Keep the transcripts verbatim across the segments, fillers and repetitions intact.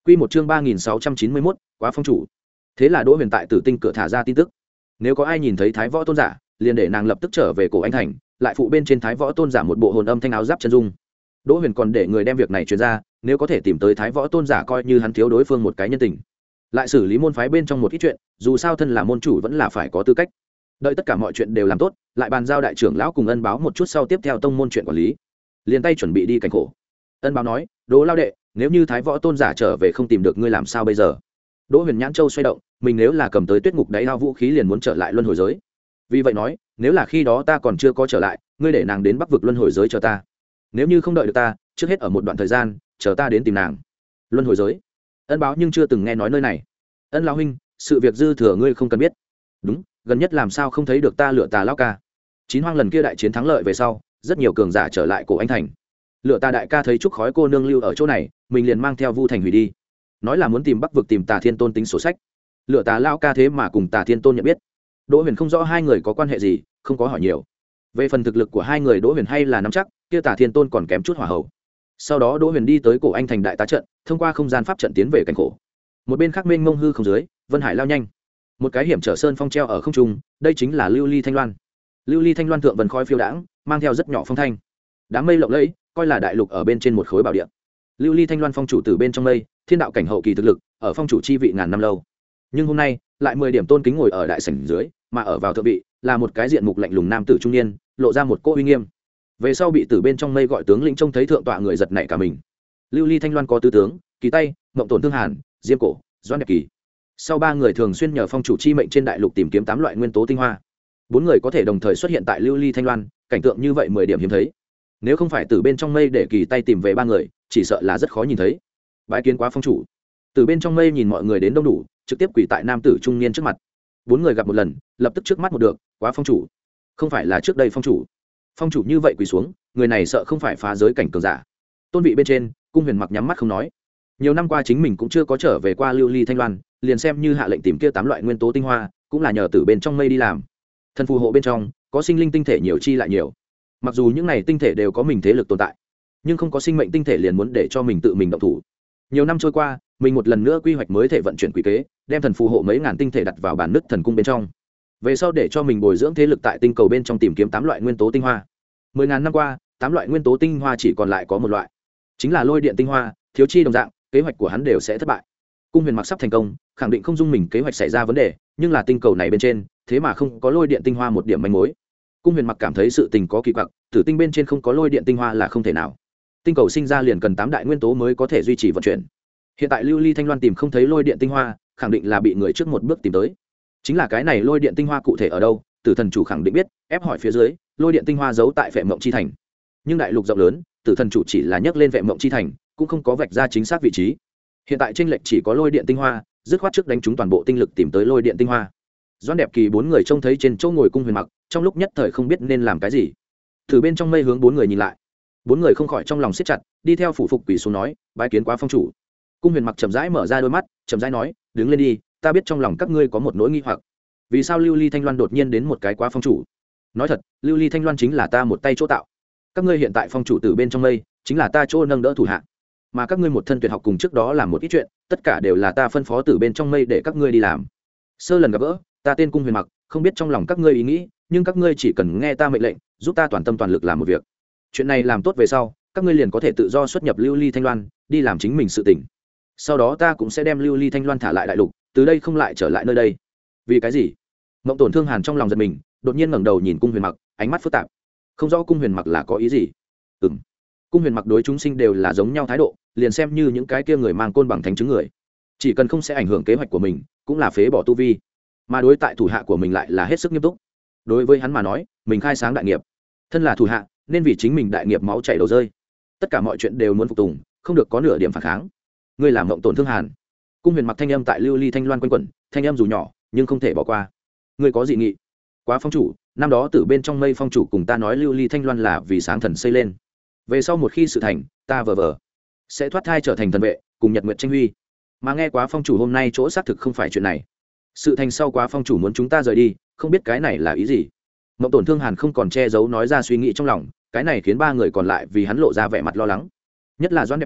Quy một chương ba nghìn sáu trăm chín mươi mốt, quá phong chủ. Thế là Đỗ Huyền tại Tử Tinh cửa thả ra tin tức. Nếu có ai nhìn thấy Thái Võ Tôn giả, liền để nàng lập tức trở về Cổ Anh Thành, lại phụ bên trên Thái Võ Tôn giả một bộ hồn âm thanh áo giáp chân dung. Đỗ Huyền còn để người đem việc này truyền ra, nếu có thể tìm tới Thái Võ Tôn giả coi như hắn thiếu đối phương một cái nhân tình. Lại xử lý môn phái bên trong một ít chuyện, dù sao thân là môn chủ vẫn là phải có tư cách. Đợi tất cả mọi chuyện đều làm tốt, lại bàn giao đại trưởng lão cùng Ân Báo một chút sau tiếp theo tông môn chuyện quản lý. Liền tay chuẩn bị đi cảnh khổ. Ân Báo nói, Đỗ lao đệ, nếu như Thái Võ Tôn giả trở về không tìm được ngươi làm sao bây giờ? Đỗ Huyền nhãn châu xoay động, mình nếu là cầm tới Tuyết Ngục đáy ao vũ khí liền muốn trở lại luân hồi giới. Vì vậy nói, nếu là khi đó ta còn chưa có trở lại, ngươi để nàng đến Bắc vực luân hồi giới chờ ta. Nếu như không đợi được ta, trước hết ở một đoạn thời gian, chờ ta đến tìm nàng. Luân hồi giới? Ân Báo nhưng chưa từng nghe nói nơi này. Ân lão huynh, sự việc dư thừa ngươi không cần biết. Đúng, gần nhất làm sao không thấy được ta Lựa Tà lão ca? Chín hoang lần kia đại chiến thắng lợi về sau, rất nhiều cường giả trở lại Cổ Anh Thành. Lựa Tà đại ca thấy trúc khói cô nương lưu ở chỗ này, mình liền mang theo Vu Thành hủy đi, nói là muốn tìm Bắc vực tìm Tà Thiên Tôn tính sổ sách. Lựa Tà lão ca thế mà cùng Tà Thiên Tôn nhận biết. Đỗ Huyền không rõ hai người có quan hệ gì, không có hỏi nhiều. Về phần thực lực của hai người Đỗ Huyền hay là nắm chắc, kia Tà Thiên Tôn còn kém chút hỏa hậu. Sau đó Đỗ Huyền đi tới Cổ Anh Thành đại tá trận, thông qua không gian pháp trận tiến về cảnh khổ. Một bên khác mênh mông hư không dưới, Vân Hải lao nhanh. Một cái hiểm trở sơn phong treo ở không trung, đây chính là Lưu Ly Thanh Loan. Lưu Ly Thanh Loan thượng vân khói phiêu đãng, mang theo rất nhỏ phong thanh. Đám mây lộng lẫy, coi là đại lục ở bên trên một khối bảo địa. Lưu Ly Thanh Loan phong chủ từ bên trong mây, thiên đạo cảnh hậu kỳ thực lực, ở phong chủ chi vị ngàn năm lâu. Nhưng hôm nay, lại mười điểm tôn kính ngồi ở đại sảnh dưới, mà ở vào thượng vị, là một cái diện mục lạnh lùng nam tử trung niên, lộ ra một cỗ uy nghiêm. Về sau bị từ bên trong mây gọi tướng lĩnh trông thấy thượng tọa người giật nảy cả mình. Lưu Ly Thanh Loan có tứ tướng, Kỳ Tay, Mộng Tổn Thương Hàn, Diêm Cổ, Doãn Đẹp Kỳ. Sau ba người thường xuyên nhờ phong chủ chi mệnh trên đại lục tìm kiếm tám loại nguyên tố tinh hoa. Bốn người có thể đồng thời xuất hiện tại Lưu Ly Thanh Loan, cảnh tượng như vậy mười điểm hiếm thấy. Nếu không phải từ bên trong mây để Kỳ Tay tìm về ba người, chỉ sợ là rất khó nhìn thấy. Bái kiến quá phong chủ. Từ bên trong mây nhìn mọi người đến đông đủ, trực tiếp quỳ tại nam tử trung niên trước mặt. Bốn người gặp một lần, lập tức trước mắt một được, quá phong chủ. Không phải là trước đây phong chủ. Phong chủ như vậy quỳ xuống, người này sợ không phải phá giới cảnh cường giả. Tôn vị bên trên, Cung Huyền Mặc nhắm mắt không nói. Nhiều năm qua chính mình cũng chưa có trở về qua Lưu Ly Thanh Loan, liền xem như hạ lệnh tìm kia tám loại nguyên tố tinh hoa, cũng là nhờ từ bên trong mây đi làm. Thần phù hộ bên trong, có sinh linh tinh thể nhiều chi lại nhiều. Mặc dù những này tinh thể đều có mình thế lực tồn tại, nhưng không có sinh mệnh tinh thể liền muốn để cho mình tự mình động thủ. Nhiều năm trôi qua, mình một lần nữa quy hoạch mới thể vận chuyển quỷ kế, đem thần phù hộ mấy ngàn tinh thể đặt vào bản nứt thần cung bên trong. Về sau để cho mình bồi dưỡng thế lực tại tinh cầu bên trong tìm kiếm tám loại nguyên tố tinh hoa. Mười ngàn năm qua, tám loại nguyên tố tinh hoa chỉ còn lại có một loại, chính là lôi điện tinh hoa, thiếu chi đồng dạng, kế hoạch của hắn đều sẽ thất bại. Cung Huyền Mặc sắp thành công, khẳng định không dung mình kế hoạch xảy ra vấn đề, nhưng là tinh cầu này bên trên, thế mà không có lôi điện tinh hoa một điểm manh mối. Cung Huyền Mặc cảm thấy sự tình có kỳ quặc, tử tinh bên trên không có lôi điện tinh hoa là không thể nào. Tinh cầu sinh ra liền cần tám đại nguyên tố mới có thể duy trì vận chuyển. Hiện tại Lưu Ly Thanh Loan tìm không thấy lôi điện tinh hoa, khẳng định là bị người trước một bước tìm tới. Chính là cái này lôi điện tinh hoa cụ thể ở đâu, Tử Thần chủ khẳng định biết, ép hỏi phía dưới, lôi điện tinh hoa giấu tại Vệ Mộng chi thành. Nhưng đại lục rộng lớn, Tử Thần chủ chỉ là nhắc lên Vệ Mộng chi thành, cũng không có vạch ra chính xác vị trí. Hiện tại chênh lệch chỉ có lôi điện tinh hoa, dứt khoát trước đánh trúng toàn bộ tinh lực tìm tới lôi điện tinh hoa. Doãn Đẹp Kỳ bốn người trông thấy trên chỗ ngồi Cung Huyền Mặc, trong lúc nhất thời không biết nên làm cái gì. Từ bên trong mây hướng bốn người nhìn lại, bốn người không khỏi trong lòng siết chặt, đi theo phủ phục quỳ xuống nói, bái kiến quá phong chủ. Cung Huyền Mặc chậm rãi mở ra đôi mắt, chậm rãi nói, đứng lên đi, ta biết trong lòng các ngươi có một nỗi nghi hoặc, vì sao Lưu Ly Thanh Loan đột nhiên đến một cái quá phong chủ? Nói thật, Lưu Ly Thanh Loan chính là ta một tay chỗ tạo. Các ngươi hiện tại phong chủ từ bên trong mây, chính là ta chỗ nâng đỡ thủ hạ. Mà các ngươi một thân tuyệt học cùng trước đó làm một ít chuyện, tất cả đều là ta phân phó từ bên trong mây để các ngươi đi làm. Sơ lần gặp gỡ, ta tên Cung Huyền Mặc, không biết trong lòng các ngươi ý nghĩ, nhưng các ngươi chỉ cần nghe ta mệnh lệnh, giúp ta toàn tâm toàn lực làm một việc. Chuyện này làm tốt về sau, các ngươi liền có thể tự do xuất nhập Lưu Ly Thanh Loan, đi làm chính mình sự tình. Sau đó ta cũng sẽ đem Lưu Ly Thanh Loan thả lại đại lục, từ đây không lại trở lại nơi đây. Vì cái gì? Mộng Tổn Thương Hàn trong lòng giật mình, đột nhiên ngẩng đầu nhìn Cung Huyền Mặc, ánh mắt phức tạp. Không rõ Cung Huyền Mặc là có ý gì. Ừm. Cung Huyền Mặc đối chúng sinh đều là giống nhau thái độ, liền xem như những cái kia người mang côn bằng thánh chứng người, chỉ cần không sẽ ảnh hưởng kế hoạch của mình, cũng là phế bỏ tu vi. Mà đối tại thủ hạ của mình lại là hết sức nghiêm túc. Đối với hắn mà nói, mình khai sáng đại nghiệp, thân là thủ hạ, nên vì chính mình đại nghiệp máu chảy đầu rơi. Tất cả mọi chuyện đều muốn phục tùng, không được có nửa điểm phản kháng. Ngươi làm Mộng Tổn Thương Hàn. Cung Huyền Mặc thanh âm tại Lưu Ly Thanh Loan quanh quẩn, thanh âm dù nhỏ, nhưng không thể bỏ qua. Ngươi có dị nghị? Quá phong chủ, năm đó từ bên trong mây phong chủ cùng ta nói Lưu Ly Thanh Loan là vì sáng thần xây lên. Về sau một khi sự thành, ta vờ vờ sẽ thoát thai trở thành thần vệ, cùng Nhật Nguyệt tranh huy. Mà nghe Quá phong chủ hôm nay chỗ xác thực không phải chuyện này. Sự thành sau Quá phong chủ muốn chúng ta rời đi, không biết cái này là ý gì. Mộng Tổn Thương Hàn không còn che giấu nói ra suy nghĩ trong lòng, cái này khiến ba người còn lại vì hắn lộ ra vẻ mặt lo lắng. Nhất là Doãn Đẹp Kỳ,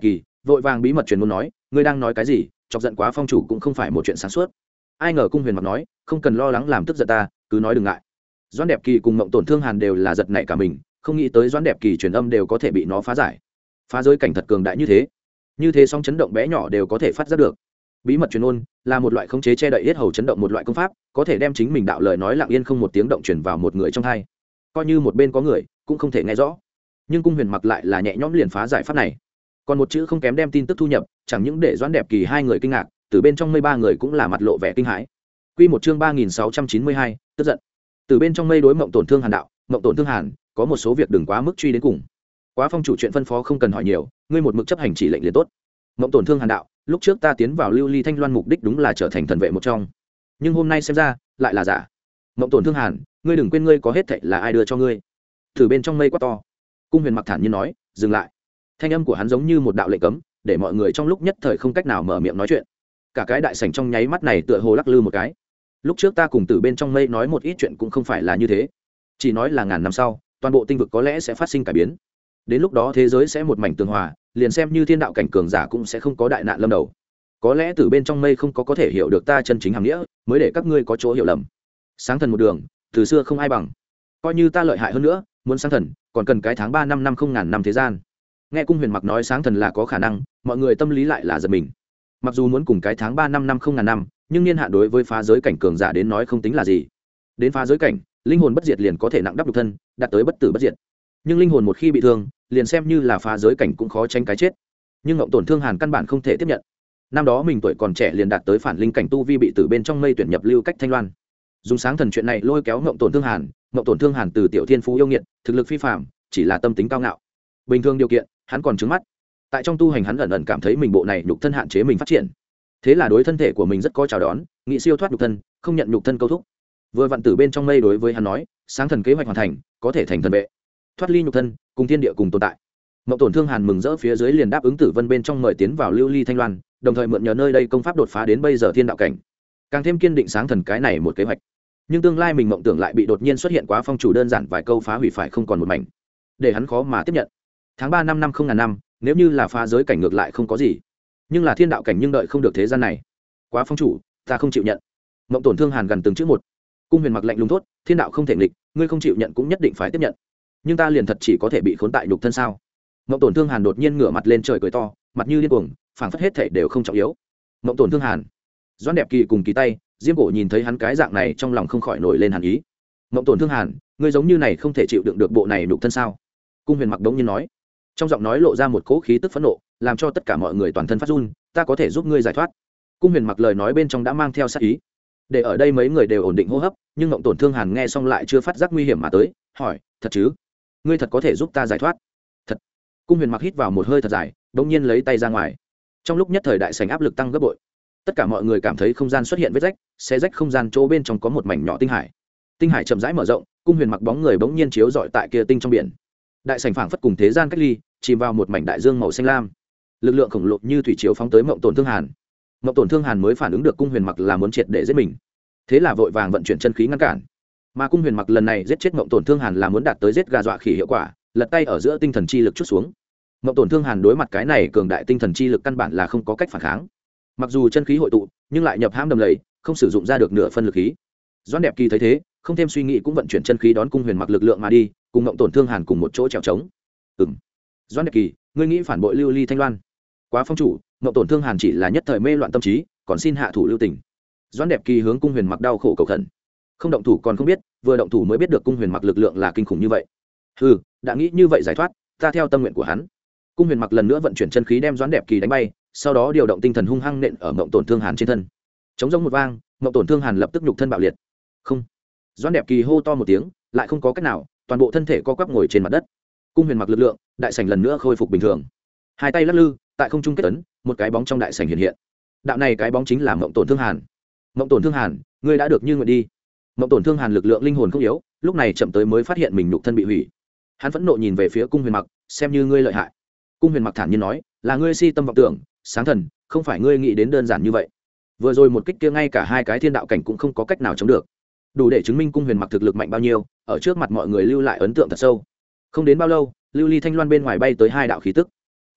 vội vàng bí mật truyền muốn nói, ngươi đang nói cái gì, chọc giận quá phong chủ cũng không phải một chuyện sáng suốt. Ai ngờ cung huyền mặc nói, không cần lo lắng làm tức giận ta, cứ nói đừng ngại. Doãn Đẹp Kỳ cùng Mộng Tổn Thương Hàn đều là giật nảy cả mình, không nghĩ tới Doãn Đẹp Kỳ truyền âm đều có thể bị nó phá giải. Phá giới cảnh thật cường đại như thế, như thế song chấn động bé nhỏ đều có thể phát ra được. Bí mật truyền ôn là một loại khống chế che đậy yết hầu chấn động một loại công pháp, có thể đem chính mình đạo lời nói lặng yên không một tiếng động truyền vào một người trong tai. Coi như một bên có người, cũng không thể nghe rõ. Nhưng cung huyền mặc lại là nhẹ nhõm liền phá giải pháp này. Còn một chữ không kém đem tin tức thu nhập, chẳng những để Doãn Đẹp Kỳ hai người kinh ngạc, từ bên trong mây ba người cũng là mặt lộ vẻ kinh hãi. Quy một chương ba nghìn sáu trăm chín mươi hai, tức giận. Từ bên trong mây đối Mộng Tổn Thương Hàn đạo, Mộng Tổn Thương Hàn, có một số việc đừng quá mức truy đến cùng. Quá phong chủ chuyện phân phó không cần hỏi nhiều, ngươi một mực chấp hành chỉ lệnh liền tốt. Mộng Tổn Thương Hàn đạo, lúc trước ta tiến vào Lưu Ly Thanh Loan mục đích đúng là trở thành thần vệ một trong, nhưng hôm nay xem ra lại là giả. Mộng Tổn Thương Hàn, ngươi đừng quên ngươi có hết thảy là ai đưa cho ngươi. Từ bên trong mây quá to, cung huyền mặc thản nhiên nói, dừng lại. Thanh âm của hắn giống như một đạo lệnh cấm, để mọi người trong lúc nhất thời không cách nào mở miệng nói chuyện. Cả cái đại sảnh trong nháy mắt này tựa hồ lắc lư một cái. Lúc trước ta cùng Từ bên trong mây nói một ít chuyện cũng không phải là như thế, chỉ nói là ngàn năm sau toàn bộ tinh vực có lẽ sẽ phát sinh cải biến, đến lúc đó thế giới sẽ một mảnh tường hòa, liền xem như thiên đạo cảnh cường giả cũng sẽ không có đại nạn lâm đầu. Có lẽ Từ bên trong mây không có có thể hiểu được ta chân chính hàm nghĩa, mới để các ngươi có chỗ hiểu lầm. Sáng thần một đường, từ xưa không ai bằng, coi như ta lợi hại hơn nữa, muốn sáng thần còn cần cái tháng ba năm năm không ngàn năm thế gian. Nghe cung huyền mặc nói sáng thần là có khả năng, mọi người tâm lý lại là giật mình. Mặc dù muốn cùng cái tháng ba năm năm không ngàn năm, nhưng niên hạn đối với phá giới cảnh cường giả đến nói không tính là gì. Đến phá giới cảnh, linh hồn bất diệt liền có thể nặng đắp nhục thân, đạt tới bất tử bất diệt. Nhưng linh hồn một khi bị thương, liền xem như là phá giới cảnh cũng khó tránh cái chết. Nhưng Ngộng Tổn Thương Hàn căn bản không thể tiếp nhận. Năm đó mình tuổi còn trẻ liền đạt tới phản linh cảnh tu vi, bị từ bên trong mây tuyển nhập lưu cách Thanh Loan. Dùng sáng thần chuyện này lôi kéo Ngộng Tổn Thương Hàn, Ngộng Tổn Thương Hàn từ tiểu thiên phú yêu nghiệt, thực lực phi phàm, chỉ là tâm tính cao ngạo. Bình thường điều kiện, hắn còn trứng mắt. Tại trong tu hành hắn ẩn ẩn cảm thấy mình bộ này nhục thân hạn chế mình phát triển. Thế là đối thân thể của mình rất có chào đón, nghị siêu thoát nhục thân, không nhận nhục thân câu thúc. Vừa vặn từ bên trong mây đối với hắn nói, sáng thần kế hoạch hoàn thành, có thể thành thần vệ, thoát ly nhục thân, cùng thiên địa cùng tồn tại. Mộng Tổn Thương Hàn mừng rỡ phía dưới liền đáp ứng Tử Vân bên trong mời tiến vào Lưu Ly Thanh Loan, đồng thời mượn nhờ nơi đây công pháp đột phá đến bây giờ thiên đạo cảnh, càng thêm kiên định sáng thần cái này một kế hoạch. Nhưng tương lai mình mộng tưởng lại bị đột nhiên xuất hiện quá phong chủ đơn giản vài câu phá hủy phải không còn một mảnh, để hắn khó mà tiếp nhận. Tháng ba năm năm không ngàn năm, nếu như là phá giới cảnh ngược lại không có gì, nhưng là thiên đạo cảnh nhưng đợi không được thế gian này. Quá phong chủ, ta không chịu nhận. Mộng Tổn Thương Hàn gần từng chữ một. Cung huyền mặc lạnh lùng thốt, thiên đạo không thể nghịch, ngươi không chịu nhận cũng nhất định phải tiếp nhận. Nhưng ta liền thật chỉ có thể bị khốn tại nhục thân sao? Mộng Tổn Thương Hàn đột nhiên ngửa mặt lên trời cười to, mặt như điên cuồng, phảng phất hết thể đều không trọng yếu. Mộng Tổn Thương Hàn. Doãn Đẹp Kỳ cùng kỳ tay, Diêm Cổ nhìn thấy hắn cái dạng này trong lòng không khỏi nổi lên hàn ý. Mộng Tổn Thương Hàn, ngươi giống như này không thể chịu đựng được bộ này nhục thân sao? Cung huyền mặc đống nhiên nói, trong giọng nói lộ ra một cỗ khí tức phẫn nộ, làm cho tất cả mọi người toàn thân phát run. Ta có thể giúp ngươi giải thoát. Cung huyền mặc lời nói bên trong đã mang theo sát ý, để ở đây mấy người đều ổn định hô hấp. Nhưng Mộng Tổn Thương Hàn nghe xong lại chưa phát giác nguy hiểm mà tới, hỏi, thật chứ? Ngươi thật có thể giúp ta giải thoát? Thật. Cung huyền mặc hít vào một hơi thật dài, đống nhiên lấy tay ra ngoài. Trong lúc nhất thời đại sảnh áp lực tăng gấp bội, tất cả mọi người cảm thấy không gian xuất hiện vết rách, xé rách không gian chỗ bên trong có một mảnh nhỏ tinh hải. Tinh hải chậm rãi mở rộng, cung huyền mặc bóng người bỗng nhiên chiếu rọi tại kia tinh trong biển. Đại sảnh phảng phất cùng thế gian cách ly, chìm vào một mảnh đại dương màu xanh lam. Lực lượng khổng lồ như thủy chiếu phóng tới Mộng Tổn Thương Hàn. Mộng Tổn Thương Hàn mới phản ứng được cung huyền mặc là muốn triệt để giết mình, thế là vội vàng vận chuyển chân khí ngăn cản. Mà cung huyền mặc lần này giết chết Mộng Tổn Thương Hàn là muốn đạt tới giết gà dọa khỉ hiệu quả, lật tay ở giữa tinh thần chi lực chút xuống. Mộng Tổn Thương Hàn đối mặt cái này cường đại tinh thần chi lực căn bản là không có cách phản kháng. Mặc dù chân khí hội tụ, nhưng lại nhập hãm đầm lầy, không sử dụng ra được nửa phân lực khí. Doãn Đẹp Kỳ thấy thế, không thêm suy nghĩ cũng vận chuyển chân khí đón cung huyền mặc lực lượng mà đi, cùng Mộng Tổn Thương Hàn cùng một chỗ trèo trống. Ừm. Doãn Đẹp Kỳ, ngươi nghĩ phản bội Lưu Ly Thanh Loan? Quá phong chủ, Mộng Tổn Thương Hàn chỉ là nhất thời mê loạn tâm trí, còn xin hạ thủ lưu tình. Doãn Đẹp Kỳ hướng cung huyền mặc đau khổ cầu khẩn. Không động thủ còn không biết, vừa động thủ mới biết được cung huyền mặc lực lượng là kinh khủng như vậy. Hừ, đã nghĩ như vậy giải thoát, ta theo tâm nguyện của hắn. Cung huyền mặc lần nữa vận chuyển chân khí đem Doãn Đẹp Kỳ đánh bay, sau đó điều động tinh thần hung hăng nện ở Mộng Tổn Thương Hàn trên thân. Chống giống một vang, Mộng Tổn Thương Hàn lập tức nhục thân bạo liệt. Không. Doãn Đẹp Kỳ hô to một tiếng, lại không có cách nào, toàn bộ thân thể co quắp ngồi trên mặt đất. Cung huyền mặc lực lượng, đại sảnh lần nữa khôi phục bình thường. Hai tay lắc lư, tại không trung kết ấn, một cái bóng trong đại sảnh hiện hiện. Đạo này cái bóng chính là Mộng Tổn Thương Hàn. Mộng Tổn Thương Hàn, ngươi đã được như nguyện đi. Mộng Tổn Thương Hàn lực lượng linh hồn không yếu, lúc này chậm tới mới phát hiện mình nhục thân bị hủy. Hắn phẫn nộ nhìn về phía cung huyền mặc, xem như ngươi lợi hại. Cung huyền mặc thản nhiên nói, là ngươi si tâm vọng tưởng, sáng thần, không phải ngươi nghĩ đến đơn giản như vậy. Vừa rồi một kích kia ngay cả hai cái thiên đạo cảnh cũng không có cách nào chống được, đủ để chứng minh cung huyền mặc thực lực mạnh bao nhiêu, ở trước mặt mọi người lưu lại ấn tượng thật sâu. Không đến bao lâu, Lưu Ly Thanh Loan bên ngoài bay tới hai đạo khí tức.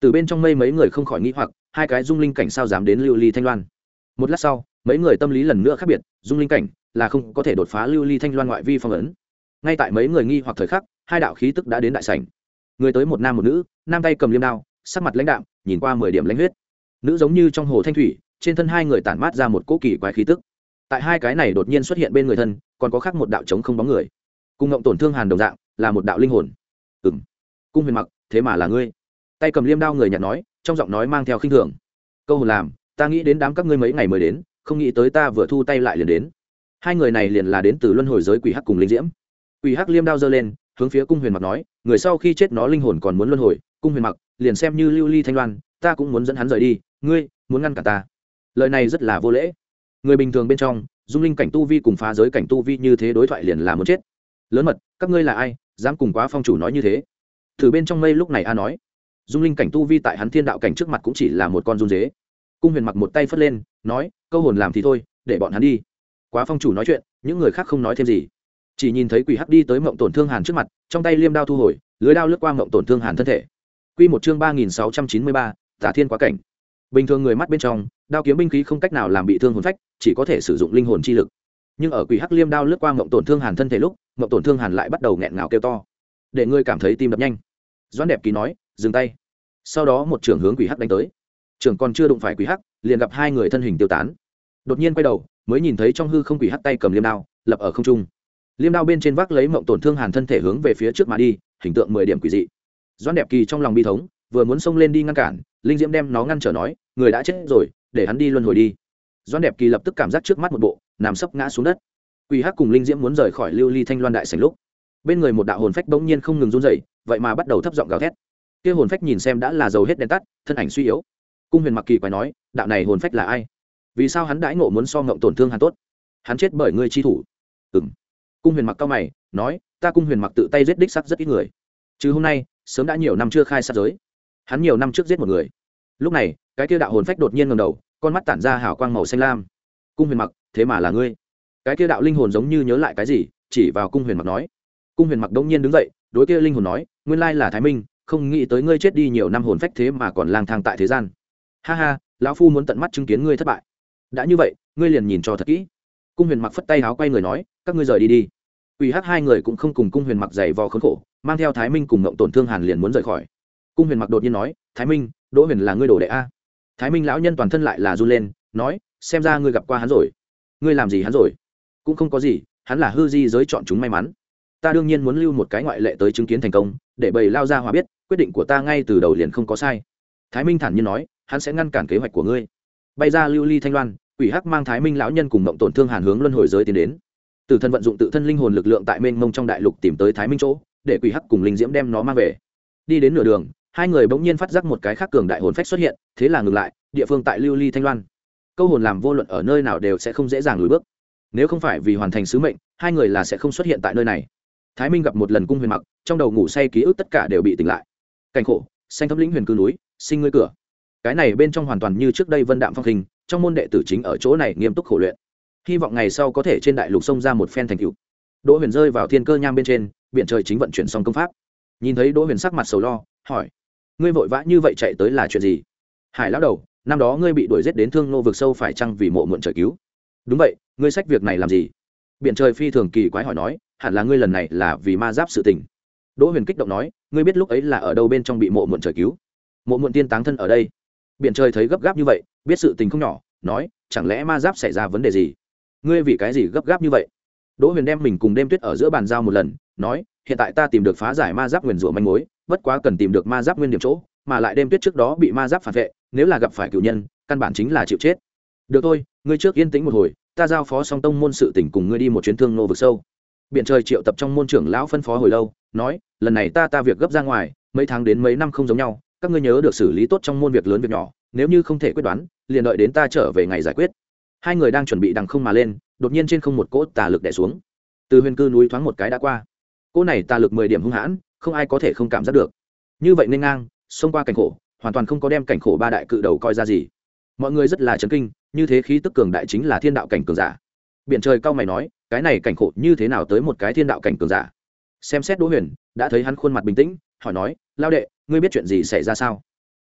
từ bên trong mây mấy người không khỏi nghĩ hoặc hai cái dung linh cảnh sao dám đến lưu ly thanh loan. Một lát sau mấy người tâm lý lần nữa khác biệt, dung linh cảnh là không có thể đột phá lưu ly thanh loan ngoại vi phong ấn. Ngay tại mấy người nghi hoặc thời khắc, hai đạo khí tức đã đến đại sảnh. Người tới một nam một nữ, nam tay cầm liêm đao, sắc mặt lãnh đạm, nhìn qua mười điểm lãnh huyết. Nữ giống như trong hồ thanh thủy, trên thân hai người tản mát ra một cỗ kỳ quái khí tức. Tại hai cái này đột nhiên xuất hiện bên người thân, còn có khác một đạo trống không bóng người. Cung ngộng tổn thương hàn đồng dạng, là một đạo linh hồn. Ừm. Cung Huyền Mặc, thế mà là ngươi. Tay cầm liêm đao người nhặt nói, trong giọng nói mang theo khinh thường. Câu hồn làm, ta nghĩ đến đám các ngươi mấy ngày mới đến, không nghĩ tới ta vừa thu tay lại liền đến. Hai người này liền là đến từ luân hồi giới quỷ hắc cùng linh diễm. Quỷ hắc liêm đao giơ lên, hướng phía Cung Huyền Mặc nói, người sau khi chết nó linh hồn còn muốn luân hồi, Cung Huyền Mặc, liền xem như lưu ly thanh loan, ta cũng muốn dẫn hắn rời đi, ngươi muốn ngăn cản ta. Lời này rất là vô lễ. Người bình thường bên trong, dung linh cảnh tu vi cùng phá giới cảnh tu vi như thế đối thoại liền là muốn chết. Lớn mật, các ngươi là ai, dám cùng Quá Phong chủ nói như thế? Từ bên trong mây lúc này a nói, dung linh cảnh tu vi tại hắn thiên đạo cảnh trước mặt cũng chỉ là một con run dế. Cung Huyền Mặc một tay phất lên, nói, câu hồn làm thì thôi, để bọn hắn đi. Quá Phong chủ nói chuyện, những người khác không nói thêm gì, chỉ nhìn thấy quỷ hắc đi tới mộng tổn thương hàn trước mặt, trong tay liêm đao thu hồi, lưới đao lướt qua mộng tổn thương hàn thân thể. Quy một chương ba nghìn sáu trăm chín mươi ba, Tả Thiên Quá Cảnh. Bình thường người mắt bên trong, đao kiếm binh khí không cách nào làm bị thương hồn phách, chỉ có thể sử dụng linh hồn chi lực. Nhưng ở quỷ hắc liêm đao lướt qua mộng tổn thương hàn thân thể lúc, mộng tổn thương hàn lại bắt đầu nghẹn ngào kêu to, để ngươi cảm thấy tim đập nhanh. Doãn Đẹp Ký nói, dừng tay. Sau đó một trưởng hướng quỷ hắc đánh tới. Trưởng còn chưa đụng phải quỷ hắc, liền gặp hai người thân hình tiêu tán. Đột nhiên quay đầu, mới nhìn thấy trong hư không quỷ hắc tay cầm liêm đao, lập ở không trung. Liêm đao bên trên vác lấy mộng tổn thương hàn thân thể hướng về phía trước mà đi, hình tượng mười điểm quỷ dị. Doãn Đẹp Kỳ trong lòng bi thống, vừa muốn xông lên đi ngăn cản, linh diễm đem nó ngăn trở nói, người đã chết rồi, để hắn đi luân hồi đi. Doãn Đẹp Kỳ lập tức cảm giác trước mắt một bộ, nằm sấp ngã xuống đất. Quỷ hắc cùng linh diễm muốn rời khỏi lưu ly thanh loan đại sảnh lúc, bên người một đạo hồn phách bỗng nhiên không ngừng run rẩy, vậy mà bắt đầu thấp giọng gào thét. Kia hồn phách nhìn xem đã là dầu hết đèn tắt, thân ảnh suy yếu. Cung Huyền Mặc kỳ quái nói, đạo này hồn phách là ai? Vì sao hắn đãi ngộ muốn so ngộng tổn thương hắn tốt? Hắn chết bởi ngươi chi thủ. Ừm. Cung Huyền Mặc cao mày, nói, ta Cung Huyền Mặc tự tay giết đích xác rất ít người. Chứ hôm nay, sớm đã nhiều năm chưa khai sát giới. Hắn nhiều năm trước giết một người. Lúc này, cái kia đạo hồn phách đột nhiên ngẩng đầu, con mắt tản ra hào quang màu xanh lam. Cung Huyền Mặc, thế mà là ngươi? Cái kia đạo linh hồn giống như nhớ lại cái gì, chỉ vào Cung Huyền Mặc nói. Cung Huyền Mặc đống nhiên đứng dậy, đối kia linh hồn nói, nguyên lai là Thái Minh, không nghĩ tới ngươi chết đi nhiều năm hồn phách thế mà còn lang thang tại thế gian. Ha ha, lão phu muốn tận mắt chứng kiến ngươi thất bại. Đã như vậy, ngươi liền nhìn cho thật kỹ. Cung Huyền Mặc phất tay áo quay người nói, các ngươi rời đi đi. Quỷ hắc hai người cũng không cùng Cung Huyền Mặc giày vò khốn khổ, mang theo Thái Minh cùng ngộng tổn thương hàn liền muốn rời khỏi. Cung Huyền Mặc đột nhiên nói, Thái Minh, Đỗ Huyền là ngươi đồ đệ a. Thái Minh lão nhân toàn thân lại là run lên, nói, xem ra ngươi gặp qua hắn rồi. Ngươi làm gì hắn rồi? Cũng không có gì, hắn là hư di giới chọn chúng may mắn. Ta đương nhiên muốn lưu một cái ngoại lệ tới chứng kiến thành công, để bầy lao ra hòa biết, quyết định của ta ngay từ đầu liền không có sai. Thái Minh thản nhiên nói, hắn sẽ ngăn cản kế hoạch của ngươi. Bay ra lưu ly thanh loan, quỷ hắc mang Thái Minh lão nhân cùng mộng tổn thương hàn hướng luân hồi giới tiến đến. Tử thân vận dụng tự thân linh hồn lực lượng tại mênh mông trong đại lục tìm tới Thái Minh chỗ, để quỷ hắc cùng linh diễm đem nó mang về. Đi đến nửa đường, hai người bỗng nhiên phát giác một cái khác cường đại hồn phách xuất hiện, thế là ngừng lại, địa phương tại lưu ly thanh loan. Câu hồn làm vô luận ở nơi nào đều sẽ không dễ dàng lùi bước. Nếu không phải vì hoàn thành sứ mệnh, hai người là sẽ không xuất hiện tại nơi này. Thái Minh gặp một lần Cung Huyền Mặc, trong đầu ngủ say ký ức tất cả đều bị tỉnh lại. Cảnh khổ, xanh thấm lĩnh huyền cư núi, sinh ngươi cửa. Cái này bên trong hoàn toàn như trước đây vân đạm phong khinh, trong môn đệ tử chính ở chỗ này nghiêm túc khổ luyện. Hy vọng ngày sau có thể trên đại lục sông ra một phen thành tựu. Đỗ Huyền rơi vào thiên cơ nham bên trên, biển trời chính vận chuyển xong công pháp. Nhìn thấy Đỗ Huyền sắc mặt sầu lo, hỏi: ngươi vội vã như vậy chạy tới là chuyện gì? Hải lão đầu, năm đó ngươi bị đuổi giết đến Thương Nô vực sâu phải chăng vì mộ mượn trời cứu? Đúng vậy, ngươi xách việc này làm gì? Biển trời phi thường kỳ quái hỏi nói, hẳn là ngươi lần này là vì ma giáp sự tình. Đỗ Huyền kích động nói, ngươi biết lúc ấy là ở đâu bên trong bị mộ mượn trời cứu? Mộ mượn tiên táng thân ở đây. Biển trời thấy gấp gáp như vậy, biết sự tình không nhỏ, nói, chẳng lẽ ma giáp xảy ra vấn đề gì? Ngươi vì cái gì gấp gáp như vậy? Đỗ Huyền đem mình cùng Đêm Tuyết ở giữa bàn giao một lần, nói, hiện tại ta tìm được phá giải ma giáp nguyên rủa manh mối, bất quá cần tìm được ma giáp nguyên điểm chỗ, mà lại Đêm Tuyết trước đó bị ma giáp phản vệ, nếu là gặp phải cửu nhân, căn bản chính là chịu chết. Được thôi, ngươi trước yên tĩnh một hồi, ta giao phó xong tông môn sự tình cùng ngươi đi một chuyến Thương Nô vực sâu. Biển trời triệu tập trong môn trưởng lão phân phó hồi lâu, nói, lần này ta ta việc gấp ra ngoài, mấy tháng đến mấy năm không giống nhau, các ngươi nhớ được xử lý tốt trong môn việc lớn việc nhỏ, nếu như không thể quyết đoán, liền đợi đến ta trở về ngày giải quyết. Hai người đang chuẩn bị đằng không mà lên, đột nhiên trên không một cỗ tà lực đè xuống. Từ huyền cư núi thoáng một cái đã qua, cỗ này tà lực mười điểm hung hãn, không ai có thể không cảm giác được. Như vậy nên ngang xông qua cảnh khổ, hoàn toàn không có đem cảnh khổ ba đại cự đầu coi ra gì. Mọi người rất là chấn kinh, như thế khí tức cường đại chính là thiên đạo cảnh cường giả. Biển trời cao mày nói, cái này cảnh khổ như thế nào tới một cái thiên đạo cảnh cường giả? Xem xét Đỗ Huyền, đã thấy hắn khuôn mặt bình tĩnh, hỏi nói, lao đệ, ngươi biết chuyện gì xảy ra sao?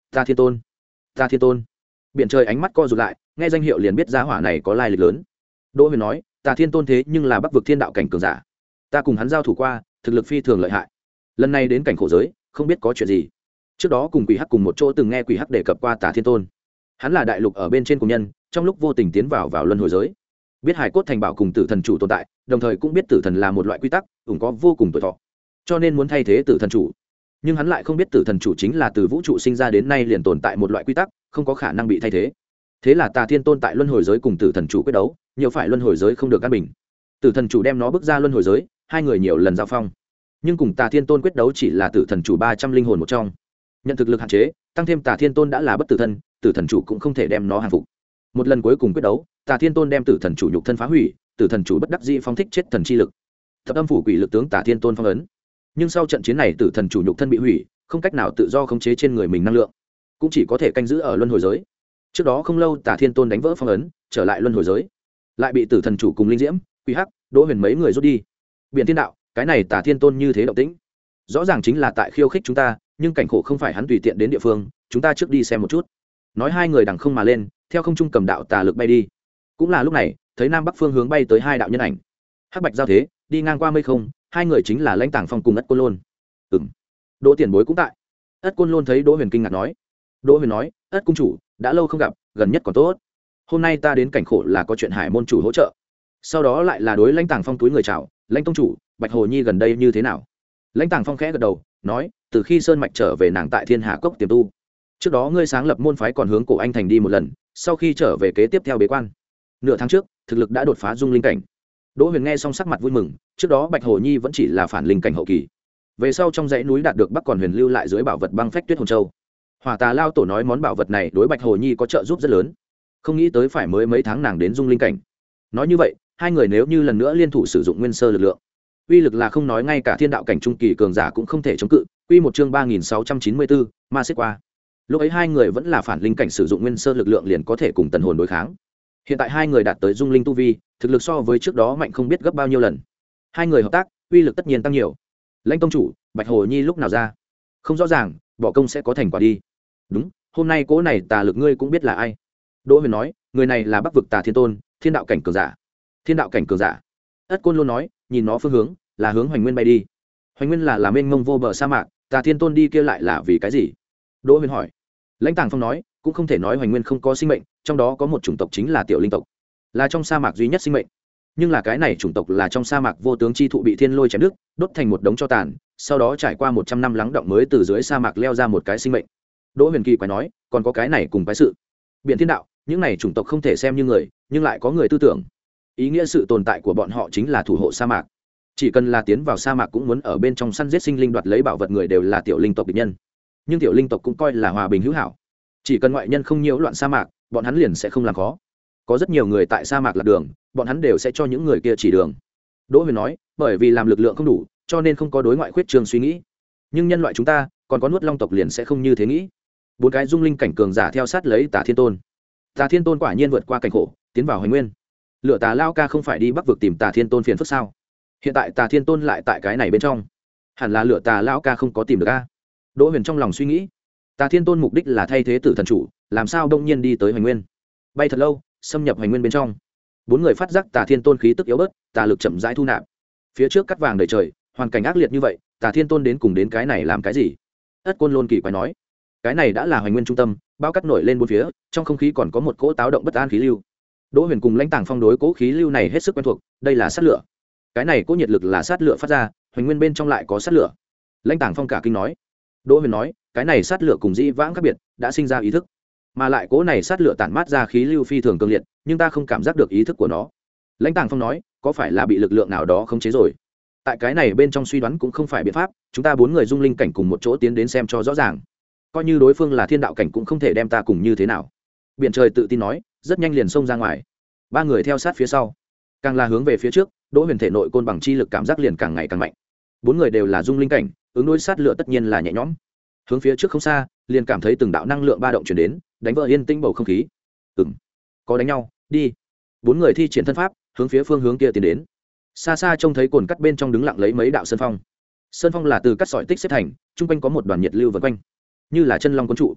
Ta thiên tôn, ta thiên tôn. Biển trời ánh mắt co rụt lại, nghe danh hiệu liền biết giá hỏa này có lai lịch lớn. Đỗ Huyền nói, ta thiên tôn thế nhưng là bắc vực thiên đạo cảnh cường giả, ta cùng hắn giao thủ qua, thực lực phi thường lợi hại. Lần này đến cảnh khổ giới, không biết có chuyện gì. Trước đó cùng quỷ hắc cùng một chỗ từng nghe quỷ hắc đề cập qua tà thiên tôn, hắn là đại lục ở bên trên cùng nhân, trong lúc vô tình tiến vào vào luân hồi giới, biết hải cốt thành bảo cùng tử thần chủ tồn tại, đồng thời cũng biết tử thần là một loại quy tắc ủng có vô cùng tuổi thọ, cho nên muốn thay thế tử thần chủ. Nhưng hắn lại không biết tử thần chủ chính là từ vũ trụ sinh ra đến nay liền tồn tại một loại quy tắc, không có khả năng bị thay thế. Thế là tà thiên tôn tại luân hồi giới cùng tử thần chủ quyết đấu, nhiều phải luân hồi giới không được căn bình, tử thần chủ đem nó bước ra luân hồi giới, hai người nhiều lần giao phong, nhưng cùng tà thiên tôn quyết đấu chỉ là tử thần chủ ba trăm linh hồn một trong, nhận thực lực hạn chế, tăng thêm tà thiên tôn đã là bất tử thân, tử thần chủ cũng không thể đem nó hàng phục. Một lần cuối cùng quyết đấu, tà thiên tôn đem tử thần chủ nhục thân phá hủy, tử thần chủ bất đắc dĩ phóng thích chết thần chi lực, thập âm phủ quỷ lực tướng tà thiên tôn phong ấn. Nhưng sau trận chiến này tử thần chủ nhục thân bị hủy, không cách nào tự do khống chế trên người mình năng lượng, cũng chỉ có thể canh giữ ở luân hồi giới. Trước đó không lâu tà thiên tôn đánh vỡ phong ấn, trở lại luân hồi giới, lại bị tử thần chủ cùng linh diễm, Quỷ hắc, Đỗ Huyền mấy người rút đi. Biển thiên đạo, cái này tà thiên tôn như thế động tĩnh, rõ ràng chính là tại khiêu khích chúng ta, nhưng cảnh khổ không phải hắn tùy tiện đến địa phương, chúng ta trước đi xem một chút. Nói hai người đằng không mà lên, theo không trung cầm đạo tà lực bay đi. Cũng là lúc này, thấy nam bắc phương hướng bay tới hai đạo nhân ảnh, hắc bạch giao thế, đi ngang qua mây không, hai người chính là Lãnh Tàng Phong cùng Ất Côn Lôn. Ừm, Đỗ tiền bối cũng tại. Ất Côn Lôn thấy Đỗ Huyền kinh ngạc nói. Đỗ Huyền nói, Ất cung chủ, đã lâu không gặp, gần nhất còn tốt. Hôm nay ta đến cảnh khổ là có chuyện hải môn chủ hỗ trợ. Sau đó lại là đối Lãnh Tàng Phong túi người chào, Lãnh tông chủ, Bạch Hồ Nhi gần đây như thế nào? Lãnh Tàng Phong khẽ gật đầu, nói, từ khi Sơn Mạch trở về nàng tại Thiên Hà Cốc tiềm tu. Trước đó ngươi sáng lập môn phái còn hướng cổ anh thành đi một lần, sau khi trở về kế tiếp theo bế quan. Nửa tháng trước, thực lực đã đột phá dung linh cảnh. Đỗ Huyền nghe xong sắc mặt vui mừng, trước đó Bạch Hồ Nhi vẫn chỉ là phản linh cảnh hậu kỳ. Về sau trong dãy núi đạt được Bắc Còn Huyền lưu lại dưới bảo vật băng phách tuyết hồn châu. Hỏa Tà lao tổ nói món bảo vật này đối Bạch Hồ Nhi có trợ giúp rất lớn. Không nghĩ tới phải mới mấy tháng nàng đến dung linh cảnh. Nói như vậy, hai người nếu như lần nữa liên thủ sử dụng nguyên sơ lực lượng, uy lực là không nói ngay cả thiên đạo cảnh trung kỳ cường giả cũng không thể chống cự. Quy một chương ba nghìn sáu trăm chín mươi bốn, ma xếp qua. Lúc ấy hai người vẫn là phản linh cảnh, sử dụng nguyên sơ lực lượng liền có thể cùng tần hồn đối kháng. Hiện tại hai người đạt tới dung linh tu vi, thực lực so với trước đó mạnh không biết gấp bao nhiêu lần. Hai người hợp tác, uy lực tất nhiên tăng nhiều. Lãnh tông chủ, Bạch Hồ Nhi lúc nào ra? Không rõ ràng, bỏ công sẽ có thành quả đi. Đúng, hôm nay cố này tà lực ngươi cũng biết là ai. Đỗ Huyền nói, người này là Bắc vực Tà Thiên Tôn, thiên đạo cảnh cường giả. Thiên đạo cảnh cường giả? Ất Côn Lôn nói, nhìn nó phương hướng, là hướng Hoành Nguyên bay đi. Hoành Nguyên là làm mênh mông vô bờ sa mạc, Tà Thiên Tôn đi kia lại là vì cái gì? Đỗ Huyền hỏi. Lãnh Tàng Phong nói, cũng không thể nói Hoành Nguyên không có sinh mệnh, trong đó có một chủng tộc chính là tiểu linh tộc, là trong sa mạc duy nhất sinh mệnh. Nhưng là cái này chủng tộc là trong sa mạc vô tướng chi thụ bị thiên lôi chém đứt, đốt thành một đống tro tàn, sau đó trải qua một trăm năm lắng động mới từ dưới sa mạc leo ra một cái sinh mệnh. Đỗ Huyền kỳ quái nói, còn có cái này cùng cái sự. Biển thiên đạo, những này chủng tộc không thể xem như người, nhưng lại có người tư tưởng. Ý nghĩa sự tồn tại của bọn họ chính là thủ hộ sa mạc. Chỉ cần là tiến vào sa mạc cũng muốn ở bên trong săn giết sinh linh đoạt lấy bảo vật người đều là tiểu linh tộc địch nhân. Nhưng tiểu linh tộc cũng coi là hòa bình hữu hảo. Chỉ cần ngoại nhân không nhiễu loạn sa mạc, bọn hắn liền sẽ không làm khó. Có rất nhiều người tại sa mạc lạc đường, bọn hắn đều sẽ cho những người kia chỉ đường. Đỗ Huyền nói, bởi vì làm lực lượng không đủ, cho nên không có đối ngoại khuyết trường suy nghĩ. Nhưng nhân loại chúng ta, còn có nuốt long tộc liền sẽ không như thế nghĩ. Bốn cái dung linh cảnh cường giả theo sát lấy Tà Thiên Tôn. Tà Thiên Tôn quả nhiên vượt qua cảnh khổ, tiến vào Hoành Nguyên. Lựa Tà lao ca không phải đi Bắc vực tìm Tà Thiên Tôn phiền phức sao? Hiện tại Tà Thiên Tôn lại tại cái này bên trong, hẳn là Lựa Tà lao ca không có tìm được a. Đỗ Huyền trong lòng suy nghĩ, Tà Thiên Tôn mục đích là thay thế tử thần chủ, làm sao đông nhiên đi tới Hoành Nguyên? Bay thật lâu, xâm nhập Hoành Nguyên bên trong. Bốn người phát giác Tà Thiên Tôn khí tức yếu bớt, tà lực chậm rãi thu nạp. Phía trước cắt vàng đầy trời, hoàn cảnh ác liệt như vậy, Tà Thiên Tôn đến cùng đến cái này làm cái gì? Ất Côn Lôn kỳ quái nói, cái này đã là Hoành Nguyên trung tâm, bao cắt nổi lên bốn phía, trong không khí còn có một cỗ táo động bất an khí lưu. Đỗ Huyền cùng Lãnh Tàng Phong đối cỗ khí lưu này hết sức quen thuộc, đây là sát lửa. Cái này cỗ nhiệt lực là sát lửa phát ra, Hoành Nguyên bên trong lại có sát lửa. Lãnh Tàng Phong cả kinh nói. Đỗ Huyền nói, cái này sát lửa cùng dĩ vãng khác biệt, đã sinh ra ý thức, mà lại cỗ này sát lửa tản mát ra khí lưu phi thường cường liệt, nhưng ta không cảm giác được ý thức của nó. Lãnh Tàng Phong nói, có phải là bị lực lượng nào đó khống chế rồi? Tại cái này bên trong suy đoán cũng không phải biện pháp, chúng ta bốn người dung linh cảnh cùng một chỗ tiến đến xem cho rõ ràng. Coi như đối phương là thiên đạo cảnh cũng không thể đem ta cùng như thế nào. Biển trời tự tin nói, rất nhanh liền xông ra ngoài. Ba người theo sát phía sau, càng là hướng về phía trước, Đỗ Huyền thể nội côn bằng chi lực cảm giác liền càng ngày càng mạnh. Bốn người đều là dung linh cảnh, ứng đối sát lửa tất nhiên là nhẹ nhõm. Hướng phía trước không xa, liền cảm thấy từng đạo năng lượng ba động truyền đến, đánh vỡ yên tĩnh bầu không khí. Ừm, có đánh nhau, đi. Bốn người thi triển thân pháp, hướng phía phương hướng kia tiến đến. Xa xa trông thấy cồn cắt bên trong đứng lặng lấy mấy đạo sơn phong. Sơn phong là từ cắt sỏi tích xếp thành, trung quanh có một đoàn nhiệt lưu vần quanh, như là chân long cuốn trụ.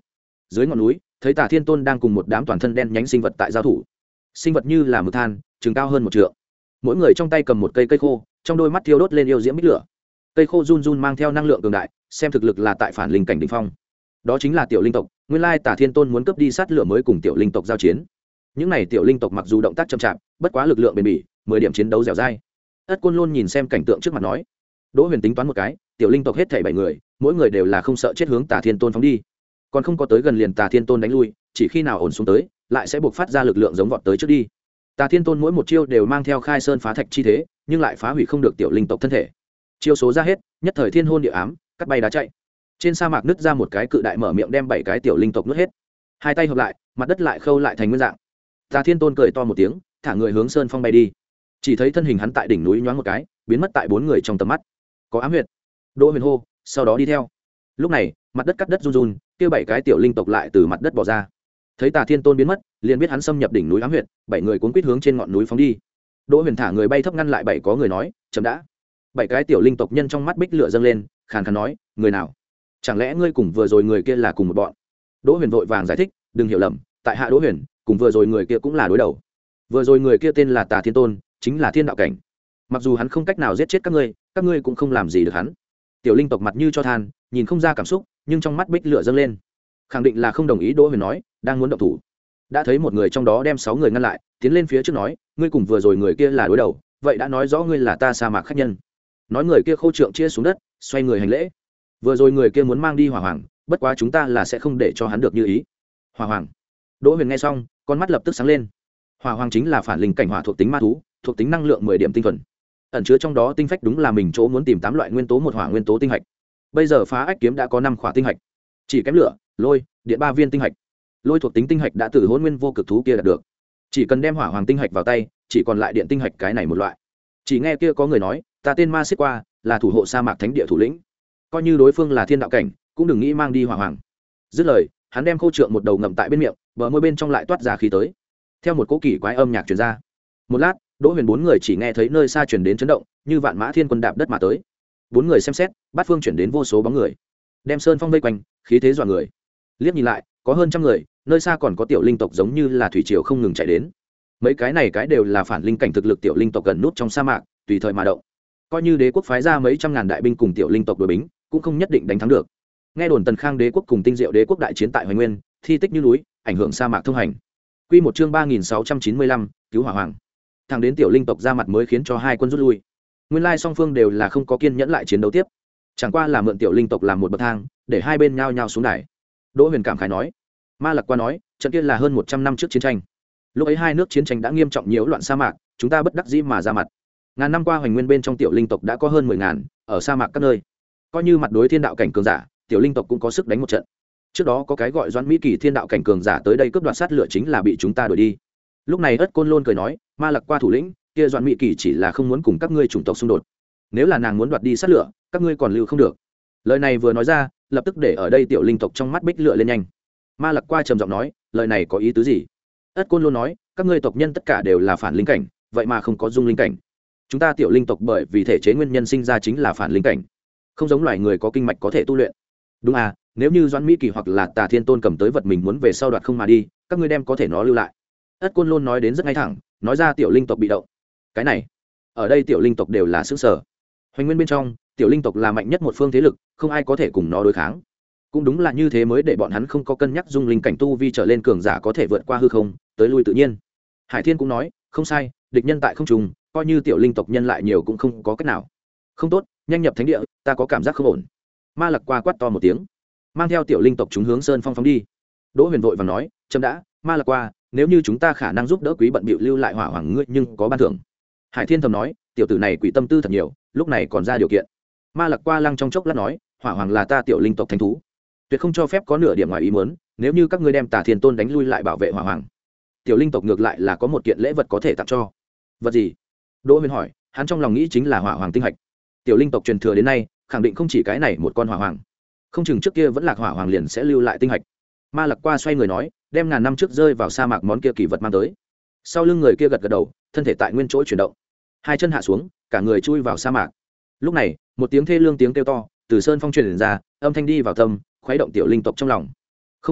dưới ngọn núi thấy Tà Thiên Tôn đang cùng một đám toàn thân đen nhánh sinh vật tại giao thủ. Sinh vật như là mực than, chừng cao hơn một trượng, mỗi người trong tay cầm một cây cây khô, trong đôi mắt thiêu đốt lên yêu diễm bích lửa. Cây khô run run mang theo năng lượng cường đại, xem thực lực là tại phản linh cảnh đỉnh phong. Đó chính là tiểu linh tộc. Nguyên lai Tà Thiên Tôn muốn cướp đi sát lửa mới cùng tiểu linh tộc giao chiến. Những này tiểu linh tộc mặc dù động tác chậm chạp, bất quá lực lượng bền bỉ, mười điểm chiến đấu dẻo dai. Ất Côn Lôn nhìn xem cảnh tượng trước mặt nói. Đỗ Huyền tính toán một cái, tiểu linh tộc hết thảy bảy người, mỗi người đều là không sợ chết hướng Tà Thiên Tôn phóng đi. Còn không có tới gần liền Tà Thiên Tôn đánh lui, chỉ khi nào ổn xuống tới, lại sẽ buộc phát ra lực lượng giống vọt tới trước đi. Tà Thiên Tôn mỗi một chiêu đều mang theo khai sơn phá thạch chi thế, nhưng lại phá hủy không được tiểu linh tộc thân thể. Chiêu số ra hết, nhất thời thiên hôn địa ám, cắt bay đá chạy. Trên sa mạc nứt ra một cái cự đại mở miệng đem bảy cái tiểu linh tộc nuốt hết. Hai tay hợp lại, mặt đất lại khâu lại thành nguyên dạng. Tà Thiên Tôn cười to một tiếng, thả người hướng sơn phong bay đi. Chỉ thấy thân hình hắn tại đỉnh núi nhoáng một cái, biến mất tại bốn người trong tầm mắt. Có ám huyệt. Đỗ Huyền hô, sau đó đi theo. Lúc này, mặt đất cắt đất run run, kia bảy cái tiểu linh tộc lại từ mặt đất bò ra. Thấy Tà Thiên Tôn biến mất, liền biết hắn xâm nhập đỉnh núi ám huyệt, bảy người cuốn quýt hướng trên ngọn núi phóng đi. Đỗ Huyền thả người bay thấp ngăn lại bảy có người nói, chậm đã. Bảy cái tiểu linh tộc nhân trong mắt bích lửa dâng lên, khàn khàn nói, người nào? Chẳng lẽ ngươi cùng vừa rồi người kia là cùng một bọn? Đỗ Huyền vội vàng giải thích, đừng hiểu lầm, tại hạ Đỗ Huyền, cùng vừa rồi người kia cũng là đối đầu. Vừa rồi người kia tên là Tà Thiên Tôn, chính là thiên đạo cảnh. Mặc dù hắn không cách nào giết chết các ngươi, các ngươi cũng không làm gì được hắn. Tiểu linh tộc mặt như cho than, nhìn không ra cảm xúc, nhưng trong mắt bích lửa dâng lên, khẳng định là không đồng ý. Đỗ Huyền nói, đang muốn động thủ, đã thấy một người trong đó đem sáu người ngăn lại, tiến lên phía trước nói, ngươi cùng vừa rồi người kia là đối đầu, vậy đã nói rõ ngươi là ta sa mạc khách nhân. Nói người kia khô trượng chia xuống đất, xoay người hành lễ. Vừa rồi người kia muốn mang đi hỏa hoàng, bất quá chúng ta là sẽ không để cho hắn được như ý. Hỏa hoàng. Đỗ Huyền nghe xong, con mắt lập tức sáng lên. Hỏa hoàng chính là phản linh cảnh hỏa thuộc tính ma thú, thuộc tính năng lượng mười điểm tinh thuần, ẩn chứa trong đó tinh phách đúng là mình chỗ muốn tìm tám loại nguyên tố một hỏa nguyên tố tinh hạch. Bây giờ phá ách kiếm đã có năm khỏa tinh hạch, chỉ kém lửa, lôi, điện ba viên tinh hạch. Lôi thuộc tính tinh hạch đã từ hỗn nguyên vô cực thú kia đạt được, chỉ cần đem hỏa hoàng tinh hạch vào tay, chỉ còn lại điện tinh hạch cái này một loại. Chỉ nghe kia có người nói, ta tên Ma Xích Qua, là thủ hộ sa mạc thánh địa thủ lĩnh, coi như đối phương là thiên đạo cảnh, cũng đừng nghĩ mang đi hỏa hoàng. Dứt lời, hắn đem khô trượng một đầu ngậm tại bên miệng, bờ môi bên trong lại toát ra khí tới. Theo một cỗ kỳ quái âm nhạc truyền ra, một lát, Đỗ Huyền bốn người chỉ nghe thấy nơi xa truyền đến chấn động, như vạn mã thiên quân đạp đất mà tới. Bốn người xem xét, bát phương chuyển đến vô số bóng người, đem sơn phong vây quanh, khí thế dọa người. Liếc nhìn lại, có hơn trăm người, nơi xa còn có tiểu linh tộc giống như là thủy triều không ngừng chạy đến. Mấy cái này cái đều là phản linh cảnh thực lực tiểu linh tộc gần nút trong sa mạc, tùy thời mà động. Coi như đế quốc phái ra mấy trăm ngàn đại binh cùng tiểu linh tộc đối bính, cũng không nhất định đánh thắng được. Nghe đồn Tần Khang đế quốc cùng Tinh Diệu đế quốc đại chiến tại Hoành Nguyên, thi tích như núi, ảnh hưởng sa mạc thông hành. Quy một chương ba nghìn sáu trăm chín mươi lăm, cứu hỏa hoàng. Thằng đến tiểu linh tộc ra mặt mới khiến cho hai quân rút lui. Nguyên lai song phương đều là không có kiên nhẫn lại chiến đấu tiếp, chẳng qua là mượn tiểu linh tộc làm một bậc thang, để hai bên nhao nhao xuống đài. Đỗ Huyền cảm khái nói. Ma Lạc Qua nói, trận kia là hơn một trăm năm trước chiến tranh. Lúc ấy hai nước chiến tranh đã nghiêm trọng nhiễu loạn sa mạc, chúng ta bất đắc dĩ mà ra mặt. Ngàn năm qua Hoành Nguyên bên trong tiểu linh tộc đã có hơn mười ngàn, ở sa mạc các nơi. Coi như mặt đối thiên đạo cảnh cường giả, tiểu linh tộc cũng có sức đánh một trận. Trước đó có cái gọi Doãn Mỹ Kỳ thiên đạo cảnh cường giả tới đây cướp đoạt sát lửa chính là bị chúng ta đuổi đi. Lúc này Ất Côn Lôn cười nói, Ma Lạc Qua thủ lĩnh, kia Doãn Mỹ Kỳ chỉ là không muốn cùng các ngươi chủng tộc xung đột. Nếu là nàng muốn đoạt đi sát lửa, các ngươi còn lưu không được. Lời này vừa nói ra, lập tức để ở đây tiểu linh tộc trong mắt bích lửa lên nhanh. Ma Lạc Qua trầm giọng nói, lời này có ý tứ gì? Ất Côn Lôn nói, các ngươi tộc nhân tất cả đều là phản linh cảnh, vậy mà không có dung linh cảnh. Chúng ta tiểu linh tộc bởi vì thể chế nguyên nhân sinh ra chính là phản linh cảnh, không giống loài người có kinh mạch có thể tu luyện. Đúng à, nếu như Doãn Mỹ Kỳ hoặc là Tà Thiên Tôn cầm tới vật mình muốn về sau đoạt không mà đi, các ngươi đem có thể nó lưu lại. Ất Côn Lôn nói đến rất ngay thẳng, nói ra tiểu linh tộc bị động. Cái này, ở đây tiểu linh tộc đều là xứ sở. Hoành Nguyên bên trong, tiểu linh tộc là mạnh nhất một phương thế lực, không ai có thể cùng nó đối kháng. Cũng đúng là như thế mới để bọn hắn không có cân nhắc dung linh cảnh tu vi trở lên cường giả có thể vượt qua hư không, tới lui tự nhiên. Hải Thiên cũng nói, không sai, địch nhân tại không trùng, coi như tiểu linh tộc nhân lại nhiều cũng không có cách nào. Không tốt, nhanh nhập thánh địa, ta có cảm giác không ổn. Ma Lạc Qua quát to một tiếng, mang theo tiểu linh tộc chúng hướng sơn phong phóng đi. Đỗ Huyền vội vàng nói, chấm đã, Ma Lạc Qua, nếu như chúng ta khả năng giúp đỡ quý bận bịu lưu lại hỏa hoàng ngươi nhưng có ban thưởng. Hải Thiên thầm nói, tiểu tử này quỷ tâm tư thật nhiều, lúc này còn ra điều kiện. Ma Lạc Qua lăng trong chốc lát nói, hỏa hoàng là ta tiểu linh tộc thánh thú, tuyệt không cho phép có nửa điểm ngoài ý muốn. Nếu như các ngươi đem Tà Thiên Tôn đánh lui lại bảo vệ hỏa hoàng, tiểu linh tộc ngược lại là có một kiện lễ vật có thể tặng cho. Vật gì? Đỗ Huyền hỏi, hắn trong lòng nghĩ chính là hỏa hoàng tinh hạch. Tiểu linh tộc truyền thừa đến nay, khẳng định không chỉ cái này một con hỏa hoàng, không chừng trước kia vẫn là hỏa hoàng liền sẽ lưu lại tinh hạch. Ma Lạc Qua xoay người nói, đem ngàn năm trước rơi vào sa mạc món kia kỳ vật mang tới. Sau lưng người kia gật gật đầu, thân thể tại nguyên chỗ chuyển động, hai chân hạ xuống, cả người chui vào sa mạc. Lúc này, một tiếng thê lương tiếng kêu to từ sơn phong truyền ra, âm thanh đi vào tâm, khuấy động tiểu linh tộc trong lòng. Không tốt,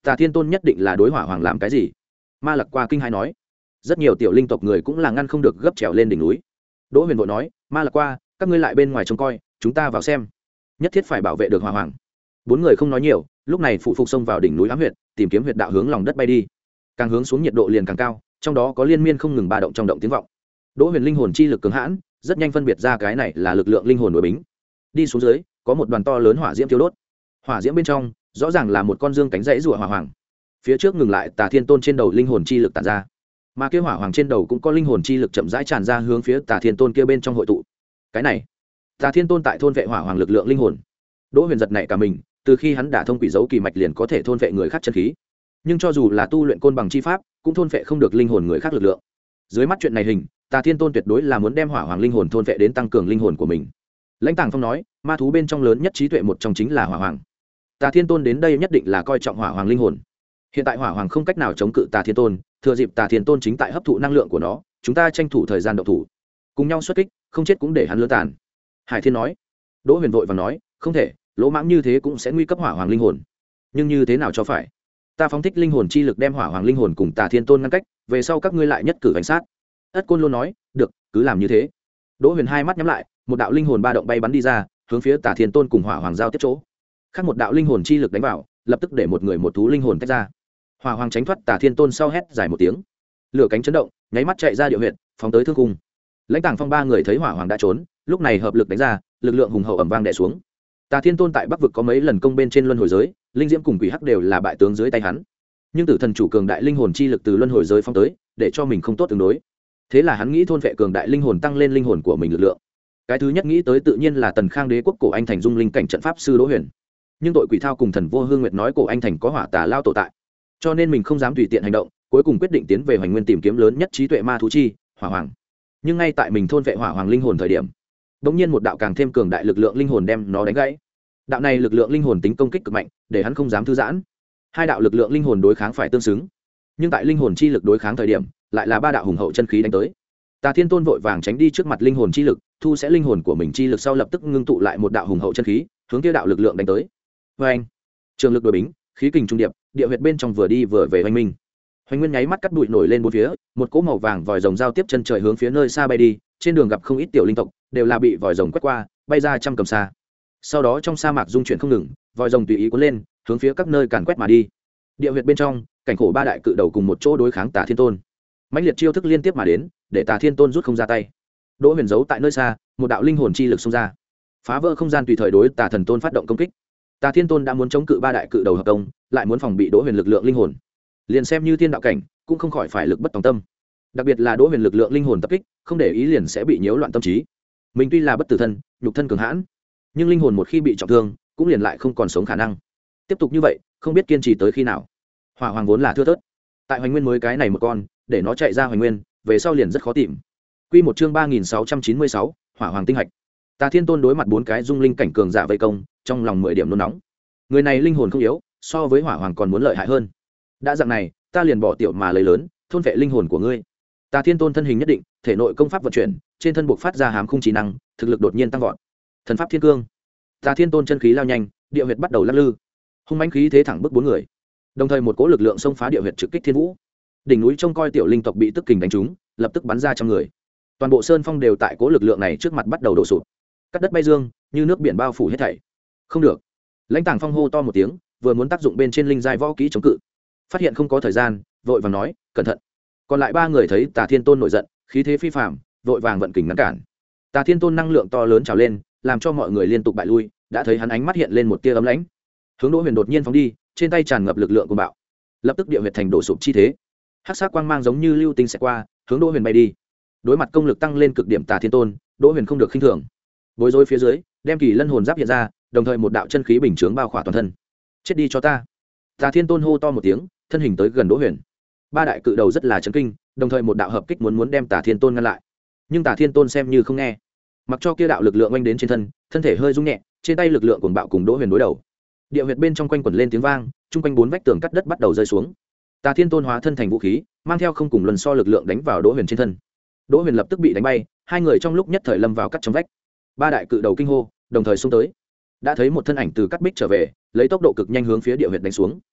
Tà Thiên Tôn nhất định là đối hỏa hoàng làm cái gì? Ma Lặc qua kinh hai nói. Rất nhiều tiểu linh tộc người cũng là ngăn không được gấp trèo lên đỉnh núi. Đỗ Huyền vội nói, Ma Lặc qua, các ngươi lại bên ngoài trông coi, chúng ta vào xem. Nhất thiết phải bảo vệ được hỏa hoàng. Bốn người không nói nhiều, lúc này phụ phục xông vào đỉnh núi ám huyệt, tìm kiếm huyệt đạo hướng lòng đất bay đi. Càng hướng xuống nhiệt độ liền càng cao, trong đó có liên miên không ngừng ba động trong động tiếng vọng. Đỗ Huyền linh hồn chi lực cường hãn, rất nhanh phân biệt ra cái này là lực lượng linh hồn đối bính. Đi xuống dưới, có một đoàn to lớn hỏa diễm thiêu đốt. Hỏa diễm bên trong, rõ ràng là một con dương cánh rẫy rùa hỏa hoàng. Phía trước ngừng lại Tà Thiên Tôn trên đầu linh hồn chi lực tản ra, mà kia hỏa hoàng trên đầu cũng có linh hồn chi lực chậm rãi tràn ra hướng phía Tà Thiên Tôn kia bên trong hội tụ. Cái này, Tà Thiên Tôn tại thôn vệ hỏa hoàng lực lượng linh hồn. Đỗ Huyền giật nảy cả mình, từ khi hắn đả thông quỷ dấu kỳ mạch liền có thể thôn vệ người khác chân khí, nhưng cho dù là tu luyện côn bằng chi pháp, cũng thôn vệ không được linh hồn người khác lực lượng. Dưới mắt chuyện này hình, Tà Thiên Tôn tuyệt đối là muốn đem hỏa hoàng linh hồn thôn vệ đến tăng cường linh hồn của mình. Lãnh Tàng Phong nói, ma thú bên trong lớn nhất trí tuệ một trong chính là hỏa hoàng. Tà Thiên Tôn đến đây nhất định là coi trọng hỏa hoàng linh hồn. Hiện tại hỏa hoàng không cách nào chống cự Tà Thiên Tôn, thừa dịp Tà Thiên Tôn chính tại hấp thụ năng lượng của nó, chúng ta tranh thủ thời gian động thủ, cùng nhau xuất kích, không chết cũng để hắn lơ tàn. Hải Thiên nói. Đỗ Huyền vội vàng nói, không thể, lỗ mãng như thế cũng sẽ nguy cấp hỏa hoàng linh hồn. Nhưng như thế nào cho phải? Ta phóng thích linh hồn chi lực đem hỏa hoàng linh hồn cùng Tà Thiên Tôn ngăn cách, về sau các ngươi lại nhất cử cảnh sát. Ất Côn Lôn nói, được, cứ làm như thế. Đỗ Huyền hai mắt nhắm lại, một đạo linh hồn ba động bay bắn đi ra, hướng phía Tà Thiên Tôn cùng hỏa hoàng giao tiếp chỗ. Khác một đạo linh hồn chi lực đánh vào, lập tức để một người một thú linh hồn tách ra. Hỏa hoàng tránh thoát Tà Thiên Tôn sau hét dài một tiếng, lửa cánh chấn động, nháy mắt chạy ra địa huyệt, phóng tới thương cung. Lãnh Tàng Phong ba người thấy hỏa hoàng đã trốn, lúc này hợp lực đánh ra, lực lượng hùng hậu ầm vang đè xuống. Tà Thiên Tôn tại Bắc vực có mấy lần công bên trên luân hồi giới, linh diễm cùng quỷ hắc đều là bại tướng dưới tay hắn. Nhưng Tử Thần chủ cường đại linh hồn chi lực từ luân hồi giới phóng tới, để cho mình không tốt tương đối. Thế là hắn nghĩ thôn vệ cường đại linh hồn tăng lên linh hồn của mình lực lượng. Cái thứ nhất nghĩ tới tự nhiên là Tần Khang Đế quốc cổ anh thành dung linh cảnh trận pháp sư Đỗ Huyền. Nhưng tội quỷ thao cùng thần vô hương nguyệt nói cổ anh thành có hỏa tà lao tổ tại, cho nên mình không dám tùy tiện hành động, cuối cùng quyết định tiến về Hoành Nguyên tìm kiếm lớn nhất trí tuệ ma thú chi hỏa hoàng. Nhưng ngay tại mình thôn vệ hỏa hoàng linh hồn thời điểm, đột nhiên một đạo càng thêm cường đại lực lượng linh hồn đem nó đánh gãy. Đạo này lực lượng linh hồn tính công kích cực mạnh, để hắn không dám thư giãn. Hai đạo lực lượng linh hồn đối kháng phải tương xứng, nhưng tại linh hồn chi lực đối kháng thời điểm, lại là ba đạo hùng hậu chân khí đánh tới. Tà Thiên Tôn vội vàng tránh đi trước mặt linh hồn chi lực, thu sẽ linh hồn của mình chi lực sau lập tức ngưng tụ lại một đạo hùng hậu chân khí, hướng kia đạo lực lượng đánh tới. Và anh, trường lực đối bính, khí kình trung điệp, địa huyệt bên trong vừa đi vừa về hoành minh. Hoành Nguyên nháy mắt cắt bụi nổi lên bốn phía, một cỗ màu vàng vòi rồng giao tiếp chân trời hướng phía nơi xa bay đi, trên đường gặp không ít tiểu linh tộc, đều là bị vòi rồng quét qua, bay ra trăm cầm xa. Sau đó trong sa mạc dung chuyển không ngừng, vòi rồng tùy ý cuốn lên, hướng phía các nơi càn quét mà đi. Địa huyệt bên trong, cảnh khổ ba đại cự đầu cùng một chỗ đối kháng Tà Thiên Tôn. Mãnh liệt chiêu thức liên tiếp mà đến, để Tà Thiên Tôn rút không ra tay. Đỗ Huyền giấu tại nơi xa, một đạo linh hồn chi lực xông ra, phá vỡ không gian tùy thời đối Tà Thần Tôn phát động công kích. Tà Thiên Tôn đã muốn chống cự ba đại cự đầu hợp công, lại muốn phòng bị Đỗ Huyền lực lượng linh hồn, liền xem như thiên đạo cảnh cũng không khỏi phải lực bất tòng tâm. Đặc biệt là Đỗ Huyền lực lượng linh hồn tập kích, không để ý liền sẽ bị nhiễu loạn tâm trí. Mình tuy là bất tử thân, nhục thân cường hãn, nhưng linh hồn một khi bị trọng thương, cũng liền lại không còn sống khả năng. Tiếp tục như vậy, không biết kiên trì tới khi nào. Hỏa hoàng vốn là thưa thớt, tại Hoành Nguyên mới cái này một con, để nó chạy ra Hoành Nguyên, về sau liền rất khó tìm. Quy một chương ba nghìn sáu trăm chín mươi sáu, Hỏa hoàng tinh hạch. Tà Thiên Tôn đối mặt bốn cái dung linh cảnh cường giả vây công, trong lòng mười điểm nôn nóng. Người này linh hồn không yếu, so với Hỏa hoàng còn muốn lợi hại hơn. Đã dạng này, ta liền bỏ tiểu mà lấy lớn, thôn vệ linh hồn của ngươi. Tà Thiên Tôn thân hình nhất định, thể nội công pháp vận chuyển, trên thân buộc phát ra hám khung trí năng, thực lực đột nhiên tăng vọt. Thần pháp thiên cương. Tà Thiên Tôn chân khí lao nhanh, địa huyệt bắt đầu lắc lư, hung mãnh khí thế thẳng bức bốn người. Đồng thời một cỗ lực lượng xông phá địa huyệt trực kích thiên vũ. Đỉnh núi trông coi tiểu linh tộc bị tức kình đánh trúng, lập tức bắn ra trăm người. Toàn bộ sơn phong đều tại cỗ lực lượng này trước mặt bắt đầu đổ sụp, cắt đất bay dương, như nước biển bao phủ hết thảy. Không được. Lãnh Tàng Phong hô to một tiếng, vừa muốn tác dụng bên trên linh giai võ kỹ chống cự, phát hiện không có thời gian, vội vàng nói, cẩn thận. Còn lại ba người thấy Tà Thiên Tôn nổi giận, khí thế phi phàm, vội vàng vận kình ngăn cản. Tà Thiên Tôn năng lượng to lớn trào lên, làm cho mọi người liên tục bại lui, đã thấy hắn ánh mắt hiện lên một tia ấm lãnh, hướng Đỗ Huyền đột nhiên phóng đi, trên tay tràn ngập lực lượng cuồng bạo, lập tức địa huyệt thành đổ sụp chi thế. Hắc sắc quang mang giống như lưu tinh sẽ qua, hướng Đỗ Huyền bay đi. Đối mặt công lực tăng lên cực điểm Tà Thiên Tôn, Đỗ Huyền không được khinh thường, bối rối phía dưới, đem Kỳ Lân hồn giáp hiện ra, đồng thời một đạo chân khí bình chướng bao khỏa toàn thân. Chết đi cho ta. Tà Thiên Tôn hô to một tiếng, thân hình tới gần Đỗ Huyền. Ba đại cự đầu rất là chấn kinh, đồng thời một đạo hợp kích muốn muốn đem Tà Thiên Tôn ngăn lại. Nhưng Tà Thiên Tôn xem như không nghe, mặc cho kia đạo lực lượng oanh đến trên thân, thân thể hơi rung nhẹ, trên tay lực lượng cuồng bạo cùng Đỗ Huyền đối đầu. Địa huyệt bên trong quanh quẩn lên tiếng vang, chung quanh bốn vách tường cắt đất bắt đầu rơi xuống. Tà Thiên Tôn hóa thân thành vũ khí, mang theo không cùng luân so lực lượng đánh vào Đỗ Huyền trên thân. Đỗ Huyền lập tức bị đánh bay, hai người trong lúc nhất thời lâm vào cắt trong vách. Ba đại cự đầu kinh hô, đồng thời xung tới. Đã thấy một thân ảnh từ cắt bích trở về, lấy tốc độ cực nhanh hướng phía địa huyệt đánh xuống.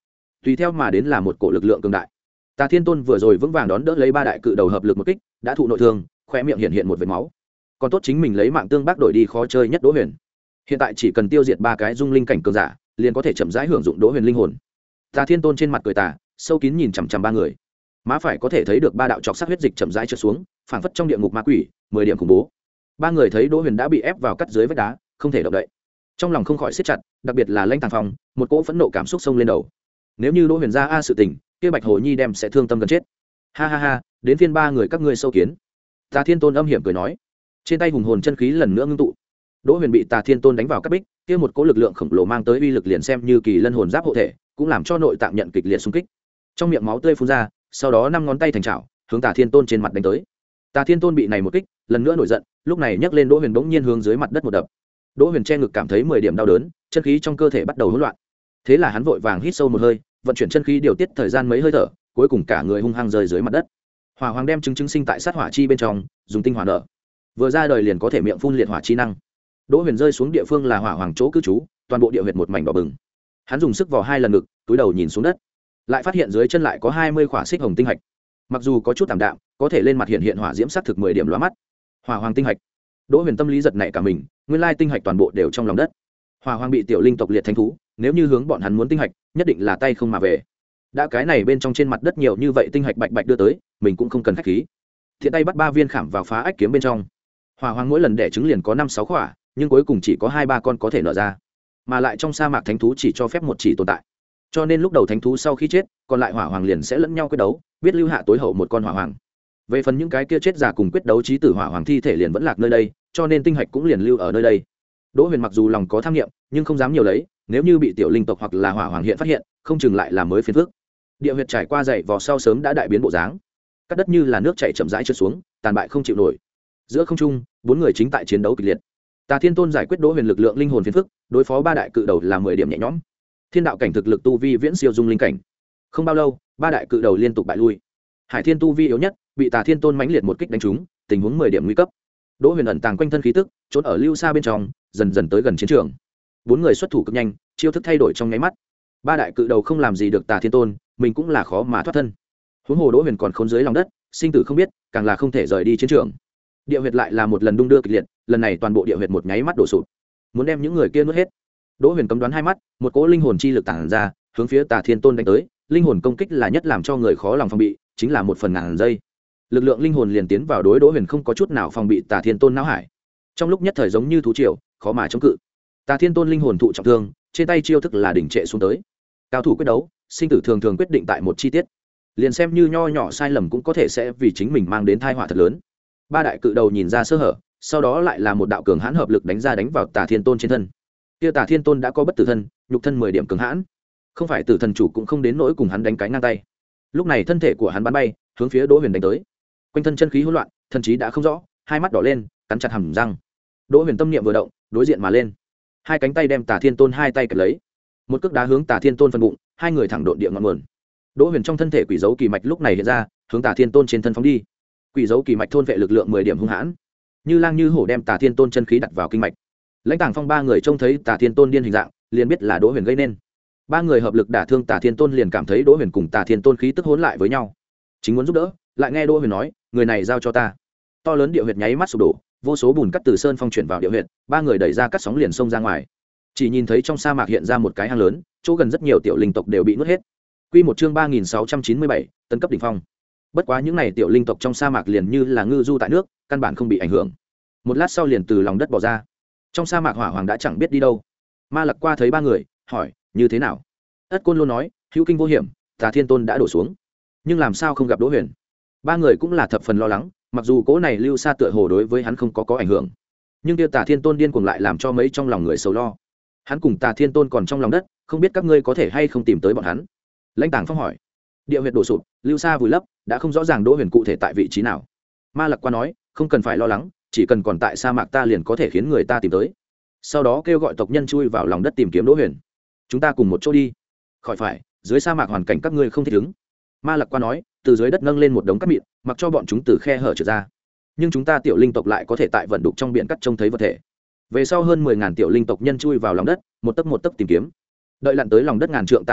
tùy theo mà đến là một cổ lực lượng cường đại. Tà Thiên Tôn vừa rồi vững vàng đón đỡ lấy ba đại cự đầu hợp lực một kích, đã thụ nội thương, khóe miệng hiện hiện một vệt máu. Còn tốt chính mình lấy mạng tương bác đổi đi khó chơi nhất Đỗ Huyền. Hiện tại chỉ cần tiêu diệt ba cái dung linh cảnh cường giả, liền có thể chậm rãi hưởng dụng Đỗ Huyền linh hồn. Tà Thiên Tôn trên mặt cười tà, sâu kín nhìn chằm chằm ba người. Má phải có thể thấy được ba đạo chọc sắc huyết dịch chậm rãi trượt xuống, phảng phất trong địa ngục ma quỷ, mười điểm khủng bố. Ba người thấy Đỗ Huyền đã bị ép vào cắt dưới vách đá, không thể động đậy. Trong lòng không khỏi siết chặt, đặc biệt là Lãnh Tàng Phong, một cỗ phẫn nộ cảm xúc xông lên đầu. Nếu như Đỗ Huyền ra a sự tình, kia Bạch Hồ Nhi đem sẽ thương tâm gần chết. Ha ha ha, đến phiên ba người các ngươi sâu kiến. Tà Thiên Tôn âm hiểm cười nói, trên tay hùng hồn chân khí lần nữa ngưng tụ. Đỗ Huyền bị Tà Thiên Tôn đánh vào các bích, kia một cỗ lực lượng khổng lồ mang tới uy lực liền xem như kỳ lân hồn giáp hộ thể, cũng làm cho nội tạng nhận kịch liệt xung kích. Trong miệng máu tươi phun ra, sau đó năm ngón tay thành chảo, hướng Tà Thiên Tôn trên mặt đánh tới. Tà Thiên Tôn bị này một kích, lần nữa nổi giận, lúc này nhấc lên Đỗ Huyền bỗng nhiên hướng dưới mặt đất một đập. Đỗ Huyền che ngực cảm thấy mười điểm đau đớn, chân khí trong cơ thể bắt đầu hỗn loạn. Thế là hắn vội vàng hít sâu một hơi, vận chuyển chân khí điều tiết thời gian mấy hơi thở, cuối cùng cả người hung hăng rơi dưới mặt đất. Hỏa Hoàng đem trứng trứng sinh tại sát hỏa chi bên trong, dùng tinh hỏa nở. Vừa ra đời liền có thể miệng phun liệt hỏa chi năng. Đỗ Huyền rơi xuống địa phương là Hỏa Hoàng chỗ cư trú, toàn bộ địa huyệt một mảnh đỏ bừng. Hắn dùng sức vò hai lần ngực, túi đầu nhìn xuống đất, lại phát hiện dưới chân lại có hai mươi khỏa xích hồng tinh hạch. Mặc dù có chút tạm đạm, có thể lên mặt hiện hiện hỏa diễm sắc thực mười điểm lóa mắt. Hỏa Hoàng tinh hạch. Đỗ Huyền tâm lý giật nảy cả mình, nguyên lai tinh hạch toàn bộ đều trong lòng đất. Hỏa Hoàng bị tiểu linh tộc liệt thánh thú, nếu như hướng bọn hắn muốn tinh hạch, nhất định là tay không mà về. Đã cái này bên trong trên mặt đất nhiều như vậy tinh hạch bạch bạch đưa tới, mình cũng không cần khách khí. Thiện tay bắt ba viên khảm vào phá ách kiếm bên trong. Hỏa Hoàng mỗi lần đẻ trứng liền có năm sáu khỏa, nhưng cuối cùng chỉ có hai ba con có thể nở ra. Mà lại trong sa mạc thánh thú chỉ cho phép một chỉ tồn tại. Cho nên lúc đầu thánh thú sau khi chết, còn lại Hỏa Hoàng liền sẽ lẫn nhau quyết đấu, biết lưu hạ tối hậu một con Hỏa Hoàng. Về phần những cái kia chết già cùng quyết đấu chí tử Hỏa Hoàng thi thể liền vẫn lạc nơi đây, cho nên tinh hạch cũng liền lưu ở nơi đây. Đỗ Huyền mặc dù lòng có tham nghiệm, nhưng không dám nhiều lấy, nếu như bị tiểu linh tộc hoặc là Hỏa Hoàng hiện phát hiện, không chừng lại là mới phiền phức. Địa huyệt trải qua dậy vò sau sớm đã đại biến bộ dáng, các đất như là nước chảy chậm rãi trượt xuống, tàn bại không chịu nổi. Giữa không trung, bốn người chính tại chiến đấu kịch liệt. Tà Thiên Tôn giải quyết Đỗ Huyền lực lượng linh hồn phiền phức, đối phó ba đại cự đầu là mười điểm nhẹ nhõm. Thiên đạo cảnh thực lực tu vi viễn siêu dung linh cảnh. Không bao lâu, ba đại cự đầu liên tục bại lui. Hải Thiên tu vi yếu nhất, bị Tà Thiên Tôn mãnh liệt một kích đánh trúng, tình huống mười điểm nguy cấp. Đỗ Huyền ẩn tàng quanh thân khí tức, trốn ở lưu xa bên trong, dần dần tới gần chiến trường. Bốn người xuất thủ cực nhanh, chiêu thức thay đổi trong nháy mắt. Ba đại cự đầu không làm gì được Tà Thiên Tôn, mình cũng là khó mà thoát thân. Huống hồ Đỗ Huyền còn khốn dưới lòng đất, sinh tử không biết, càng là không thể rời đi chiến trường. Địa huyệt lại là một lần đung đưa kịch liệt, lần này toàn bộ địa huyệt một nháy mắt đổ sụp, muốn đem những người kia nuốt hết. Đỗ Huyền cấm đoán hai mắt, một cỗ linh hồn chi lực tản ra, hướng phía Tà Thiên Tôn đánh tới. Linh hồn công kích là nhất làm cho người khó lòng phòng bị, chính là một phần ngàn giây. Lực lượng linh hồn liền tiến vào đối Đỗ Huyền không có chút nào phòng bị Tà Thiên Tôn não hải. Trong lúc nhất thời giống như thú triều, khó mà chống cự. Tà Thiên Tôn linh hồn thụ trọng thương, trên tay chiêu thức là đỉnh trệ xuống tới. Cao thủ quyết đấu, sinh tử thường thường quyết định tại một chi tiết. Liền xem như nho nhỏ sai lầm cũng có thể sẽ vì chính mình mang đến tai họa thật lớn. Ba đại cự đầu nhìn ra sơ hở, sau đó lại là một đạo cường hãn hợp lực đánh ra đánh vào Tà Thiên Tôn trên thân. Kia Tà Thiên Tôn đã có bất tử thân, nhục thân mười điểm cường hãn, không phải tử thần chủ cũng không đến nỗi cùng hắn đánh cái ngang tay. Lúc này thân thể của hắn bắn bay, hướng phía Đỗ Huyền đánh tới. Quanh thân chân khí hỗn loạn, thần trí đã không rõ, hai mắt đỏ lên, cắn chặt hàm răng. Đỗ Huyền tâm niệm vừa động, đối diện mà lên, hai cánh tay đem Tà Thiên Tôn hai tay kẹp lấy, một cước đá hướng Tà Thiên Tôn phần bụng, hai người thẳng độn địa ngọn nguồn. Đỗ Huyền trong thân thể quỷ dấu kỳ mạch lúc này hiện ra, hướng Tà Thiên Tôn trên thân phóng đi. Quỷ dấu kỳ mạch thôn vệ lực lượng mười điểm hung hãn, như lang như hổ đem Tà Thiên Tôn chân khí đặt vào kinh mạch. Lãnh Tàng Phong ba người trông thấy Tà Thiên Tôn điên hình dạng, liền biết là Đỗ Huyền gây nên. Ba người hợp lực đả thương Tà Thiên Tôn, liền cảm thấy Đỗ Huyền cùng Tà Thiên Tôn khí tức hỗn lại với nhau, chính muốn giúp đỡ, lại nghe Đỗ Huyền nói, người này giao cho ta. To lớn địa huyệt nháy mắt sụp đổ, vô số bùn cắt từ sơn phong chuyển vào địa huyệt, ba người đẩy ra cắt sóng liền xông ra ngoài. Chỉ nhìn thấy trong sa mạc hiện ra một cái hang lớn, chỗ gần rất nhiều tiểu linh tộc đều bị nuốt hết. Quy một chương ba nghìn sáu trăm chín mươi bảy, tấn cấp đỉnh phong. Bất quá những này tiểu linh tộc trong sa mạc liền như là ngư du tại nước, căn bản không bị ảnh hưởng. Một lát sau liền từ lòng đất bò ra. Trong sa mạc Hỏa Hoàng đã chẳng biết đi đâu. Ma Lặc qua thấy ba người, hỏi, như thế nào? Ất Côn Lôn nói, hữu kinh vô hiểm, Tà Thiên Tôn đã đổ xuống, nhưng làm sao không gặp Đỗ Huyền? Ba người cũng là thập phần lo lắng, mặc dù cỗ này lưu xa tựa hồ đối với hắn không có có ảnh hưởng, nhưng kia Tà Thiên Tôn điên cuồng lại làm cho mấy trong lòng người sầu lo. Hắn cùng Tà Thiên Tôn còn trong lòng đất, không biết các ngươi có thể hay không tìm tới bọn hắn. Lãnh Tàng Phong hỏi. Địa huyệt đổ sụp, lưu xa vùi lấp, đã không rõ ràng Đỗ Huyền cụ thể tại vị trí nào. Ma Lặc qua nói, không cần phải lo lắng, chỉ cần còn tại sa mạc ta liền có thể khiến người ta tìm tới. Sau đó kêu gọi tộc nhân chui vào lòng đất tìm kiếm Đỗ Huyền. Chúng ta cùng một chỗ đi. Khỏi phải, dưới sa mạc hoàn cảnh các ngươi không thích ứng. Ma Lặc qua nói, từ dưới đất nâng lên một đống cát mịn, mặc cho bọn chúng từ khe hở trượt ra. Nhưng chúng ta tiểu linh tộc lại có thể tại vận đục trong biển cắt trông thấy vật thể. Về sau hơn mười ngàn tiểu linh tộc nhân chui vào lòng đất, một tấc một tấc tìm kiếm. Đợi lặn tới lòng đất ngàn trượng tả hữu lúc,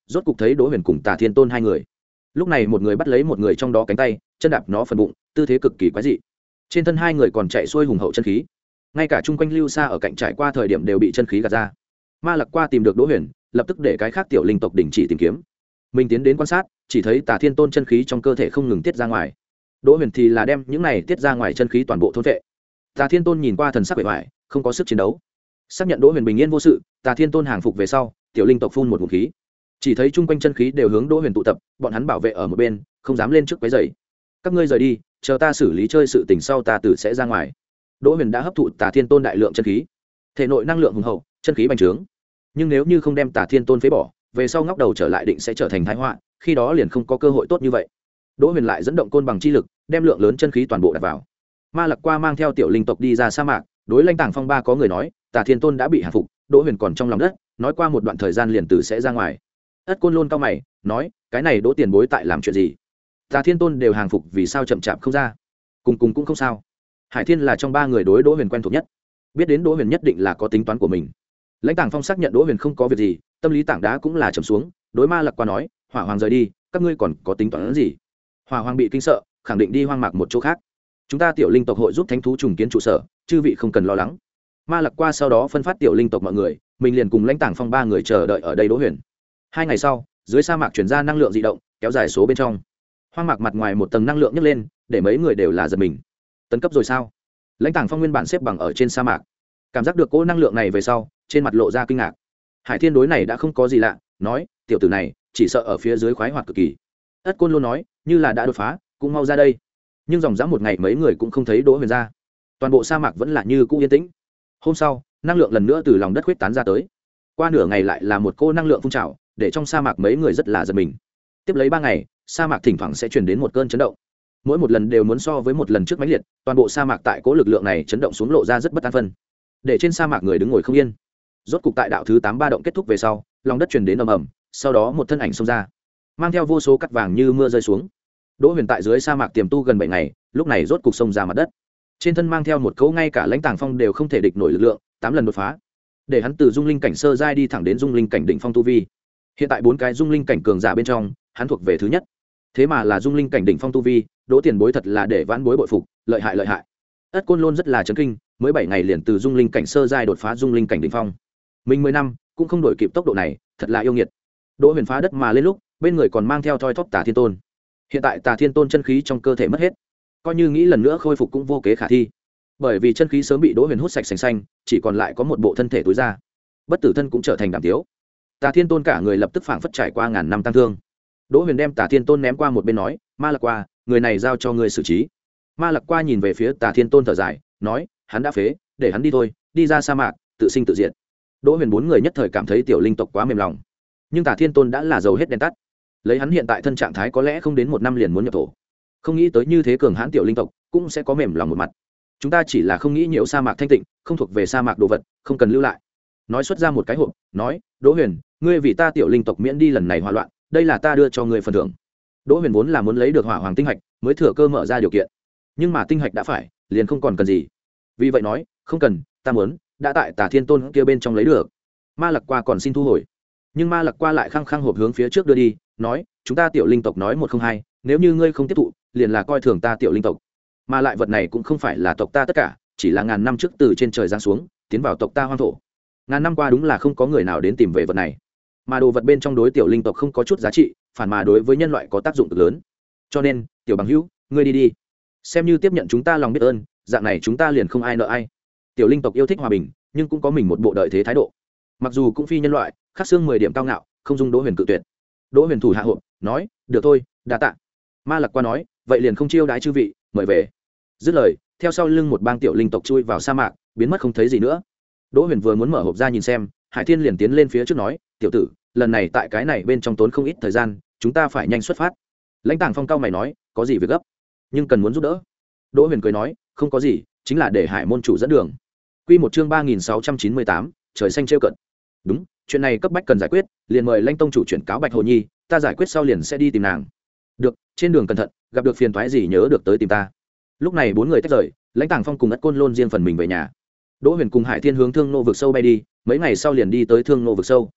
rốt cục thấy Đỗ Huyền cùng Tà Thiên Tôn hai người. Lúc này một người bắt lấy một người trong đó cánh tay, chân đạp nó phần bụng, tư thế cực kỳ quái dị. Trên thân hai người còn chạy xuôi hùng hậu chân khí, ngay cả chung quanh lưu xa ở cạnh trải qua thời điểm đều bị chân khí gạt ra. Ma Lặc Qua tìm được Đỗ Huyền, lập tức để cái khác tiểu linh tộc đình chỉ tìm kiếm. Mình tiến đến quan sát, chỉ thấy Tà Thiên Tôn chân khí trong cơ thể không ngừng tiết ra ngoài. Đỗ Huyền thì là đem những này tiết ra ngoài chân khí toàn bộ thôn vệ. Tà Thiên Tôn nhìn qua thần sắc bề ngoài, không có sức chiến đấu. Xác nhận Đỗ Huyền bình yên vô sự, Tà Thiên Tôn hàng phục về sau, tiểu linh tộc phun một ngụm khí. Chỉ thấy chung quanh chân khí đều hướng Đỗ Huyền tụ tập, bọn hắn bảo vệ ở một bên, không dám lên trước quấy rầy. Các ngươi rời đi, chờ ta xử lý chơi sự tình sau ta tự sẽ ra ngoài. Đỗ Huyền đã hấp thụ Tà Thiên Tôn đại lượng chân khí, thể nội năng lượng hùng hậu, chân khí bành trướng. Nhưng nếu như không đem Tà Thiên Tôn phế bỏ, về sau ngóc đầu trở lại định sẽ trở thành tai họa, khi đó liền không có cơ hội tốt như vậy. Đỗ Huyền lại dẫn động côn bằng chi lực, đem lượng lớn chân khí toàn bộ đặt vào. Ma Lặc Qua mang theo tiểu linh tộc đi ra sa mạc, đối Lãnh Tàng Phong ba có người nói, Tà Thiên Tôn đã bị hạ phục, Đỗ Huyền còn trong lòng đất, nói qua một đoạn thời gian liền tử sẽ ra ngoài. Ất Côn Lôn cao mày, nói, cái này Đỗ tiền bối tại làm chuyện gì? Tà Thiên Tôn đều hàng phục, vì sao chậm chạp không ra? Cùng cùng cũng không sao. Hải Thiên là trong ba người đối Đỗ Huyền quen thuộc nhất, biết đến Đỗ Huyền nhất định là có tính toán của mình. Lãnh Tàng Phong xác nhận Đỗ Huyền không có việc gì, tâm lý tảng đá cũng là trầm xuống, đối Ma Lặc Qua nói, Hỏa Hoàng rời đi, các ngươi còn có tính toán gì? Hỏa Hoàng bị kinh sợ, khẳng định đi hoang mạc một chỗ khác. Chúng ta tiểu linh tộc hội giúp thánh thú trùng kiến trụ sở, chư vị không cần lo lắng. Ma Lặc Qua sau đó phân phát tiểu linh tộc mọi người, mình liền cùng Lãnh Tàng Phong ba người chờ đợi ở đây Đỗ Huyền. Hai ngày sau, dưới sa mạc truyền ra năng lượng dị động, kéo dài số bên trong. Hoang mạc mặt ngoài một tầng năng lượng nhấc lên, để mấy người đều là giật mình. Tấn cấp rồi sao? Lãnh Tàng Phong nguyên bản xếp bằng ở trên sa mạc, cảm giác được cỗ năng lượng này về sau, trên mặt lộ ra kinh ngạc. Hải Thiên đối này đã không có gì lạ, nói, tiểu tử này chỉ sợ ở phía dưới khoái hoạt cực kỳ. Ất Côn Lôn nói, như là đã đột phá, cũng mau ra đây. Nhưng dòng dã một ngày mấy người cũng không thấy Đỗ Huyền ra, toàn bộ sa mạc vẫn là như cũ yên tĩnh. Hôm sau, năng lượng lần nữa từ lòng đất khuếch tán ra tới, qua nửa ngày lại là một cô năng lượng phun trào, để trong sa mạc mấy người rất là giật mình. Tiếp lấy ba ngày, sa mạc thỉnh thoảng sẽ truyền đến một cơn chấn động, mỗi một lần đều muốn so với một lần trước mãnh liệt, toàn bộ sa mạc tại cố lực lượng này chấn động xuống lộ ra rất bất an phân, để trên sa mạc người đứng ngồi không yên. Rốt cục tại đạo thứ tám ba động kết thúc về sau, lòng đất truyền đến ầm ầm, sau đó một thân ảnh xông ra, mang theo vô số cắt vàng như mưa rơi xuống. Đỗ Huyền tại dưới sa mạc tiềm tu gần bảy ngày, lúc này rốt cục xông ra mặt đất, trên thân mang theo một cấu ngay cả Lãnh Tàng Phong đều không thể địch nổi lực lượng, tám lần đột phá, để hắn từ dung linh cảnh sơ giai đi thẳng đến dung linh cảnh đỉnh phong tu vi. Hiện tại bốn cái dung linh cảnh cường giả bên trong, hắn thuộc về thứ nhất. Thế mà là dung linh cảnh đỉnh phong tu vi, Đỗ tiền bối thật là để vãn bối bội phục, lợi hại lợi hại. Ất Côn Lôn rất là chấn kinh, mới bảy ngày liền từ dung linh cảnh sơ giai đột phá dung linh cảnh đỉnh phong. Mình mười năm cũng không đổi kịp tốc độ này, thật là yêu nghiệt. Đỗ Huyền phá đất mà lên lúc, bên người còn mang theo thoi thóp Tà Thiên Tôn. Hiện tại Tà Thiên Tôn chân khí trong cơ thể mất hết, coi như nghĩ lần nữa khôi phục cũng vô kế khả thi, bởi vì chân khí sớm bị Đỗ Huyền hút sạch sành xanh, chỉ còn lại có một bộ thân thể tối ra, bất tử thân cũng trở thành đàm tiếu. Tà Thiên Tôn cả người lập tức phảng phất trải qua ngàn năm tăng thương. Đỗ Huyền đem Tà Thiên Tôn ném qua một bên nói, Ma Lặc Qua, người này giao cho ngươi xử trí. Ma Lặc Qua nhìn về phía Tà Thiên Tôn thở dài, nói, hắn đã phế, để hắn đi thôi, đi ra sa mạc, tự sinh tự diệt. Đỗ Huyền bốn người nhất thời cảm thấy tiểu linh tộc quá mềm lòng, nhưng Tà Thiên Tôn đã là dầu hết đèn tắt, lấy hắn hiện tại thân trạng thái có lẽ không đến một năm liền muốn nhập thổ, không nghĩ tới như thế cường hãn tiểu linh tộc cũng sẽ có mềm lòng một mặt. Chúng ta chỉ là không nghĩ nhiễu sa mạc thanh tịnh, không thuộc về sa mạc đồ vật, không cần lưu lại. Nói xuất ra một cái hộp, nói, Đỗ Huyền, ngươi vì ta tiểu linh tộc miễn đi lần này hỏa loạn, đây là ta đưa cho ngươi phần thưởng. Đỗ Huyền vốn là muốn lấy được hỏa hoàng tinh hạch, mới thừa cơ mở ra điều kiện, nhưng mà tinh hạch đã phải, liền không còn cần gì, vì vậy nói, không cần, ta muốn, đã tại Tà Thiên Tôn kia bên trong lấy được. Ma Lặc Qua còn xin thu hồi, nhưng Ma Lặc Qua lại khăng khăng hộp hướng phía trước đưa đi, nói, chúng ta tiểu linh tộc nói một không hai, nếu như ngươi không tiếp thụ, liền là coi thường ta tiểu linh tộc, mà lại vật này cũng không phải là tộc ta tất cả, chỉ là ngàn năm trước từ trên trời giáng xuống, tiến vào tộc ta hoang thổ. Ngàn năm qua đúng là không có người nào đến tìm về vật này, mà đồ vật bên trong đối tiểu linh tộc không có chút giá trị, phản mà đối với nhân loại có tác dụng cực lớn. Cho nên, tiểu bằng hữu, ngươi đi đi, xem như tiếp nhận chúng ta lòng biết ơn, dạng này chúng ta liền không ai nợ ai. Tiểu linh tộc yêu thích hòa bình, nhưng cũng có mình một bộ đợi thế thái độ, mặc dù cũng phi nhân loại, khắc xương mười điểm cao ngạo, không dung Đỗ Huyền cự tuyệt. Đỗ Huyền thủ hạ hộp, nói, được thôi, đa tạ. Ma Lặc Qua nói, vậy liền không chiêu đãi chư vị, mời về. Dứt lời, theo sau lưng một bang tiểu linh tộc chui vào sa mạc, biến mất không thấy gì nữa. Đỗ Huyền vừa muốn mở hộp ra nhìn xem, Hải Thiên liền tiến lên phía trước nói, tiểu tử, lần này tại cái này bên trong tốn không ít thời gian, chúng ta phải nhanh xuất phát. Lãnh Tàng Phong cao mày nói, có gì việc gấp, nhưng cần muốn giúp đỡ. Đỗ Huyền cười nói, không có gì, chính là để Hải môn chủ dẫn đường. Quy một chương ba nghìn sáu trăm chín mươi tám, trời xanh trêu cận. Đúng, chuyện này cấp bách cần giải quyết, liền mời Lãnh tông chủ chuyển cáo Bạch Hồ Nhi, ta giải quyết sau liền sẽ đi tìm nàng. Được, trên đường cẩn thận, gặp được phiền toái gì nhớ được tới tìm ta. Lúc này bốn người tách rời, Lãnh Tàng Phong cùng Ất Côn Lôn riêng phần mình về nhà. Đỗ Huyền cùng Hải Thiên hướng Thương Nô vực sâu bay đi, mấy ngày sau liền đi tới Thương Nô vực sâu.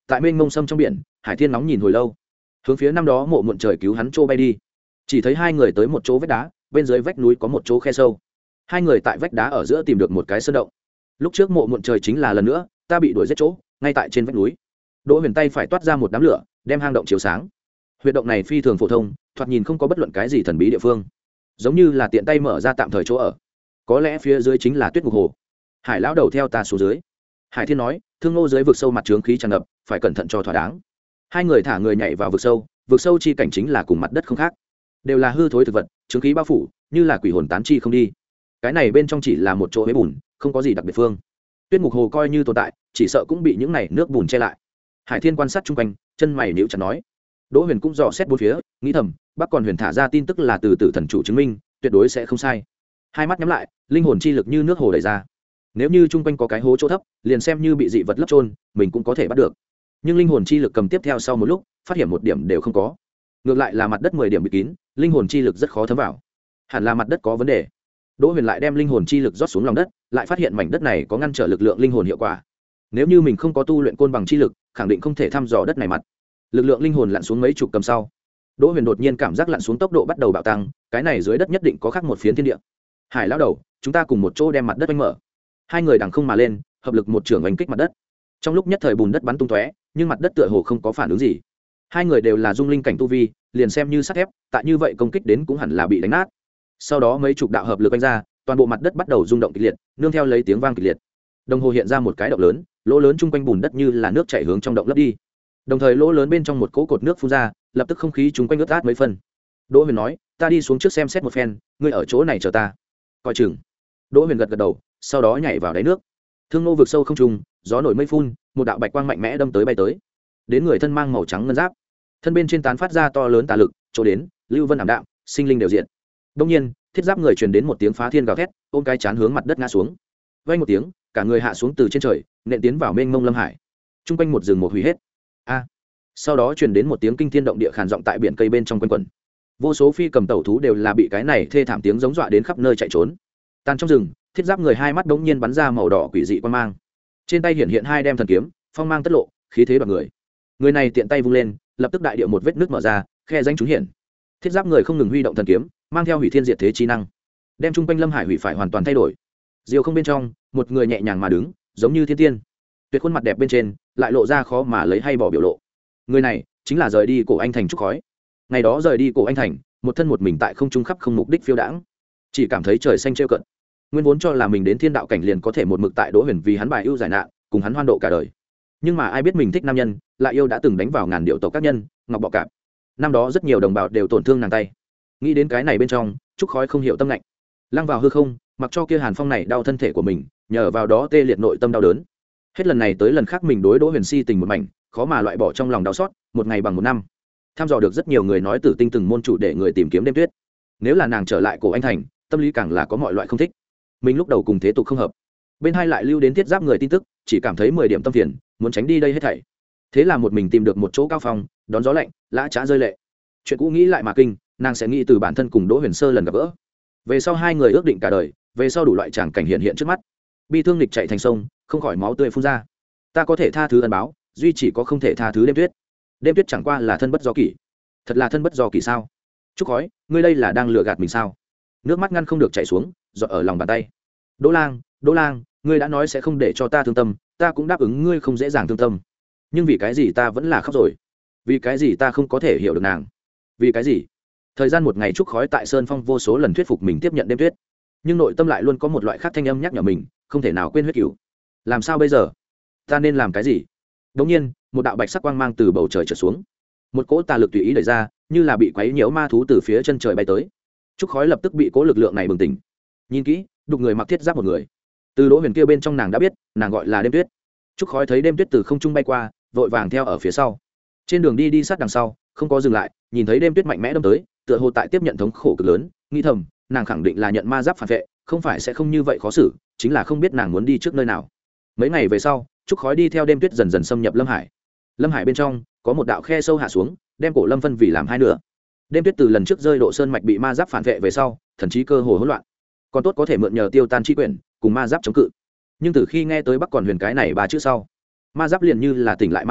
tại mênh mông sâm trong biển, Hải Thiên nóng nhìn hồi lâu, hướng phía năm đó mộ muộn trời cứu hắn chỗ bay đi. Chỉ thấy hai người tới một chỗ vách đá, bên dưới vách núi có một chỗ khe sâu. Hai người tại vách đá ở giữa tìm được một cái sơn động. Lúc trước mộ muộn trời chính là lần nữa ta bị đuổi giết chỗ, ngay tại trên vách núi. Đỗ Huyền tay phải toát ra một đám lửa, đem hang động chiếu sáng. Huyệt động này phi thường phổ thông, thoạt nhìn không có bất luận cái gì thần bí địa phương, giống như là tiện tay mở ra tạm thời chỗ ở. Có lẽ phía dưới chính là Tuyết Ngục Hồ. Hải lão đầu theo ta xuống dưới. Hải Thiên nói, Thương Ngô dưới vực sâu mặt trướng khí tràn ngập, phải cẩn thận cho thỏa đáng. Hai người thả người nhảy vào vực sâu, vực sâu chi cảnh chính là cùng mặt đất không khác, đều là hư thối thực vật, trướng khí bao phủ, như là quỷ hồn tán chi không đi. Cái này bên trong chỉ là một chỗ hế bùn, không có gì đặc biệt phương. Tuyết Ngục Hồ coi như tồn tại, chỉ sợ cũng bị những này nước bùn che lại. Hải Thiên quan sát chung quanh, chân mày nhíu chặt nói. Đỗ Huyền cũng dò xét bốn phía, nghĩ thầm, Bắc Còn Huyền thả ra tin tức là từ tử thần chủ chứng minh, tuyệt đối sẽ không sai. Hai mắt nhắm lại, linh hồn chi lực như nước hồ đẩy ra. Nếu như chung quanh có cái hố chỗ thấp, liền xem như bị dị vật lấp trôn, mình cũng có thể bắt được. Nhưng linh hồn chi lực cầm tiếp theo sau một lúc, phát hiện một điểm đều không có. Ngược lại là mặt đất mười điểm bị kín, linh hồn chi lực rất khó thấm vào. Hẳn là mặt đất có vấn đề. Đỗ Huyền lại đem linh hồn chi lực rót xuống lòng đất, lại phát hiện mảnh đất này có ngăn trở lực lượng linh hồn hiệu quả. Nếu như mình không có tu luyện côn bằng chi lực, khẳng định không thể thăm dò đất này mặt. Lực lượng linh hồn lặn xuống mấy chục cầm sau, Đỗ Huyền đột nhiên cảm giác lặn xuống tốc độ bắt đầu bạo tăng, cái này dưới đất nhất định có khác một phiến thiên địa. Hải lão đầu, chúng ta cùng một chỗ đem mặt đất oanh mở. Hai người đằng không mà lên, hợp lực một trường oanh kích mặt đất. Trong lúc nhất thời bùn đất bắn tung tóe, nhưng mặt đất tựa hồ không có phản ứng gì. Hai người đều là dung linh cảnh tu vi, liền xem như sắt thép, tại như vậy công kích đến cũng hẳn là bị đánh nát. Sau đó mấy chục đạo hợp lực oanh ra, toàn bộ mặt đất bắt đầu rung động kịch liệt, nương theo lấy tiếng vang kịch liệt. Đồng hồ hiện ra một cái động lớn, lỗ lớn chung quanh bùn đất như là nước chảy hướng trong động lấp đi. Đồng thời lỗ lớn bên trong một cỗ cột nước phun ra, lập tức không khí chung quanh ướt át mấy phân. Đỗ Huyền nói, ta đi xuống trước xem xét một phen, ngươi ở chỗ này chờ ta. Coi chừng. Đỗ Huyền gật gật đầu, sau đó nhảy vào đáy nước. Thương Nô vực sâu không trùng, gió nổi mây phun, một đạo bạch quang mạnh mẽ đâm tới bay tới. Đến người thân mang màu trắng ngân giáp, thân bên trên tán phát ra to lớn tà lực, chỗ đến, lưu vân ảm đạm, sinh linh đều diện. Đương nhiên, thiết giáp người truyền đến một tiếng phá thiên gào thét, ôm cái chán hướng mặt đất ngã xuống. Vang một tiếng, cả người hạ xuống từ trên trời, nện tiến vào mênh mông lâm hải. Trung quanh một rừng một hủy hết. A. Sau đó truyền đến một tiếng kinh thiên động địa khàn giọng tại biển cây bên trong quanh quẩn. Vô số phi cầm tẩu thú đều là bị cái này thê thảm tiếng giống dọa đến khắp nơi chạy trốn. Tan trong rừng, thiết giáp người hai mắt đống nhiên bắn ra màu đỏ quỷ dị quang mang. Trên tay hiện hiện hai đem thần kiếm, phong mang tất lộ, khí thế đoạt người. Người này tiện tay vung lên, lập tức đại địa một vết nước mở ra, khe danh trúng hiện. Thiết giáp người không ngừng huy động thần kiếm, mang theo hủy thiên diệt thế chi năng, đem trung quanh lâm hải hủy phải hoàn toàn thay đổi. Diều không bên trong, một người nhẹ nhàng mà đứng, giống như thiên tiên. Tuyệt khuôn mặt đẹp bên trên, lại lộ ra khó mà lấy hay bỏ biểu lộ. Người này chính là rời đi cổ anh thành trúc khói. Ngày đó rời đi cổ anh thành, một thân một mình tại không trung khắp không mục đích phiêu đãng, chỉ cảm thấy trời xanh trêu cận. Nguyên vốn cho là mình đến thiên đạo cảnh liền có thể một mực tại Đỗ Huyền vì hắn bài ưu giải nạn, cùng hắn hoan độ cả đời. Nhưng mà ai biết mình thích nam nhân, lại yêu đã từng đánh vào ngàn điệu tộc các nhân, ngọc bọ cạp. Năm đó rất nhiều đồng bào đều tổn thương nàng tay. Nghĩ đến cái này bên trong, trúc khói không hiểu tâm lạnh, lăng vào hư không, mặc cho kia hàn phong này đau thân thể của mình, nhờ vào đó tê liệt nội tâm đau đớn. Hết lần này tới lần khác mình đối Đỗ Huyền si tình một mảnh, khó mà loại bỏ trong lòng đau xót, một ngày bằng một năm. Tham dò được rất nhiều người nói Tử Tinh từng môn chủ để người tìm kiếm đêm tuyết. Nếu là nàng trở lại cổ anh thành, tâm lý càng là có mọi loại không thích. Mình lúc đầu cùng thế tục không hợp, bên hai lại lưu đến thiết giáp người tin tức, chỉ cảm thấy mười điểm tâm phiền, muốn tránh đi đây hết thảy. Thế là một mình tìm được một chỗ cao phòng, đón gió lạnh, lã chã rơi lệ. Chuyện cũ nghĩ lại mà kinh, nàng sẽ nghĩ từ bản thân cùng Đỗ Huyền sơ lần gặp gỡ. Về sau hai người ước định cả đời, về sau đủ loại tràng cảnh hiện hiện trước mắt. Bi thương lịch chạy thành sông, không khỏi máu tươi phun ra. Ta có thể tha thứ ân báo, duy chỉ có không thể tha thứ đêm tuyết. Đêm tuyết chẳng qua là thân bất do kỷ. Thật là thân bất do kỷ sao? Trúc khói, ngươi đây là đang lừa gạt mình sao? Nước mắt ngăn không được chảy xuống, giọt ở lòng bàn tay. Đỗ Lang, Đỗ Lang, ngươi đã nói sẽ không để cho ta thương tâm, ta cũng đáp ứng ngươi không dễ dàng thương tâm. Nhưng vì cái gì ta vẫn là khóc rồi? Vì cái gì ta không có thể hiểu được nàng? Vì cái gì? Thời gian một ngày trúc khói tại Sơn Phong vô số lần thuyết phục mình tiếp nhận đêm tuyết, nhưng nội tâm lại luôn có một loại khác thanh âm nhắc nhở mình, không thể nào quên huyết cửu. Làm sao bây giờ? Ta nên làm cái gì? Đống nhiên, một đạo bạch sắc quang mang từ bầu trời trở xuống, một cỗ tà lực tùy ý đẩy ra, như là bị quấy nhiễu ma thú từ phía chân trời bay tới. Trúc khói lập tức bị cỗ lực lượng này bừng tỉnh. Nhìn kỹ, đục người mặc thiết giáp một người. Từ Đỗ Huyền kia bên trong nàng đã biết, nàng gọi là đêm tuyết. Trúc khói thấy đêm tuyết từ không trung bay qua, vội vàng theo ở phía sau. Trên đường đi đi sát đằng sau, không có dừng lại, nhìn thấy đêm tuyết mạnh mẽ đâm tới, tựa hồ tại tiếp nhận thống khổ cực lớn, nghĩ thầm, nàng khẳng định là nhận ma giáp phản vệ, không phải sẽ không như vậy khó xử, chính là không biết nàng muốn đi trước nơi nào. Mấy ngày về sau, trúc khói đi theo đêm tuyết dần dần xâm nhập lâm hải. Lâm hải bên trong có một đạo khe sâu hạ xuống, đem cổ lâm phân vì làm hai nửa. Đêm tuyết từ lần trước rơi độ sơn mạch bị ma giáp phản vệ về sau, thần trí cơ hồ hỗn loạn, còn tốt có thể mượn nhờ tiêu tan chi quyển cùng ma giáp chống cự. Nhưng từ khi nghe tới Bắc Còn Huyền cái này ba chữ sau, ma giáp liền như là tỉnh lại ma thú,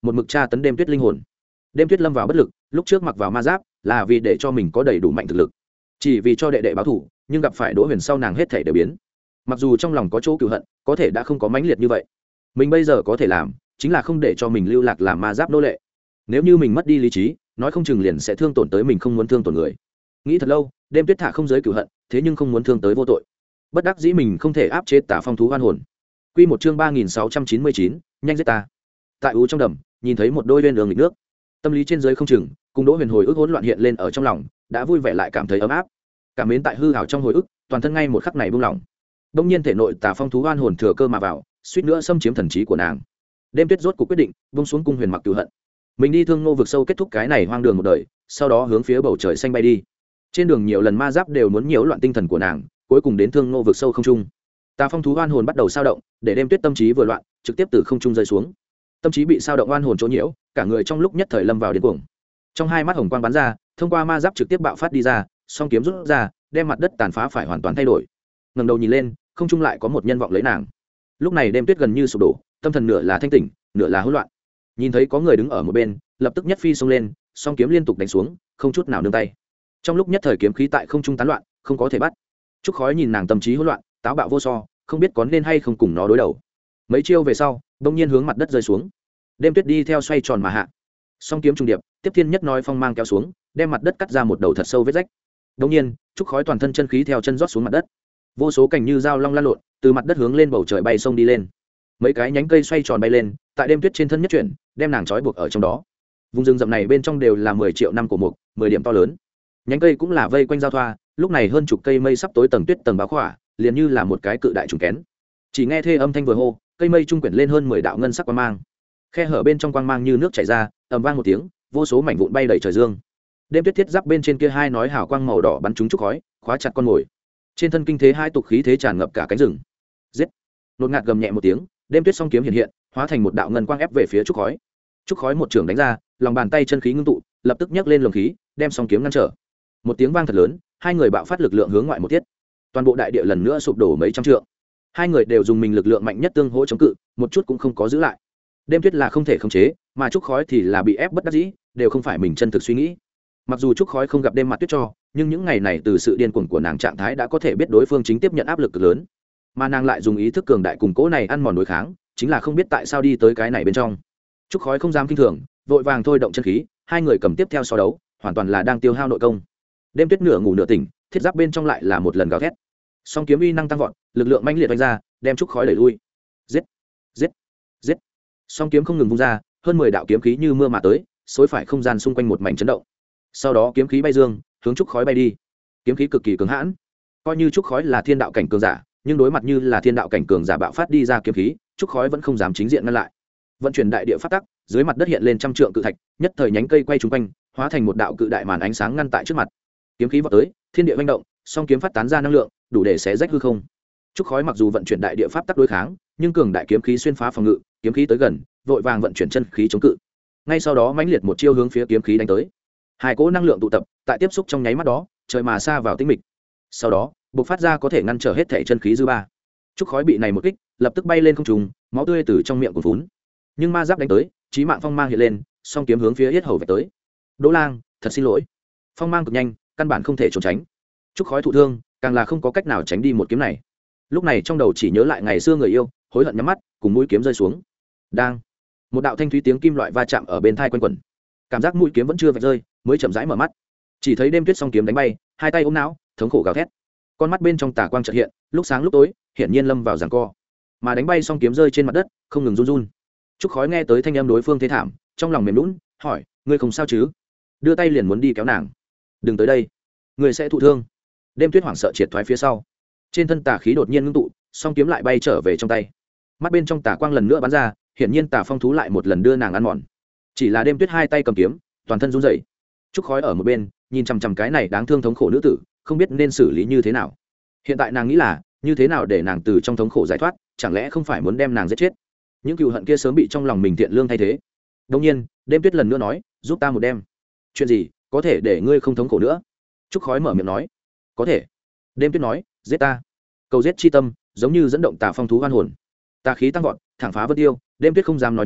một mực tra tấn đêm tuyết linh hồn. Đêm tuyết lâm vào bất lực, lúc trước mặc vào ma giáp là vì để cho mình có đầy đủ mạnh thực lực, chỉ vì cho đệ đệ báo thù, nhưng gặp phải Đỗ Huyền sau nàng hết thể đều biến. Mặc dù trong lòng có chỗ cựu hận, có thể đã không có mãnh liệt như vậy. Mình bây giờ có thể làm chính là không để cho mình lưu lạc làm ma giáp nô lệ. Nếu như mình mất đi lý trí, nói không chừng liền sẽ thương tổn tới mình không muốn thương tổn người. Nghĩ thật lâu, đêm tuyết thả không giới cựu hận, thế nhưng không muốn thương tới vô tội. Bất đắc dĩ mình không thể áp chế Tà Phong thú oan hồn. Quy một chương ba nghìn sáu trăm chín mươi chín, nhanh giết ta. Tại u trong đầm, nhìn thấy một đôi uyên ương nghịch nước, tâm lý trên dưới không chừng, cùng Đỗ Huyền hồi ức hỗn loạn hiện lên ở trong lòng, đã vui vẻ lại cảm thấy ấm áp. Cảm mến tại hư ảo trong hồi ức, toàn thân ngay một khắc này buông lỏng. Đông nhiên thể nội Tà Phong thú oan hồn thừa cơ mà vào, suýt nữa xâm chiếm thần trí của nàng. Đêm tuyết rốt cuộc quyết định buông xuống cung huyền mặc cửu hận, mình đi thương nô vực sâu kết thúc cái này hoang đường một đời, sau đó hướng phía bầu trời xanh bay đi. Trên đường nhiều lần ma giáp đều muốn nhiễu loạn tinh thần của nàng, cuối cùng đến thương nô vực sâu không trung. Tà Phong thú oan hồn bắt đầu sao động, để đêm tuyết tâm trí vừa loạn, trực tiếp từ không trung rơi xuống. Tâm trí bị sao động oan hồn chỗ nhiễu, cả người trong lúc nhất thời lâm vào điên cuồng. Trong hai mắt hồng quang bắn ra, thông qua ma giáp trực tiếp bạo phát đi ra, song kiếm rút ra, đem mặt đất tàn phá phải hoàn toàn thay đổi. Ngẩng đầu nhìn lên, không trung lại có một nhân vọng lấy nàng. Lúc này đêm tuyết gần như sụp đổ, tâm thần nửa là thanh tỉnh, nửa là hỗn loạn. Nhìn thấy có người đứng ở một bên, lập tức nhất phi xông lên, song kiếm liên tục đánh xuống, không chút nào nương tay. Trong lúc nhất thời kiếm khí tại không trung tán loạn, không có thể bắt. Trúc Khói nhìn nàng tâm trí hỗn loạn, táo bạo vô so, không biết có nên hay không cùng nó đối đầu. Mấy chiêu về sau, bỗng nhiên hướng mặt đất rơi xuống. Đêm tuyết đi theo xoay tròn mà hạ. Song kiếm trùng điệp, tiếp thiên nhất nói phong mang kéo xuống, đem mặt đất cắt ra một đầu thật sâu vết rách. Bỗng nhiên, Trúc Khói toàn thân chân khí theo chân rót xuống mặt đất. Vô số cảnh như dao long lan lộn, từ mặt đất hướng lên bầu trời bay sông đi lên. Mấy cái nhánh cây xoay tròn bay lên, tại đêm tuyết trên thân nhất chuyển, đem nàng trói buộc ở trong đó. Vùng rừng rậm này bên trong đều là mười triệu năm cổ mục, mười điểm to lớn. Nhánh cây cũng là vây quanh giao thoa, lúc này hơn chục cây mây sắp tối tầng tuyết tầng báo khỏa, liền như là một cái cự đại trùng kén. Chỉ nghe thê âm thanh vừa hô, cây mây trung quyển lên hơn mười đạo ngân sắc quang mang. Khe hở bên trong quang mang như nước chảy ra, ầm vang một tiếng, vô số mảnh vụn bay đầy trời dương. Đêm tuyết thiết giáp bên trên kia hai nói hào quang màu đỏ bắn trúng Trúc Khói, khóa chặt con mồi. Trên thân kinh thế hai tục khí thế tràn ngập cả cánh rừng. Giết! Nột ngạt gầm nhẹ một tiếng, đêm tuyết song kiếm hiện hiện, hóa thành một đạo ngân quang ép về phía Trúc Khói. Trúc Khói một trường đánh ra, lòng bàn tay chân khí ngưng tụ, lập tức nhấc lên luồng khí, đem song kiếm ngăn trở. Một tiếng vang thật lớn, hai người bạo phát lực lượng hướng ngoại một tiết. Toàn bộ đại địa lần nữa sụp đổ mấy trăm trượng. Hai người đều dùng mình lực lượng mạnh nhất tương hỗ chống cự, một chút cũng không có giữ lại. Đêm tuyết là không thể khống chế, mà Trúc Khói thì là bị ép bất đắc dĩ, đều không phải mình chân thực suy nghĩ. Mặc dù Trúc Khói không gặp đêm mặt tuyết cho, nhưng những ngày này từ sự điên cuồng của nàng trạng thái đã có thể biết đối phương chính tiếp nhận áp lực cực lớn, mà nàng lại dùng ý thức cường đại cùng cố này ăn mòn đối kháng, chính là không biết tại sao đi tới cái này bên trong. Trúc Khói không dám kinh thường, vội vàng thôi động chân khí, hai người cầm tiếp theo so đấu, hoàn toàn là đang tiêu hao nội công. Đêm tuyết nửa ngủ nửa tỉnh, thiết giáp bên trong lại là một lần gào thét. Song kiếm uy năng tăng vọt, lực lượng mãnh liệt vung ra, đem Trúc Khói đẩy lui. Giết, giết, giết. Song kiếm không ngừng vung ra, hơn mười đạo kiếm khí như mưa mà tới, xối phải không gian xung quanh một mảnh chấn động. Sau đó kiếm khí bay dương, hướng Trúc Khói bay đi. Kiếm khí cực kỳ cứng hãn, coi như Trúc Khói là thiên đạo cảnh cường giả, nhưng đối mặt như là thiên đạo cảnh cường giả bạo phát đi ra kiếm khí, Trúc Khói vẫn không dám chính diện ngăn lại. Vận chuyển đại địa pháp tắc, dưới mặt đất hiện lên trăm trượng cự thạch, nhất thời nhánh cây quay trung quanh, hóa thành một đạo cự đại màn ánh sáng ngăn tại trước mặt. Kiếm khí vọt tới, thiên địa hoành động, song kiếm phát tán ra năng lượng, đủ để xé rách hư không. Trúc Khói mặc dù vận chuyển đại địa pháp tắc đối kháng, nhưng cường đại kiếm khí xuyên phá phòng ngự, kiếm khí tới gần, vội vàng vận chuyển chân khí chống cự. Ngay sau đó mãnh liệt một chiêu hướng phía kiếm khí đánh tới. Hai cỗ năng lượng tụ tập, tại tiếp xúc trong nháy mắt đó, trời mà xa vào tĩnh mịch. Sau đó, bộc phát ra có thể ngăn trở hết thể chân khí dư ba. Trúc Khói bị này một kích, lập tức bay lên không trung, máu tươi từ trong miệng cuồn phún. Nhưng ma giáp đánh tới, chí mạng phong mang hiện lên, song kiếm hướng phía yết hầu vạch tới. Đỗ Lang, thật xin lỗi. Phong mang cực nhanh, căn bản không thể trốn tránh. Trúc Khói thụ thương, càng là không có cách nào tránh đi một kiếm này. Lúc này trong đầu chỉ nhớ lại ngày xưa người yêu, hối hận nhắm mắt, cùng mũi kiếm rơi xuống. Đang, một đạo thanh thúy tiếng kim loại va chạm ở bên tai quanh quẩn. Cảm giác mũi kiếm vẫn chưa vạch rơi, mới chậm rãi mở mắt. Chỉ thấy đêm tuyết song kiếm đánh bay, hai tay ôm não, thống khổ gào thét. Con mắt bên trong tà quang chợt hiện, lúc sáng lúc tối, hiển nhiên lâm vào giằng co. Mà đánh bay song kiếm rơi trên mặt đất, không ngừng run run. Trúc Khói nghe tới thanh âm đối phương thế thảm, trong lòng mềm nhũn, hỏi: "Ngươi không sao chứ?" Đưa tay liền muốn đi kéo nàng. "Đừng tới đây, ngươi sẽ thụ thương." Đêm tuyết hoảng sợ triệt thoái phía sau. Trên thân tà khí đột nhiên ngưng tụ, song kiếm lại bay trở về trong tay. Mắt bên trong tà quang lần nữa bắn ra, hiển nhiên tà phong thú lại một lần đưa nàng ăn mòn. Chỉ là đêm tuyết hai tay cầm kiếm, toàn thân run rẩy. Trúc Khói ở một bên, nhìn chằm chằm cái này đáng thương thống khổ nữ tử, không biết nên xử lý như thế nào. Hiện tại nàng nghĩ là, như thế nào để nàng từ trong thống khổ giải thoát, chẳng lẽ không phải muốn đem nàng giết chết? Những cừu hận kia sớm bị trong lòng mình thiện lương thay thế. Đương nhiên, đêm tuyết lần nữa nói: "Giúp ta một đêm." "Chuyện gì, có thể để ngươi không thống khổ nữa?" Trúc Khói mở miệng nói. "Có thể." Đêm tuyết nói: "Giết ta." Cầu giết chi tâm, giống như dẫn động tà phong thú oan hồn. Tà khí tăng vọt, thẳng phá vân tiêu, đêm tuyết không dám nói nữa,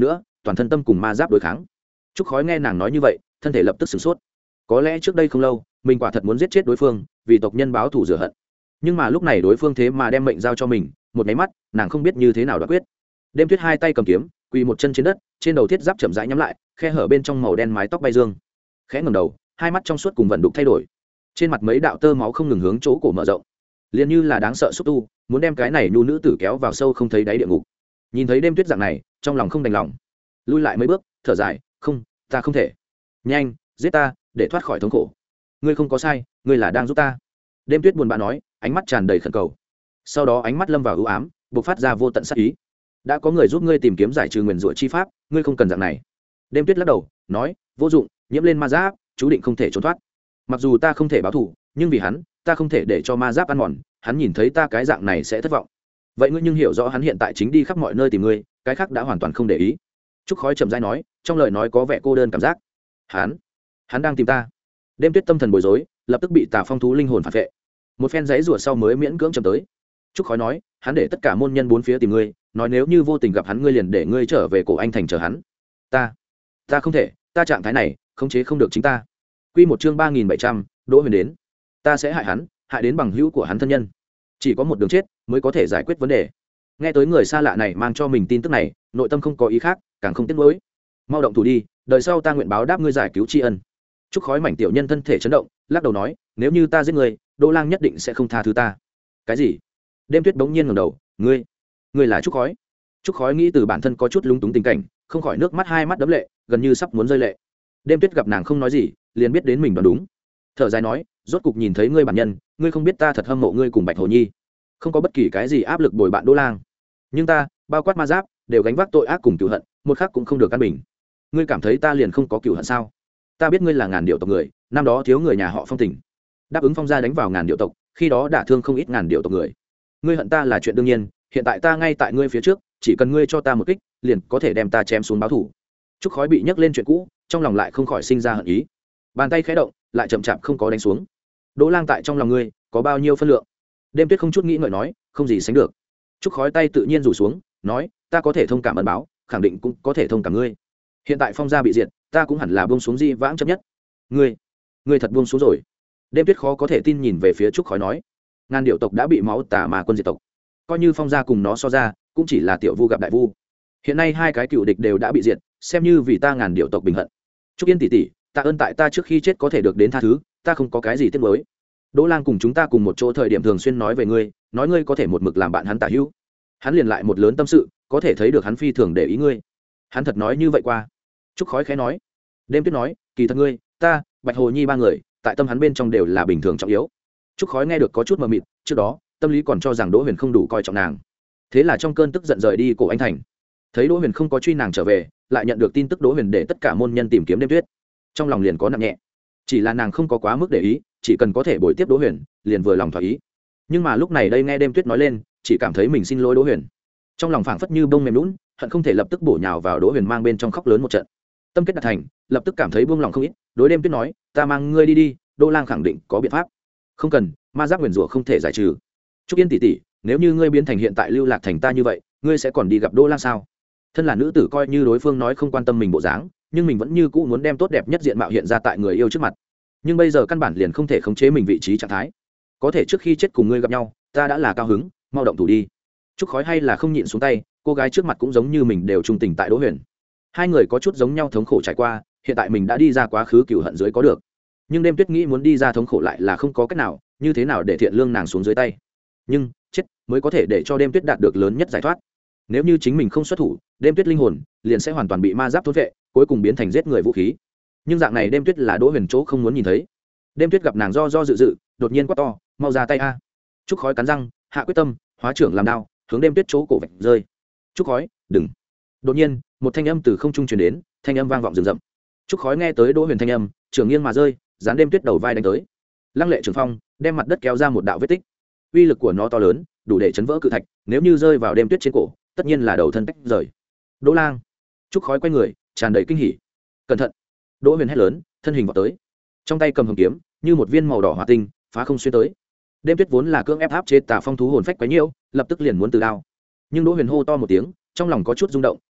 toàn thân tâm cùng ma giáp đối kháng. Trúc Khói nghe nàng nói như vậy, thân thể lập tức sửng sốt. Có lẽ trước đây không lâu mình quả thật muốn giết chết đối phương vì tộc nhân báo thù rửa hận, nhưng mà lúc này đối phương thế mà đem mệnh giao cho mình, một máy mắt nàng không biết như thế nào đoạt quyết. Đêm Tuyết hai tay cầm kiếm, quỳ một chân trên đất, trên đầu thiết giáp chậm rãi nhắm lại, khe hở bên trong màu đen mái tóc bay dương, khẽ ngẩng đầu, hai mắt trong suốt cùng vận đục thay đổi, trên mặt mấy đạo tơ máu không ngừng hướng chỗ cổ mở rộng, liền như là đáng sợ xúc tu muốn đem cái này nhu nữ tử kéo vào sâu không thấy đáy địa ngục. Nhìn thấy Đêm Tuyết dạng này, trong lòng không đành lòng, lui lại mấy bước, thở dài, không, ta không thể. Nhanh giết ta để thoát khỏi thống khổ. Ngươi không có sai, ngươi là đang giúp ta. Đêm Tuyết buồn bã nói, ánh mắt tràn đầy khẩn cầu. Sau đó ánh mắt lâm vào ưu ám, bộc phát ra vô tận sát ý. Đã có người giúp ngươi tìm kiếm giải trừ nguyền rủa chi pháp, ngươi không cần dạng này. Đêm Tuyết lắc đầu nói, vô dụng, nhiễm lên ma giáp chú định không thể trốn thoát. Mặc dù ta không thể báo thù, nhưng vì hắn, ta không thể để cho ma giáp ăn mòn, hắn nhìn thấy ta cái dạng này sẽ thất vọng. Vậy ngươi nhưng hiểu rõ hắn hiện tại chính đi khắp mọi nơi tìm ngươi, cái khác đã hoàn toàn không để ý. Trúc Khói chậm rãi nói, trong lời nói có vẻ cô đơn cảm giác. Hắn, hắn đang tìm ta. Đêm Tuyết tâm thần bối rối, lập tức bị Tà Phong thú linh hồn phản vệ. Một phen giãy rủa sau mới miễn cưỡng chậm tới. Trúc Khói nói, hắn để tất cả môn nhân bốn phía tìm ngươi, nói nếu như vô tình gặp hắn ngươi liền để ngươi trở về cổ anh thành chờ hắn. Ta, ta không thể, ta trạng thái này, khống chế không được chính ta. Quy một chương ba nghìn bảy trăm, Đỗ Huyền đến. Ta sẽ hại hắn, hại đến bằng hữu của hắn thân nhân. Chỉ có một đường chết mới có thể giải quyết vấn đề. Nghe tới người xa lạ này mang cho mình tin tức này, nội tâm không có ý khác, càng không tiếc nuối. Mau động thủ đi, đời sau ta nguyện báo đáp ngươi giải cứu tri ân. Trúc Khói mảnh tiểu nhân thân thể chấn động, lắc đầu nói, nếu như ta giết người, Đỗ Lang nhất định sẽ không tha thứ ta. Cái gì? Đêm Tuyết bỗng nhiên ngẩng đầu, ngươi, ngươi là Trúc Khói? Trúc Khói nghĩ từ bản thân có chút lúng túng tình cảnh, không khỏi nước mắt hai mắt đẫm lệ, gần như sắp muốn rơi lệ. Đêm Tuyết gặp nàng không nói gì, liền biết đến mình đoán đúng. Thở dài nói, rốt cục nhìn thấy ngươi bản nhân, ngươi không biết ta thật hâm mộ ngươi cùng Bạch Hồ Nhi, không có bất kỳ cái gì áp lực bồi bạn Đỗ Lang, nhưng ta, bao quát ma giáp, đều gánh vác tội ác cùng cừu hận, một khắc cũng không được căn bình. Ngươi cảm thấy ta liền không có cừu hận sao? Ta biết ngươi là ngàn điệu tộc người, năm đó thiếu người nhà họ Phong Tình, đáp ứng Phong gia đánh vào ngàn điệu tộc, khi đó đả thương không ít ngàn điệu tộc người. Ngươi hận ta là chuyện đương nhiên, hiện tại ta ngay tại ngươi phía trước, chỉ cần ngươi cho ta một kích, liền có thể đem ta chém xuống báo thù. Trúc Khói bị nhắc lên chuyện cũ, trong lòng lại không khỏi sinh ra hận ý. Bàn tay khẽ động, lại chậm chạp không có đánh xuống. Đỗ Lang tại trong lòng ngươi có bao nhiêu phân lượng? Đêm Tuyết không chút nghĩ ngợi nói, không gì sánh được. Trúc Khói tay tự nhiên rủ xuống, nói, ta có thể thông cảm ân báo, khẳng định cũng có thể thông cảm ngươi. Hiện tại Phong gia bị diệt, ta cũng hẳn là buông xuống di vãng chấp nhất. Ngươi, ngươi thật buông xuống rồi? Đêm Tuyết khó có thể tin nhìn về phía Trúc Khói nói, ngàn điệu tộc đã bị máu tà mà quân diệt tộc, coi như Phong gia cùng nó so ra, cũng chỉ là tiểu vu gặp đại vu. Hiện nay hai cái cựu địch đều đã bị diệt, xem như vì ta ngàn điệu tộc bình hận. Trúc Yên tỷ tỷ, ta ơn tại ta trước khi chết có thể được đến tha thứ, ta không có cái gì tiếc nuối. Đỗ Lang cùng chúng ta cùng một chỗ thời điểm thường xuyên nói về ngươi, nói ngươi có thể một mực làm bạn hắn tả hữu. Hắn liền lại một lớn tâm sự, có thể thấy được hắn phi thường để ý ngươi. Hắn thật nói như vậy qua? Trúc Khói khẽ nói. Đêm Tuyết nói, kỳ thật ngươi, ta, Bạch Hồ Nhi ba người, tại tâm hắn bên trong đều là bình thường trọng yếu. Trúc Khói nghe được có chút mờ mịt, trước đó tâm lý còn cho rằng Đỗ Huyền không đủ coi trọng nàng, thế là trong cơn tức giận rời đi cổ anh thành. Thấy Đỗ Huyền không có truy nàng trở về, lại nhận được tin tức Đỗ Huyền để tất cả môn nhân tìm kiếm Đêm Tuyết, trong lòng liền có nặng nhẹ. Chỉ là nàng không có quá mức để ý, chỉ cần có thể bồi tiếp Đỗ Huyền, liền vừa lòng thỏa ý. Nhưng mà lúc này đây nghe Đêm Tuyết nói lên, chỉ cảm thấy mình xin lỗi Đỗ Huyền, trong lòng phảng phất như bông mềm nhũn, hận không thể lập tức bổ nhào vào Đỗ Huyền mang bên trong khóc lớn một trận. Tâm kết đạt thành, lập tức cảm thấy buông lòng không ít, đối Đêm Tuyết nói, ta mang ngươi đi đi, Đỗ Lang khẳng định có biện pháp. Không cần, ma giáp nguyền rủa không thể giải trừ. Trúc Yên tỷ tỷ, nếu như ngươi biến thành hiện tại Lưu Lạc thành ta như vậy, ngươi sẽ còn đi gặp Đỗ Lang sao? Thân là nữ tử coi như đối phương nói không quan tâm mình bộ dáng, nhưng mình vẫn như cũ muốn đem tốt đẹp nhất diện mạo hiện ra tại người yêu trước mặt. Nhưng bây giờ căn bản liền không thể khống chế mình vị trí trạng thái. Có thể trước khi chết cùng ngươi gặp nhau, ta đã là cao hứng, mau động thủ đi. Trúc Khói hay là không nhịn xuống tay, cô gái trước mặt cũng giống như mình đều trung tình tại Đỗ Huyền. Hai người có chút giống nhau thống khổ trải qua, hiện tại mình đã đi ra quá khứ cừu hận dưới có được. Nhưng Đêm Tuyết nghĩ muốn đi ra thống khổ lại là không có cách nào, như thế nào để thiện lương nàng xuống dưới tay. Nhưng chết mới có thể để cho Đêm Tuyết đạt được lớn nhất giải thoát. Nếu như chính mình không xuất thủ, Đêm Tuyết linh hồn liền sẽ hoàn toàn bị ma giáp thôn vệ, cuối cùng biến thành giết người vũ khí. Nhưng dạng này Đêm Tuyết là Đỗ Huyền chỗ không muốn nhìn thấy. Đêm Tuyết gặp nàng do do dự dự, đột nhiên quát to, mau ra tay a. Trúc Khói cắn răng, hạ quyết tâm, hóa trưởng làm đao, hướng Đêm Tuyết chỗ cổ vạch rơi. Trúc Khói, đừng. Đột nhiên, một thanh âm từ không trung truyền đến, thanh âm vang vọng rừng rậm. Trúc Khói nghe tới Đỗ Huyền thanh âm, trường nghiêng mà rơi, dán Đêm Tuyết đầu vai đánh tới. Lăng lệ trường phong, đem mặt đất kéo ra một đạo vết tích. Uy lực của nó to lớn, đủ để chấn vỡ cự thạch, nếu như rơi vào Đêm Tuyết trên cổ, tất nhiên là đầu thân tách rời. Đỗ Lang. Trúc Khói quay người, tràn đầy kinh hỉ. Cẩn thận. Đỗ Huyền hét lớn, thân hình vọt tới, trong tay cầm hồng kiếm, như một viên màu đỏ hỏa tinh, phá không xuyên tới. Đêm Tuyết vốn là cưỡng ép áp chế Tà Phong thú hồn phách quấy nhiễu, lập tức liền muốn từ đao. Nhưng Đỗ Huyền hô to một tiếng, trong lòng có chút rung động,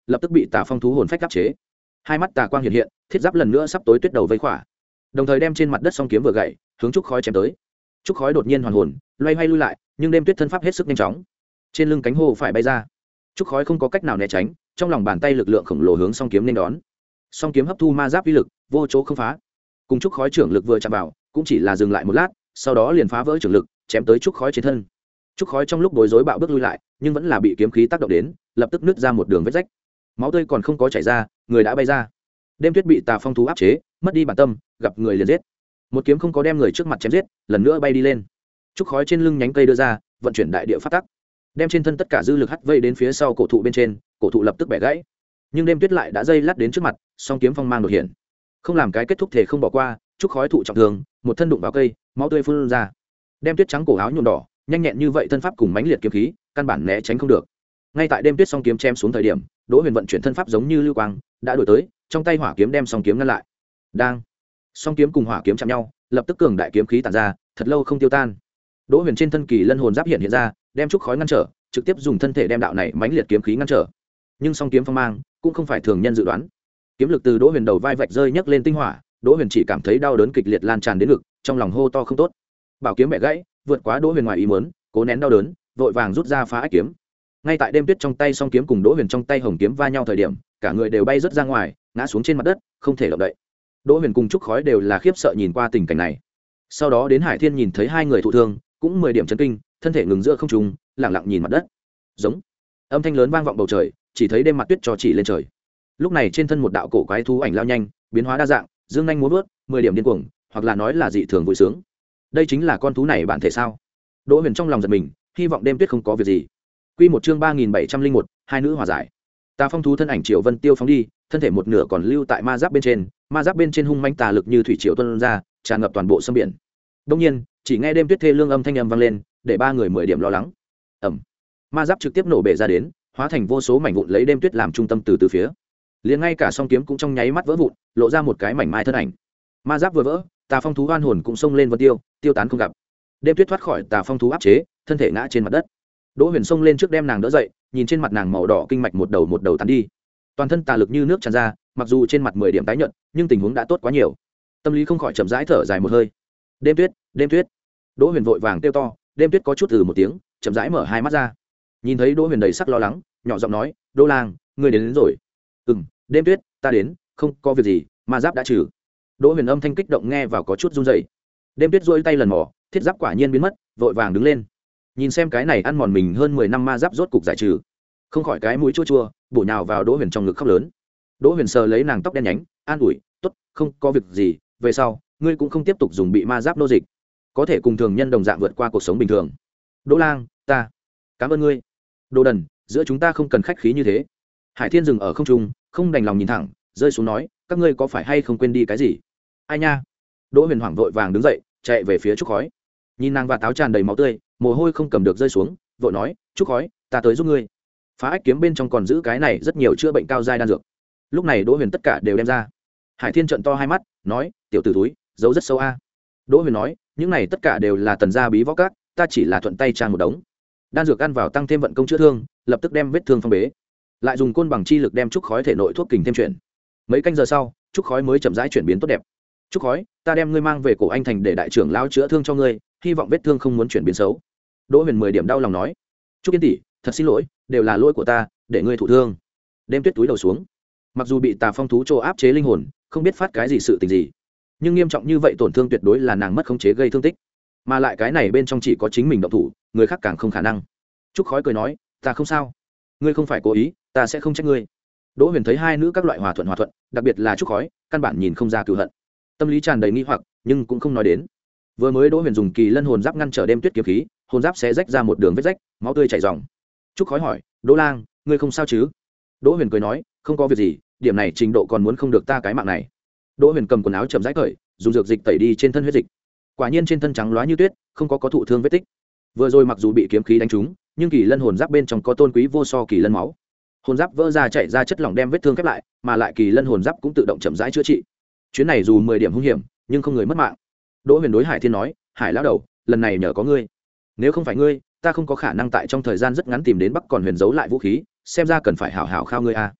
lập tức bị tà phong thú hồn phách áp chế. Hai mắt tà quang hiện hiện, thiết giáp lần nữa sắp tối tuyết đầu vây khỏa, đồng thời đem trên mặt đất song kiếm vừa gậy hướng trúc khói chém tới. Trúc khói đột nhiên hoàn hồn, loay hoay lui lại, nhưng đêm tuyết thân pháp hết sức nhanh chóng, trên lưng cánh hô phải bay ra. Trúc khói không có cách nào né tránh, trong lòng bàn tay lực lượng khổng lồ hướng song kiếm nên đón. Song kiếm hấp thu ma giáp uy lực, vô chỗ không phá. Cùng trúc khói trưởng lực vừa chạm vào, cũng chỉ là dừng lại một lát, sau đó liền phá vỡ trưởng lực, chém tới trúc khói trên thân. Trúc khói trong lúc bối rối bạo bước lui lại, nhưng vẫn là bị kiếm khí tác động đến, lập tức nứt ra một đường vết rách. Máu tươi còn không có chảy ra, người đã bay ra. Đêm tuyết bị tà phong thú áp chế, mất đi bản tâm, gặp người liền giết. Một kiếm không có đem người trước mặt chém giết, lần nữa bay đi lên. Trúc khói trên lưng nhánh cây đưa ra, vận chuyển đại địa phát tắc, đem trên thân tất cả dư lực hất vây đến phía sau cổ thụ bên trên, cổ thụ lập tức bẻ gãy. Nhưng đêm tuyết lại đã dây lát đến trước mặt, song kiếm phong mang đột hiện, không làm cái kết thúc thể không bỏ qua. Trúc khói thụ trọng thương, một thân đụng vào cây, máu tươi phun ra. Đêm tuyết trắng cổ áo nhuộm đỏ, nhanh nhẹn như vậy thân pháp cùng mãnh liệt kiếm khí, căn bản né tránh không được. Ngay tại đêm tuyết song kiếm chém xuống thời điểm, Đỗ Huyền vận chuyển thân pháp giống như lưu quang, đã đuổi tới, trong tay hỏa kiếm đem song kiếm ngăn lại. Đang, song kiếm cùng hỏa kiếm chạm nhau, lập tức cường đại kiếm khí tản ra, thật lâu không tiêu tan. Đỗ Huyền trên thân kỳ lân hồn giáp hiện hiện ra, đem trúc khói ngăn trở, trực tiếp dùng thân thể đem đạo này mãnh liệt kiếm khí ngăn trở. Nhưng song kiếm phong mang cũng không phải thường nhân dự đoán. Kiếm lực từ Đỗ Huyền đầu vai vạch rơi nhấc lên tinh hỏa, Đỗ Huyền chỉ cảm thấy đau đớn kịch liệt lan tràn đến ngực, trong lòng hô to không tốt. Bảo kiếm bẻ gãy, vượt quá Đỗ Huyền ngoài ý muốn, cố nén đau đớn, vội vàng rút ra phá ách kiếm. Ngay tại đêm tuyết trong tay song kiếm cùng Đỗ Huyền trong tay hồng kiếm va nhau thời điểm, cả người đều bay rớt ra ngoài, ngã xuống trên mặt đất, không thể động đậy. Đỗ Huyền cùng trúc khói đều là khiếp sợ nhìn qua tình cảnh này. Sau đó đến Hải Thiên nhìn thấy hai người thụ thương, cũng mười điểm chấn kinh, thân thể ngừng giữa không trung, lặng lặng nhìn mặt đất. Giống. Âm thanh lớn vang vọng bầu trời, chỉ thấy đêm mặt tuyết cho chỉ lên trời. Lúc này trên thân một đạo cổ quái thú ảnh lao nhanh, biến hóa đa dạng, dương nhanh múa vớt, mười điểm điên cuồng, hoặc là nói là dị thường vui sướng. Đây chính là con thú này bản thể sao? Đỗ Huyền trong lòng giật mình, hy vọng đêm tuyết không có việc gì. Quy một chương ba nghìn bảy trăm linh một, hai nữ hòa giải. Tà phong thú thân ảnh Triệu Vân Tiêu phóng đi, thân thể một nửa còn lưu tại ma giáp bên trên, ma giáp bên trên hung manh tà lực như thủy triều tuôn ra, tràn ngập toàn bộ sông biển. Đương nhiên, chỉ nghe đêm tuyết thê lương âm thanh âm vang lên, để ba người mười điểm lo lắng. Ầm. Ma giáp trực tiếp nổ bể ra đến, hóa thành vô số mảnh vụn lấy đêm tuyết làm trung tâm từ từ phía. Liền ngay cả song kiếm cũng trong nháy mắt vỡ vụn, lộ ra một cái mảnh mai thân ảnh. Ma giáp vừa vỡ, tà phong thú oan hồn cũng xông lên Vân Tiêu, tiêu tán không gặp. Đêm tuyết thoát khỏi tà phong thú áp chế, thân thể ngã trên mặt đất. Đỗ Huyền xông lên trước đem nàng đỡ dậy, nhìn trên mặt nàng màu đỏ kinh mạch một đầu một đầu tán đi, toàn thân tà lực như nước tràn ra, mặc dù trên mặt mười điểm tái nhợt, nhưng tình huống đã tốt quá nhiều. Tâm lý không khỏi chậm rãi thở dài một hơi. Đêm tuyết, đêm tuyết. Đỗ Huyền vội vàng kêu to, đêm tuyết có chút từ một tiếng, chậm rãi mở hai mắt ra. Nhìn thấy Đỗ Huyền đầy sắc lo lắng, nhỏ giọng nói, Đỗ Lang, ngươi đến, đến rồi. Ừm, đêm tuyết, ta đến, không có việc gì, ma giáp đã trừ. Đỗ Huyền âm thanh kích động nghe vào có chút run rẩy. Đêm tuyết duỗi tay lần mò, thiết giáp quả nhiên biến mất, vội vàng đứng lên. Nhìn xem cái này ăn mòn mình hơn mười năm ma giáp rốt cục giải trừ, không khỏi cái mũi chua chua, bổ nhào vào Đỗ Huyền trong ngực khóc lớn. Đỗ Huyền sờ lấy nàng tóc đen nhánh, an ủi, tốt, không có việc gì, về sau ngươi cũng không tiếp tục dùng bị ma giáp nô dịch, có thể cùng thường nhân đồng dạng vượt qua cuộc sống bình thường. Đỗ Lang, ta cảm ơn ngươi. Đồ đần, giữa chúng ta không cần khách khí như thế. Hải Thiên dừng ở không trung, không đành lòng nhìn thẳng, rơi xuống nói, các ngươi có phải hay không quên đi cái gì? Ai nha? Đỗ Huyền hoảng vội vàng đứng dậy, chạy về phía trúc khói. Nhìn nàng và táo tràn đầy máu tươi, mồ hôi không cầm được rơi xuống, vội nói, trúc khói, ta tới giúp ngươi. Phá ách kiếm bên trong còn giữ cái này rất nhiều chữa bệnh cao giai đan dược. Lúc này Đỗ Huyền tất cả đều đem ra. Hải Thiên trợn to hai mắt, nói, tiểu tử túi, giấu rất sâu a. Đỗ Huyền nói, những này tất cả đều là tần gia bí võ các, ta chỉ là thuận tay trang một đống. Đan dược ăn vào tăng thêm vận công chữa thương, lập tức đem vết thương phong bế. Lại dùng côn bằng chi lực đem trúc khói thể nội thuốc kình thêm chuyển. Mấy canh giờ sau, trúc khói mới chậm rãi chuyển biến tốt đẹp. Trúc khói, ta đem ngươi mang về cổ anh thành để đại trưởng lão chữa thương cho ngươi, hy vọng vết thương không muốn chuyển biến xấu. Đỗ Huyền mười điểm đau lòng nói, trúc Yên tỷ, thật xin lỗi, đều là lỗi của ta, để ngươi thụ thương. Đêm tuyết túi đầu xuống, mặc dù bị tà phong thú trô áp chế linh hồn, không biết phát cái gì sự tình gì, nhưng nghiêm trọng như vậy tổn thương tuyệt đối là nàng mất khống chế gây thương tích, mà lại cái này bên trong chỉ có chính mình động thủ, người khác càng không khả năng. Trúc khói cười nói, ta không sao, ngươi không phải cố ý, ta sẽ không trách ngươi. Đỗ Huyền thấy hai nữ các loại hòa thuận hòa thuận, đặc biệt là Trúc khói, căn bản nhìn không ra cừu hận, tâm lý tràn đầy nghi hoặc, nhưng cũng không nói đến. Vừa mới Đỗ Huyền dùng kỳ lân hồn giáp ngăn trở đêm tuyết kiếm khí, hồn giáp sẽ rách ra một đường vết rách, máu tươi chảy ròng. Trúc khói hỏi, Đỗ Lang, ngươi không sao chứ? Đỗ Huyền cười nói, không có việc gì, điểm này trình độ còn muốn không được ta cái mạng này. Đỗ Huyền cầm quần áo chậm rãi cởi, dùng dược dịch tẩy đi trên thân huyết dịch. Quả nhiên trên thân trắng loá như tuyết, không có có thụ thương vết tích. Vừa rồi mặc dù bị kiếm khí đánh trúng, nhưng kỳ lân hồn giáp bên trong có tôn quý vô so kỳ lân máu. Hồn giáp vỡ ra chảy ra chất lỏng đem vết thương khép lại, mà lại kỳ lân hồn giáp cũng tự động chậm rãi chữa trị. Chuyến này dù mười điểm hung hiểm, nhưng không người mất mạng. Đỗ Huyền đối Hải Thiên nói, Hải lão đầu, lần này nhờ có ngươi. Nếu không phải ngươi, ta không có khả năng tại trong thời gian rất ngắn tìm đến Bắc Còn Huyền giấu lại vũ khí, xem ra cần phải hảo hảo khao ngươi a.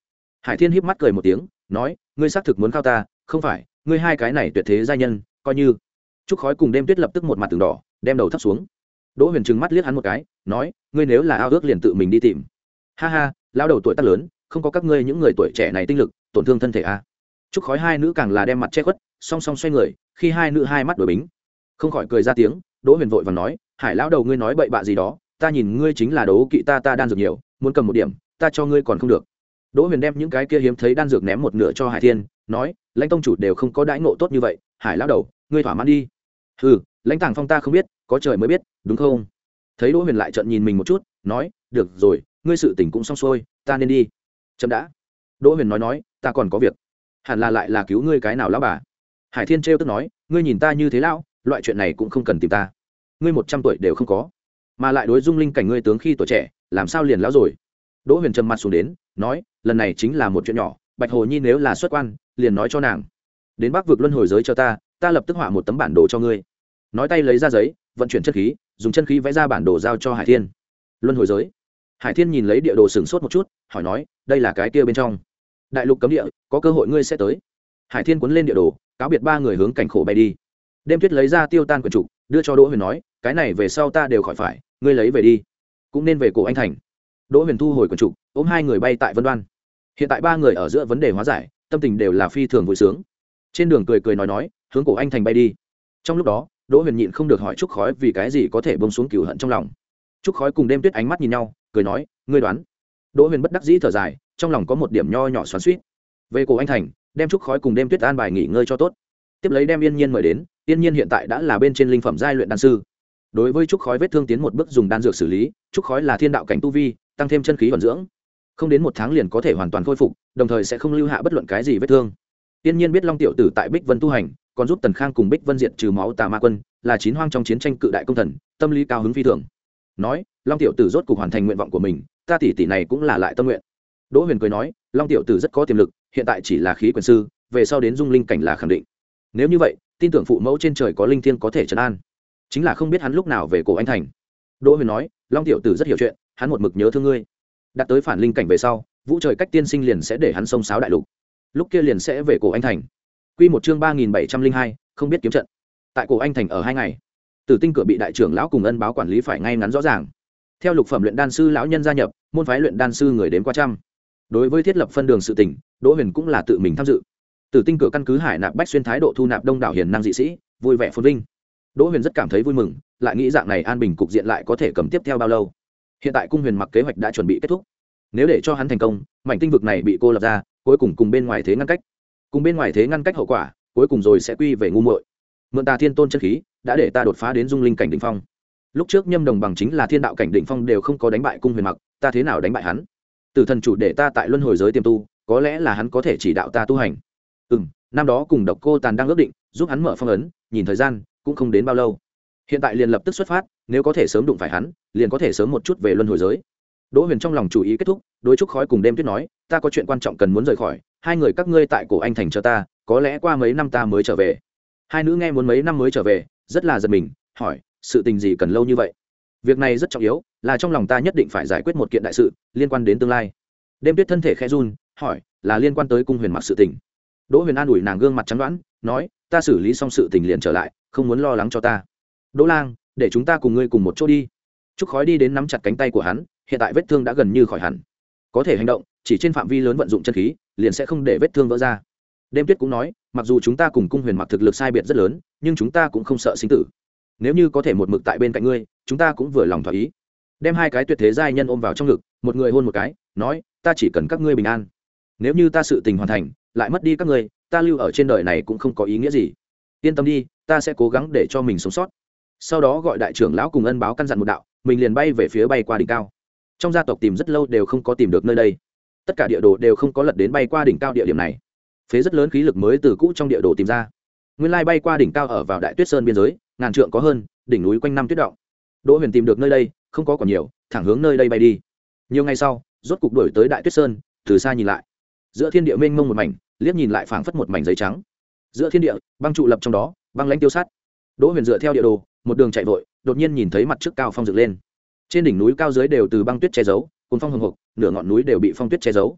Hải Thiên híp mắt cười một tiếng nói, ngươi xác thực muốn khao ta không phải, ngươi hai cái này tuyệt thế giai nhân coi như. Trúc Khói cùng Đêm Tuyết lập tức một mặt từng đỏ, đem đầu thấp xuống. Đỗ Huyền trừng mắt liếc hắn một cái nói, ngươi nếu là ao ước liền tự mình đi tìm. Ha ha, lao đầu tuổi tác lớn, không có các ngươi những người tuổi trẻ này tinh lực, tổn thương thân thể à. Trúc Khói hai nữ càng là đem mặt che khuất, song song xoay người, khi hai nữ hai mắt đổi bính, không khỏi cười ra tiếng. Đỗ Huyền vội vàng nói, Hải lão đầu ngươi nói bậy bạ gì đó, ta nhìn ngươi chính là đấu kỵ ta ta đan dược nhiều, muốn cầm một điểm, ta cho ngươi còn không được. Đỗ Huyền đem những cái kia hiếm thấy đan dược ném một nửa cho Hải Thiên, nói, lãnh tông chủ đều không có đãi ngộ tốt như vậy, Hải lão đầu, ngươi thỏa mãn đi. Ừ, lãnh tàng phong ta không biết, có trời mới biết, đúng không? Thấy Đỗ Huyền lại trợn nhìn mình một chút, nói, được rồi, ngươi sự tình cũng xong xuôi, ta nên đi. Chậm đã. Đỗ Huyền nói nói, ta còn có việc. Hẳn là lại là cứu ngươi cái nào lão bà? Hải Thiên trêu tức nói, ngươi nhìn ta như thế lão, loại chuyện này cũng không cần tìm ta. Ngươi một trăm tuổi đều không có, mà lại đối dung linh cảnh ngươi tướng khi tuổi trẻ, làm sao liền lão rồi? Đỗ Huyền trầm mặt xuống đến, nói, lần này chính là một chuyện nhỏ, Bạch Hồ Nhi nếu là xuất quan, liền nói cho nàng, đến Bắc vực luân hồi giới cho ta, ta lập tức họa một tấm bản đồ cho ngươi. Nói tay lấy ra giấy, vận chuyển chân khí, dùng chân khí vẽ ra bản đồ giao cho Hải Thiên. Luân hồi giới. Hải Thiên nhìn lấy địa đồ sửng sốt một chút, hỏi nói, đây là cái kia bên trong đại lục cấm địa, có cơ hội ngươi sẽ tới. Hải Thiên cuốn lên địa đồ, cáo biệt ba người hướng cảnh khổ bay đi. Đêm Tuyết lấy ra tiêu tan quyển trục, đưa cho Đỗ Huyền nói, cái này về sau ta đều khỏi phải, ngươi lấy về đi, cũng nên về cổ anh thành. Đỗ Huyền thu hồi quyển trục, ôm hai người bay tại Vân Đoan. Hiện tại ba người ở giữa vấn đề hóa giải, tâm tình đều là phi thường vui sướng. Trên đường cười cười nói nói, hướng cổ anh thành bay đi. Trong lúc đó, Đỗ Huyền nhịn không được hỏi Trúc Khói vì cái gì có thể bông xuống cừu hận trong lòng. Trúc Khói cùng Đêm Tuyết ánh mắt nhìn nhau, cười nói, ngươi đoán. Đỗ Huyền bất đắc dĩ thở dài, trong lòng có một điểm nho nhỏ xoắn xuýt. Về cổ anh thành, đem Trúc Khói cùng Đêm Tuyết an bài nghỉ ngơi cho tốt. Tiếp lấy đem Yên Nhiên mời đến, Yên Nhiên hiện tại đã là bên trên linh phẩm giai luyện đan sư. Đối với Trúc Khói vết thương tiến một bước dùng đan dược xử lý, Trúc Khói là thiên đạo cảnh tu vi, tăng thêm chân khí vận dưỡng, không đến một tháng liền có thể hoàn toàn khôi phục, đồng thời sẽ không lưu hạ bất luận cái gì vết thương. Yên Nhiên biết Long tiểu tử tại Bích Vân tu hành, còn giúp Tần Khang cùng Bích Vân diệt trừ máu tà ma quân, là chín hoang trong chiến tranh cự đại công thần, tâm lý cao hứng phi thường. Nói, Long tiểu tử rốt cục hoàn thành nguyện vọng của mình, ta tỷ tỷ này cũng là lại tâm nguyện. Đỗ Huyền cười nói, Long tiểu tử rất có tiềm lực, hiện tại chỉ là khí quyền sư, về sau đến dung linh cảnh là khẳng định. Nếu như vậy, tin tưởng phụ mẫu trên trời có linh thiêng có thể trấn an, chính là không biết hắn lúc nào về cổ anh thành. Đỗ Huyền nói, Long tiểu tử rất hiểu chuyện, hắn một mực nhớ thương ngươi. Đạt tới phản linh cảnh về sau, vũ trời cách tiên sinh liền sẽ để hắn xông xáo đại lục, lúc kia liền sẽ về cổ anh thành. Quy một chương ba nghìn bảy trăm linh hai, không biết kiếm trận. Tại cổ anh thành ở hai ngày, Tử Tinh cửa bị đại trưởng lão cùng ân báo quản lý phải ngay ngắn rõ ràng. Theo lục phẩm luyện đan sư lão nhân gia nhập, môn phái luyện đan sư người đến qua trăm. Đối với thiết lập phân đường sự tình, Đỗ Huyền cũng là tự mình tham dự. Tử Tinh cửa căn cứ hải nạp bách xuyên thái độ thu nạp đông đảo hiền năng dị sĩ, vui vẻ phồn vinh. Đỗ Huyền rất cảm thấy vui mừng, lại nghĩ dạng này an bình cục diện lại có thể cầm tiếp theo bao lâu. Hiện tại cung Huyền Mặc kế hoạch đã chuẩn bị kết thúc. Nếu để cho hắn thành công, mảnh tinh vực này bị cô lập ra, cuối cùng cùng bên ngoài thế ngăn cách. Cùng bên ngoài thế ngăn cách hậu quả, cuối cùng rồi sẽ quy về ngu muội. Mượn ta thiên tôn chân khí, đã để ta đột phá đến dung linh cảnh đỉnh phong. Lúc trước Nhâm Đồng bằng chính là thiên đạo cảnh đỉnh phong đều không có đánh bại cung Huyền Mặc, ta thế nào đánh bại hắn? Tử thần chủ để ta tại luân hồi giới tiềm tu, có lẽ là hắn có thể chỉ đạo ta tu hành. Ừm, năm đó cùng Độc Cô Tàn đang ước định, giúp hắn mở phong ấn, nhìn thời gian, cũng không đến bao lâu. Hiện tại liền lập tức xuất phát, nếu có thể sớm đụng phải hắn, liền có thể sớm một chút về luân hồi giới. Đỗ Huyền trong lòng chủ ý kết thúc, đối Trúc Khói cùng Đêm Tuyết nói, ta có chuyện quan trọng cần muốn rời khỏi, hai người các ngươi tại cổ anh thành chờ ta, có lẽ qua mấy năm ta mới trở về. Hai nữ nghe muốn mấy năm mới trở về, rất là giật mình, hỏi, sự tình gì cần lâu như vậy? Việc này rất trọng yếu, là trong lòng ta nhất định phải giải quyết một kiện đại sự, liên quan đến tương lai. Đêm Tuyết thân thể khẽ run, hỏi, là liên quan tới cung Huyền Mặc sự tình. Đỗ Huyền an ủi nàng gương mặt trắng đoán, nói, ta xử lý xong sự tình liền trở lại, không muốn lo lắng cho ta. Đỗ Lang, để chúng ta cùng ngươi cùng một chỗ đi. Trúc Khói đi đến nắm chặt cánh tay của hắn, hiện tại vết thương đã gần như khỏi hẳn, có thể hành động, chỉ trên phạm vi lớn vận dụng chân khí, liền sẽ không để vết thương vỡ ra. Đêm Tuyết cũng nói, mặc dù chúng ta cùng cung Huyền Mặc thực lực sai biệt rất lớn, nhưng chúng ta cũng không sợ sinh tử. Nếu như có thể một mực tại bên cạnh ngươi, chúng ta cũng vừa lòng thỏa ý. Đem hai cái tuyệt thế giai nhân ôm vào trong ngực, một người hôn một cái, nói, ta chỉ cần các ngươi bình an. Nếu như ta sự tình hoàn thành, lại mất đi các ngươi, ta lưu ở trên đời này cũng không có ý nghĩa gì. Yên tâm đi, ta sẽ cố gắng để cho mình sống sót. Sau đó gọi đại trưởng lão cùng ân báo căn dặn một đạo, mình liền bay về phía bay qua đỉnh cao. Trong gia tộc tìm rất lâu đều không có tìm được nơi đây, tất cả địa đồ đều không có lật đến bay qua đỉnh cao địa điểm này. Phế rất lớn khí lực mới từ cũ trong địa đồ tìm ra. Nguyên lai bay qua đỉnh cao ở vào Đại Tuyết Sơn biên giới, ngàn trượng có hơn, đỉnh núi quanh năm tuyết động. Đỗ Huyền tìm được nơi đây, không có còn nhiều, thẳng hướng nơi đây bay đi. Nhiều ngày sau, rốt cục đuổi tới Đại Tuyết Sơn, từ xa nhìn lại, giữa thiên địa mênh mông một mảnh, liếc nhìn lại phảng phất một mảnh giấy trắng. Giữa thiên địa, băng trụ lập trong đó, băng lãnh tiêu sát. Đỗ Huyền dựa theo địa đồ, một đường chạy vội, đột nhiên nhìn thấy mặt trước cao phong dựng lên. Trên đỉnh núi cao dưới đều từ băng tuyết che giấu, cuốn phong hùng hục, nửa ngọn núi đều bị phong tuyết che giấu.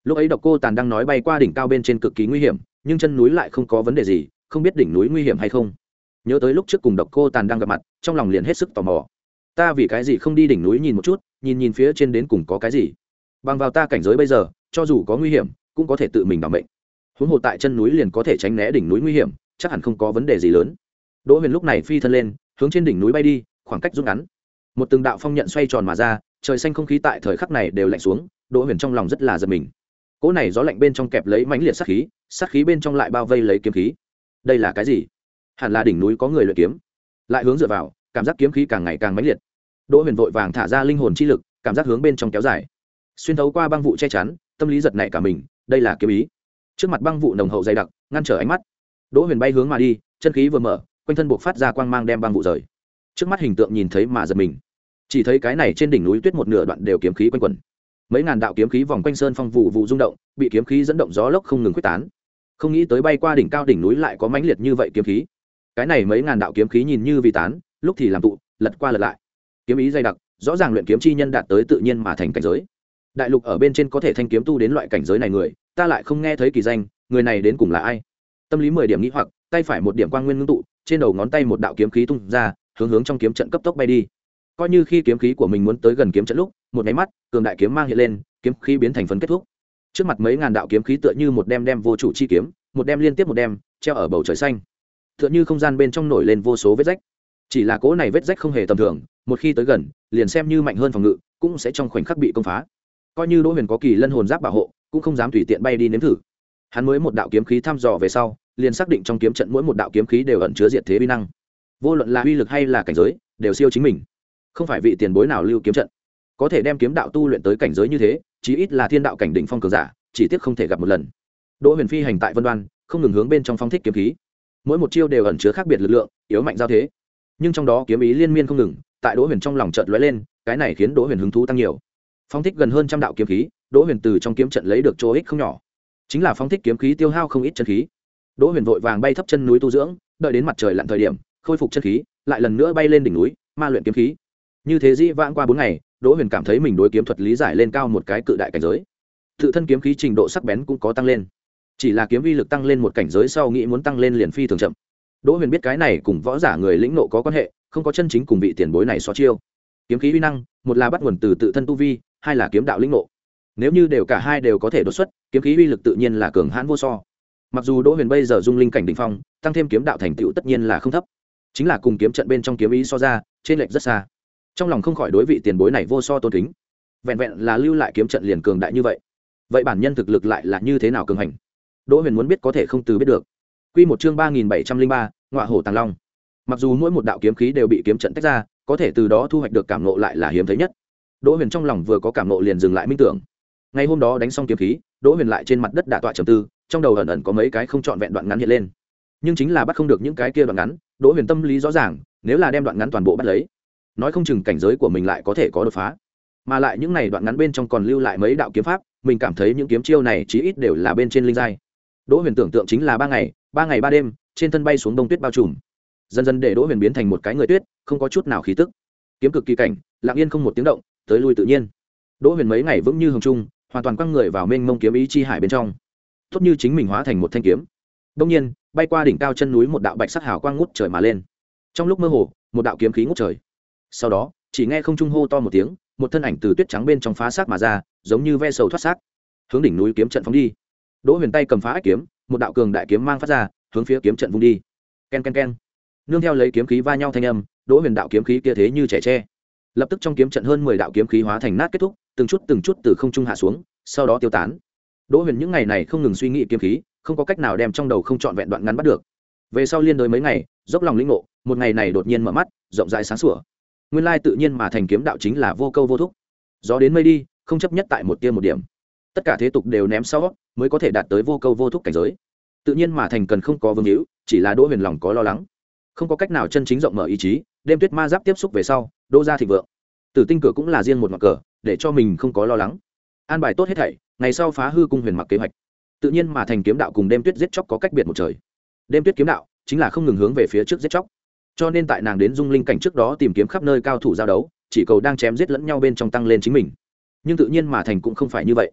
lúc ấy độc cô tàn đang nói bay qua đỉnh cao bên trên cực kỳ nguy hiểm, nhưng chân núi lại không có vấn đề gì, không biết đỉnh núi nguy hiểm hay không. Nhớ tới lúc trước cùng độc cô tàn đang gặp mặt, trong lòng liền hết sức tò mò. Ta vì cái gì không đi đỉnh núi nhìn một chút, nhìn nhìn phía trên đến cùng có cái gì? Bằng vào ta cảnh giới bây giờ, cho dù có nguy hiểm cũng có thể tự mình bảo mệnh, huống hồ tại chân núi liền có thể tránh né đỉnh núi nguy hiểm, chắc hẳn không có vấn đề gì lớn. Đỗ Huyền lúc này phi thân lên, hướng trên đỉnh núi bay đi, khoảng cách rút ngắn. Một từng đạo phong nhận xoay tròn mà ra, trời xanh không khí tại thời khắc này đều lạnh xuống. Đỗ Huyền trong lòng rất là giật mình. Cỗ này gió lạnh bên trong kẹp lấy mãnh liệt sát khí, sát khí bên trong lại bao vây lấy kiếm khí. Đây là cái gì? Hẳn là đỉnh núi có người luyện kiếm. Lại hướng dựa vào, cảm giác kiếm khí càng ngày càng mãnh liệt. Đỗ Huyền vội vàng thả ra linh hồn chi lực, cảm giác hướng bên trong kéo dài, xuyên thấu qua băng vụ che chắn, tâm lý giật nảy cả mình. Đây là kiếm ý. Trước mặt băng vụ nồng hậu dày đặc, ngăn trở ánh mắt. Đỗ Huyền bay hướng mà đi, chân khí vừa mở, quanh thân buộc phát ra quang mang đem băng vụ rời. Trước mắt hình tượng nhìn thấy mà giật mình, chỉ thấy cái này trên đỉnh núi tuyết một nửa đoạn đều kiếm khí quanh quẩn, mấy ngàn đạo kiếm khí vòng quanh sơn phong vụ vụ rung động, bị kiếm khí dẫn động gió lốc không ngừng quyết tán. Không nghĩ tới bay qua đỉnh cao đỉnh núi lại có mãnh liệt như vậy kiếm khí. Cái này mấy ngàn đạo kiếm khí nhìn như vì tán, lúc thì làm tụ, lật qua lật lại. Kiếm ý dày đặc, rõ ràng luyện kiếm chi nhân đạt tới tự nhiên mà thành cảnh giới. Đại lục ở bên trên có thể thanh kiếm tu đến loại cảnh giới này người, ta lại không nghe thấy kỳ danh, người này đến cùng là ai? Tâm lý mười điểm nghĩ hoặc, tay phải một điểm quang nguyên ngưng tụ, trên đầu ngón tay một đạo kiếm khí tung ra, hướng hướng trong kiếm trận cấp tốc bay đi. Coi như khi kiếm khí của mình muốn tới gần kiếm trận lúc, một cái mắt, cường đại kiếm mang hiện lên, kiếm khí biến thành phấn kết thúc. Trước mặt mấy ngàn đạo kiếm khí tựa như một đem đem vô chủ chi kiếm, một đem liên tiếp một đem, treo ở bầu trời xanh. Tựa như không gian bên trong nổi lên vô số vết rách. Chỉ là cỗ này vết rách không hề tầm thường, một khi tới gần, liền xem như mạnh hơn phòng ngự, cũng sẽ trong khoảnh khắc bị công phá. Coi như Đỗ Huyền có kỳ lân hồn giáp bảo hộ, cũng không dám tùy tiện bay đi nếm thử. Hắn mới một đạo kiếm khí thăm dò về sau, liền xác định trong kiếm trận mỗi một đạo kiếm khí đều ẩn chứa diệt thế uy năng. Vô luận là uy lực hay là cảnh giới, đều siêu chính mình. Không phải vị tiền bối nào lưu kiếm trận, có thể đem kiếm đạo tu luyện tới cảnh giới như thế, chí ít là thiên đạo cảnh đỉnh phong cường giả, chỉ tiếc không thể gặp một lần. Đỗ Huyền phi hành tại Vân Đoan, không ngừng hướng bên trong phóng thích kiếm khí. Mỗi một chiêu đều ẩn chứa khác biệt lực lượng, yếu mạnh giao thế. Nhưng trong đó kiếm ý liên miên không ngừng, tại Đỗ Huyền trong lòng chợt lóe lên, cái này khiến Đỗ Huyền hứng thú tăng nhiều. Phóng thích gần hơn trăm đạo kiếm khí, Đỗ Huyền từ trong kiếm trận lấy được chỗ ích không nhỏ. Chính là phóng thích kiếm khí tiêu hao không ít chân khí. Đỗ Huyền vội vàng bay thấp chân núi tu dưỡng, đợi đến mặt trời lặn thời điểm, khôi phục chân khí, lại lần nữa bay lên đỉnh núi, ma luyện kiếm khí. Như thế dĩ vãng qua bốn ngày, Đỗ Huyền cảm thấy mình đối kiếm thuật lý giải lên cao một cái cự đại cảnh giới. Tự thân kiếm khí trình độ sắc bén cũng có tăng lên. Chỉ là kiếm vi lực tăng lên một cảnh giới sau nghĩ muốn tăng lên liền phi thường chậm. Đỗ Huyền biết cái này cùng võ giả người lĩnh nộ có quan hệ, không có chân chính cùng vị tiền bối này so chiêu. Kiếm khí uy năng, một là bắt nguồn từ tự thân tu vi, hai là kiếm đạo lĩnh nộ. Nếu như đều cả hai đều có thể đột xuất, kiếm khí uy lực tự nhiên là cường hãn vô so. Mặc dù Đỗ Huyền bây giờ dung linh cảnh đỉnh phong, tăng thêm kiếm đạo thành tựu tất nhiên là không thấp, chính là cùng kiếm trận bên trong kiếm ý so ra, trên lệch rất xa. Trong lòng không khỏi đối vị tiền bối này vô so tôn kính. Vẹn vẹn là lưu lại kiếm trận liền cường đại như vậy, vậy bản nhân thực lực lại là như thế nào cường hành? Đỗ Huyền muốn biết có thể không từ biết được. Quy một chương ba nghìn bảy trăm linh ba, Ngọa Hổ Tàng Long. Mặc dù mỗi một đạo kiếm khí đều bị kiếm trận tách ra, có thể từ đó thu hoạch được cảm ngộ lại là hiếm thấy nhất. Đỗ Huyền trong lòng vừa có cảm ngộ liền dừng lại minh tưởng. Ngày hôm đó đánh xong kiếm khí, Đỗ Huyền lại trên mặt đất đả tọa trầm tư, trong đầu ẩn ẩn có mấy cái không trọn vẹn đoạn ngắn hiện lên. Nhưng chính là bắt không được những cái kia đoạn ngắn, Đỗ Huyền tâm lý rõ ràng, nếu là đem đoạn ngắn toàn bộ bắt lấy, nói không chừng cảnh giới của mình lại có thể có đột phá. Mà lại những này đoạn ngắn bên trong còn lưu lại mấy đạo kiếm pháp, mình cảm thấy những kiếm chiêu này chí ít đều là bên trên linh giai. Đỗ Huyền tưởng tượng chính là ba ngày, ba ngày ba đêm, trên thân bay xuống đông tuyết bao trùm. Dần dần để Đỗ Huyền biến thành một cái người tuyết, không có chút nào khí tức. Kiếm cực kỳ cảnh, lặng yên không một tiếng động, tới lui tự nhiên. Đỗ Huyền mấy ngày vững như hồng trung, hoàn toàn quăng người vào mênh mông kiếm ý chi hải bên trong. Tốt như chính mình hóa thành một thanh kiếm. Đương nhiên, bay qua đỉnh cao chân núi một đạo bạch sắc hào quang ngút trời mà lên. Trong lúc mơ hồ, một đạo kiếm khí ngút trời. Sau đó, chỉ nghe không trung hô to một tiếng, một thân ảnh từ tuyết trắng bên trong phá xác mà ra, giống như ve sầu thoát xác, hướng đỉnh núi kiếm trận phóng đi. Đỗ Huyền tay cầm phá ách kiếm, một đạo cường đại kiếm mang phát ra, hướng phía kiếm trận vung đi. Ken ken ken. Nương theo lấy kiếm khí va nhau thanh âm, Đỗ Huyền đạo kiếm khí kia thế như trẻ tre. Lập tức trong kiếm trận hơn mười đạo kiếm khí hóa thành nát kết thúc, từng chút từng chút từ không trung hạ xuống, sau đó tiêu tán. Đỗ Huyền những ngày này không ngừng suy nghĩ kiếm khí, không có cách nào đem trong đầu không trọn vẹn đoạn ngắn bắt được. Về sau liên đối mấy ngày, dốc lòng lĩnh ngộ, một ngày này đột nhiên mở mắt, rộng rãi sáng sủa. Nguyên lai tự nhiên mà thành kiếm đạo chính là vô câu vô thúc. Gió đến mây đi, không chấp nhất tại một tia một điểm. Tất cả thế tục đều ném sau, mới có thể đạt tới vô câu vô thúc cảnh giới. Tự nhiên mà thành cần không có vương hữu, chỉ là Đỗ Huyền lòng có lo lắng, không có cách nào chân chính rộng mở ý chí. Đêm tuyết ma giáp tiếp xúc về sau, Đỗ gia thịnh vượng. Tử tinh cửa cũng là riêng một ngọn cờ, để cho mình không có lo lắng. An bài tốt hết thảy, ngày sau phá hư cung huyền mặc kế hoạch. Tự nhiên mà thành kiếm đạo cùng đêm tuyết giết chóc có cách biệt một trời. Đêm tuyết kiếm đạo chính là không ngừng hướng về phía trước giết chóc, cho nên tại nàng đến dung linh cảnh trước đó tìm kiếm khắp nơi cao thủ giao đấu, chỉ cầu đang chém giết lẫn nhau bên trong tăng lên chính mình. Nhưng tự nhiên mà thành cũng không phải như vậy.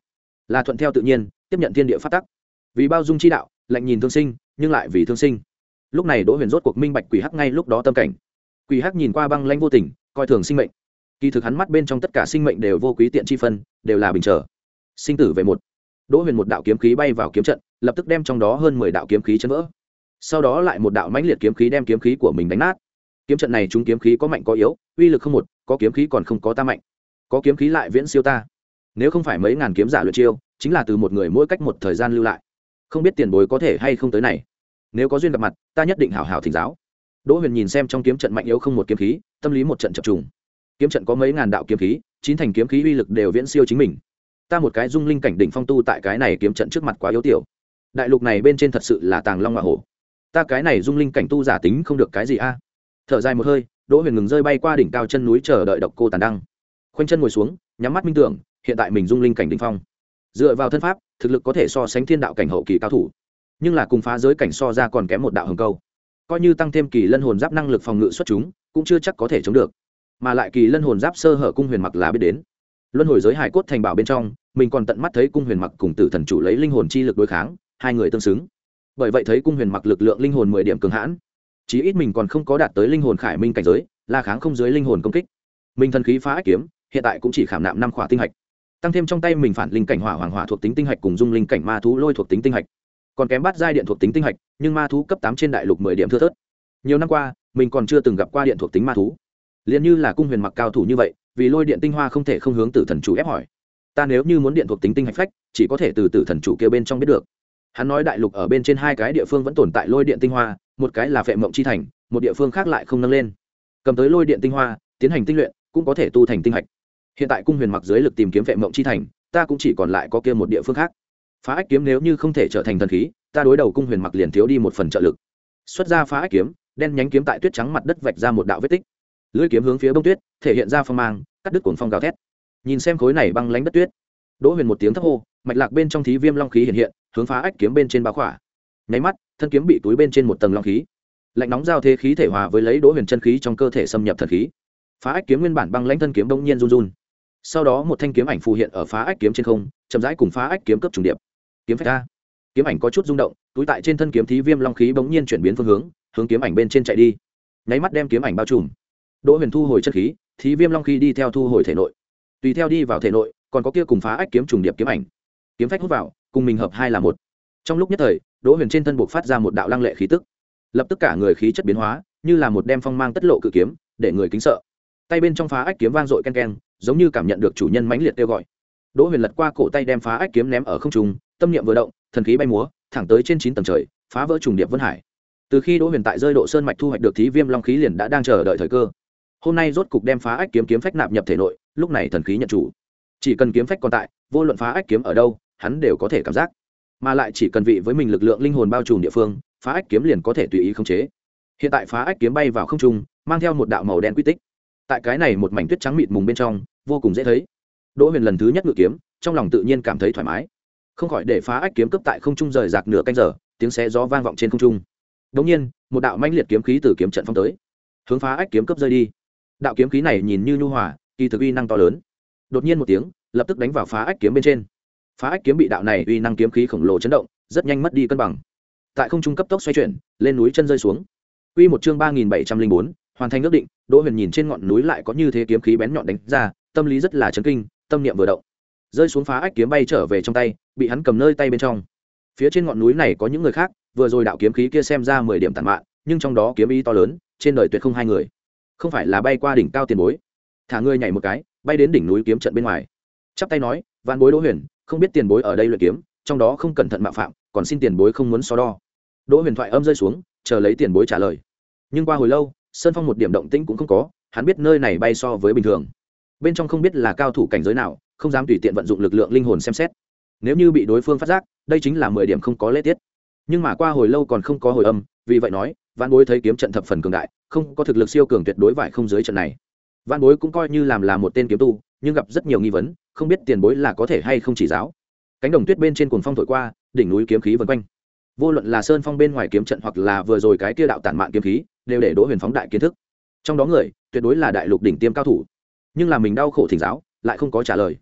là thuận theo tự nhiên tiếp nhận thiên địa phát tắc, vì bao dung chi đạo lạnh nhìn thương sinh nhưng lại vì thương sinh. Lúc này Đỗ Huyền rốt cuộc minh bạch quỷ hắc ngay lúc đó tâm cảnh. Quỷ hắc nhìn qua băng lãnh vô tình, coi thường sinh mệnh, kỳ thực hắn mắt bên trong tất cả sinh mệnh đều vô quý tiện chi phân, đều là bình trở, sinh tử về một. Đỗ Huyền một đạo kiếm khí bay vào kiếm trận, lập tức đem trong đó hơn mười đạo kiếm khí chấn vỡ. Sau đó lại một đạo mãnh liệt kiếm khí đem kiếm khí của mình đánh nát. Kiếm trận này chúng kiếm khí có mạnh có yếu, uy lực không một, có kiếm khí còn không có ta mạnh, có kiếm khí lại viễn siêu ta. Nếu không phải mấy ngàn kiếm giả luyện chiêu, chính là từ một người mỗi cách một thời gian lưu lại. Không biết tiền bối có thể hay không tới này. Nếu có duyên gặp mặt, ta nhất định hảo hảo thỉnh giáo. Đỗ Huyền nhìn xem trong kiếm trận mạnh yếu không một kiếm khí, tâm lý một trận chập trùng. Kiếm trận có mấy ngàn đạo kiếm khí, chín thành kiếm khí uy lực đều viễn siêu chính mình. Ta một cái dung linh cảnh đỉnh phong tu tại cái này kiếm trận trước mặt quá yếu tiểu. Đại lục này bên trên thật sự là tàng long ngọa hổ. Ta cái này dung linh cảnh tu giả tính không được cái gì a. Thở dài một hơi, Đỗ Huyền ngừng rơi bay qua đỉnh cao chân núi chờ đợi độc cô tàn đăng. Khoanh chân ngồi xuống, nhắm mắt minh tưởng, hiện tại mình dung linh cảnh đỉnh phong. Dựa vào thân pháp, thực lực có thể so sánh thiên đạo cảnh hậu kỳ cao thủ, nhưng là cùng phá giới cảnh so ra còn kém một đạo hồng câu. Coi như tăng thêm kỳ lân hồn giáp năng lực phòng ngự xuất chúng, cũng chưa chắc có thể chống được. Mà lại kỳ lân hồn giáp sơ hở cung huyền mặc là biết đến. Luân hồi giới hải cốt thành bảo bên trong, mình còn tận mắt thấy cung huyền mặc cùng tử thần chủ lấy linh hồn chi lực đối kháng, hai người tương xứng. Bởi vậy thấy cung huyền mặc lực lượng linh hồn mười điểm cường hãn, chí ít mình còn không có đạt tới linh hồn khải minh cảnh giới, là kháng không dưới linh hồn công kích. Mình thần khí phá ách kiếm, hiện tại cũng chỉ khảm nạm năm khỏa tinh hạch, tăng thêm trong tay mình phản linh cảnh hỏa hoàng hỏa thuộc tính tinh hạch cùng dung linh cảnh ma thú lôi thuộc tính tinh hạch, còn kém bắt giai điện thuộc tính tinh hạch, nhưng ma thú cấp tám trên đại lục mười điểm thưa thớt. Nhiều năm qua, mình còn chưa từng gặp qua điện thuộc tính ma thú. Liên như là cung huyền mặc cao thủ như vậy, vì lôi điện tinh hoa không thể không hướng tử thần chủ ép hỏi. Ta nếu như muốn điện thuộc tính tinh hạch phách, chỉ có thể từ tử thần chủ kia bên trong biết được. Hắn nói đại lục ở bên trên hai cái địa phương vẫn tồn tại lôi điện tinh hoa, một cái là Phệ Mộng chi thành, một địa phương khác lại không nâng lên. Cầm tới lôi điện tinh hoa, tiến hành tinh luyện, cũng có thể tu thành tinh hạch. Hiện tại cung huyền mặc dưới lực tìm kiếm Phệ Mộng chi thành, ta cũng chỉ còn lại có kia một địa phương khác. Phá ách kiếm nếu như không thể trở thành thần khí, ta đối đầu cung huyền mặc liền thiếu đi một phần trợ lực. Xuất ra phá ách kiếm, đen nhánh kiếm tại tuyết trắng mặt đất vạch ra một đạo vết tích. Lưỡi kiếm hướng phía bông tuyết, thể hiện ra phong mang, cắt đứt cuồng phong gào thét. Nhìn xem khối này băng lãnh đất tuyết, Đỗ Huyền một tiếng thấp hô, mạch lạc bên trong thí viêm long khí hiện hiện, hướng phá ách kiếm bên trên bao khỏa. Nháy mắt, thân kiếm bị túi bên trên một tầng long khí. Lạnh nóng giao thế khí thể hòa với lấy Đỗ Huyền chân khí trong cơ thể xâm nhập thần khí. Phá ách kiếm nguyên bản băng lãnh thân kiếm bỗng nhiên run run. Sau đó một thanh kiếm ảnh phù hiện ở phá ách kiếm trên không, chậm rãi cùng phá ách kiếm cấp trùng điệp. Kiếm phách ra. Kiếm ảnh có chút rung động, túi tại trên thân kiếm thí viêm long khí bỗng nhiên chuyển biến phương hướng, hướng kiếm ảnh bên trên chạy đi. Nháy mắt đem kiếm ảnh bao trùm. Đỗ Huyền thu hồi chân khí, thí viêm long khí đi theo thu hồi thể nội. Tùy theo đi vào thể nội, còn có kia cùng phá ách kiếm trùng điệp kiếm ảnh. Kiếm phách hút vào, cùng mình hợp hai là một. Trong lúc nhất thời, Đỗ Huyền trên thân buộc phát ra một đạo lăng lệ khí tức. Lập tức cả người khí chất biến hóa, như là một đem phong mang tất lộ cự kiếm, để người kính sợ. Tay bên trong phá ách kiếm vang dội ken ken, giống như cảm nhận được chủ nhân mãnh liệt kêu gọi. Đỗ Huyền lật qua cổ tay đem phá ách kiếm ném ở không trung, tâm niệm vừa động, thần khí bay múa, thẳng tới trên chín tầng trời, phá vỡ trùng điệp vân hải. Từ khi Đỗ Huyền tại rơi độ sơn mạch thu hoạch được thí viêm long khí liền đã đang chờ đợi thời cơ. Hôm nay rốt cục đem phá ách kiếm kiếm phách nạp nhập thể nội, lúc này thần khí nhận chủ. Chỉ cần kiếm phách còn tại, vô luận phá ách kiếm ở đâu, hắn đều có thể cảm giác. Mà lại chỉ cần vị với mình lực lượng linh hồn bao trùm địa phương, phá ách kiếm liền có thể tùy ý khống chế. Hiện tại phá ách kiếm bay vào không trung, mang theo một đạo màu đen quy tích. Tại cái này một mảnh tuyết trắng mịt mùng bên trong, vô cùng dễ thấy. Đỗ Huyền lần thứ nhất ngự kiếm, trong lòng tự nhiên cảm thấy thoải mái, không khỏi để phá ách kiếm cướp tại không trung rời rạc nửa canh giờ, tiếng xé gió vang vọng trên không trung. Đột nhiên, một đạo mãnh liệt kiếm khí từ kiếm trận phong tới, hướng phá ách kiếm cướp rơi đi. Đạo kiếm khí này nhìn như nhu hòa, kỳ thực uy năng to lớn. Đột nhiên một tiếng, lập tức đánh vào phá ách kiếm bên trên. Phá ách kiếm bị đạo này uy năng kiếm khí khổng lồ chấn động, rất nhanh mất đi cân bằng. Tại không trung cấp tốc xoay chuyển, lên núi chân rơi xuống. Quy một chương ba nghìn bảy trăm linh bốn, hoàn thành ước định. Đỗ Huyền nhìn trên ngọn núi lại có như thế kiếm khí bén nhọn đánh ra, tâm lý rất là chấn kinh, tâm niệm vừa động, rơi xuống phá ách kiếm bay trở về trong tay, bị hắn cầm nơi tay bên trong. Phía trên ngọn núi này có những người khác, vừa rồi đạo kiếm khí kia xem ra mười điểm tàn mạn, nhưng trong đó kiếm ý to lớn, trên đời tuyệt không hai người. Không phải là bay qua đỉnh cao tiền bối, thả ngươi nhảy một cái, bay đến đỉnh núi kiếm trận bên ngoài. Chắp tay nói, vạn bối Đỗ Huyền, không biết tiền bối ở đây luyện kiếm, trong đó không cẩn thận mạo phạm, còn xin tiền bối không muốn so đo. Đỗ Huyền thoại âm rơi xuống, chờ lấy tiền bối trả lời. Nhưng qua hồi lâu, sơn phong một điểm động tĩnh cũng không có, hắn biết nơi này bay so với bình thường, bên trong không biết là cao thủ cảnh giới nào, không dám tùy tiện vận dụng lực lượng linh hồn xem xét. Nếu như bị đối phương phát giác, đây chính là mười điểm không có lễ tiết. Nhưng mà qua hồi lâu còn không có hồi âm, vì vậy nói, vạn bối thấy kiếm trận thập phần cường đại, không có thực lực siêu cường tuyệt đối vải không dưới trận này. Vạn bối cũng coi như làm là một tên kiếm tu, nhưng gặp rất nhiều nghi vấn, không biết tiền bối là có thể hay không chỉ giáo. Cánh đồng tuyết bên trên cuồng phong thổi qua, đỉnh núi kiếm khí vần quanh. Vô luận là sơn phong bên ngoài kiếm trận hoặc là vừa rồi cái kia đạo tản mạn kiếm khí, đều để Đỗ Huyền phóng đại kiến thức. Trong đó người, tuyệt đối là đại lục đỉnh tiêm cao thủ. Nhưng là mình đau khổ thỉnh giáo, lại không có trả lời.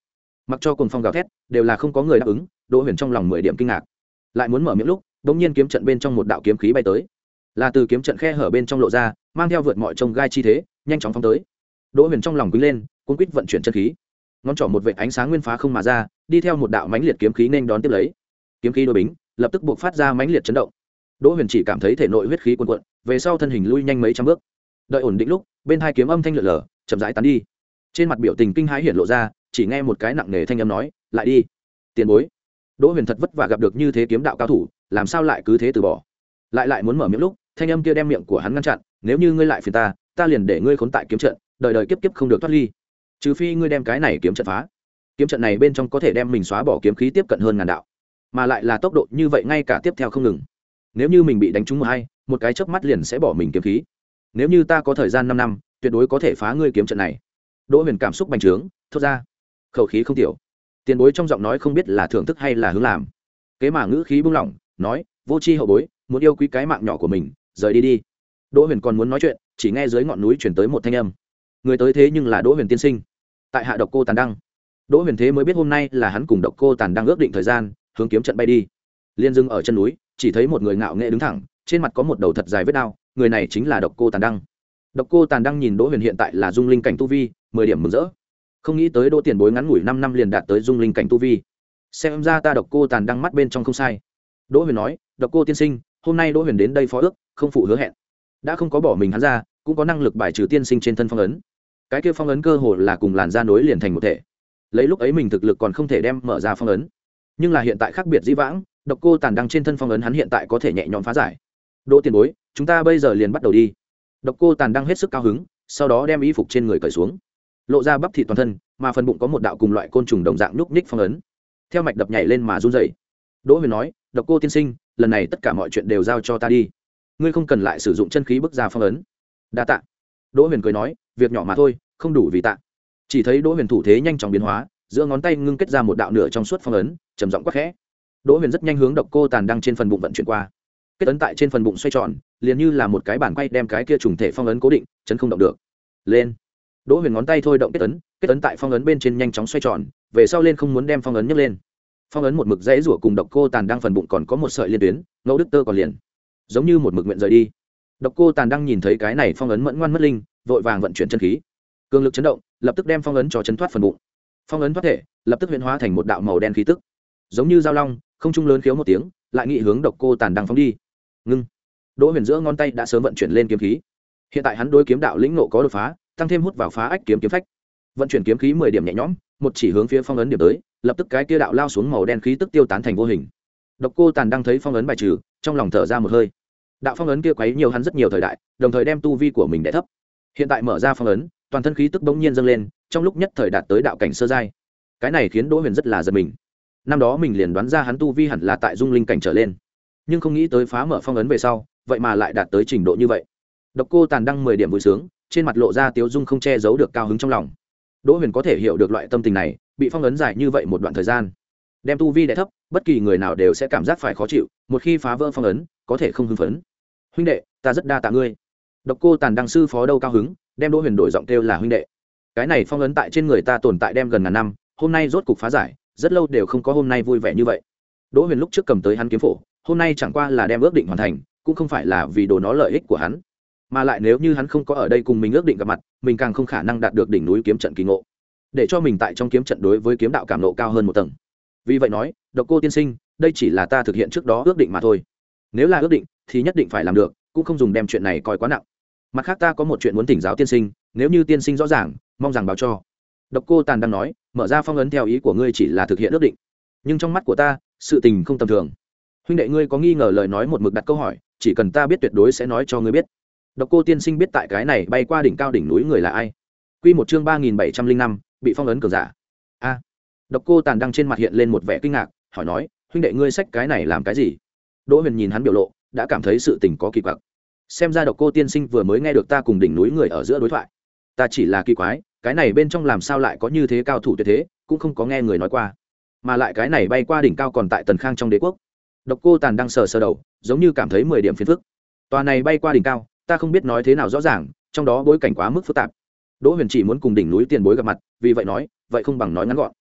mặc cho cùng phong gào thét đều là không có người đáp ứng. Đỗ Huyền trong lòng mười điểm kinh ngạc, lại muốn mở miệng lúc đ ỗ n g nhiên kiếm trận bên trong một đạo kiếm khí bay tới, là từ kiếm trận khe hở bên trong lộ ra, mang theo vượt mọi trông gai chi thế, nhanh chóng phóng tới. Đỗ Huyền trong lòng quý lên, cuốn quýt vận chuyển chân khí, ngón trỏ một vệt ánh sáng nguyên phá không mà ra, đi theo một đạo mãnh liệt kiếm khí nên đón tiếp lấy. Kiếm khí đối bính lập tức buộc phát ra mãnh liệt chấn động. Đỗ Huyền chỉ cảm thấy thể nội huyết khí cuồn cuộn, về sau thân hình lui nhanh mấy trăm bước. Đợi ổn định lúc, bên hai kiếm âm thanh lượn lờ, chậm rãi tán đi. Trên mặt biểu tình kinh hãi hiện lộ ra, chỉ nghe một cái nặng nề thanh âm nói, lại đi, tiền bối. Đỗ Huyền thật vất vả gặp được như thế kiếm đạo cao thủ, làm sao lại cứ thế từ bỏ? Lại lại muốn mở miệng lúc, thanh âm kia đem miệng của hắn ngăn chặn, nếu như ngươi lại phiền ta, ta liền để ngươi khốn tại kiếm trận, đời đời kiếp kiếp không được thoát ly. Trừ phi ngươi đem cái này kiếm trận phá. Kiếm trận này bên trong có thể đem mình xóa bỏ kiếm khí tiếp cận hơn ngàn đạo, mà lại là tốc độ như vậy ngay cả tiếp theo không ngừng. Nếu như mình bị đánh trúng một hai, một cái chớp mắt liền sẽ bỏ mình kiếm khí. Nếu như ta có thời gian năm năm, tuyệt đối có thể phá ngươi kiếm trận này. Đỗ Huyền cảm xúc bành trướng, thốt ra, khẩu khí không tiểu. Tiền bối trong giọng nói không biết là thưởng thức hay là hướng làm. Kế mà ngữ khí buông lỏng, nói, vô tri hậu bối, muốn yêu quý cái mạng nhỏ của mình, rời đi đi. Đỗ Huyền còn muốn nói chuyện, chỉ nghe dưới ngọn núi truyền tới một thanh âm. Người tới thế nhưng là Đỗ Huyền tiên sinh. Tại hạ Độc Cô Tàn Đăng. Đỗ Huyền thế mới biết hôm nay là hắn cùng Độc Cô Tàn Đăng ước định thời gian, hướng kiếm trận bay đi. Liên dưng ở chân núi, chỉ thấy một người ngạo nghễ đứng thẳng, trên mặt có một đầu thật dài vết đao, người này chính là Độc Cô Tàn Đăng. Độc Cô Tàn Đăng nhìn Đỗ Huyền hiện tại là dung linh cảnh tu vi, mười điểm mừng rỡ. Không nghĩ tới Đỗ tiền bối ngắn ngủi năm năm liền đạt tới dung linh cảnh tu vi. Xem ra ta Độc Cô Tàn Đăng mắt bên trong không sai. Đỗ Huyền nói, Độc Cô tiên sinh, hôm nay Đỗ Huyền đến đây phó ước, không phụ hứa hẹn. Đã không có bỏ mình hắn ra, cũng có năng lực bài trừ tiên sinh trên thân phong ấn. Cái kia phong ấn cơ hồ là cùng làn da nối liền thành một thể. Lấy lúc ấy mình thực lực còn không thể đem mở ra phong ấn, nhưng là hiện tại khác biệt dĩ vãng, Độc Cô Tàn Đăng trên thân phong ấn hắn hiện tại có thể nhẹ nhõm phá giải. Đỗ tiền bối, chúng ta bây giờ liền bắt đầu đi. Độc Cô Tàn Đăng hết sức cao hứng, sau đó đem y phục trên người cởi xuống, lộ ra bắp thịt toàn thân, mà phần bụng có một đạo cùng loại côn trùng đồng dạng nhúc nhích phong ấn, theo mạch đập nhảy lên mà run rẩy. Đỗ Huyền nói, Độc Cô tiên sinh, lần này tất cả mọi chuyện đều giao cho ta đi, ngươi không cần lại sử dụng chân khí bức ra phong ấn. Đa tạ. Đỗ Huyền cười nói, việc nhỏ mà thôi, không đủ vì tạ. Chỉ thấy Đỗ Huyền thủ thế nhanh chóng biến hóa, giữa ngón tay ngưng kết ra một đạo nửa trong suốt phong ấn, trầm giọng quát khẽ. Đỗ Huyền rất nhanh hướng Độc Cô Tàn Đăng trên phần bụng vận chuyển qua, kết ấn tại trên phần bụng xoay tròn, liền như là một cái bàn quay đem cái kia trùng thể phong ấn cố định, chấn không động được. Lên. Đỗ Huyền ngón tay thôi động kết ấn, kết ấn tại phong ấn bên trên nhanh chóng xoay tròn, về sau lên không muốn đem phong ấn nhấc lên. Phong ấn một mực dãy rủa cùng Độc Cô Tàn Đăng phần bụng còn có một sợi liên tuyến, ngẫu đức tơ còn liền, giống như một mực nguyện rời đi. Độc Cô Tàn Đăng nhìn thấy cái này phong ấn mẫn ngoan mất linh, vội vàng vận chuyển chân khí, cường lực chấn động, lập tức đem phong ấn cho chấn thoát phần bụng. Phong ấn thoát thể, lập tức huyễn hóa thành một đạo màu đen khí tức, giống như dao long, không trung lớn khiếu một tiếng, lại nghị hướng Độc Cô Tàn Đăng phóng đi. Ngưng. Đỗ Huyền giữa ngón tay đã sớm vận chuyển lên kiếm khí, hiện tại hắn đối kiếm đạo lĩnh nộ có đột phá, tăng thêm hút vào phá ách kiếm kiếm phách, vận chuyển kiếm khí mười điểm nhẹ nhõm, một chỉ hướng phía phong ấn điểm tới, lập tức cái kia đạo lao xuống màu đen khí tức tiêu tán thành vô hình. Độc Cô Tàn Đăng thấy phong ấn bài trừ, trong lòng thở ra một hơi. Đạo phong ấn kia quấy nhiều hắn rất nhiều thời đại, đồng thời đem tu vi của mình đè thấp. Hiện tại mở ra phong ấn, toàn thân khí tức bỗng nhiên dâng lên, trong lúc nhất thời đạt tới đạo cảnh sơ giai. Cái này khiến Đỗ Huyền rất là giật mình. Năm đó mình liền đoán ra hắn tu vi hẳn là tại dung linh cảnh trở lên, nhưng không nghĩ tới phá mở phong ấn về sau, vậy mà lại đạt tới trình độ như vậy. Độc Cô Tàn Đăng mười điểm vui sướng, trên mặt lộ ra tiếu dung không che giấu được cao hứng trong lòng. Đỗ Huyền có thể hiểu được loại tâm tình này, bị phong ấn dài như vậy một đoạn thời gian, đem tu vi đè thấp, bất kỳ người nào đều sẽ cảm giác phải khó chịu, một khi phá vỡ phong ấn, có thể không hưng phấn. Huynh đệ, ta rất đa tạ ngươi. Độc Cô Tàn Đăng sư phó đâu cao hứng, đem Đỗ Huyền đổi giọng kêu là huynh đệ. Cái này phong ấn tại trên người ta tồn tại đem gần ngàn năm, hôm nay rốt cục phá giải, rất lâu đều không có hôm nay vui vẻ như vậy. Đỗ Huyền lúc trước cầm tới hắn kiếm phổ, hôm nay chẳng qua là đem ước định hoàn thành, cũng không phải là vì đồ nó lợi ích của hắn, mà lại nếu như hắn không có ở đây cùng mình ước định gặp mặt, mình càng không khả năng đạt được đỉnh núi kiếm trận kỳ ngộ, để cho mình tại trong kiếm trận đối với kiếm đạo cảm nộ cao hơn một tầng. Vì vậy nói, Độc Cô tiên sinh, đây chỉ là ta thực hiện trước đó ước định mà thôi. Nếu là ước định thì nhất định phải làm được, cũng không dùng đem chuyện này coi quá nặng. Mặt khác ta có một chuyện muốn thỉnh giáo tiên sinh, nếu như tiên sinh rõ ràng, mong rằng báo cho. Độc Cô Tàn Đăng nói, mở ra phong ấn theo ý của ngươi chỉ là thực hiện ước định, nhưng trong mắt của ta, sự tình không tầm thường. Huynh đệ ngươi có nghi ngờ lời nói một mực đặt câu hỏi, chỉ cần ta biết tuyệt đối sẽ nói cho ngươi biết. Độc Cô tiên sinh biết tại cái này bay qua đỉnh cao đỉnh núi người là ai? Quy một chương ba nghìn bảy trăm linh năm, bị phong ấn cường giả. A. Độc Cô Tàn Đăng trên mặt hiện lên một vẻ kinh ngạc, hỏi nói, huynh đệ ngươi xách cái này làm cái gì? Đỗ Huyền nhìn hắn biểu lộ, đã cảm thấy sự tình có kỳ quặc. Xem ra Độc Cô tiên sinh vừa mới nghe được ta cùng đỉnh núi người ở giữa đối thoại. Ta chỉ là kỳ quái, cái này bên trong làm sao lại có như thế cao thủ tuyệt thế, cũng không có nghe người nói qua. Mà lại cái này bay qua đỉnh cao còn tại Tần Khang trong đế quốc. Độc Cô Tàn Đăng sờ sờ đầu, giống như cảm thấy mười điểm phiền phức. Tòa này bay qua đỉnh cao, ta không biết nói thế nào rõ ràng, trong đó bối cảnh quá mức phức tạp. Đỗ Huyền chỉ muốn cùng đỉnh núi tiền bối gặp mặt, vì vậy nói, vậy không bằng nói ngắn gọn.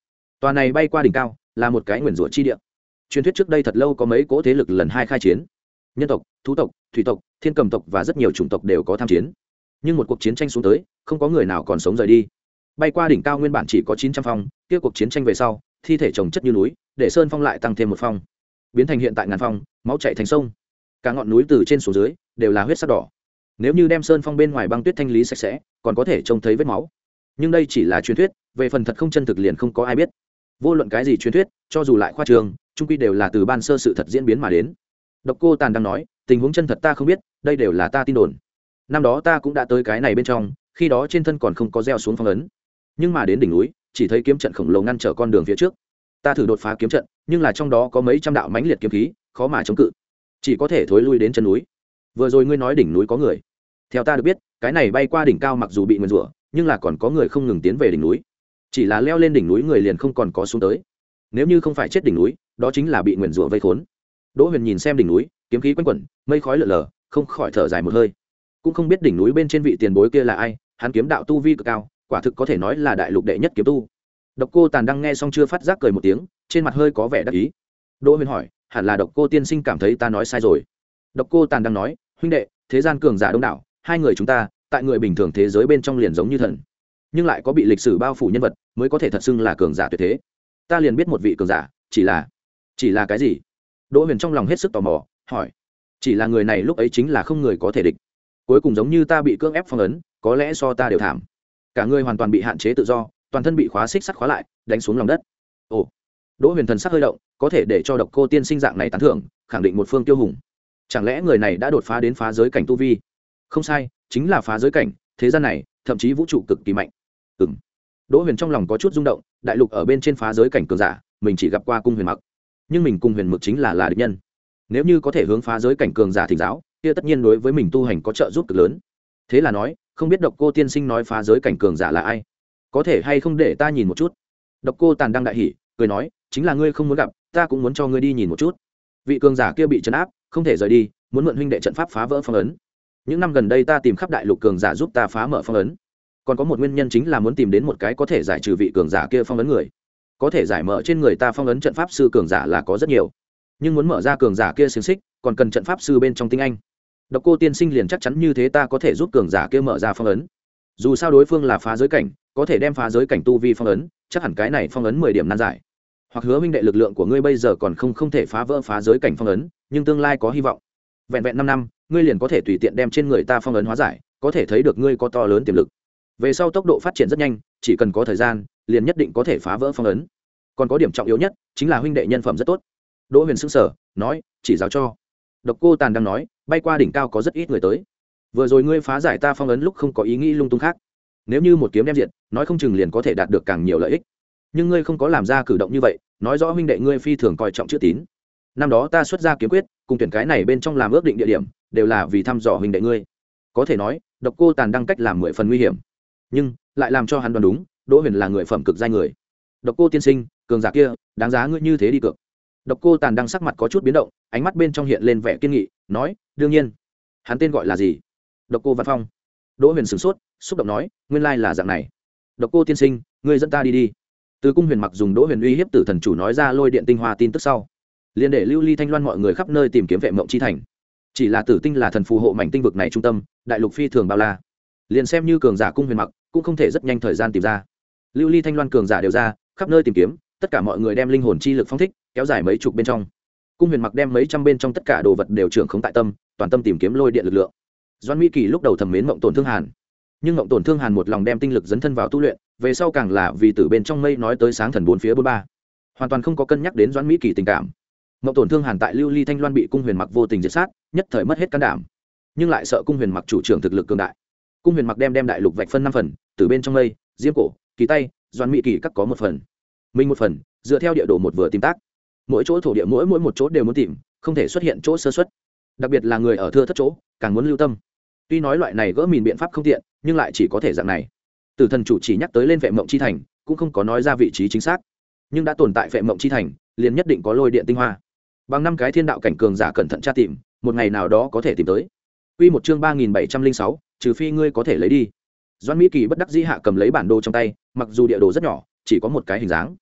Tòa này bay qua đỉnh cao là một cái nguyền rủa chi địa. Truyền thuyết trước đây thật lâu có mấy cỗ thế lực lần hai khai chiến, nhân tộc, thú tộc, thủy tộc, thiên cầm tộc và rất nhiều chủng tộc đều có tham chiến. Nhưng một cuộc chiến tranh xuống tới, không có người nào còn sống rời đi. Bay qua đỉnh cao nguyên bản chỉ có chín trăm phong, kia cuộc chiến tranh về sau, thi thể chồng chất như núi, để sơn phong lại tăng thêm một phong, biến thành hiện tại ngàn phong, máu chảy thành sông. Cả ngọn núi từ trên xuống dưới đều là huyết sắc đỏ. Nếu như đem sơn phong bên ngoài băng tuyết thanh lý sạch sẽ, còn có thể trông thấy vết máu. Nhưng đây chỉ là truyền thuyết, về phần thật không chân thực liền không có ai biết. Vô luận cái gì truyền thuyết, cho dù lại khoa trương, chung quy đều là từ ban sơ sự thật diễn biến mà đến. Độc Cô Tàn đang nói, tình huống chân thật ta không biết, đây đều là ta tin đồn. Năm đó ta cũng đã tới cái này bên trong, khi đó trên thân còn không có gieo xuống phong ấn, nhưng mà đến đỉnh núi, chỉ thấy kiếm trận khổng lồ ngăn trở con đường phía trước. Ta thử đột phá kiếm trận, nhưng là trong đó có mấy trăm đạo mãnh liệt kiếm khí, khó mà chống cự, chỉ có thể thối lui đến chân núi. Vừa rồi ngươi nói đỉnh núi có người, theo ta được biết, cái này bay qua đỉnh cao mặc dù bị nguyền rủa, nhưng là còn có người không ngừng tiến về đỉnh núi, chỉ là leo lên đỉnh núi người liền không còn có xuống tới. Nếu như không phải chết đỉnh núi, đó chính là bị nguyền rủa vây khốn. Đỗ Huyền nhìn xem đỉnh núi, kiếm khí quanh quẩn, mây khói lờ lờ, không khỏi thở dài một hơi. Cũng không biết đỉnh núi bên trên vị tiền bối kia là ai, hắn kiếm đạo tu vi cực cao, quả thực có thể nói là đại lục đệ nhất kiếm tu. Độc Cô Tàn đang nghe xong chưa phát giác cười một tiếng, trên mặt hơi có vẻ đắc ý. Đỗ Huyền hỏi, hẳn là Độc Cô tiên sinh cảm thấy ta nói sai rồi. Độc Cô Tàn đang nói, huynh đệ, thế gian cường giả đông đảo, hai người chúng ta, tại người bình thường thế giới bên trong liền giống như thần, nhưng lại có bị lịch sử bao phủ nhân vật mới có thể thật xưng là cường giả tuyệt thế. Ta liền biết một vị cường giả, chỉ là chỉ là cái gì? Đỗ Huyền trong lòng hết sức tò mò, hỏi. Chỉ là người này lúc ấy chính là không người có thể địch. Cuối cùng giống như ta bị cưỡng ép phong ấn, có lẽ so ta đều thảm. Cả người hoàn toàn bị hạn chế tự do, toàn thân bị khóa xích sắt khóa lại, đánh xuống lòng đất. Ồ. Đỗ Huyền thần sắc hơi động, có thể để cho Độc Cô tiên sinh dạng này tán thưởng, khẳng định một phương tiêu hùng. Chẳng lẽ người này đã đột phá đến phá giới cảnh tu vi? Không sai, chính là phá giới cảnh, thế gian này, thậm chí vũ trụ cực kỳ mạnh. Ừm. Đỗ Huyền trong lòng có chút rung động, đại lục ở bên trên phá giới cảnh cường giả, mình chỉ gặp qua Cung Huyền Mặc, nhưng mình Cung Huyền Mực chính là là địch nhân. Nếu như có thể hướng phá giới cảnh cường giả thỉnh giáo, kia tất nhiên đối với mình tu hành có trợ giúp cực lớn. Thế là nói, không biết Độc Cô tiên sinh nói phá giới cảnh cường giả là ai, có thể hay không để ta nhìn một chút? Độc Cô Tàn đang đại hỉ, cười nói, chính là ngươi không muốn gặp, ta cũng muốn cho ngươi đi nhìn một chút. Vị cường giả kia bị trấn áp, không thể rời đi, muốn mượn huynh đệ trận pháp phá vỡ phong ấn. Những năm gần đây ta tìm khắp đại lục cường giả giúp ta phá mở phong ấn, còn có một nguyên nhân chính là muốn tìm đến một cái có thể giải trừ vị cường giả kia phong ấn người. Có thể giải mở trên người ta phong ấn trận pháp sư cường giả là có rất nhiều, nhưng muốn mở ra cường giả kia xiềng xích, còn cần trận pháp sư bên trong tinh anh. Độc Cô tiên sinh liền chắc chắn như thế, ta có thể giúp cường giả kia mở ra phong ấn. Dù sao đối phương là phá giới cảnh, có thể đem phá giới cảnh tu vi phong ấn, chắc hẳn cái này phong ấn mười điểm nan giải. Hoặc hứa huynh đệ lực lượng của ngươi bây giờ còn không không thể phá vỡ phá giới cảnh phong ấn, nhưng tương lai có hy vọng. Vẹn vẹn năm năm, ngươi liền có thể tùy tiện đem trên người ta phong ấn hóa giải, có thể thấy được ngươi có to lớn tiềm lực. Về sau tốc độ phát triển rất nhanh, chỉ cần có thời gian, liền nhất định có thể phá vỡ phong ấn. Còn có điểm trọng yếu nhất, chính là huynh đệ nhân phẩm rất tốt. Đỗ Huyền sững sờ, nói, chỉ giáo cho. Độc Cô Tàn đang nói, bay qua đỉnh cao có rất ít người tới. Vừa rồi ngươi phá giải ta phong ấn lúc không có ý nghĩ lung tung khác. Nếu như một kiếm đem diệt, nói không chừng liền có thể đạt được càng nhiều lợi ích. Nhưng ngươi không có làm ra cử động như vậy, nói rõ huynh đệ ngươi phi thường coi trọng chữ tín. Năm đó ta xuất ra kiếm quyết, cùng tuyển cái này bên trong làm ước định địa điểm, đều là vì thăm dò huynh đệ ngươi. Có thể nói, Độc Cô Tàn đang cách làm mười phần nguy hiểm, nhưng lại làm cho hắn đoán đúng, Đỗ Huyền là người phẩm cực giai người. Độc Cô tiên sinh, cường giả kia, đáng giá ngươi như thế đi cược. Độc Cô Tàn đang sắc mặt có chút biến động, ánh mắt bên trong hiện lên vẻ kiên nghị, nói, đương nhiên. Hắn tên gọi là gì? Độc Cô Văn Phong. Đỗ Huyền sửng sốt, xúc động nói, nguyên lai là dạng này. Độc Cô tiên sinh, ngươi dẫn ta đi đi. Từ Cung Huyền Mặc dùng Đỗ Huyền uy hiếp Tử Thần chủ nói ra lôi điện tinh hoa tin tức sau, liền để Lưu Ly Thanh Loan mọi người khắp nơi tìm kiếm Vệ Mộng chi thành. Chỉ là Tử Tinh là thần phù hộ mảnh tinh vực này trung tâm, đại lục phi thường bao la, liền xem như cường giả Cung Huyền Mặc cũng không thể rất nhanh thời gian tìm ra. Lưu Ly Thanh Loan cường giả đều ra, khắp nơi tìm kiếm, tất cả mọi người đem linh hồn chi lực phóng thích, kéo dài mấy chục bên trong. Cung Huyền Mặc đem mấy trăm bên trong tất cả đồ vật đều trưởng khống tại tâm, toàn tâm tìm kiếm lôi điện lực lượng. Doãn Mỹ Kỳ lúc đầu thầm mến Mộng Tổn Thương Hàn, nhưng Mộng Tổn Thương Hàn một lòng đem tinh lực dấn thân vào tu luyện, về sau càng là vì từ bên trong mây nói tới sáng thần bốn phía bốn ba, hoàn toàn không có cân nhắc đến Doãn Mỹ Kỳ tình cảm. Mộng Tổn Thương Hàn tại Lưu Ly Thanh Loan bị Cung Huyền Mặc vô tình diệt sát, nhất thời mất hết can đảm, nhưng lại sợ Cung Huyền Mặc chủ trưởng thực lực cường đại. Cung Huyền Mặc đem đem đại lục vạch phân năm phần, từ bên trong mây, diêm cổ, kỳ tay, Doãn Mỹ Kỳ các có một phần, mình một phần, dựa theo địa đồ một vừa tìm tác. Mỗi chỗ thổ địa mỗi mỗi một chỗ đều muốn tìm, không thể xuất hiện chỗ sơ suất, đặc biệt là người ở thưa thất chỗ, càng muốn lưu tâm. Tuy nói loại này gỡ mìn biện pháp không tiện, nhưng lại chỉ có thể dạng này. Tử Thần chủ chỉ nhắc tới lên Vệ Mộng chi thành, cũng không có nói ra vị trí chính xác, nhưng đã tồn tại Vệ Mộng chi thành, liền nhất định có lôi điện tinh hoa. Bằng năm cái thiên đạo cảnh cường giả cẩn thận tra tìm, một ngày nào đó có thể tìm tới. Quy một chương ba nghìn bảy trăm linh sáu, trừ phi ngươi có thể lấy đi. Doãn Mỹ Kỳ bất đắc dĩ hạ cầm lấy bản đồ trong tay, mặc dù địa đồ rất nhỏ, chỉ có một cái hình dáng,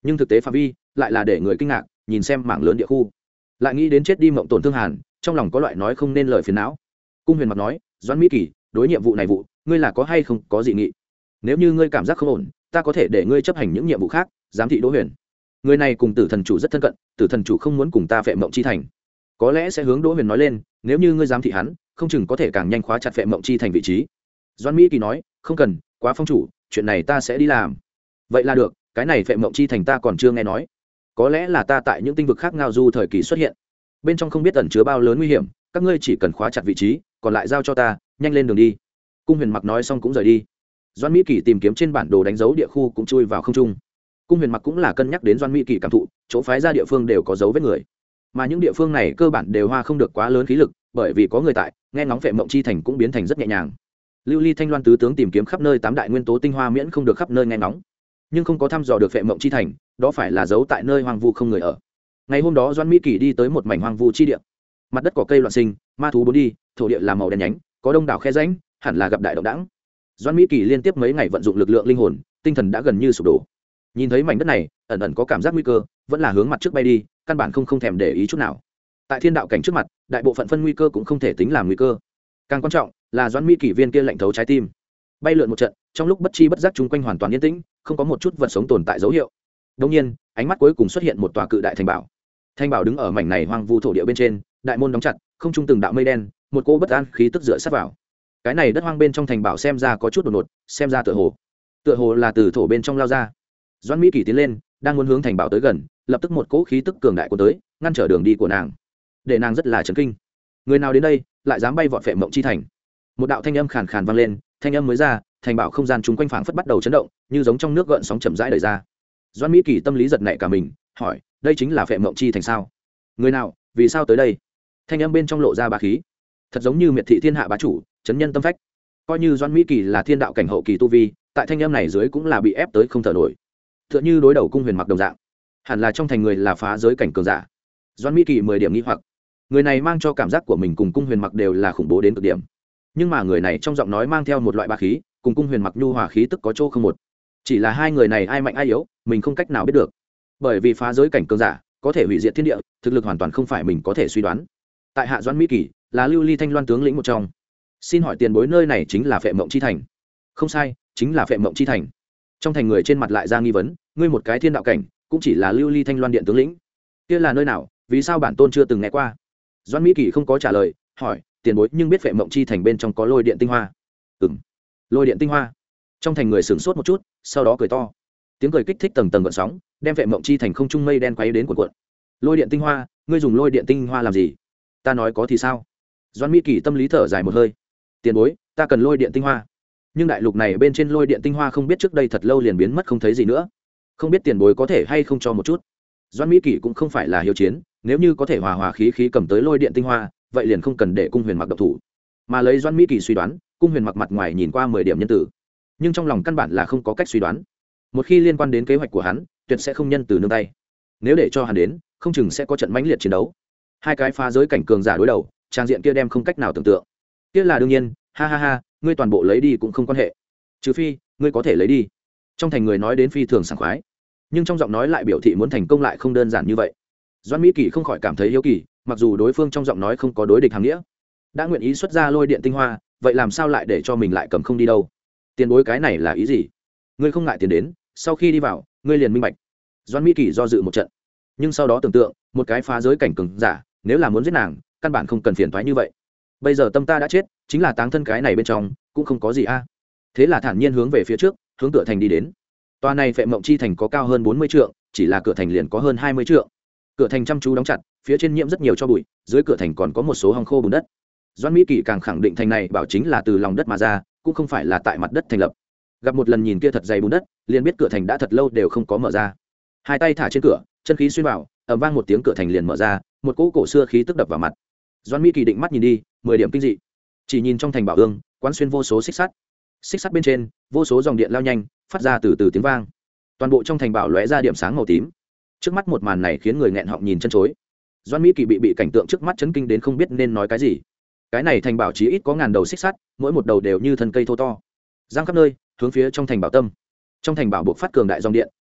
nhưng thực tế phạm vi lại là để người kinh ngạc, nhìn xem mảng lớn địa khu lại nghĩ đến chết đi mộng tổn thương hàn, trong lòng có loại nói không nên lời phiền não. Cung Huyền mặc nói, Doãn Mỹ Kỳ, đối nhiệm vụ này vụ ngươi là có hay không có dị nghị? Nếu như ngươi cảm giác không ổn, ta có thể để ngươi chấp hành những nhiệm vụ khác. Giám thị Đỗ Huyền, người này cùng tử thần chủ rất thân cận, tử thần chủ không muốn cùng ta phệ mộng chi thành, có lẽ sẽ hướng Đỗ Huyền nói lên, nếu như ngươi giám thị hắn, không chừng có thể càng nhanh khóa chặt phệ mộng chi thành vị trí. Doãn Mỹ Kỳ nói, không cần, quá phong chủ, chuyện này ta sẽ đi làm. Vậy là được, cái này phệ mộng chi thành ta còn chưa nghe nói, có lẽ là ta tại những tinh vực khác ngao du thời kỳ xuất hiện, bên trong không biết ẩn chứa bao lớn nguy hiểm, các ngươi chỉ cần khóa chặt vị trí, còn lại giao cho ta, nhanh lên đường đi. Cung Huyền mặc nói xong cũng rời đi. Doãn Mỹ Kỳ tìm kiếm trên bản đồ đánh dấu địa khu cũng chui vào không trung. Cung Huyền mặc cũng là cân nhắc đến Doãn Mỹ Kỳ cảm thụ, chỗ phái ra địa phương đều có dấu vết người, mà những địa phương này cơ bản đều hoa không được quá lớn khí lực, bởi vì có người tại, nghe ngóng phệ mộng chi thành cũng biến thành rất nhẹ nhàng. Lưu Ly Thanh Loan tứ tướng tìm kiếm khắp nơi tám đại nguyên tố tinh hoa miễn không được khắp nơi nghe ngóng, nhưng không có thăm dò được phệ mộng chi thành, đó phải là giấu tại nơi hoang vu không người ở. Ngày hôm đó Doãn Mỹ Kỳ đi tới một mảnh hoang vu chi địa, mặt đất cỏ cây loạn sinh, ma thú bốn đi, thổ địa là màu đen nhánh, có đông đảo khe rãnh, hẳn là gặp đại động đãng. Doãn Mỹ Kỳ liên tiếp mấy ngày vận dụng lực lượng linh hồn, tinh thần đã gần như sụp đổ. Nhìn thấy mảnh đất này, ẩn ẩn có cảm giác nguy cơ, vẫn là hướng mặt trước bay đi, căn bản không không thèm để ý chút nào. Tại thiên đạo cảnh trước mặt, đại bộ phận phân nguy cơ cũng không thể tính làm nguy cơ. Càng quan trọng là Doãn Mỹ Kỳ viên kia lạnh thấu trái tim. Bay lượn một trận, trong lúc bất chi bất giác chung quanh hoàn toàn yên tĩnh, không có một chút vật sống tồn tại dấu hiệu. Đương nhiên, ánh mắt cuối cùng xuất hiện một tòa cự đại thành bảo. Thành bảo đứng ở mảnh này hoang vu thổ địa bên trên, đại môn đóng chặt, không trung từng đạo mây đen, một cỗ bất an khí tức dựa sát vào. Cái này đất hoang bên trong thành bảo xem ra có chút đột ngột, xem ra tựa hồ, tựa hồ là từ thổ bên trong lao ra. Doãn Mỹ Kỳ tiến lên, đang muốn hướng thành bảo tới gần, lập tức một cỗ khí tức cường đại của tới, ngăn trở đường đi của nàng, để nàng rất là chấn kinh. Người nào đến đây, lại dám bay vọt phệ mộng chi thành? Một đạo thanh âm khàn khàn vang lên, thanh âm mới ra, thành bảo không gian chung quanh phảng phất bắt đầu chấn động, như giống trong nước gợn sóng chậm rãi đẩy ra. Doãn Mỹ Kỳ tâm lý giật nảy cả mình, hỏi, đây chính là phệ mộng chi thành sao? Người nào, vì sao tới đây? Thanh âm bên trong lộ ra bá khí, thật giống như miệt thị thiên hạ bá chủ, chấn nhân tâm phách. Coi như Doãn Mỹ Kỳ là thiên đạo cảnh hậu kỳ tu vi, tại thanh âm này dưới cũng là bị ép tới không thở nổi. Tựa như đối đầu Cung Huyền mặc đồng dạng, hẳn là trong thành người là phá giới cảnh cường giả. Doãn Mỹ Kỳ mười điểm nghi hoặc, người này mang cho cảm giác của mình cùng Cung Huyền mặc đều là khủng bố đến cực điểm, nhưng mà người này trong giọng nói mang theo một loại bá khí, cùng Cung Huyền mặc nhu hòa khí tức có chỗ không một. Chỉ là hai người này ai mạnh ai yếu, mình không cách nào biết được, bởi vì phá giới cảnh cường giả có thể hủy diệt thiên địa, thực lực hoàn toàn không phải mình có thể suy đoán. Tại hạ Doãn Mỹ Kỳ là Lưu Ly Thanh Loan tướng lĩnh một trong, xin hỏi tiền bối nơi này chính là phệ mộng chi thành? Không sai, chính là phệ mộng chi thành. Trong thành người trên mặt lại ra nghi vấn, ngươi một cái thiên đạo cảnh cũng chỉ là Lưu Ly Thanh Loan điện tướng lĩnh, kia là nơi nào, vì sao bản tôn chưa từng nghe qua? Doãn Mỹ Kỳ không có trả lời, hỏi, tiền bối nhưng biết phệ mộng chi thành bên trong có lôi điện tinh hoa? Ừm, lôi điện tinh hoa. Trong thành người sửng sốt một chút, sau đó cười to, tiếng cười kích thích tầng tầng gợn sóng, đem phệ mộng chi thành không trung mây đen quay đến cuộn cuộn. Lôi điện tinh hoa, ngươi dùng lôi điện tinh hoa làm gì? Ta nói có thì sao? Doãn Mỹ Kỳ tâm lý thở dài một hơi, tiền bối, ta cần lôi điện tinh hoa, nhưng đại lục này bên trên lôi điện tinh hoa không biết trước đây thật lâu liền biến mất không thấy gì nữa, không biết tiền bối có thể hay không cho một chút. Doãn Mỹ Kỳ cũng không phải là hiếu chiến, nếu như có thể hòa hòa khí khí cầm tới lôi điện tinh hoa, vậy liền không cần để Cung Huyền mặc độc thủ, mà lấy Doãn Mỹ Kỳ suy đoán, Cung Huyền mặc mặt ngoài nhìn qua mười điểm nhân tử, nhưng trong lòng căn bản là không có cách suy đoán. Một khi liên quan đến kế hoạch của hắn, tuyệt sẽ không nhân từ nương tay, nếu để cho hắn đến, không chừng sẽ có trận mãnh liệt chiến đấu. Hai cái phá giới cảnh cường giả đối đầu, trang diện kia đem không cách nào tưởng tượng. Kia là đương nhiên, ha ha ha, ngươi toàn bộ lấy đi cũng không quan hệ, trừ phi ngươi có thể lấy đi. Trong thành người nói đến phi thường sảng khoái, nhưng trong giọng nói lại biểu thị muốn thành công lại không đơn giản như vậy. Doãn Mỹ Kỳ không khỏi cảm thấy hiếu kỳ, mặc dù đối phương trong giọng nói không có đối địch hàm nghĩa, đã nguyện ý xuất ra lôi điện tinh hoa, vậy làm sao lại để cho mình lại cầm không đi đâu? Tiền bối cái này là ý gì? Ngươi không ngại tiền đến, sau khi đi vào, ngươi liền minh bạch. Doãn Mỹ Kỳ do dự một trận, nhưng sau đó tưởng tượng, một cái phá giới cảnh cường giả, nếu là muốn giết nàng, căn bản không cần phiền toái như vậy. Bây giờ tâm ta đã chết, chính là táng thân cái này bên trong, cũng không có gì a. Thế là thản nhiên hướng về phía trước, hướng cửa thành đi đến. Tòa này phệ mộng chi thành có cao hơn bốn mươi trượng, chỉ là cửa thành liền có hơn hai mươi trượng. Cửa thành chăm chú đóng chặt, phía trên nhiễm rất nhiều cho bụi, dưới cửa thành còn có một số hong khô bùn đất. Doãn Mỹ Kỳ càng khẳng định thành này bảo chính là từ lòng đất mà ra, cũng không phải là tại mặt đất thành lập. Gặp một lần nhìn kia thật dày bùn đất, liền biết cửa thành đã thật lâu đều không có mở ra. Hai tay thả trên cửa, chân khí xuyên vào, ầm vang một tiếng cửa thành liền mở ra, một cỗ cổ xưa khí tức đập vào mặt. Doãn Mỹ Kỳ định mắt nhìn đi, mười điểm kinh dị. Chỉ nhìn trong thành bảo ương, quán xuyên vô số xích sắt, xích sắt bên trên, vô số dòng điện lao nhanh, phát ra từ từ tiếng vang. Toàn bộ trong thành bảo lóe ra điểm sáng màu tím. Trước mắt một màn này khiến người nghẹn họng nhìn chân chối. Doãn Mỹ Kỳ bị bị cảnh tượng trước mắt chấn kinh đến không biết nên nói cái gì. Cái này thành bảo chí ít có ngàn đầu xích sắt, mỗi một đầu đều như thân cây thô to, giang khắp nơi, hướng phía trong thành bảo tâm. Trong thành bảo buộc phát cường đại dòng điện,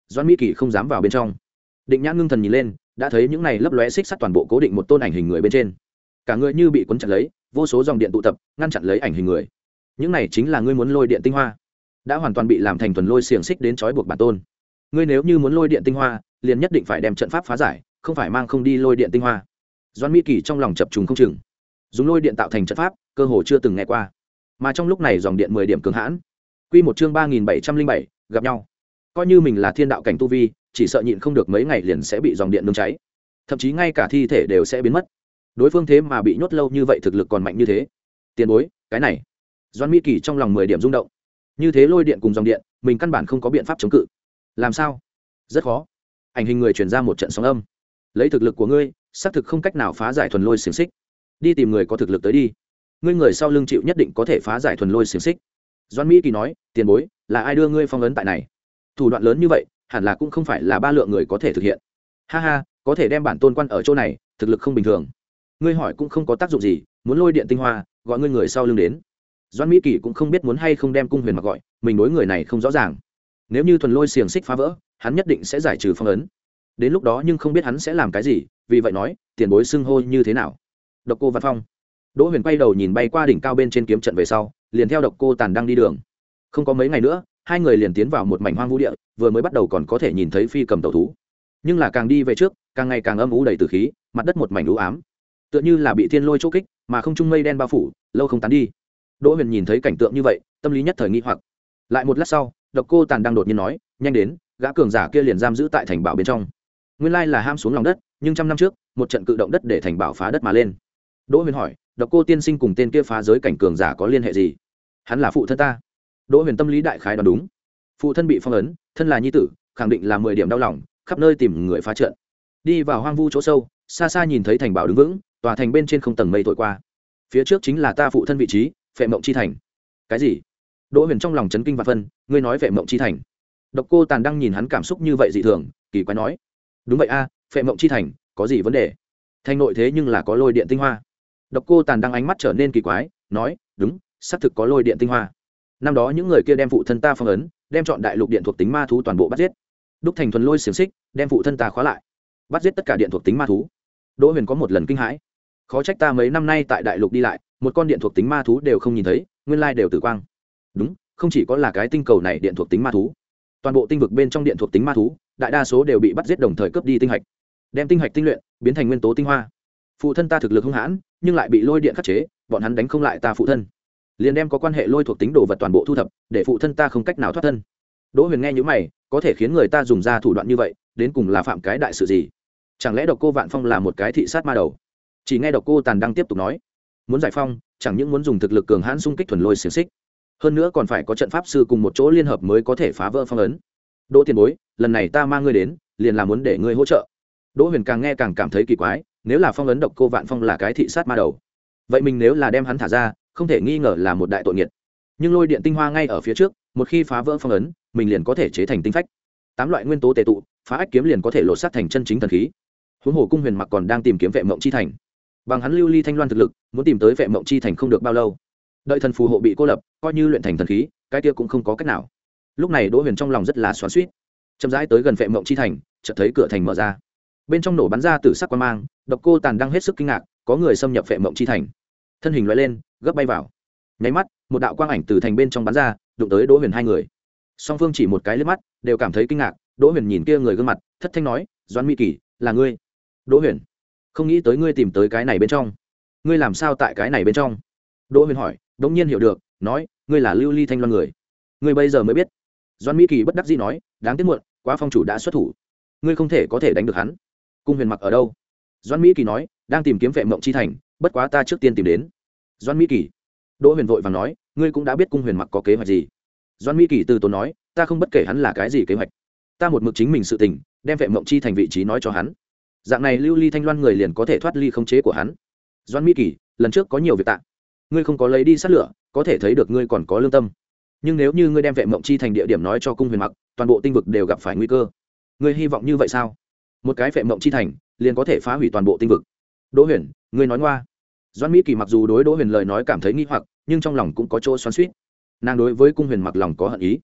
doãn mỹ kỳ không dám vào bên trong. Định Nhãn ngưng thần nhìn lên, đã thấy những này lấp lóe xích sắt toàn bộ cố định một tôn ảnh hình người bên trên, cả người như bị cuốn chặt lấy, vô số dòng điện tụ tập ngăn chặn lấy ảnh hình người. Những này chính là ngươi muốn lôi điện tinh hoa, đã hoàn toàn bị làm thành thuần lôi xiềng xích đến trói buộc bản tôn. Ngươi nếu như muốn lôi điện tinh hoa, liền nhất định phải đem trận pháp phá giải, không phải mang không đi lôi điện tinh hoa. Doãn Mỹ Kỳ trong lòng chập trùng không chừng, dùng lôi điện tạo thành trận pháp, cơ hồ chưa từng nghe qua, mà trong lúc này dòng điện mười điểm cường hãn. Quy một chương ba nghìn bảy trăm linh bảy, gặp nhau. Coi như mình là thiên đạo cảnh tu vi, chỉ sợ nhịn không được mấy ngày liền sẽ bị dòng điện nung cháy, thậm chí ngay cả thi thể đều sẽ biến mất. Đối phương thế mà bị nhốt lâu như vậy, thực lực còn mạnh như thế. Tiền bối, cái này. Doãn Mỹ Kỳ trong lòng mười điểm rung động. Như thế lôi điện cùng dòng điện, mình căn bản không có biện pháp chống cự. Làm sao? Rất khó. Ảnh hình người truyền ra một trận sóng âm. Lấy thực lực của ngươi, xác thực không cách nào phá giải thuần lôi xiềng xích. Đi tìm người có thực lực tới đi. Ngươi người sau lưng chịu nhất định có thể phá giải thuần lôi xiềng xích. Doãn Mỹ Kỳ nói, tiền bối, là ai đưa ngươi phong ấn tại này? Thủ đoạn lớn như vậy, hẳn là cũng không phải là ba lượng người có thể thực hiện. Ha ha, có thể đem bản tôn quan ở chỗ này, thực lực không bình thường. Ngươi hỏi cũng không có tác dụng gì, muốn lôi điện tinh hoa, gọi ngươi người sau lưng đến. Doãn Mỹ Kỳ cũng không biết muốn hay không đem Cung Huyền Mặc gọi, mình đối người này không rõ ràng. Nếu như thuần lôi xiềng xích phá vỡ, hắn nhất định sẽ giải trừ phong ấn. Đến lúc đó nhưng không biết hắn sẽ làm cái gì, vì vậy nói, tiền bối xưng hô như thế nào? Độc Cô Văn Phong. Đỗ Huyền quay đầu nhìn bay qua đỉnh cao bên trên kiếm trận về sau, liền theo Độc Cô Tàn đang đi đường. Không có mấy ngày nữa, hai người liền tiến vào một mảnh hoang vu địa, vừa mới bắt đầu còn có thể nhìn thấy phi cầm tẩu thú, nhưng là càng đi về trước, càng ngày càng âm u đầy tử khí, mặt đất một mảnh u ám, tựa như là bị thiên lôi chỗ kích, mà không trung mây đen bao phủ, lâu không tán đi. Đỗ Huyền nhìn thấy cảnh tượng như vậy, tâm lý nhất thời nghi hoặc. Lại một lát sau, Độc Cô Tàn đang đột nhiên nói, nhanh đến, gã cường giả kia liền giam giữ tại thành bảo bên trong. Nguyên lai là ham xuống lòng đất, nhưng trăm năm trước, một trận cự động đất để thành bảo phá đất mà lên. Đỗ Huyền hỏi, Độc Cô tiên sinh cùng tên kia phá giới cảnh cường giả có liên hệ gì? Hắn là phụ thân ta. Đỗ Huyền tâm lý đại khái đoán đúng, phụ thân bị phong ấn, thân là nhi tử, khẳng định là mười điểm đau lòng, khắp nơi tìm người phá trận. Đi vào hoang vu chỗ sâu, xa xa nhìn thấy thành bảo đứng vững, tòa thành bên trên không tầng mây thổi qua. Phía trước chính là ta phụ thân vị trí, Phệ Mộng chi thành. Cái gì? Đỗ Huyền trong lòng chấn kinh và phân, ngươi nói Phệ Mộng chi thành? Độc Cô Tàn đang nhìn hắn cảm xúc như vậy dị thường, kỳ quái nói, đúng vậy a, à, Phệ Mộng chi thành, có gì vấn đề? Thành nội thế nhưng là có lôi điện tinh hoa. Độc Cô Tàn đang ánh mắt trở nên kỳ quái, nói, đúng, xác thực có lôi điện tinh hoa. Năm đó những người kia đem phụ thân ta phong ấn, đem chọn đại lục điện thuộc tính ma thú toàn bộ bắt giết, đúc thành thuần lôi xiềng xích, đem phụ thân ta khóa lại, bắt giết tất cả điện thuộc tính ma thú. Đỗ Huyền có một lần kinh hãi, khó trách ta mấy năm nay tại đại lục đi lại, một con điện thuộc tính ma thú đều không nhìn thấy, nguyên lai đều tử quang. Đúng, không chỉ có là cái tinh cầu này điện thuộc tính ma thú, toàn bộ tinh vực bên trong điện thuộc tính ma thú, đại đa số đều bị bắt giết đồng thời cướp đi tinh hạch, đem tinh hạch tinh luyện, biến thành nguyên tố tinh hoa. Phụ thân ta thực lực hung hãn, nhưng lại bị lôi điện khắc chế, bọn hắn đánh không lại ta phụ thân, liền đem có quan hệ lôi thuộc tính đồ vật toàn bộ thu thập, để phụ thân ta không cách nào thoát thân. Đỗ Huyền nghe những mày, có thể khiến người ta dùng ra thủ đoạn như vậy, đến cùng là phạm cái đại sự gì? Chẳng lẽ Độc Cô Vạn Phong là một cái thị sát ma đầu? Chỉ nghe Độc Cô Tàn đang tiếp tục nói, muốn giải phong, chẳng những muốn dùng thực lực cường hãn xung kích thuần lôi xiềng xích, hơn nữa còn phải có trận pháp sư cùng một chỗ liên hợp mới có thể phá vỡ phong ấn. Đỗ tiền bối, lần này ta mang ngươi đến, liền là muốn để ngươi hỗ trợ. Đỗ Huyền càng nghe càng cảm thấy kỳ quái, nếu là phong ấn Độc Cô Vạn Phong là cái thị sát ma đầu, vậy mình nếu là đem hắn thả ra, không thể nghi ngờ là một đại tội nghiệt. Nhưng lôi điện tinh hoa ngay ở phía trước, một khi phá vỡ phong ấn, mình liền có thể chế thành tinh phách, tám loại nguyên tố tề tụ, phá ách kiếm liền có thể lột xác thành chân chính thần khí. Huống hồ Cung Huyền Mặc còn đang tìm kiếm Vệ Mộng chi thành, bằng hắn lưu ly thanh loan thực lực, muốn tìm tới Vệ Mộng chi thành không được bao lâu. Đợi thần phù hộ bị cô lập, coi như luyện thành thần khí, cái kia cũng không có cách nào. Lúc này Đỗ Huyền trong lòng rất là xoắn xuýt, chậm rãi tới gần Vệ Mộng chi thành, chợt thấy cửa thành mở ra, bên trong nổ bắn ra tử sắc quang mang. Độc Cô Tàn đang hết sức kinh ngạc, có người xâm nhập Vệ Mộng chi thành. Thân hình lóe lên, gấp bay vào, nháy mắt một đạo quang ảnh từ thành bên trong bắn ra, đụng tới Đỗ Huyền hai người. Song phương chỉ một cái liếc mắt, đều cảm thấy kinh ngạc. Đỗ Huyền nhìn kia người gương mặt, thất thanh nói, Doãn Mỹ Kỳ, là ngươi? Đỗ Huyền, không nghĩ tới ngươi tìm tới cái này bên trong, ngươi làm sao tại cái này bên trong? Đỗ Huyền hỏi, đống nhiên hiểu được, nói, ngươi là lưu ly thanh loan người, ngươi bây giờ mới biết. Doãn Mỹ Kỳ bất đắc dĩ nói, đáng tiếc muộn, quá phong chủ đã xuất thủ, ngươi không thể có thể đánh được hắn. Cung Huyền Mặc ở đâu? Doãn Mỹ Kỳ nói, đang tìm kiếm Vệ Mộng chi thành, bất quá ta trước tiên tìm đến. Doãn Mỹ Kỳ. Đỗ Huyền vội vàng nói, ngươi cũng đã biết Cung Huyền Mặc có kế hoạch gì? Doãn Mỹ Kỳ từ tốn nói, ta không bất kể hắn là cái gì kế hoạch, ta một mực chính mình sự tình, đem Vệ Mộng chi thành vị trí nói cho hắn, dạng này lưu ly thanh loan người liền có thể thoát ly khống chế của hắn. Doãn Mỹ Kỳ, lần trước có nhiều việc tạ, ngươi không có lấy đi sát lửa, có thể thấy được ngươi còn có lương tâm. Nhưng nếu như ngươi đem Vệ Mộng chi thành địa điểm nói cho Cung Huyền Mặc, toàn bộ tinh vực đều gặp phải nguy cơ. Ngươi hy vọng như vậy sao? Một cái Vệ Mộng chi thành liền có thể phá hủy toàn bộ tinh vực. Đỗ Huyền, ngươi nói ngoa. Doãn Mỹ Kỳ mặc dù đối Đỗ Huyền lời nói cảm thấy nghi hoặc, nhưng trong lòng cũng có chỗ xoắn xuýt. Nàng đối với Cung Huyền Mặc lòng có hận ý,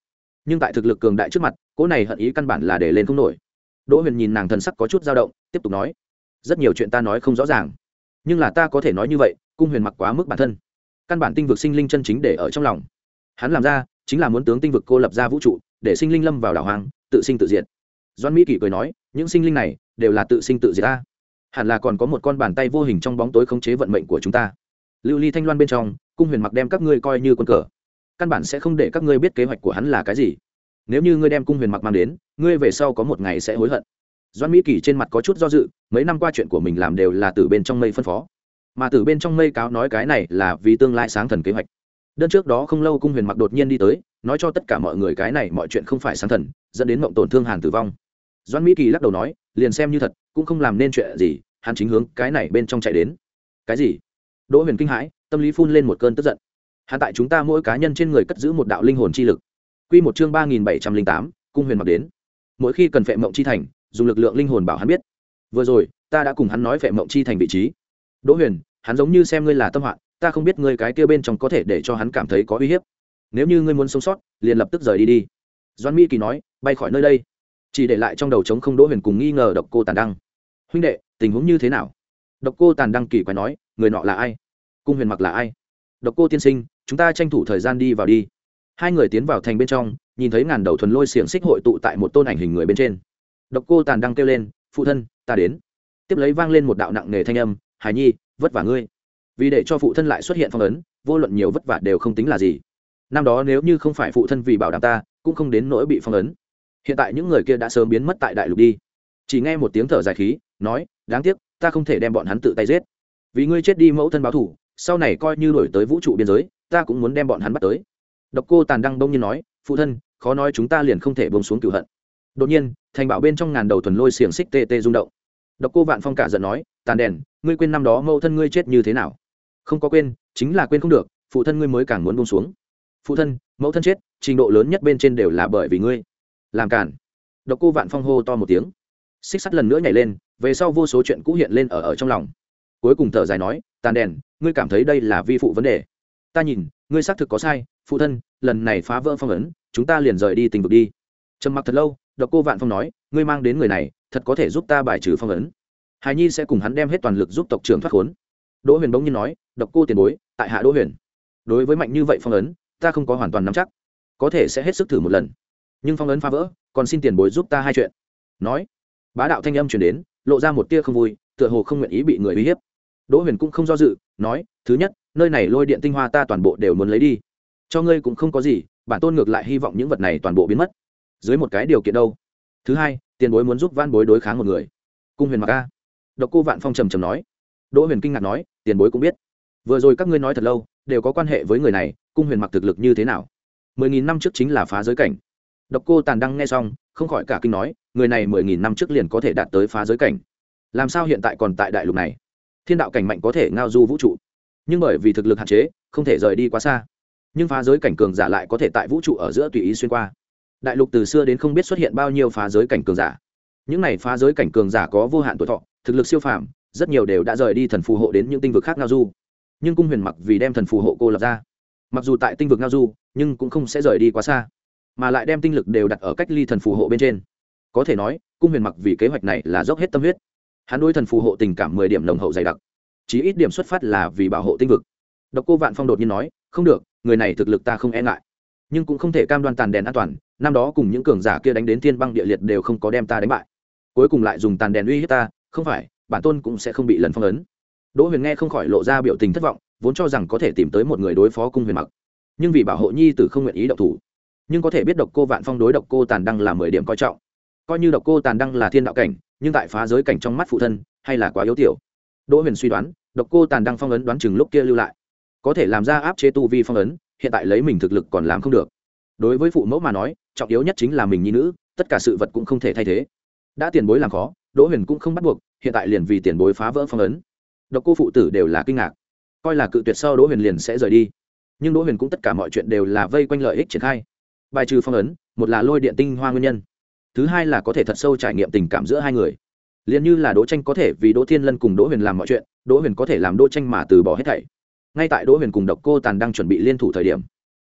nhưng tại thực lực cường đại trước mặt cỗ này hận ý căn bản là để lên không nổi. Đỗ Huyền nhìn nàng thần sắc có chút dao động, tiếp tục nói, rất nhiều chuyện ta nói không rõ ràng, nhưng là ta có thể nói như vậy, Cung Huyền mặc quá mức bản thân, căn bản tinh vực sinh linh chân chính để ở trong lòng. Hắn làm ra chính là muốn tướng tinh vực cô lập ra vũ trụ, để sinh linh lâm vào đảo hoang, tự sinh tự diệt. Doãn Mỹ Kỷ cười nói, những sinh linh này đều là tự sinh tự diệt ta, hẳn là còn có một con bàn tay vô hình trong bóng tối khống chế vận mệnh của chúng ta. Lưu ly thanh loan bên trong, Cung Huyền mặc đem các ngươi coi như quân cờ, căn bản sẽ không để các ngươi biết kế hoạch của hắn là cái gì. Nếu như ngươi đem Cung Huyền mặc mang đến, ngươi về sau có một ngày sẽ hối hận. Doãn Mỹ Kỷ trên mặt có chút do dự, mấy năm qua chuyện của mình làm đều là từ bên trong mây phân phó, mà từ bên trong mây cáo nói cái này là vì tương lai sáng thần kế hoạch. Đơn trước đó không lâu Cung Huyền mặc đột nhiên đi tới, nói cho tất cả mọi người cái này mọi chuyện không phải sáng thần, dẫn đến mộng tổn thương Hàn tử vong. Doãn Mỹ Kỳ lắc đầu nói, liền xem như thật cũng không làm nên chuyện gì, hắn chính hướng cái này bên trong chạy đến. Cái gì? Đỗ Huyền kinh hãi, tâm lý phun lên một cơn tức giận. Hắn tại chúng ta mỗi cá nhân trên người cất giữ một đạo linh hồn chi lực. Quy một chương ba nghìn bảy trăm linh tám, Cung Huyền mặc đến. Mỗi khi cần phệ mộng chi thành, dùng lực lượng linh hồn bảo hắn biết. Vừa rồi, ta đã cùng hắn nói phệ mộng chi thành vị trí. Đỗ Huyền, hắn giống như xem ngươi là tâm hoạn, ta không biết ngươi cái kia bên trong có thể để cho hắn cảm thấy có uy hiếp. Nếu như ngươi muốn sống sót, liền lập tức rời đi đi. Doãn Mỹ Kỳ nói, bay khỏi nơi đây, chỉ để lại trong đầu trống không. Đỗ Huyền cùng nghi ngờ Độc Cô Tàn Đăng. Huynh đệ, tình huống như thế nào? Độc Cô Tàn Đăng kỳ quái nói, người nọ là ai? Cung Huyền mặc là ai? Độc Cô tiên sinh, chúng ta tranh thủ thời gian đi vào đi. Hai người tiến vào thành bên trong, nhìn thấy ngàn đầu thuần lôi xiềng xích hội tụ tại một tôn ảnh hình người bên trên. Độc Cô Tàn Đăng kêu lên, phụ thân, ta đến. Tiếp lấy vang lên một đạo nặng nề thanh âm, Hải Nhi, vất vả ngươi. Vì để cho phụ thân lại xuất hiện phong ấn, vô luận nhiều vất vả đều không tính là gì. Năm đó nếu như không phải phụ thân vì bảo đảm ta, cũng không đến nỗi bị phong ấn. Hiện tại những người kia đã sớm biến mất tại đại lục đi. Chỉ nghe một tiếng thở dài khí, nói, đáng tiếc, ta không thể đem bọn hắn tự tay giết. Vì ngươi chết đi mẫu thân báo thù, sau này coi như đổi tới vũ trụ biên giới, ta cũng muốn đem bọn hắn bắt tới. Độc Cô Tàn Đăng đông nhiên nói, phụ thân, khó nói chúng ta liền không thể buông xuống cửu hận. Đột nhiên, thành bảo bên trong ngàn đầu thuần lôi xiềng xích tê tê rung động. Độc Cô Vạn Phong cả giận nói, Tàn Đèn, ngươi quên năm đó mẫu thân ngươi chết như thế nào? Không có quên, chính là quên không được, phụ thân ngươi mới càng muốn buông xuống. Phụ thân, mẫu thân chết, trình độ lớn nhất bên trên đều là bởi vì ngươi. Làm cản. Độc Cô Vạn Phong hô to một tiếng, xích sắt lần nữa nhảy lên, về sau vô số chuyện cũ hiện lên ở ở trong lòng. Cuối cùng thở dài nói, Tàn Đèn, ngươi cảm thấy đây là vi phụ vấn đề? Ta nhìn, ngươi xác thực có sai, phụ thân, lần này phá vỡ phong ấn, chúng ta liền rời đi tình vực đi. Trầm mặc thật lâu, Độc Cô Vạn Phong nói, ngươi mang đến người này, thật có thể giúp ta bài trừ phong ấn. Hải Nhi sẽ cùng hắn đem hết toàn lực giúp tộc trưởng thoát khốn. Đỗ Huyền bỗng nhiên nói, Độc Cô tiền bối, tại hạ Đỗ Huyền. Đối với mạnh như vậy phong ấn, ta không có hoàn toàn nắm chắc, có thể sẽ hết sức thử một lần, nhưng phong ấn phá vỡ, còn xin tiền bối giúp ta hai chuyện. Nói, bá đạo thanh âm truyền đến, lộ ra một tia không vui, tựa hồ không nguyện ý bị người uy hiếp. Đỗ Huyền cũng không do dự, nói, thứ nhất, nơi này lôi điện tinh hoa ta toàn bộ đều muốn lấy đi, cho ngươi cũng không có gì, bản tôn ngược lại hy vọng những vật này toàn bộ biến mất. Dưới một cái điều kiện đâu? Thứ hai, tiền bối muốn giúp Van Bối đối kháng một người. Cung Huyền mặc a. Độc Cô Vạn Phong trầm trầm nói. Đỗ Huyền kinh ngạc nói, tiền bối cũng biết. Vừa rồi các ngươi nói thật lâu, đều có quan hệ với người này, Cung Huyền mặc thực lực như thế nào? Mười nghìn năm trước chính là phá giới cảnh. Độc Cô Tàn Đăng nghe xong, không khỏi cả kinh nói, người này mười nghìn năm trước liền có thể đạt tới phá giới cảnh, làm sao hiện tại còn tại đại lục này? Thiên đạo cảnh mạnh có thể ngao du vũ trụ, nhưng bởi vì thực lực hạn chế, không thể rời đi quá xa. Nhưng phá giới cảnh cường giả lại có thể tại vũ trụ ở giữa tùy ý xuyên qua. Đại lục từ xưa đến không biết xuất hiện bao nhiêu phá giới cảnh cường giả. Những này phá giới cảnh cường giả có vô hạn tuổi thọ, thực lực siêu phàm, rất nhiều đều đã rời đi thần phù hộ đến những tinh vực khác ngao du. Nhưng Cung Huyền mặc vì đem thần phù hộ cô lập ra, mặc dù tại tinh vực ngao du, nhưng cũng không sẽ rời đi quá xa, mà lại đem tinh lực đều đặt ở cách ly thần phù hộ bên trên. Có thể nói, Cung Huyền mặc vì kế hoạch này là dốc hết tâm huyết. Hắn đối thần phù hộ tình cảm mười điểm nồng hậu dày đặc, chí ít điểm xuất phát là vì bảo hộ tinh vực. Độc Cô Vạn Phong đột nhiên nói, không được, người này thực lực ta không e ngại, nhưng cũng không thể cam đoan Tàn Đèn an toàn. Năm đó cùng những cường giả kia đánh đến thiên băng địa liệt đều không có đem ta đánh bại, cuối cùng lại dùng Tàn Đèn uy hiếp ta, không phải bản tôn cũng sẽ không bị lần phong ấn. Đỗ Huyền nghe không khỏi lộ ra biểu tình thất vọng, vốn cho rằng có thể tìm tới một người đối phó Cung Huyền mặc, nhưng vì bảo hộ nhi tử không nguyện ý động thủ. Nhưng có thể biết Độc Cô Vạn Phong đối Độc Cô Tàn Đăng là mười điểm coi trọng, coi như Độc Cô Tàn Đăng là thiên đạo cảnh, nhưng tại phá giới cảnh trong mắt phụ thân hay là quá yếu tiểu. Đỗ Huyền suy đoán, Độc Cô Tàn Đăng phong ấn đoán chừng lúc kia lưu lại, có thể làm ra áp chế tu vi phong ấn, hiện tại lấy mình thực lực còn làm không được. Đối với phụ mẫu mà nói, trọng yếu nhất chính là mình nhi nữ, tất cả sự vật cũng không thể thay thế. Đã tiền bối làm khó, Đỗ Huyền cũng không bắt buộc, hiện tại liền vì tiền bối phá vỡ phong ấn. Độc Cô phụ tử đều là kinh ngạc, coi là cự tuyệt sau Đỗ Huyền liền sẽ rời đi. Nhưng Đỗ Huyền cũng tất cả mọi chuyện đều là vây quanh lợi ích triển khai. Bài trừ phong ấn, một là lôi điện tinh hoa nguyên nhân, thứ hai là có thể thật sâu trải nghiệm tình cảm giữa hai người. Liền như là Đỗ Tranh có thể vì Đỗ Thiên Lân cùng Đỗ Huyền làm mọi chuyện, Đỗ Huyền có thể làm Đỗ Tranh mà từ bỏ hết thảy. Ngay tại Đỗ Huyền cùng Độc Cô Tàn đang chuẩn bị liên thủ thời điểm,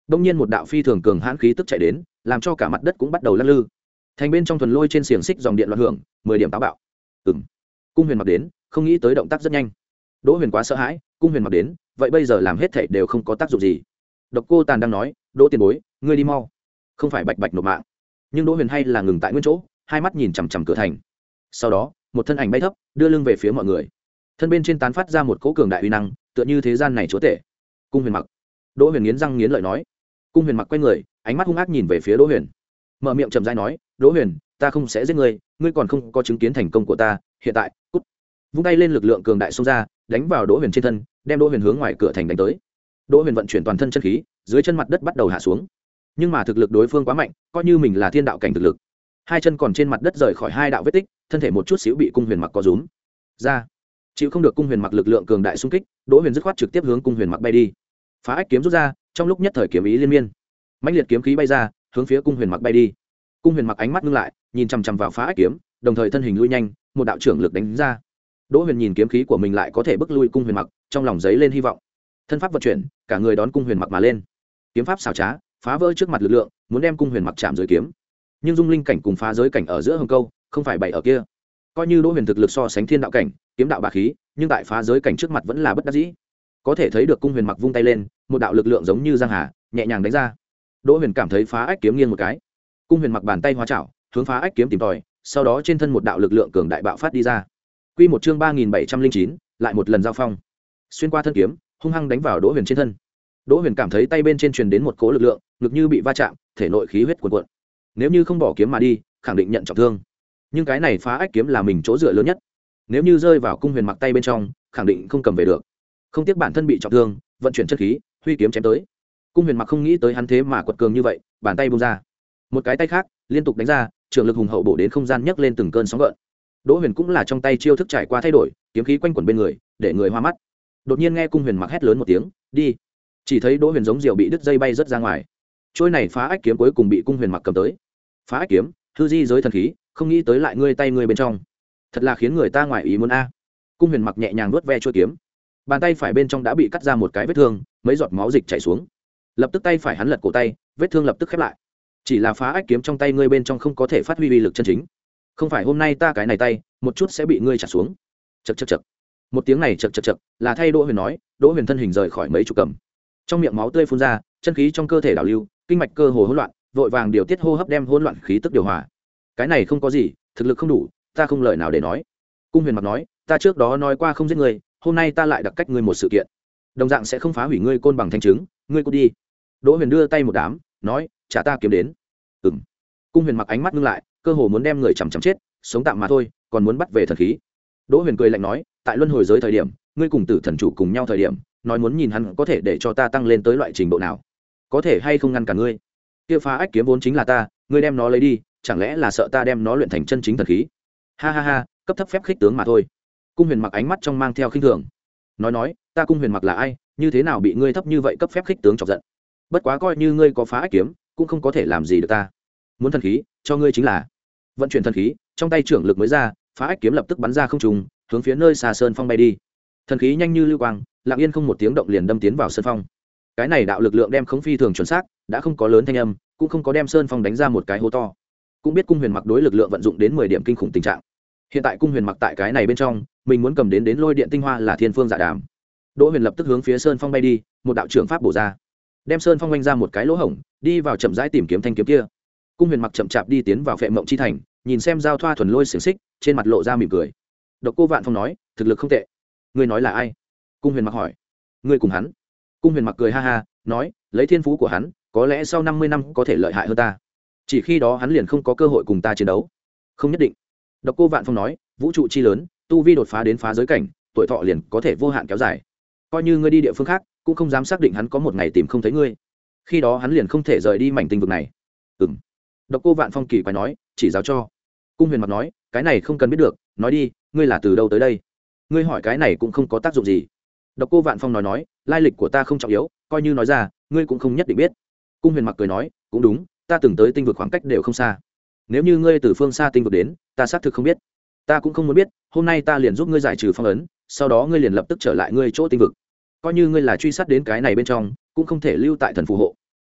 đông nhiên một đạo phi thường cường hãn khí tức chạy đến, làm cho cả mặt đất cũng bắt đầu lắc lư. Thành bên trong thuần lôi trên xiềng xích dòng điện loạn hưởng, mười điểm táo bạo. Ừm. Cung Huyền Mặc đến, không nghĩ tới động tác rất nhanh. Đỗ Huyền quá sợ hãi, Cung Huyền Mặc đến, vậy bây giờ làm hết thảy đều không có tác dụng gì. Độc Cô Tàn đang nói, "Đỗ tiền bối, ngươi đi mau." Không phải bạch bạch nộp mạng. Nhưng Đỗ Huyền hay là ngừng tại nguyên chỗ, hai mắt nhìn chằm chằm cửa thành. Sau đó, một thân ảnh bay thấp, đưa lưng về phía mọi người. Thân bên trên tán phát ra một cỗ cường đại uy năng, tựa như thế gian này chúa tể. Cung Huyền Mặc. Đỗ Huyền nghiến răng nghiến lợi nói. Cung Huyền Mặc quay người, ánh mắt hung ác nhìn về phía Đỗ Huyền. Mở miệng chậm rãi nói, "Đỗ Huyền, ta không sẽ giết ngươi, ngươi còn không có chứng kiến thành công của ta, hiện tại, cút." Vung tay lên lực lượng cường đại xông ra, đánh vào Đỗ Huyền trên thân, đem Đỗ Huyền hướng ngoài cửa thành đánh tới. Đỗ Huyền vận chuyển toàn thân chân khí, dưới chân mặt đất bắt đầu hạ xuống. Nhưng mà thực lực đối phương quá mạnh, coi như mình là thiên đạo cảnh thực lực. Hai chân còn trên mặt đất rời khỏi hai đạo vết tích, thân thể một chút xíu bị Cung Huyền Mặc co rúm ra. Chịu không được Cung Huyền Mặc lực lượng cường đại xung kích, Đỗ Huyền dứt khoát trực tiếp hướng Cung Huyền Mặc bay đi. Phá ách kiếm rút ra, trong lúc nhất thời kiếm ý liên miên, mãnh liệt kiếm khí bay ra, hướng phía Cung Huyền Mặc bay đi. Cung Huyền Mặc ánh mắt ngưng lại, nhìn chằm chằm vào phá ách kiếm, đồng thời thân hình lui nhanh, một đạo trưởng lực đánh ra. Đỗ Huyền nhìn kiếm khí của mình lại có thể bức lui Cung Huyền Mặc, trong lòng giấy lên hy vọng. Thân pháp vận chuyển, cả người đón Cung Huyền Mặc mà lên. Kiếm pháp xảo trá, phá vỡ trước mặt lực lượng, muốn đem Cung Huyền Mặc chạm dưới kiếm. Nhưng dung linh cảnh cùng phá giới cảnh ở giữa hồng câu, không phải bày ở kia. Coi như Đỗ Huyền thực lực so sánh thiên đạo cảnh, kiếm đạo bá khí, nhưng tại phá giới cảnh trước mặt vẫn là bất đắc dĩ. Có thể thấy được Cung Huyền Mặc vung tay lên, một đạo lực lượng giống như giang hà, nhẹ nhàng đánh ra. Đỗ Huyền cảm thấy phá ách kiếm nghiêng một cái. Cung Huyền Mặc bàn tay hóa chảo, hướng phá ách kiếm tìm tòi, sau đó trên thân một đạo lực lượng cường đại bạo phát đi ra. Quy một chương ba nghìn bảy trăm linh chín, lại một lần giao phong. Xuyên qua thân kiếm, hung hăng đánh vào Đỗ Huyền trên thân. Đỗ Huyền cảm thấy tay bên trên truyền đến một cỗ lực lượng, ngực như bị va chạm, thể nội khí huyết cuồn cuộn. Nếu như không bỏ kiếm mà đi, khẳng định nhận trọng thương. Nhưng cái này phá ách kiếm là mình chỗ dựa lớn nhất. Nếu như rơi vào Cung Huyền Mặc tay bên trong, khẳng định không cầm về được. Không tiếc bản thân bị trọng thương, vận chuyển chân khí, huy kiếm chém tới. Cung Huyền Mặc không nghĩ tới hắn thế mà quật cường như vậy, bàn tay buông ra. Một cái tay khác liên tục đánh ra, trường lực hùng hậu bổ đến không gian nhấc lên từng cơn sóng gợn. Đỗ Huyền cũng là trong tay chiêu thức trải qua thay đổi, kiếm khí quanh quẩn bên người, để người hoa mắt. Đột nhiên nghe Cung Huyền Mặc hét lớn một tiếng, "Đi!" Chỉ thấy Đỗ Huyền giống diều bị đứt dây bay rất ra ngoài. Trôi này phá ách kiếm cuối cùng bị Cung Huyền Mặc cầm tới. Phá ách kiếm, hư di giới thần khí, không nghĩ tới lại ngươi tay ngươi bên trong. Thật là khiến người ta ngoài ý muốn a. Cung Huyền Mặc nhẹ nhàng vuốt ve chuôi kiếm. Bàn tay phải bên trong đã bị cắt ra một cái vết thương, mấy giọt máu dịch chảy xuống. Lập tức tay phải hắn lật cổ tay, vết thương lập tức khép lại. Chỉ là phá ách kiếm trong tay ngươi bên trong không có thể phát huy uy lực chân chính. Không phải hôm nay ta cái này tay, một chút sẽ bị ngươi trả xuống. Chậc chậc chậc. Một tiếng này chậc chậc chậc, là thay Đỗ Huyền nói, Đỗ Huyền thân hình rời khỏi mấy chục cầm. Trong miệng máu tươi phun ra, chân khí trong cơ thể đảo lưu, kinh mạch cơ hồ hỗn loạn, vội vàng điều tiết hô hấp đem hỗn loạn khí tức điều hòa. Cái này không có gì, thực lực không đủ, ta không lời nào để nói. Cung Huyền Mặc nói, ta trước đó nói qua không giết ngươi, hôm nay ta lại đặc cách ngươi một sự kiện, đồng dạng sẽ không phá hủy ngươi côn bằng thanh chứng, ngươi cút đi. Đỗ Huyền đưa tay một đám, nói, trả ta kiếm đến. Ừm. Cung Huyền Mặc ánh mắt ngưng lại, cơ hồ muốn đem người chằm chằm chết, sống tạm mà thôi, còn muốn bắt về thần khí. Đỗ Huyền cười lạnh nói, tại luân hồi giới thời điểm, ngươi cùng Tử Thần chủ cùng nhau thời điểm, nói muốn nhìn hắn có thể để cho ta tăng lên tới loại trình độ nào, có thể hay không ngăn cả ngươi. Kia phá ách kiếm vốn chính là ta, ngươi đem nó lấy đi, chẳng lẽ là sợ ta đem nó luyện thành chân chính thần khí? Ha ha ha, cấp thấp phép khích tướng mà thôi. Cung Huyền Mặc ánh mắt trong mang theo khinh thường, nói nói, ta Cung Huyền Mặc là ai, như thế nào bị ngươi thấp như vậy cấp phép khích tướng chọc giận? Bất quá coi như ngươi có phá ách kiếm, cũng không có thể làm gì được ta. Muốn thần khí, cho ngươi chính là. Vận chuyển thần khí, trong tay trưởng lực mới ra, phá ách kiếm lập tức bắn ra không trung, hướng phía nơi xà sơn phong bay đi. Thần khí nhanh như lưu quang, lặng yên không một tiếng động liền đâm tiến vào sơn phong. Cái này đạo lực lượng đem khống phi thường chuẩn xác, đã không có lớn thanh âm, cũng không có đem sơn phong đánh ra một cái hố to. Cũng biết Cung Huyền Mặc đối lực lượng vận dụng đến mười điểm kinh khủng tình trạng. Hiện tại Cung Huyền Mặc tại cái này bên trong, mình muốn cầm đến đến lôi điện tinh hoa là thiên phương dạ đàm. Đỗ Huyền lập tức hướng phía sơn phong bay đi, một đạo trưởng pháp bổ ra, đem sơn phong vanh ra một cái lỗ hổng, đi vào chậm rãi tìm kiếm thanh kiếm kia. Cung Huyền Mặc chậm chạp đi tiến vào Phệ Mộng chi thành, nhìn xem giao thoa thuần lôi xiềng xích, trên mặt lộ ra mỉm cười. Độc Cô Vạn Phong nói, thực lực không tệ. Ngươi nói là ai? Cung Huyền Mặc hỏi. Ngươi cùng hắn. Cung Huyền Mặc cười ha ha, nói, lấy thiên phú của hắn, có lẽ sau năm mươi năm có thể lợi hại hơn ta. Chỉ khi đó hắn liền không có cơ hội cùng ta chiến đấu. Không nhất định. Độc Cô Vạn Phong nói, vũ trụ chi lớn, tu vi đột phá đến phá giới cảnh, tuổi thọ liền có thể vô hạn kéo dài. Coi như ngươi đi địa phương khác, cũng không dám xác định hắn có một ngày tìm không thấy ngươi. Khi đó hắn liền không thể rời đi mảnh tinh vực này. Ừm. Độc Cô Vạn Phong kỳ quái nói, chỉ giáo cho. Cung Huyền Mặc nói, cái này không cần biết được, nói đi, ngươi là từ đâu tới đây? Ngươi hỏi cái này cũng không có tác dụng gì. Độc Cô Vạn Phong nói nói, lai lịch của ta không trọng yếu, coi như nói ra, ngươi cũng không nhất định biết. Cung Huyền Mặc cười nói, cũng đúng, ta từng tới tinh vực khoảng cách đều không xa. Nếu như ngươi từ phương xa tinh vực đến, ta xác thực không biết. Ta cũng không muốn biết, hôm nay ta liền giúp ngươi giải trừ phong ấn, sau đó ngươi liền lập tức trở lại ngươi chỗ tinh vực. Coi như ngươi là truy sát đến cái này bên trong, cũng không thể lưu tại thần phù hộ.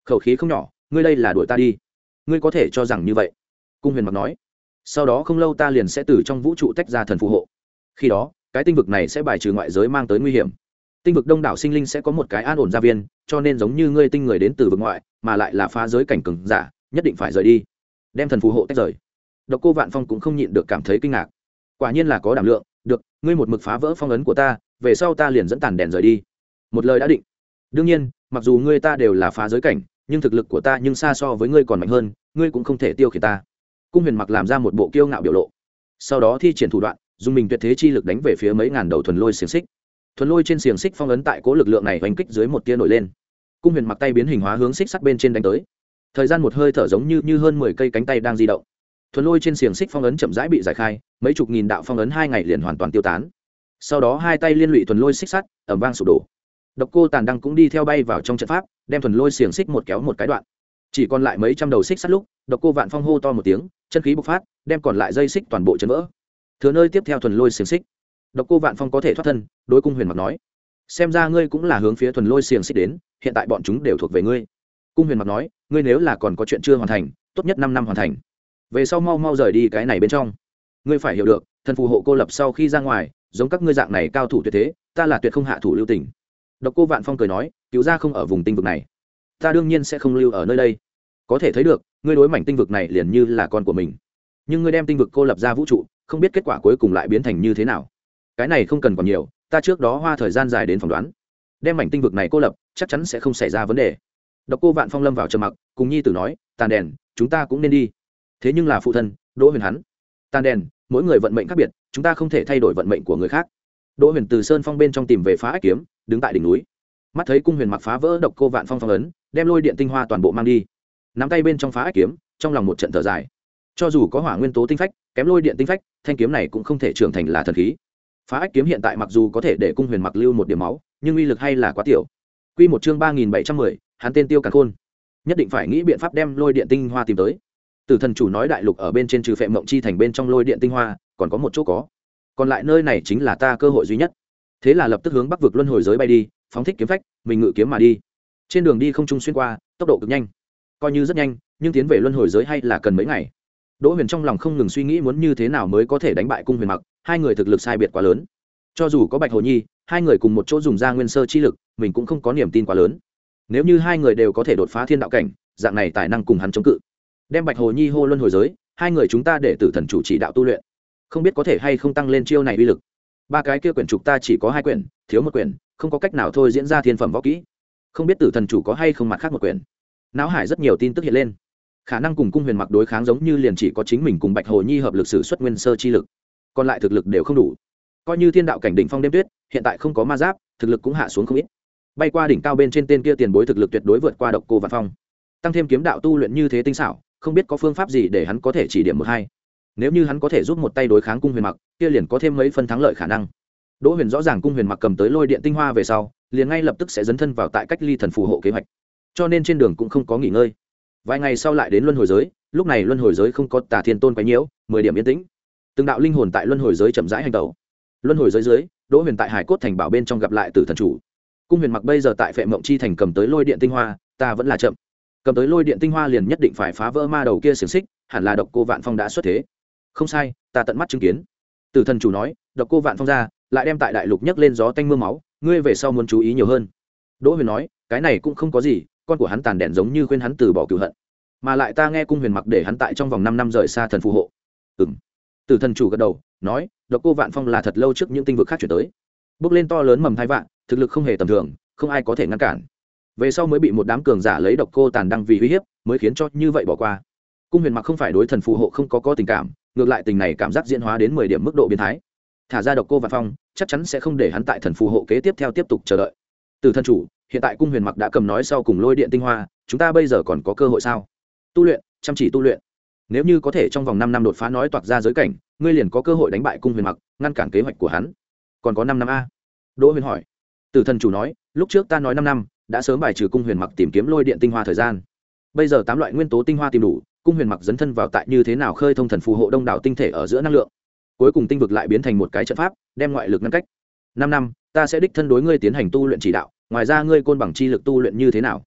khẩu khí không nhỏ, ngươi đây là đuổi ta đi. Ngươi có thể cho rằng như vậy. Cung huyền mặc nói. Sau đó không lâu ta liền sẽ từ trong vũ trụ tách ra thần phù hộ. Khi đó, cái tinh vực này sẽ bài trừ ngoại giới mang tới nguy hiểm. Tinh vực đông đảo sinh linh sẽ có một cái an ổn gia viên, cho nên giống như ngươi tinh người đến từ vực ngoại, mà lại là phá giới cảnh cường giả, nhất định phải rời đi. Đem thần phù hộ tách rời. Độc Cô Vạn Phong cũng không nhịn được cảm thấy kinh ngạc. Quả nhiên là có đảm lượng, được, ngươi một mực phá vỡ phong ấn của ta, về sau ta liền dẫn tàn đèn rời đi. Một lời đã định. Đương nhiên, mặc dù ngươi ta đều là phá giới cảnh, nhưng thực lực của ta nhưng xa so với ngươi còn mạnh hơn, ngươi cũng không thể tiêu khiển ta. Cung huyền mặc làm ra một bộ kiêu ngạo biểu lộ, sau đó thi triển thủ đoạn, dùng mình tuyệt thế chi lực đánh về phía mấy ngàn đầu thuần lôi xiềng xích. Thuần lôi trên xiềng xích phong ấn tại cố lực lượng này oanh kích dưới một tia nổi lên. Cung huyền mặc tay biến hình hóa hướng xích sắt bên trên đánh tới. Thời gian một hơi thở giống như như hơn mười cây cánh tay đang di động. Thuần lôi trên xiềng xích phong ấn chậm rãi bị giải khai, mấy chục nghìn đạo phong ấn hai ngày liền hoàn toàn tiêu tán. Sau đó hai tay liên lụy thuần lôi xích sắt, ầm vang sụp đổ. Độc Cô Tàn Đăng cũng đi theo bay vào trong trận pháp, đem thuần lôi xiềng xích một kéo một cái đoạn. Chỉ còn lại mấy trăm đầu xích sắt lúc, Độc Cô Vạn Phong hô to một tiếng, chân khí bộc phát, đem còn lại dây xích toàn bộ chấn vỡ. Thừa nơi tiếp theo thuần lôi xiềng xích. Độc Cô Vạn Phong có thể thoát thân, đối Cung huyền mặc nói: xem ra ngươi cũng là hướng phía thuần lôi xiềng xích đến, hiện tại bọn chúng đều thuộc về ngươi. Cung huyền mặc nói: ngươi nếu là còn có chuyện chưa hoàn thành, tốt nhất năm năm hoàn thành, về sau mau mau rời đi cái này bên trong. Ngươi phải hiểu được, thần phù hộ cô lập sau khi ra ngoài, giống các ngươi dạng này cao thủ tuyệt thế, ta là tuyệt không hạ thủ lưu tình. Độc Cô Vạn Phong cười nói: cứu ra không ở vùng tinh vực này, ta đương nhiên sẽ không lưu ở nơi đây. Có thể thấy được, ngươi đối mảnh tinh vực này liền như là con của mình, nhưng ngươi đem tinh vực cô lập ra vũ trụ, không biết kết quả cuối cùng lại biến thành như thế nào. Cái này không cần còn nhiều, ta trước đó hoa thời gian dài đến phỏng đoán, đem mảnh tinh vực này cô lập chắc chắn sẽ không xảy ra vấn đề. Độc Cô Vạn Phong lâm vào trầm mặc, cùng nhi tử nói: tàn đèn, chúng ta cũng nên đi. Thế nhưng là phụ thân, Đỗ Huyền hắn. Tàn đèn, mỗi người vận mệnh khác biệt, chúng ta không thể thay đổi vận mệnh của người khác. Đỗ Huyền từ sơn phong bên trong tìm về phá ách kiếm, đứng tại đỉnh núi, mắt thấy Cung huyền mặc phá vỡ Độc Cô Vạn Phong phong ấn, đem lôi điện tinh hoa toàn bộ mang đi, nắm tay bên trong phá ách kiếm, trong lòng một trận thở dài. Cho dù có hỏa nguyên tố tinh phách, kém lôi điện tinh phách, thanh kiếm này cũng không thể trưởng thành là thần khí. Phá ách kiếm hiện tại mặc dù có thể để Cung huyền mặc lưu một điểm máu, nhưng uy lực hay là quá tiểu. Quy một chương ba nghìn bảy trăm mười, hắn tên Tiêu Càn Khôn, nhất định phải nghĩ biện pháp đem lôi điện tinh hoa tìm tới. Tử thần chủ nói đại lục ở bên trên trừ Phệ Mộng Chi thành bên trong lôi điện tinh hoa, còn có một chỗ có, còn lại nơi này chính là ta cơ hội duy nhất. Thế là lập tức hướng bắc vực luân hồi giới bay đi, phóng thích kiếm phách, mình ngự kiếm mà đi. Trên đường đi không trung xuyên qua, tốc độ cực nhanh, coi như rất nhanh, nhưng tiến về luân hồi giới hay là cần mấy ngày. Đỗ Huyền trong lòng không ngừng suy nghĩ muốn như thế nào mới có thể đánh bại Cung huyền mặc, hai người thực lực sai biệt quá lớn. Cho dù có Bạch Hồ Nhi, hai người cùng một chỗ dùng ra nguyên sơ chi lực, mình cũng không có niềm tin quá lớn. Nếu như hai người đều có thể đột phá thiên đạo cảnh, dạng này tài năng cùng hắn chống cự. Đem Bạch Hồ Nhi hô luân hồi giới, hai người chúng ta để Tử thần chủ chỉ đạo tu luyện, không biết có thể hay không tăng lên chiêu này uy lực. Ba cái kia quyển trục ta chỉ có hai quyển, thiếu một quyển, không có cách nào thôi diễn ra thiên phẩm võ kỹ. Không biết Tử thần chủ có hay không mặt khác một quyển. Náo hải rất nhiều tin tức hiện lên, khả năng cùng Cung huyền mặc đối kháng giống như liền chỉ có chính mình cùng Bạch Hồ Nhi hợp lực sử xuất nguyên sơ chi lực, còn lại thực lực đều không đủ. Coi như thiên đạo cảnh đỉnh phong đêm tuyết, hiện tại không có ma giáp, thực lực cũng hạ xuống không ít. Bay qua đỉnh cao bên trên tên kia tiền bối thực lực tuyệt đối vượt qua Độc Cô Vạn Phong. Tăng thêm kiếm đạo tu luyện như thế tinh xảo, không biết có phương pháp gì để hắn có thể chỉ điểm một hai. Nếu như hắn có thể giúp một tay đối kháng Cung huyền mặc, kia liền có thêm mấy phần thắng lợi khả năng. Đỗ Huyền rõ ràng Cung huyền mặc cầm tới lôi điện tinh hoa về sau, liền ngay lập tức sẽ dấn thân vào tại cách ly thần phù hộ kế hoạch, cho nên trên đường cũng không có nghỉ ngơi. Vài ngày sau lại đến luân hồi giới, lúc này luân hồi giới không có Tà Thiên Tôn quấy nhiễu, mười điểm yên tĩnh. Từng đạo linh hồn tại luân hồi giới chậm rãi hành tẩu. Luân hồi giới dưới, Đỗ Huyền tại Hải Cốt thành bảo bên trong gặp lại Tử thần chủ. Cung huyền mặc bây giờ tại Phệ Mộng Chi thành cầm tới lôi điện tinh hoa, ta vẫn là chậm. Cầm tới lôi điện tinh hoa liền nhất định phải phá vỡ ma đầu kia xiềng xích, hẳn là Độc Cô Vạn Phong đã xuất thế. Không sai, ta tận mắt chứng kiến. Tử thần chủ nói, Độc Cô Vạn Phong ra, lại đem tại đại lục nhấc lên gió tanh mưa máu, ngươi về sau muốn chú ý nhiều hơn. Đỗ Huyền nói, cái này cũng không có gì, con của hắn tàn đèn giống như khuyên hắn từ bỏ cửu hận, mà lại ta nghe Cung huyền mặc để hắn tại trong vòng năm năm rời xa thần phù hộ. Ừm. Tử thần chủ gật đầu, nói, Độc Cô Vạn Phong là thật lâu trước những tinh vực khác chuyển tới, bước lên to lớn mầm thai vạn, thực lực không hề tầm thường, không ai có thể ngăn cản. Về sau mới bị một đám cường giả lấy Độc Cô Tàn Đăng vì uy hiếp, mới khiến cho như vậy bỏ qua. Cung huyền mặc không phải đối thần phù hộ không có có tình cảm, ngược lại tình này cảm giác diễn hóa đến mười điểm mức độ biến thái. Thả ra Độc Cô Vạn Phong, chắc chắn sẽ không để hắn tại thần phù hộ kế tiếp theo tiếp tục chờ đợi. Tử thần chủ, hiện tại Cung huyền mặc đã cầm nói sau cùng lôi điện tinh hoa, chúng ta bây giờ còn có cơ hội sao? Tu luyện, chăm chỉ tu luyện. Nếu như có thể trong vòng năm năm đột phá nói toạc ra giới cảnh, ngươi liền có cơ hội đánh bại Cung huyền mặc, ngăn cản kế hoạch của hắn. Còn có năm năm a? Đỗ Huyền hỏi. Tử thần chủ nói, lúc trước ta nói năm năm, đã sớm bài trừ Cung huyền mặc tìm kiếm lôi điện tinh hoa thời gian. Bây giờ tám loại nguyên tố tinh hoa tìm đủ, Cung huyền mặc dấn thân vào tại như thế nào khơi thông thần phù hộ đông đảo tinh thể ở giữa năng lượng. Cuối cùng tinh vực lại biến thành một cái trận pháp, đem ngoại lực ngăn cách. Năm năm, ta sẽ đích thân đối ngươi tiến hành tu luyện chỉ đạo, ngoài ra ngươi côn bằng chi lực tu luyện như thế nào?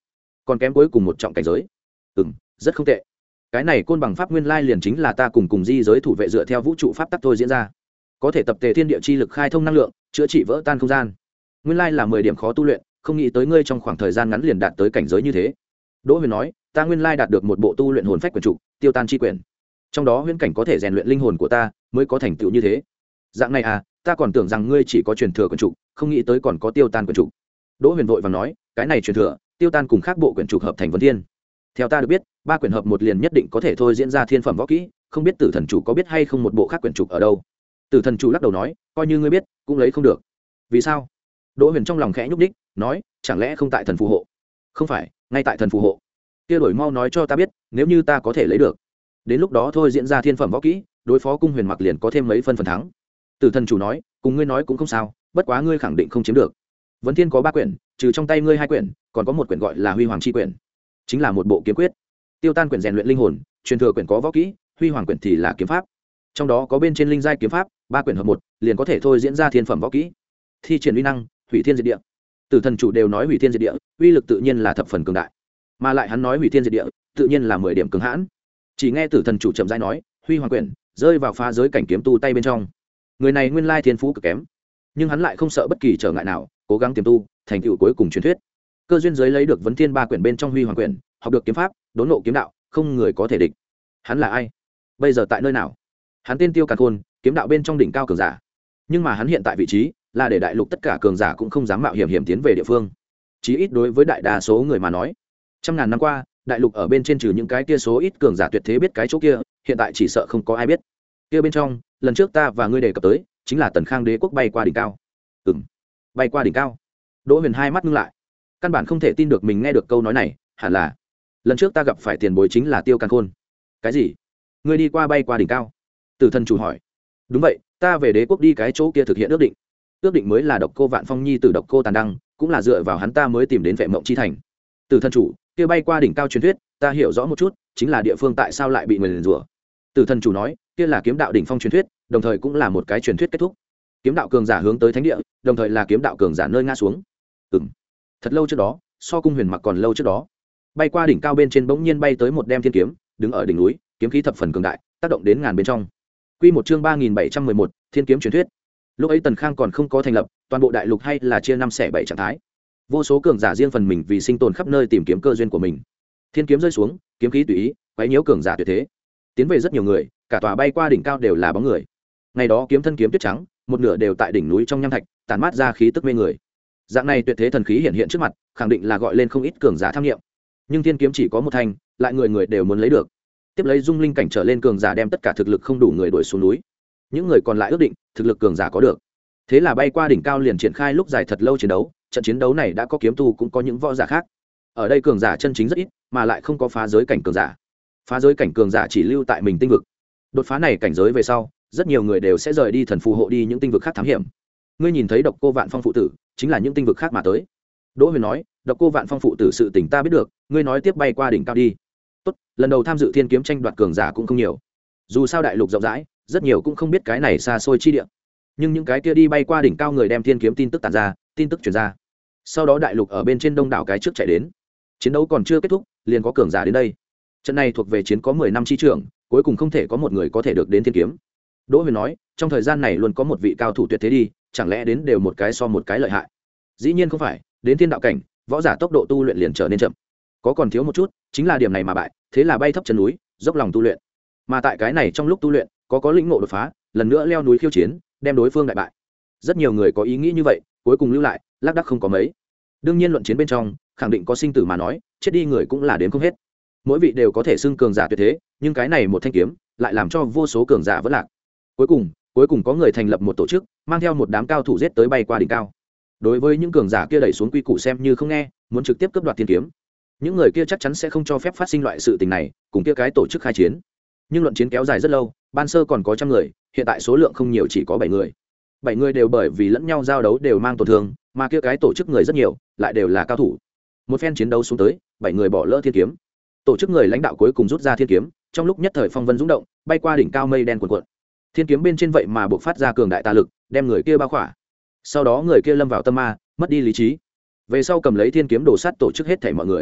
còn kém cuối cùng một trọng cảnh giới. Ừ, rất không tệ. Cái này côn bằng pháp nguyên lai liền chính là ta cùng cùng di giới thủ vệ dựa theo vũ trụ pháp tắc thôi diễn ra, có thể tập tề thiên địa chi lực khai thông năng lượng, chữa trị vỡ tan không gian. Nguyên lai là mười điểm khó tu luyện, không nghĩ tới ngươi trong khoảng thời gian ngắn liền đạt tới cảnh giới như thế. Đỗ Huyền nói, ta nguyên lai đạt được một bộ tu luyện hồn phách quyển trục, tiêu tan chi quyển. Trong đó huyễn cảnh có thể rèn luyện linh hồn của ta, mới có thành tựu như thế. Dạng này à, ta còn tưởng rằng ngươi chỉ có truyền thừa quyển trục, không nghĩ tới còn có tiêu tan quyển trục. Đỗ Huyền vội vàng nói, cái này truyền thừa, tiêu tan cùng khác bộ quyển trục hợp thành vấn thiên. Theo ta được biết, ba quyển hợp một liền nhất định có thể thôi diễn ra thiên phẩm võ kỹ, không biết Tử Thần chủ có biết hay không một bộ khác quyển trục ở đâu. Tử Thần chủ lắc đầu nói, coi như ngươi biết, cũng lấy không được. Vì sao? Đỗ Huyền trong lòng khẽ nhúc nhích, nói, chẳng lẽ không tại thần phù hộ? Không phải, ngay tại thần phù hộ. Kia đổi mau nói cho ta biết, nếu như ta có thể lấy được, đến lúc đó thôi diễn ra thiên phẩm võ kỹ, đối phó cung Huyền Mặc liền có thêm mấy phân phần thắng. Tử Thần chủ nói, cùng ngươi nói cũng không sao, bất quá ngươi khẳng định không chiếm được. Vấn Thiên có ba quyển, trừ trong tay ngươi hai quyển, còn có một quyển gọi là Huy Hoàng chi quyển, chính là một bộ kiếm quyết. Tiêu tan quyển rèn luyện linh hồn, truyền thừa quyển có võ kỹ, Huy Hoàng quyển thì là kiếm pháp. Trong đó có bên trên linh giai kiếm pháp, ba quyển hợp một, liền có thể thôi diễn ra thiên phẩm võ kỹ. Thi triển uy năng, hủy thiên diệt địa. Tử Thần chủ đều nói hủy thiên diệt địa, uy lực tự nhiên là thập phần cường đại. Mà lại hắn nói hủy thiên diệt địa, tự nhiên là mười điểm cứng hãn. Chỉ nghe Tử Thần chủ chậm rãi nói, Huy Hoàng quyển rơi vào phá giới cảnh kiếm tu tay bên trong. Người này nguyên lai thiên phú cực kém, nhưng hắn lại không sợ bất kỳ trở ngại nào, cố gắng tiềm tu, thành tựu cuối cùng truyền thuyết. Cơ duyên giới lấy được vấn thiên ba quyển bên trong Huy Hoàng quyển, học được kiếm pháp, đốn ngộ kiếm đạo, không người có thể địch. Hắn là ai? Bây giờ tại nơi nào? Hắn tên Tiêu Càn Khôn, kiếm đạo bên trong đỉnh cao cường giả. Nhưng mà hắn hiện tại vị trí là để đại lục tất cả cường giả cũng không dám mạo hiểm hiểm tiến về địa phương. Chí ít đối với đại đa số người mà nói, trăm ngàn năm qua, đại lục ở bên trên trừ những cái kia số ít cường giả tuyệt thế biết cái chỗ kia, hiện tại chỉ sợ không có ai biết. Kia bên trong, lần trước ta và ngươi đề cập tới, chính là Tần Khang đế quốc bay qua đỉnh cao. Ừm, bay qua đỉnh cao. Đỗ Huyền hai mắt ngưng lại, căn bản không thể tin được mình nghe được câu nói này, hẳn là lần trước ta gặp phải tiền bối chính là Tiêu Càn Khôn. Cái gì? Ngươi đi qua bay qua đỉnh cao? Tử Thần chủ hỏi. Đúng vậy, ta về đế quốc đi cái chỗ kia thực hiện ước định. Ước định mới là Độc Cô Vạn Phong nhi tử Độc Cô Tàn Đăng, cũng là dựa vào hắn ta mới tìm đến Vệ Mộng chi thành. Tử Thần chủ, kia bay qua đỉnh cao truyền thuyết, ta hiểu rõ một chút, chính là địa phương tại sao lại bị người nguyền rủa. Tử Thần chủ nói, kia là kiếm đạo đỉnh phong truyền thuyết, đồng thời cũng là một cái truyền thuyết kết thúc. Kiếm đạo cường giả hướng tới thánh địa, đồng thời là kiếm đạo cường giả nơi ngã xuống. Ừm. Thật lâu trước đó, so cung Huyền Mặc còn lâu trước đó, bay qua đỉnh cao bên trên bỗng nhiên bay tới một đem thiên kiếm, đứng ở đỉnh núi, kiếm khí thập phần cường đại, tác động đến ngàn bên trong. Quy một chương ba nghìn bảy trăm mười một, Thiên kiếm truyền thuyết. Lúc ấy Tần Khang còn không có thành lập, toàn bộ đại lục hay là chia năm xẻ bảy trạng thái. Vô số cường giả riêng phần mình vì sinh tồn khắp nơi tìm kiếm cơ duyên của mình. Thiên kiếm rơi xuống, kiếm khí tùy ý, quấy nhiễu cường giả tuyệt thế. Tiến về rất nhiều người, cả tòa bay qua đỉnh cao đều là bóng người. Ngày đó kiếm thân kiếm tuyết trắng, một nửa đều tại đỉnh núi trong nham thạch, tản mát ra khí tức mê người. Dạng này tuyệt thế thần khí hiện hiện trước mặt, khẳng định là gọi lên không ít cường giả tham nghiệm. Nhưng thiên kiếm chỉ có một thanh, lại người người đều muốn lấy được. Tiếp lấy dung linh cảnh trở lên cường giả đem tất cả thực lực không đủ người đuổi xuống núi. Những người còn lại ước định, thực lực cường giả có được. Thế là bay qua đỉnh cao liền triển khai lúc dài thật lâu chiến đấu, trận chiến đấu này đã có kiếm tu cũng có những võ giả khác. Ở đây cường giả chân chính rất ít, mà lại không có phá giới cảnh cường giả. Phá giới cảnh cường giả chỉ lưu tại mình tinh vực. Đột phá này cảnh giới về sau, rất nhiều người đều sẽ rời đi thần phù hộ đi những tinh vực khác thám hiểm. Ngươi nhìn thấy Độc Cô Vạn Phong phụ tử, chính là những tinh vực khác mà tới. Đỗ Huyền nói, Độc Cô Vạn Phong phụ tử sự tình ta biết được, ngươi nói tiếp bay qua đỉnh cao đi. Tốt, lần đầu tham dự thiên kiếm tranh đoạt cường giả cũng không nhiều. Dù sao đại lục rộng rãi, rất nhiều cũng không biết cái này xa xôi chi địa. Nhưng những cái kia đi bay qua đỉnh cao người đem thiên kiếm tin tức tản ra, tin tức truyền ra. Sau đó đại lục ở bên trên đông đảo cái trước chạy đến. Chiến đấu còn chưa kết thúc, liền có cường giả đến đây. Trận này thuộc về chiến có mười năm chi trưởng, cuối cùng không thể có một người có thể được đến thiên kiếm. Đỗ Huyền nói, trong thời gian này luôn có một vị cao thủ tuyệt thế đi, chẳng lẽ đến đều một cái so một cái lợi hại? Dĩ nhiên không phải, đến thiên đạo cảnh, võ giả tốc độ tu luyện liền trở nên chậm. Có còn thiếu một chút, chính là điểm này mà bại, thế là bay thấp chân núi, dốc lòng tu luyện. Mà tại cái này trong lúc tu luyện, có có lĩnh ngộ đột phá, lần nữa leo núi khiêu chiến, đem đối phương đại bại. Rất nhiều người có ý nghĩ như vậy, cuối cùng lưu lại, lác đác không có mấy. Đương nhiên luận chiến bên trong, khẳng định có sinh tử mà nói, chết đi người cũng là đến không hết. Mỗi vị đều có thể xưng cường giả tuyệt thế, nhưng cái này một thanh kiếm, lại làm cho vô số cường giả vỡ lạc. Cuối cùng, cuối cùng có người thành lập một tổ chức, mang theo một đám cao thủ giết tới bay qua đỉnh cao. Đối với những cường giả kia đẩy xuống quy củ xem như không nghe, muốn trực tiếp cướp đoạt thiên kiếm. Những người kia chắc chắn sẽ không cho phép phát sinh loại sự tình này, cùng kia cái tổ chức khai chiến. Nhưng luận chiến kéo dài rất lâu, ban sơ còn có trăm người, hiện tại số lượng không nhiều, chỉ có bảy người. Bảy người đều bởi vì lẫn nhau giao đấu đều mang tổn thương, mà kia cái tổ chức người rất nhiều, lại đều là cao thủ. Một phen chiến đấu xuống tới, bảy người bỏ lỡ thiên kiếm. Tổ chức người lãnh đạo cuối cùng rút ra thiên kiếm, trong lúc nhất thời phong vân dũng động, bay qua đỉnh cao mây đen cuồn cuộn. Thiên kiếm bên trên vậy mà bộc phát ra cường đại tà lực, đem người kia bao khỏa. Sau đó người kia lâm vào tâm ma, mất đi lý trí. Về sau cầm lấy thiên kiếm đổ sát tổ chức hết thảy mọi người.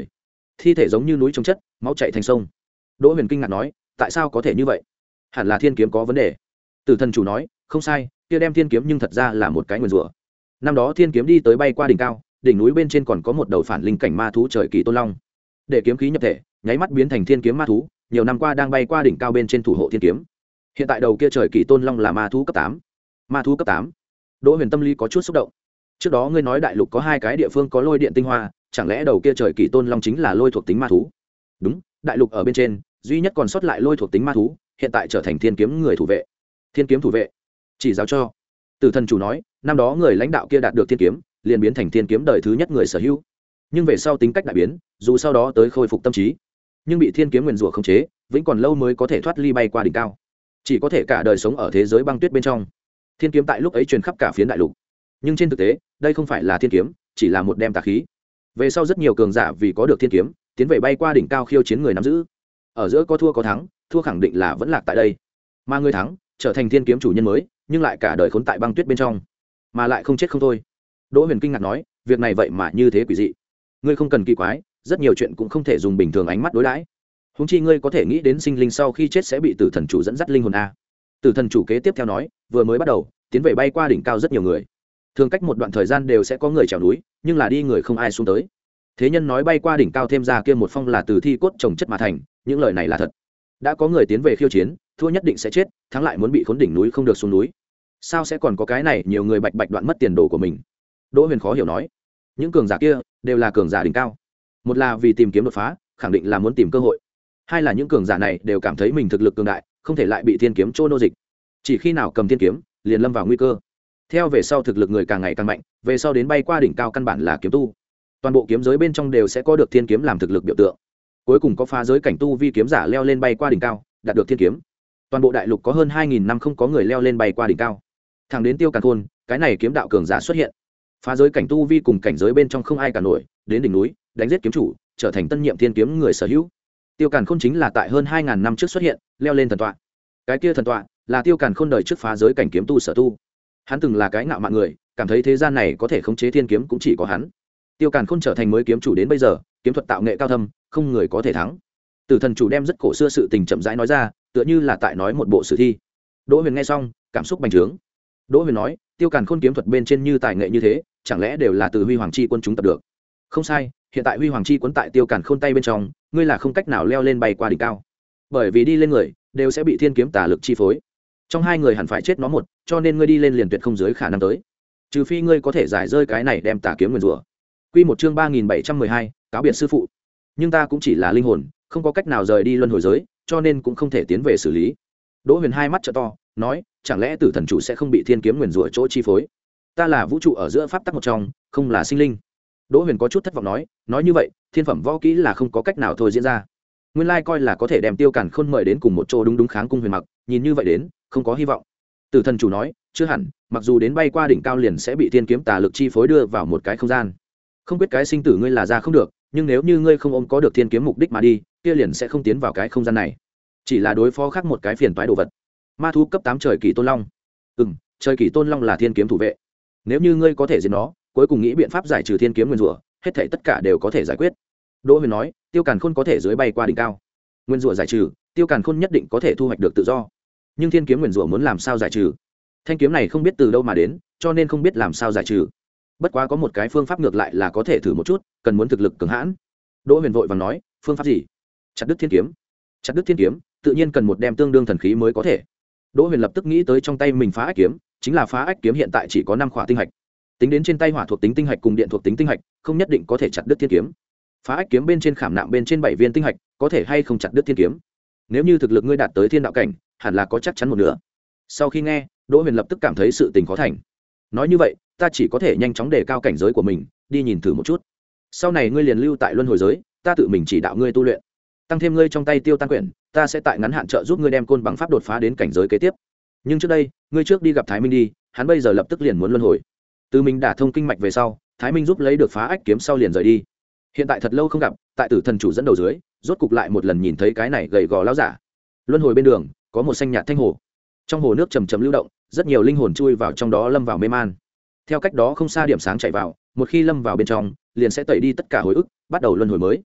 thi thể giống như núi trồng chất, máu chảy thành sông. Đỗ Huyền kinh ngạc nói, tại sao có thể như vậy? Hẳn là thiên kiếm có vấn đề. Tử thần chủ nói, không sai, kia đem thiên kiếm nhưng thật ra là một cái nguyên rủa. Năm đó thiên kiếm đi tới bay qua đỉnh cao, đỉnh núi bên trên còn có một đầu phản linh cảnh ma thú trời kỳ tôn long. Để kiếm khí nhập thể, nháy mắt biến thành thiên kiếm ma thú, nhiều năm qua đang bay qua đỉnh cao bên trên thủ hộ thiên kiếm. Hiện tại đầu kia trời kỳ tôn long là ma thú cấp tám. Ma thú cấp tám. Đỗ Huyền tâm lý có chút xúc động. Trước đó ngươi nói đại lục có hai cái địa phương có lôi điện tinh hoa, chẳng lẽ đầu kia trời kỳ tôn long chính là lôi thuộc tính ma thú? Đúng, đại lục ở bên trên duy nhất còn sót lại lôi thuộc tính ma thú, hiện tại trở thành thiên kiếm người thủ vệ. Thiên kiếm thủ vệ, chỉ giáo cho. Tử thần chủ nói, năm đó người lãnh đạo kia đạt được thiên kiếm, liền biến thành thiên kiếm đời thứ nhất người sở hữu. Nhưng về sau tính cách đại biến, dù sau đó tới khôi phục tâm trí, nhưng bị thiên kiếm nguyền rủa khống chế, vĩnh còn lâu mới có thể thoát ly bay qua đỉnh cao, chỉ có thể cả đời sống ở thế giới băng tuyết bên trong. Thiên kiếm tại lúc ấy truyền khắp cả phiến đại lục, nhưng trên thực tế đây không phải là thiên kiếm, chỉ là một đem tà khí. Về sau rất nhiều cường giả vì có được thiên kiếm, tiến về bay qua đỉnh cao khiêu chiến người nắm giữ. Ở giữa có thua có thắng, thua khẳng định là vẫn lạc tại đây, mà người thắng trở thành thiên kiếm chủ nhân mới, nhưng lại cả đời khốn tại băng tuyết bên trong, mà lại không chết không thôi. Đỗ Huyền kinh ngạc nói, việc này vậy mà như thế quỷ dị. Ngươi không cần kỳ quái, rất nhiều chuyện cũng không thể dùng bình thường ánh mắt đối đãi. Huống chi ngươi có thể nghĩ đến sinh linh sau khi chết sẽ bị tử thần chủ dẫn dắt linh hồn a. Tử thần chủ kế tiếp theo nói, vừa mới bắt đầu tiến về bay qua đỉnh cao rất nhiều người, thường cách một đoạn thời gian đều sẽ có người trèo núi, nhưng là đi người không ai xuống tới. Thế nhân nói bay qua đỉnh cao thêm ra kia một phong là từ thi cốt trồng chất mà thành, những lời này là thật. Đã có người tiến về khiêu chiến, thua nhất định sẽ chết, thắng lại muốn bị khốn đỉnh núi không được xuống núi. Sao sẽ còn có cái này nhiều người bạch bạch đoạn mất tiền đồ của mình? Đỗ Huyền khó hiểu nói, những cường giả kia đều là cường giả đỉnh cao, một là vì tìm kiếm đột phá, khẳng định là muốn tìm cơ hội, hai là những cường giả này đều cảm thấy mình thực lực cường đại, không thể lại bị thiên kiếm trô nô dịch, chỉ khi nào cầm thiên kiếm liền lâm vào nguy cơ. Theo về sau thực lực người càng ngày càng mạnh, về sau đến bay qua đỉnh cao căn bản là kiếm tu, toàn bộ kiếm giới bên trong đều sẽ có được thiên kiếm làm thực lực biểu tượng. Cuối cùng có phá giới cảnh tu vi kiếm giả leo lên bay qua đỉnh cao, đạt được thiên kiếm. Toàn bộ đại lục có hơn hai nghìn năm không có người leo lên bay qua đỉnh cao, thẳng đến Tiêu Càn Khôn, cái này kiếm đạo cường giả xuất hiện, phá giới cảnh tu vi cùng cảnh giới bên trong không ai cả nổi, đến đỉnh núi đánh giết kiếm chủ, trở thành tân nhiệm thiên kiếm người sở hữu. Tiêu Càn Khôn chính là tại hơn hai nghìn năm trước xuất hiện, leo lên thần tọa. Cái kia thần tọa là Tiêu Càn Khôn đời trước phá giới cảnh kiếm tu sở tu. Hắn từng là cái ngạo mạn người, cảm thấy thế gian này có thể khống chế thiên kiếm cũng chỉ có hắn. Tiêu Càn Khôn trở thành mới kiếm chủ đến bây giờ, kiếm thuật tạo nghệ cao thâm, không người có thể thắng. Tử thần chủ đem rất cổ xưa sự tình chậm rãi nói ra, tựa như là tại nói một bộ sử thi. Đỗ Huyền nghe xong, cảm xúc bành trướng. Đỗ Huyền nói, Tiêu Càn Khôn kiếm thuật bên trên như tài nghệ như thế, chẳng lẽ đều là từ Huy Hoàng Chi Quân chúng tập được? Không sai, hiện tại Huy Hoàng Chi Quân tại Tiêu Càn Khôn tay bên trong, ngươi là không cách nào leo lên bay qua đỉnh cao, bởi vì đi lên người đều sẽ bị thiên kiếm tà lực chi phối. Trong hai người hẳn phải chết nó một, cho nên ngươi đi lên liền tuyệt không dưới khả năng tới, trừ phi ngươi có thể giải rơi cái này đem tà kiếm nguyên rủa. Quy một chương ba nghìn bảy trăm mười hai, cáo biệt sư phụ. Nhưng ta cũng chỉ là linh hồn, không có cách nào rời đi luân hồi giới, cho nên cũng không thể tiến về xử lý. Đỗ Huyền hai mắt trợ to, nói, chẳng lẽ tử thần chủ sẽ không bị thiên kiếm nguyên rủa chỗ chi phối? Ta là vũ trụ ở giữa pháp tắc một trong, không là sinh linh. Đỗ Huyền có chút thất vọng nói, nói như vậy, thiên phẩm võ kỹ là không có cách nào thôi diễn ra. Nguyên lai coi là có thể đem Tiêu Càn Khôn mời đến cùng một chỗ đúng đúng kháng cung huyền mặc, nhìn như vậy đến, không có hy vọng. Tử thần chủ nói, chưa hẳn, mặc dù đến bay qua đỉnh cao liền sẽ bị thiên kiếm tà lực chi phối đưa vào một cái không gian. Không biết cái sinh tử ngươi là ra không được, nhưng nếu như ngươi không ôm có được thiên kiếm mục đích mà đi, kia liền sẽ không tiến vào cái không gian này. Chỉ là đối phó khác một cái phiền toái đồ vật. Ma thú cấp tám trời kỳ tôn long. Ừm, trời kỳ tôn long là thiên kiếm thủ vệ. Nếu như ngươi có thể diệt nó, cuối cùng nghĩ biện pháp giải trừ thiên kiếm nguyên rủa, hết thảy tất cả đều có thể giải quyết. Đỗ Huyền nói, Tiêu Càn Khôn có thể dưới bay qua đỉnh cao, nguyên rủa giải trừ, Tiêu Càn Khôn nhất định có thể thu hoạch được tự do. Nhưng thiên kiếm nguyên rủa muốn làm sao giải trừ? Thanh kiếm này không biết từ đâu mà đến, cho nên không biết làm sao giải trừ. Bất quá có một cái phương pháp ngược lại là có thể thử một chút, cần muốn thực lực cường hãn. Đỗ Huyền vội vàng nói, phương pháp gì? Chặt đứt thiên kiếm. Chặt đứt thiên kiếm, tự nhiên cần một đem tương đương thần khí mới có thể. Đỗ Huyền lập tức nghĩ tới trong tay mình phá ách kiếm, chính là phá ách kiếm hiện tại chỉ có năm khỏa tinh hạch. Tính đến trên tay hỏa thuộc tính tinh hạch cùng điện thuộc tính tinh hạch, không nhất định có thể chặt đứt thiên kiếm. Phá ách kiếm bên trên khảm nạm bên trên bảy viên tinh hạch, có thể hay không chặt đứt thiên kiếm? Nếu như thực lực ngươi đạt tới thiên đạo cảnh, hẳn là có chắc chắn một nửa. Sau khi nghe, Đỗ Huyền lập tức cảm thấy sự tình khó thành. Nói như vậy, ta chỉ có thể nhanh chóng đề cao cảnh giới của mình, đi nhìn thử một chút. Sau này ngươi liền lưu tại luân hồi giới, ta tự mình chỉ đạo ngươi tu luyện. Tăng thêm ngươi trong tay tiêu tan quyển, ta sẽ tại ngắn hạn trợ giúp ngươi đem côn bằng pháp đột phá đến cảnh giới kế tiếp. Nhưng trước đây, ngươi trước đi gặp Thái Minh đi, hắn bây giờ lập tức liền muốn luân hồi. Từ mình đả thông kinh mạch về sau, Thái Minh giúp lấy được phá ách kiếm sau liền rời đi. Hiện tại thật lâu không gặp, tại tử thần chủ dẫn đầu dưới, rốt cục lại một lần nhìn thấy cái này gầy gò lão giả. Luân hồi bên đường, có một xanh nhạt thanh hồ. Trong hồ nước chầm chậm lưu động, rất nhiều linh hồn chui vào trong đó lâm vào mê man. Theo cách đó không xa điểm sáng chạy vào, một khi lâm vào bên trong, liền sẽ tẩy đi tất cả hồi ức, bắt đầu luân hồi mới.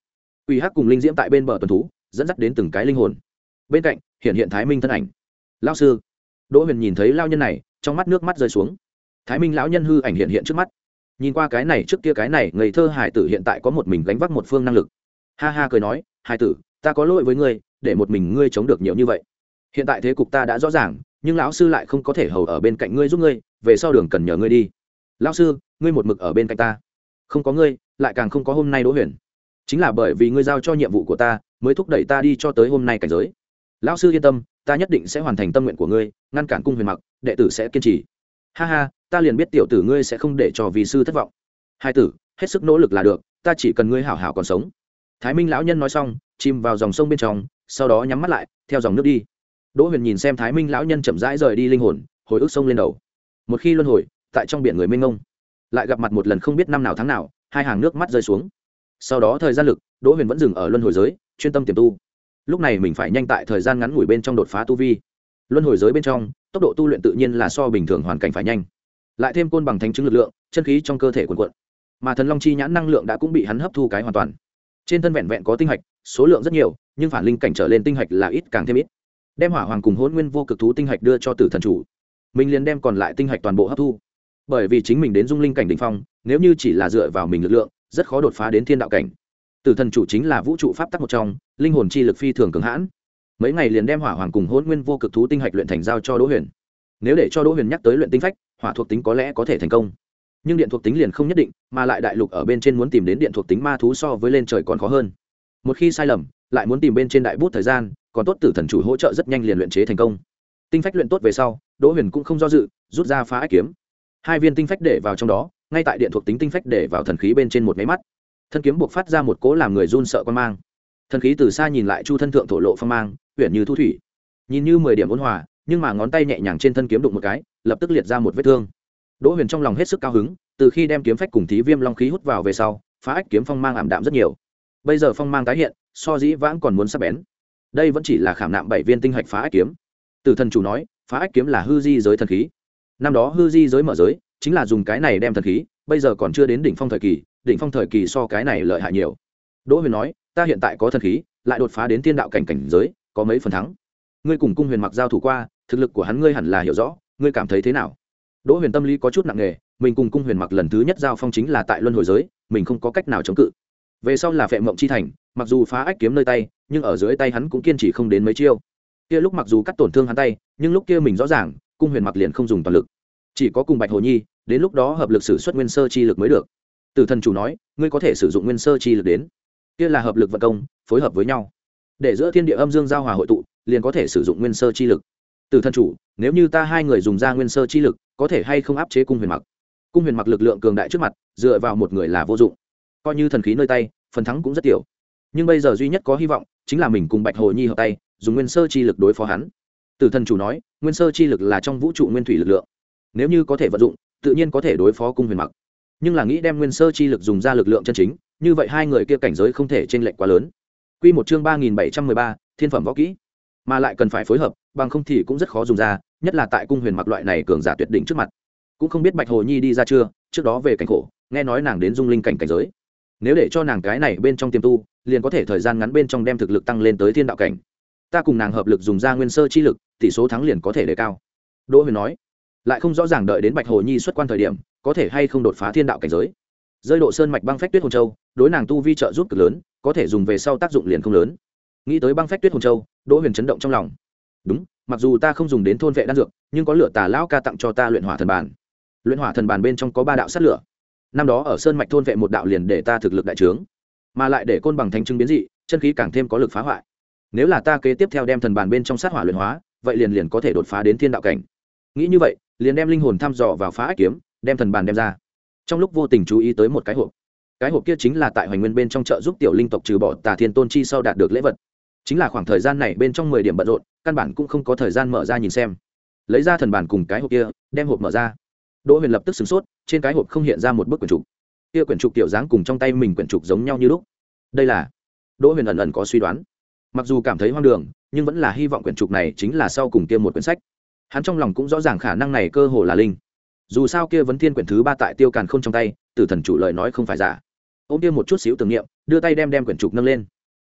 Quỷ hắc cùng linh diễm tại bên bờ tuần thú dẫn dắt đến từng cái linh hồn. Bên cạnh hiện hiện Thái Minh thân ảnh. Lão sư. Đỗ Huyền nhìn thấy lao nhân này, trong mắt nước mắt rơi xuống. Thái Minh lão nhân hư ảnh hiện hiện trước mắt. Nhìn qua cái này trước kia cái này, ngây thơ hải tử hiện tại có một mình gánh vác một phương năng lực. Ha ha cười nói, hải tử, ta có lỗi với ngươi, để một mình ngươi chống được nhiều như vậy. Hiện tại thế cục ta đã rõ ràng, nhưng lão sư lại không có thể hầu ở bên cạnh ngươi giúp ngươi, về sau đường cần nhờ ngươi đi. Lão sư, ngươi một mực ở bên cạnh ta, không có ngươi, lại càng không có hôm nay. Đỗ Huyền, chính là bởi vì ngươi giao cho nhiệm vụ của ta, mới thúc đẩy ta đi cho tới hôm nay cảnh giới. Lão sư yên tâm, ta nhất định sẽ hoàn thành tâm nguyện của ngươi, ngăn cản Cung Huyền Mặc, đệ tử sẽ kiên trì. Ha ha, ta liền biết tiểu tử ngươi sẽ không để cho vì sư thất vọng. Hai tử, hết sức nỗ lực là được, ta chỉ cần ngươi hảo hảo còn sống. Thái Minh lão nhân nói xong, chìm vào dòng sông bên trong, sau đó nhắm mắt lại, theo dòng nước đi. Đỗ Huyền nhìn xem Thái Minh lão nhân chậm rãi rời đi linh hồn, hồi ức sông lên đầu. Một khi luân hồi, tại trong biển người mênh mông, lại gặp mặt một lần không biết năm nào tháng nào, hai hàng nước mắt rơi xuống. Sau đó thời gian lực, Đỗ Huyền vẫn dừng ở luân hồi giới, chuyên tâm tiềm tu. Lúc này mình phải nhanh tại thời gian ngắn ngủi bên trong đột phá tu vi. Luân hồi giới bên trong, tốc độ tu luyện tự nhiên là so bình thường hoàn cảnh phải nhanh. Lại thêm côn bằng thánh chứng lực lượng, chân khí trong cơ thể cuồn cuộn. Mà thần long chi nhãn năng lượng đã cũng bị hắn hấp thu cái hoàn toàn. Trên thân vẹn vẹn có tinh hạch, số lượng rất nhiều, nhưng phản linh cảnh trở lên tinh hạch là ít càng thêm ít. Đem hỏa hoàng cùng hỗn nguyên vô cực thú tinh hạch đưa cho tử thần chủ, mình liền đem còn lại tinh hạch toàn bộ hấp thu. Bởi vì chính mình đến dung linh cảnh đỉnh phong, nếu như chỉ là dựa vào mình lực lượng, rất khó đột phá đến thiên đạo cảnh. Tử thần chủ chính là vũ trụ pháp tắc một trong, linh hồn chi lực phi thường cường hãn. Mấy ngày liền đem hỏa hoàng cùng hỗn nguyên vô cực thú tinh hạch luyện thành giao cho Đỗ Huyền. Nếu để cho Đỗ Huyền nhắc tới luyện tinh phách, hỏa thuộc tính có lẽ có thể thành công, nhưng điện thuộc tính liền không nhất định, mà lại đại lục ở bên trên muốn tìm đến điện thuộc tính ma thú so với lên trời còn khó hơn. Một khi sai lầm, lại muốn tìm bên trên đại bút thời gian, còn tốt tử thần chủ hỗ trợ rất nhanh liền luyện chế thành công. Tinh phách luyện tốt về sau, Đỗ Huyền cũng không do dự, rút ra phá ách kiếm. Hai viên tinh phách để vào trong đó, ngay tại điện thuộc tính tinh phách để vào thần khí bên trên một máy mắt, thân kiếm buộc phát ra một cỗ làm người run sợ quan mang. Thần khí từ xa nhìn lại chu thân thượng thổ lộ phong mang, huyền như thu thủy, nhìn như mười điểm ôn hòa, nhưng mà ngón tay nhẹ nhàng trên thân kiếm đụng một cái, lập tức liệt ra một vết thương. Đỗ Huyền trong lòng hết sức cao hứng, từ khi đem kiếm phách cùng thí viêm long khí hút vào về sau, phá ách kiếm phong mang ảm đạm rất nhiều. Bây giờ phong mang tái hiện, so dĩ vãng còn muốn sắc bén. Đây vẫn chỉ là khảm nạm bảy viên tinh hạch phá ách kiếm. Tử thần chủ nói, phá ách kiếm là hư di giới thần khí. Năm đó hư di giới mở giới, chính là dùng cái này đem thần khí, bây giờ còn chưa đến đỉnh phong thời kỳ, đỉnh phong thời kỳ so cái này lợi hại nhiều. Đỗ Huyền nói, ta hiện tại có thần khí, lại đột phá đến thiên đạo cảnh cảnh giới, có mấy phần thắng. Ngươi cùng Cung Huyền Mặc giao thủ qua, thực lực của hắn ngươi hẳn là hiểu rõ, ngươi cảm thấy thế nào? Đỗ Huyền tâm lý có chút nặng nề, mình cùng Cung Huyền Mặc lần thứ nhất giao phong chính là tại luân hồi giới, mình không có cách nào chống cự. Về sau là Phệ Mộng chi thành, mặc dù phá ách kiếm nơi tay, nhưng ở dưới tay hắn cũng kiên trì không đến mấy chiêu. Kia lúc mặc dù cắt tổn thương hắn tay, nhưng lúc kia mình rõ ràng, Cung Huyền Mặc liền không dùng toàn lực, chỉ có cùng Bạch Hồ Nhi, đến lúc đó hợp lực sử xuất nguyên sơ chi lực mới được. Tử thần chủ nói, ngươi có thể sử dụng nguyên sơ chi lực đến, kia là hợp lực vận công, phối hợp với nhau, để giữa thiên địa âm dương giao hòa hội tụ, liền có thể sử dụng nguyên sơ chi lực. Tử thần chủ, nếu như ta hai người dùng ra nguyên sơ chi lực, có thể hay không áp chế Cung Huyền Mặc? Cung Huyền Mặc lực lượng cường đại trước mặt, dựa vào một người là vô dụng, coi như thần khí nơi tay, phần thắng cũng rất tiểu. Nhưng bây giờ duy nhất có hy vọng chính là mình cùng Bạch Hồ Nhi hợp tay, dùng nguyên sơ chi lực đối phó hắn. Tử thần chủ nói, nguyên sơ chi lực là trong vũ trụ nguyên thủy lực lượng, nếu như có thể vận dụng, tự nhiên có thể đối phó Cung Huyền Mặc. Nhưng là nghĩ đem nguyên sơ chi lực dùng ra lực lượng chân chính, như vậy hai người kia cảnh giới không thể chênh lệch quá lớn. Quy một chương ba nghìn bảy trăm mười ba, thiên phẩm võ kỹ, mà lại cần phải phối hợp, bằng không thì cũng rất khó dùng ra, nhất là tại Cung Huyền Mặc loại này cường giả tuyệt đỉnh trước mặt. Cũng không biết Bạch Hồ Nhi đi ra chưa, trước đó về cảnh khổ, nghe nói nàng đến dung linh cảnh cảnh giới. Nếu để cho nàng cái này bên trong tiềm tu, liền có thể thời gian ngắn bên trong đem thực lực tăng lên tới thiên đạo cảnh. Ta cùng nàng hợp lực dùng ra nguyên sơ chi lực, tỷ số thắng liền có thể đề cao. Đỗ Huyền nói, lại không rõ ràng đợi đến Bạch Hồ Nhi xuất quan thời điểm, có thể hay không đột phá thiên đạo cảnh giới. Rơi độ sơn mạch băng phách tuyết hồn châu, đối nàng tu vi trợ giúp cực lớn, có thể dùng về sau tác dụng liền không lớn. Nghĩ tới băng phách tuyết hồn châu, Đỗ Huyền chấn động trong lòng. Đúng, mặc dù ta không dùng đến thôn vệ đan dược, nhưng có lửa tà lão ca tặng cho ta luyện hỏa thần bàn. Luyện hỏa thần bàn bên trong có ba đạo sát lửa. Năm đó ở sơn mạch thôn vệ một đạo liền để ta thực lực đại trướng, mà lại để côn bằng thánh chứng biến dị, chân khí càng thêm có lực phá hoại. Nếu là ta kế tiếp theo đem thần bàn bên trong sát hỏa luyện hóa, vậy liền liền có thể đột phá đến thiên đạo cảnh. Nghĩ như vậy, liền đem linh hồn thăm dò vào phá ách kiếm, đem thần bàn đem ra. Trong lúc vô tình chú ý tới một cái hộp, cái hộp kia chính là tại hoành nguyên bên trong chợ giúp tiểu linh tộc trừ bỏ tà thiên tôn chi sau đạt được lễ vật. Chính là khoảng thời gian này bên trong mười điểm bận rộn, căn bản cũng không có thời gian mở ra nhìn xem. Lấy ra thần bàn cùng cái hộp kia, đem hộp mở ra. Đỗ Huyền lập tức sửng sốt, trên cái hộp không hiện ra một bức quyển trục. Kia quyển trục tiểu dáng cùng trong tay mình quyển trục giống nhau như lúc. Đây là, Đỗ Huyền ẩn ẩn có suy đoán. Mặc dù cảm thấy hoang đường, nhưng vẫn là hy vọng quyển trục này chính là sau cùng kia một quyển sách. Hắn trong lòng cũng rõ ràng khả năng này cơ hồ là linh. Dù sao kia vấn thiên quyển thứ ba tại Tiêu Càn Khôn trong tay, Tử thần chủ lời nói không phải giả. Ôm kia một chút xíu tưởng niệm, đưa tay đem đem quyển trục nâng lên,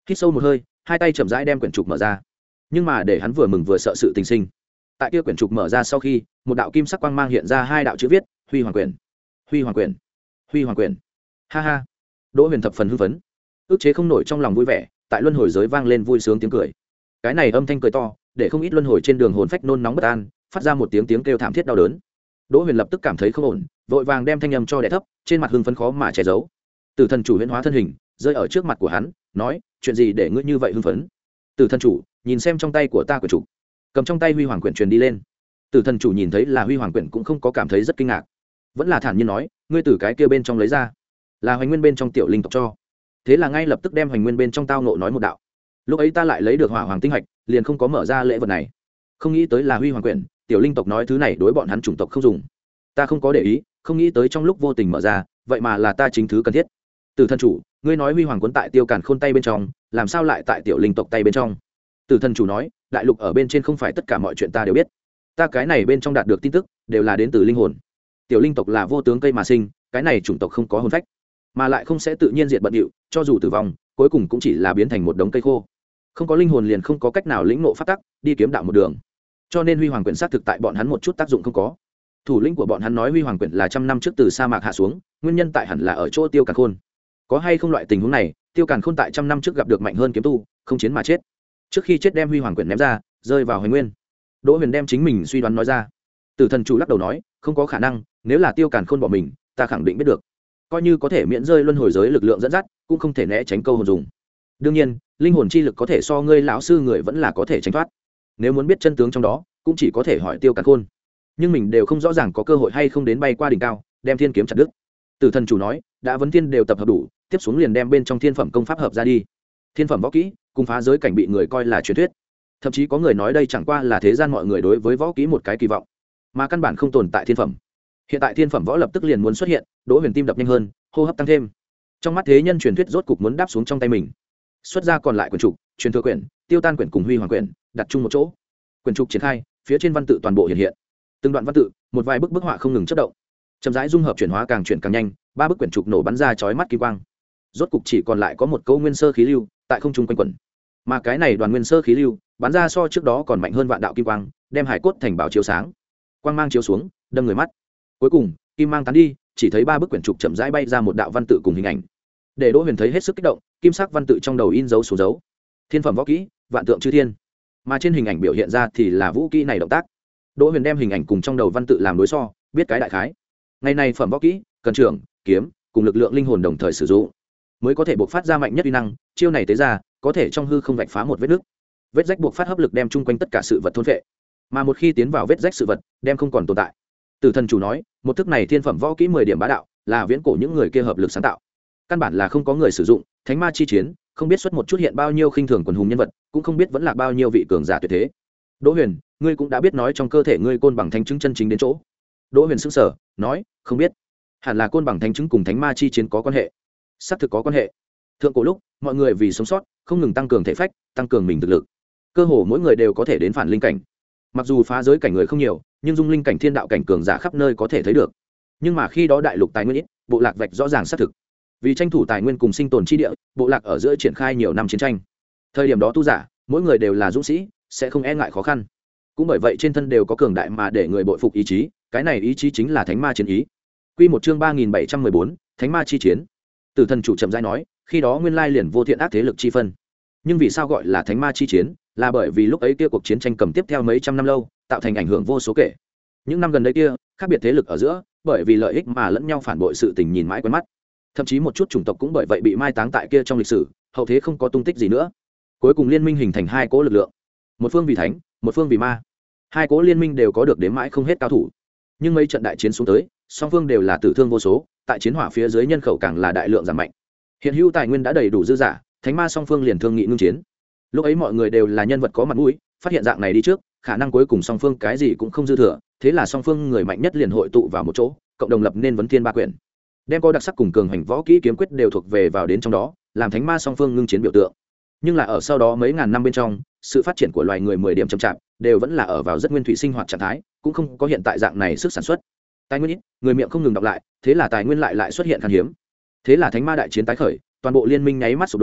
hít sâu một hơi, hai tay chậm rãi đem quyển trục mở ra. Nhưng mà để hắn vừa mừng vừa sợ sự tình sinh. Tại kia quyển trục mở ra sau khi, một đạo kim sắc quang mang hiện ra hai đạo chữ viết: Huy Hoàng Quyển, Huy Hoàng Quyển, Huy Hoàng Quyển. Ha ha. Đỗ Huyền thập phần hưng phấn, ức chế không nổi trong lòng vui vẻ, tại luân hồi giới vang lên vui sướng tiếng cười. Cái này âm thanh cười to, để không ít luân hồi trên đường hồn phách nôn nóng bất an, phát ra một tiếng tiếng kêu thảm thiết đau đớn. Đỗ Huyền lập tức cảm thấy không ổn, vội vàng đem thanh âm cho đè thấp, trên mặt hưng phấn khó mà che giấu. Tử thần chủ huyễn hóa thân hình, rơi ở trước mặt của hắn, nói: "Chuyện gì để ngươi như vậy hưng phấn?" Tử thần chủ, nhìn xem trong tay của ta quyển trục. Cầm trong tay Huy Hoàng Quyển truyền đi lên. Tử thần chủ nhìn thấy là Huy Hoàng Quyển cũng không có cảm thấy rất kinh ngạc, vẫn là thản nhiên nói: "Ngươi từ cái kia bên trong lấy ra, là Hoành Nguyên bên trong tiểu linh tộc cho." Thế là ngay lập tức đem Hoành Nguyên bên trong tao nộ nói một đạo. Lúc ấy ta lại lấy được Hỏa Hoàng tinh hạch, liền không có mở ra lễ vật này. Không nghĩ tới là Huy Hoàng Quyển, tiểu linh tộc nói thứ này đối bọn hắn chủng tộc không dùng. Ta không có để ý, không nghĩ tới trong lúc vô tình mở ra, vậy mà là ta chính thứ cần thiết. Tử thần chủ, ngươi nói Huy Hoàng cuốn tại Tiêu Càn Khôn tay bên trong, làm sao lại tại tiểu linh tộc tay bên trong? Tử thần chủ nói: đại lục ở bên trên không phải tất cả mọi chuyện ta đều biết, ta cái này bên trong đạt được tin tức đều là đến từ linh hồn. Tiểu linh tộc là vô tướng cây mà sinh, cái này chủng tộc không có hồn phách, mà lại không sẽ tự nhiên diệt bận điệu, cho dù tử vong cuối cùng cũng chỉ là biến thành một đống cây khô. Không có linh hồn liền không có cách nào lĩnh ngộ pháp tắc, đi kiếm đạo một đường. Cho nên Huy Hoàng Quyển xác thực tại bọn hắn một chút tác dụng không có. Thủ lĩnh của bọn hắn nói Huy Hoàng Quyển là trăm năm trước từ sa mạc hạ xuống, nguyên nhân tại hẳn là ở chỗ Tiêu Càn Khôn. Có hay không loại tình huống này, Tiêu Càn Khôn tại trăm năm trước gặp được mạnh hơn kiếm tu, không chiến mà chết. Trước khi chết đem Huy Hoàng Quyển ném ra, rơi vào Hoành Nguyên. Đỗ Huyền đem chính mình suy đoán nói ra. Tử thần chủ lắc đầu nói: không có khả năng, nếu là Tiêu Càn Khôn bỏ mình, ta khẳng định biết được. Coi như có thể miễn rơi luân hồi giới lực lượng dẫn dắt, cũng không thể né tránh câu hồn dùng. Đương nhiên, linh hồn chi lực có thể so ngươi lão sư người vẫn là có thể tránh thoát. Nếu muốn biết chân tướng trong đó, cũng chỉ có thể hỏi Tiêu Càn Khôn. Nhưng mình đều không rõ ràng có cơ hội hay không đến bay qua đỉnh cao, đem thiên kiếm chặt đứt. Tử thần chủ nói: đã vấn thiên đều tập hợp đủ, tiếp xuống liền đem bên trong thiên phẩm công pháp hợp ra đi. Thiên phẩm võ kỹ, cùng phá giới cảnh bị người coi là truyền thuyết. Thậm chí có người nói đây chẳng qua là thế gian mọi người đối với võ kỹ một cái kỳ vọng, mà căn bản không tồn tại thiên phẩm. Hiện tại thiên phẩm võ lập tức liền muốn xuất hiện, Đỗ Huyền tim đập nhanh hơn, hô hấp tăng thêm. Trong mắt thế nhân truyền thuyết rốt cục muốn đáp xuống trong tay mình. Xuất ra còn lại quyển trục, truyền thừa quyển, tiêu tan quyển cùng Huy Hoàng quyển, đặt chung một chỗ. Quyển trục triển khai, phía trên văn tự toàn bộ hiện hiện. Từng đoạn văn tự, một vài bức bức họa không ngừng chớp động. Chậm rãi dung hợp chuyển hóa càng chuyển càng nhanh, ba bức quyển trục nổ bắn ra chói mắt kim quang. Rốt cục chỉ còn lại có một câu nguyên sơ khí lưu tại không trung quanh quẩn. Mà cái này đoàn nguyên sơ khí lưu bắn ra so trước đó còn mạnh hơn vạn đạo kim quang, đem hải cốt thành bảo chiếu sáng. Quang mang chiếu xuống, đâm người mắt. Cuối cùng, kim mang tán đi, chỉ thấy ba bức quyển trục chậm rãi bay ra một đạo văn tự cùng hình ảnh. Để Đỗ Huyền thấy hết sức kích động, kim sắc văn tự trong đầu in dấu số dấu. Thiên phẩm võ kỹ, vạn tượng chư thiên. Mà trên hình ảnh biểu hiện ra thì là vũ kỹ này động tác. Đỗ Huyền đem hình ảnh cùng trong đầu văn tự làm đối so, biết cái đại khái. Ngày này phẩm võ kỹ, cần trưởng, kiếm, cùng lực lượng linh hồn đồng thời sử dụng, mới có thể bộc phát ra mạnh nhất uy năng. Chiêu này tế ra, có thể trong hư không vạch phá một vết nứt. Vết rách buộc phát hấp lực đem chung quanh tất cả sự vật thôn phệ, mà một khi tiến vào vết rách sự vật, đem không còn tồn tại. Tử thần chủ nói, một thức này thiên phẩm võ kỹ mười điểm bá đạo, là viễn cổ những người kia hợp lực sáng tạo. Căn bản là không có người sử dụng, thánh ma chi chiến, không biết xuất một chút hiện bao nhiêu khinh thường quần hùng nhân vật, cũng không biết vẫn là bao nhiêu vị cường giả tuyệt thế. Đỗ Huyền, ngươi cũng đã biết nói trong cơ thể ngươi côn bằng thánh chứng chân chính đến chỗ. Đỗ Huyền sững sờ, nói, không biết. Hẳn là côn bằng thánh chứng cùng thánh ma chi chiến có quan hệ. Xác thực có quan hệ. Thượng cổ lúc, mọi người vì sống sót, không ngừng tăng cường thể phách, tăng cường mình thực lực. Cơ hồ mỗi người đều có thể đến phản linh cảnh. Mặc dù phá giới cảnh người không nhiều, nhưng dung linh cảnh thiên đạo cảnh cường giả khắp nơi có thể thấy được. Nhưng mà khi đó đại lục tài nguyên ít, bộ lạc vạch rõ ràng xác thực. Vì tranh thủ tài nguyên cùng sinh tồn chi địa, bộ lạc ở giữa triển khai nhiều năm chiến tranh. Thời điểm đó tu giả, mỗi người đều là dũng sĩ, sẽ không e ngại khó khăn. Cũng bởi vậy trên thân đều có cường đại mà để người bội phục ý chí, cái này ý chí chính là thánh ma chiến ý. Quy một chương ba nghìn bảy trăm mười bốn, thánh ma chi chiến. Tử thần chủ chậm rãi nói, khi đó nguyên lai liền vô thiện ác thế lực chi phân. Nhưng vì sao gọi là thánh ma chi chiến, là bởi vì lúc ấy kia cuộc chiến tranh cầm tiếp theo mấy trăm năm lâu, tạo thành ảnh hưởng vô số kể. Những năm gần đây kia, khác biệt thế lực ở giữa, bởi vì lợi ích mà lẫn nhau phản bội sự tình nhìn mãi quen mắt. Thậm chí một chút chủng tộc cũng bởi vậy bị mai táng tại kia trong lịch sử, hậu thế không có tung tích gì nữa. Cuối cùng liên minh hình thành hai cỗ lực lượng, một phương vì thánh, một phương vì ma. Hai cỗ liên minh đều có được đến mãi không hết cao thủ. Nhưng mấy trận đại chiến xuống tới, song phương đều là tử thương vô số, tại chiến hỏa phía dưới nhân khẩu càng là đại lượng giảm mạnh. Hiện hữu tài nguyên đã đầy đủ dư giả, thánh ma song phương liền thương nghị ngưng chiến. Lúc ấy mọi người đều là nhân vật có mặt mũi, phát hiện dạng này đi trước, khả năng cuối cùng song phương cái gì cũng không dư thừa, thế là song phương người mạnh nhất liền hội tụ vào một chỗ, cộng đồng lập nên vấn thiên ba quyển, đem có đặc sắc cùng cường hành võ kỹ kiếm quyết đều thuộc về vào đến trong đó, làm thánh ma song phương ngưng chiến biểu tượng. Nhưng là ở sau đó mấy ngàn năm bên trong, sự phát triển của loài người mười điểm chậm chạp, đều vẫn là ở vào rất nguyên thủy sinh hoạt trạng thái, cũng không có hiện tại dạng này sức sản xuất. Tài nguyên ít, người miệng không ngừng đọc lại, thế là tài nguyên lại lại xuất hiện khan hiếm. Thế là thánh ma đại chiến tái khởi, toàn bộ liên minh nháy mắt sụp đổ,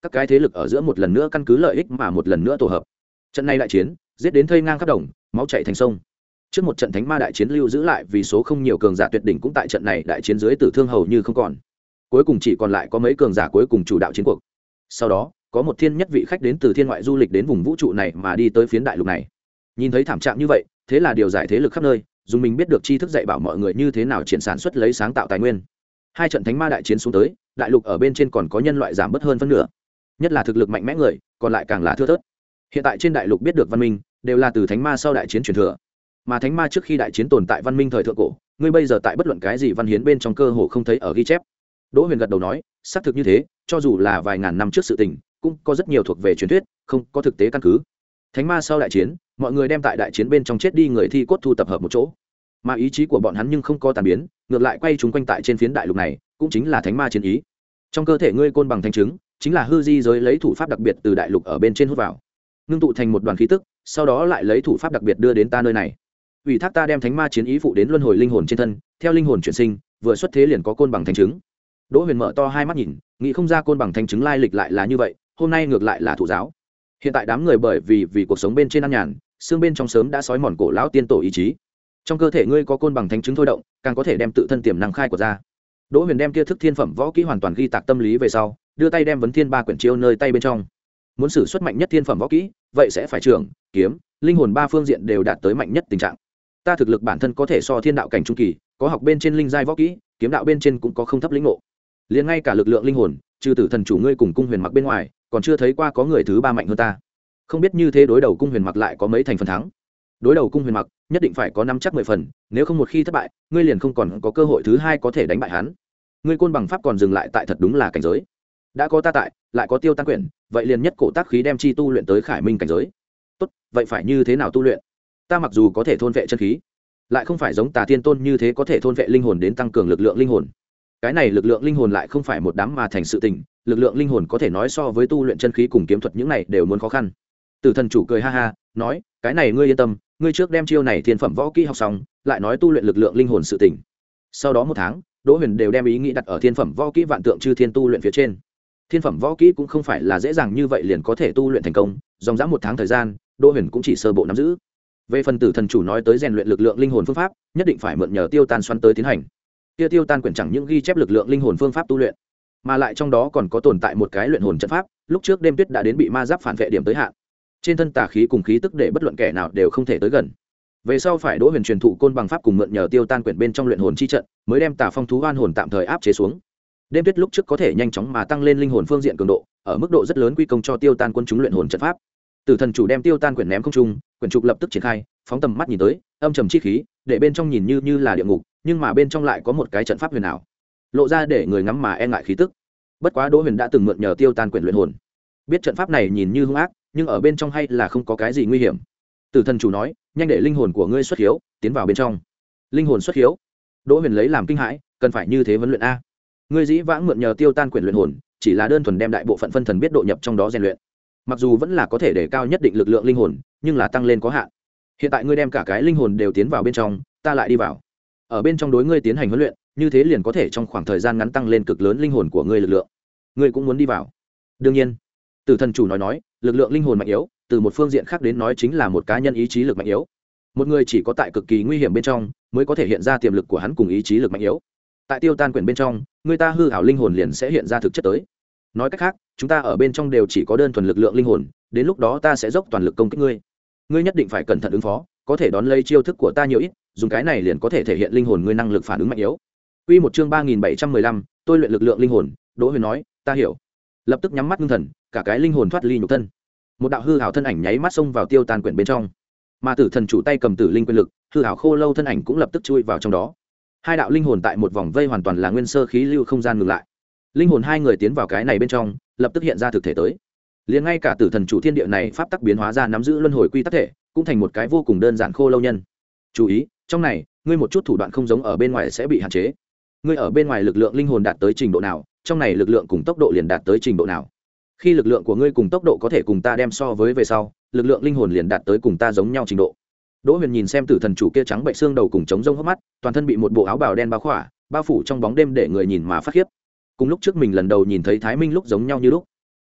các cái thế lực ở giữa một lần nữa căn cứ lợi ích mà một lần nữa tổ hợp. Trận này đại chiến giết đến thây ngang khắp đồng, máu chảy thành sông. Trước một trận thánh ma đại chiến lưu giữ lại vì số không nhiều cường giả tuyệt đỉnh cũng tại trận này đại chiến dưới tử thương hầu như không còn. Cuối cùng chỉ còn lại có mấy cường giả cuối cùng chủ đạo chiến cuộc. Sau đó, có một thiên nhất vị khách đến từ thiên ngoại du lịch đến vùng vũ trụ này mà đi tới phiến đại lục này. Nhìn thấy thảm trạng như vậy, thế là điều giải thế lực khắp nơi, dùng mình biết được tri thức dạy bảo mọi người như thế nào triển sản xuất lấy sáng tạo tài nguyên. Hai trận thánh ma đại chiến xuống tới, đại lục ở bên trên còn có nhân loại giảm bớt hơn phân nửa. Nhất là thực lực mạnh mẽ người, còn lại càng là thưa thớt. Hiện tại trên đại lục biết được văn minh, đều là từ thánh ma sau đại chiến truyền thừa. Mà thánh ma trước khi đại chiến tồn tại văn minh thời thượng cổ, ngươi bây giờ tại bất luận cái gì văn hiến bên trong cơ hồ không thấy ở ghi chép. Đỗ Huyền gật đầu nói, xác thực như thế, cho dù là vài ngàn năm trước sự tình, cũng có rất nhiều thuộc về truyền thuyết, không có thực tế căn cứ. Thánh ma sau đại chiến, mọi người đem tại đại chiến bên trong chết đi người thi cốt thu tập hợp một chỗ, mà ý chí của bọn hắn nhưng không có tàn biến, ngược lại quay chúng quanh tại trên phiến đại lục này, cũng chính là thánh ma chiến ý. Trong cơ thể ngươi côn bằng thánh chứng, chính là hư di giới lấy thủ pháp đặc biệt từ đại lục ở bên trên hút vào, ngưng tụ thành một đoàn khí tức, sau đó lại lấy thủ pháp đặc biệt đưa đến ta nơi này. Ủy thác ta đem thánh ma chiến ý phụ đến luân hồi linh hồn trên thân, theo linh hồn chuyển sinh, vừa xuất thế liền có côn bằng thánh chứng. Đỗ Huyền mở to hai mắt nhìn, nghĩ không ra côn bằng thánh chứng lai lịch lại là như vậy, hôm nay ngược lại là thụ giáo. Hiện tại đám người bởi vì vì cuộc sống bên trên ăn nhàn, xương bên trong sớm đã sói mòn cổ lão tiên tổ ý chí. Trong cơ thể ngươi có côn bằng thánh chứng thôi động, càng có thể đem tự thân tiềm năng khai của ra. Đỗ Huyền đem kia thức thiên phẩm võ kỹ hoàn toàn ghi tạc tâm lý về sau, đưa tay đem vấn thiên ba quyển chiêu nơi tay bên trong. Muốn sử xuất mạnh nhất thiên phẩm võ kỹ, vậy sẽ phải trưởng, kiếm, linh hồn ba phương diện đều đạt tới mạnh nhất tình trạng. Ta thực lực bản thân có thể so thiên đạo cảnh trung kỳ, có học bên trên linh giai võ kỹ, kiếm đạo bên trên cũng có không thấp lĩnh ngộ. Liền ngay cả lực lượng linh hồn, trừ tử thần chủ ngươi cùng cung huyền mặc bên ngoài, còn chưa thấy qua có người thứ ba mạnh hơn ta. Không biết như thế đối đầu cung huyền mặc lại có mấy thành phần thắng. Đối đầu cung huyền mặc, nhất định phải có năm chắc mười phần, nếu không một khi thất bại, ngươi liền không còn có cơ hội thứ hai có thể đánh bại hắn. Ngươi côn bằng pháp còn dừng lại tại thật đúng là cảnh giới. Đã có ta tại, lại có tiêu tan quyển, vậy liền nhất cổ tác khí đem chi tu luyện tới khải minh cảnh giới. Tốt, vậy phải như thế nào tu luyện? Ta mặc dù có thể thôn vệ chân khí, lại không phải giống Tà Tiên Tôn như thế có thể thôn vệ linh hồn đến tăng cường lực lượng linh hồn. Cái này lực lượng linh hồn lại không phải một đám mà thành sự tình, lực lượng linh hồn có thể nói so với tu luyện chân khí cùng kiếm thuật những này đều muốn khó khăn. Tử thần chủ cười ha ha, nói, cái này ngươi yên tâm, ngươi trước đem chiêu này thiên phẩm võ kỹ học xong, lại nói tu luyện lực lượng linh hồn sự tình. Sau đó một tháng, Đỗ Huyền đều đem ý nghĩ đặt ở thiên phẩm võ kỹ vạn tượng chư thiên tu luyện phía trên. Thiên phẩm võ kỹ cũng không phải là dễ dàng như vậy liền có thể tu luyện thành công, dòng dã một tháng thời gian, Đỗ Huyền cũng chỉ sơ bộ nắm giữ. Về phần Tử thần chủ nói tới rèn luyện lực lượng linh hồn phương pháp, nhất định phải mượn nhờ tiêu tan xoắn tới tiến hành. Kia tiêu tan quyển chẳng những ghi chép lực lượng linh hồn phương pháp tu luyện, mà lại trong đó còn có tồn tại một cái luyện hồn trận pháp, lúc trước đêm tuyết đã đến bị ma giáp phản vệ điểm tới hạn. Trên thân tà khí cùng khí tức để bất luận kẻ nào đều không thể tới gần. Về sau phải Đỗ Huyền truyền thụ côn bằng pháp cùng mượn nhờ tiêu tan quyển bên trong luyện hồn chi trận, mới đem tà phong thú oan hồn tạm thời áp chế xuống. Đêm tuyết lúc trước có thể nhanh chóng mà tăng lên linh hồn phương diện cường độ, ở mức độ rất lớn quy công cho tiêu tan quân chúng luyện hồn trận pháp. Tử thần chủ đem tiêu tan quyển ném không trung, quyển trục lập tức triển khai, phóng tầm mắt nhìn tới, âm trầm chi khí, để bên trong nhìn như như là địa ngục, nhưng mà bên trong lại có một cái trận pháp huyền ảo, lộ ra để người ngắm mà e ngại khí tức. Bất quá Đỗ Huyền đã từng mượn nhờ tiêu tan quyển luyện hồn, biết trận pháp này nhìn như hung ác, nhưng ở bên trong hay là không có cái gì nguy hiểm. Tử thần chủ nói, nhanh để linh hồn của ngươi xuất hiếu, tiến vào bên trong. Linh hồn xuất hiếu? Đỗ Huyền lấy làm kinh hãi, cần phải như thế vấn luyện a? Ngươi dĩ vãng mượn nhờ tiêu tan quyển luyện hồn, chỉ là đơn thuần đem đại bộ phận phân thần biết độ nhập trong đó rèn luyện. Mặc dù vẫn là có thể để cao nhất định lực lượng linh hồn, nhưng là tăng lên có hạn. Hiện tại ngươi đem cả cái linh hồn đều tiến vào bên trong, ta lại đi vào. Ở bên trong đối ngươi tiến hành huấn luyện, như thế liền có thể trong khoảng thời gian ngắn tăng lên cực lớn linh hồn của ngươi lực lượng. Ngươi cũng muốn đi vào? Đương nhiên. Tử thần chủ nói nói, lực lượng linh hồn mạnh yếu, từ một phương diện khác đến nói chính là một cá nhân ý chí lực mạnh yếu. Một người chỉ có tại cực kỳ nguy hiểm bên trong, mới có thể hiện ra tiềm lực của hắn cùng ý chí lực mạnh yếu. Tại tiêu tan quyển bên trong, người ta hư ảo linh hồn liền sẽ hiện ra thực chất tới. Nói cách khác, chúng ta ở bên trong đều chỉ có đơn thuần lực lượng linh hồn, đến lúc đó ta sẽ dốc toàn lực công kích ngươi. Ngươi nhất định phải cẩn thận ứng phó, có thể đón lấy chiêu thức của ta nhiều ít, dùng cái này liền có thể thể hiện linh hồn ngươi năng lực phản ứng mạnh yếu. Quy một chương ba nghìn bảy trăm mười lăm, tôi luyện lực lượng linh hồn, Đỗ Huyền nói, ta hiểu. Lập tức nhắm mắt ngưng thần, cả cái linh hồn thoát ly nhục thân. Một đạo hư ảo thân ảnh nháy mắt xông vào tiêu tan quyển bên trong. Mà Tử thần chủ tay cầm tử linh quyền lực, hư ảo khô lâu thân ảnh cũng lập tức chui vào trong đó. Hai đạo linh hồn tại một vòng vây hoàn toàn là nguyên sơ khí lưu không gian ngừng lại. Linh hồn hai người tiến vào cái này bên trong, lập tức hiện ra thực thể tới. Liền ngay cả Tử thần chủ thiên địa này pháp tắc biến hóa ra nắm giữ luân hồi quy tắc thể, cũng thành một cái vô cùng đơn giản khô lâu nhân. Chú ý, trong này, ngươi một chút thủ đoạn không giống ở bên ngoài sẽ bị hạn chế. Ngươi ở bên ngoài lực lượng linh hồn đạt tới trình độ nào, trong này lực lượng cùng tốc độ liền đạt tới trình độ nào. Khi lực lượng của ngươi cùng tốc độ có thể cùng ta đem so với về sau, lực lượng linh hồn liền đạt tới cùng ta giống nhau trình độ. Đỗ Huyền nhìn xem Tử thần chủ kia trắng bệnh xương đầu cùng trống rông hốc mắt, toàn thân bị một bộ áo bào đen bao khỏa, bao phủ trong bóng đêm để người nhìn mà phát khiếp. Cùng lúc trước mình lần đầu nhìn thấy Thái Minh lúc giống nhau như lúc.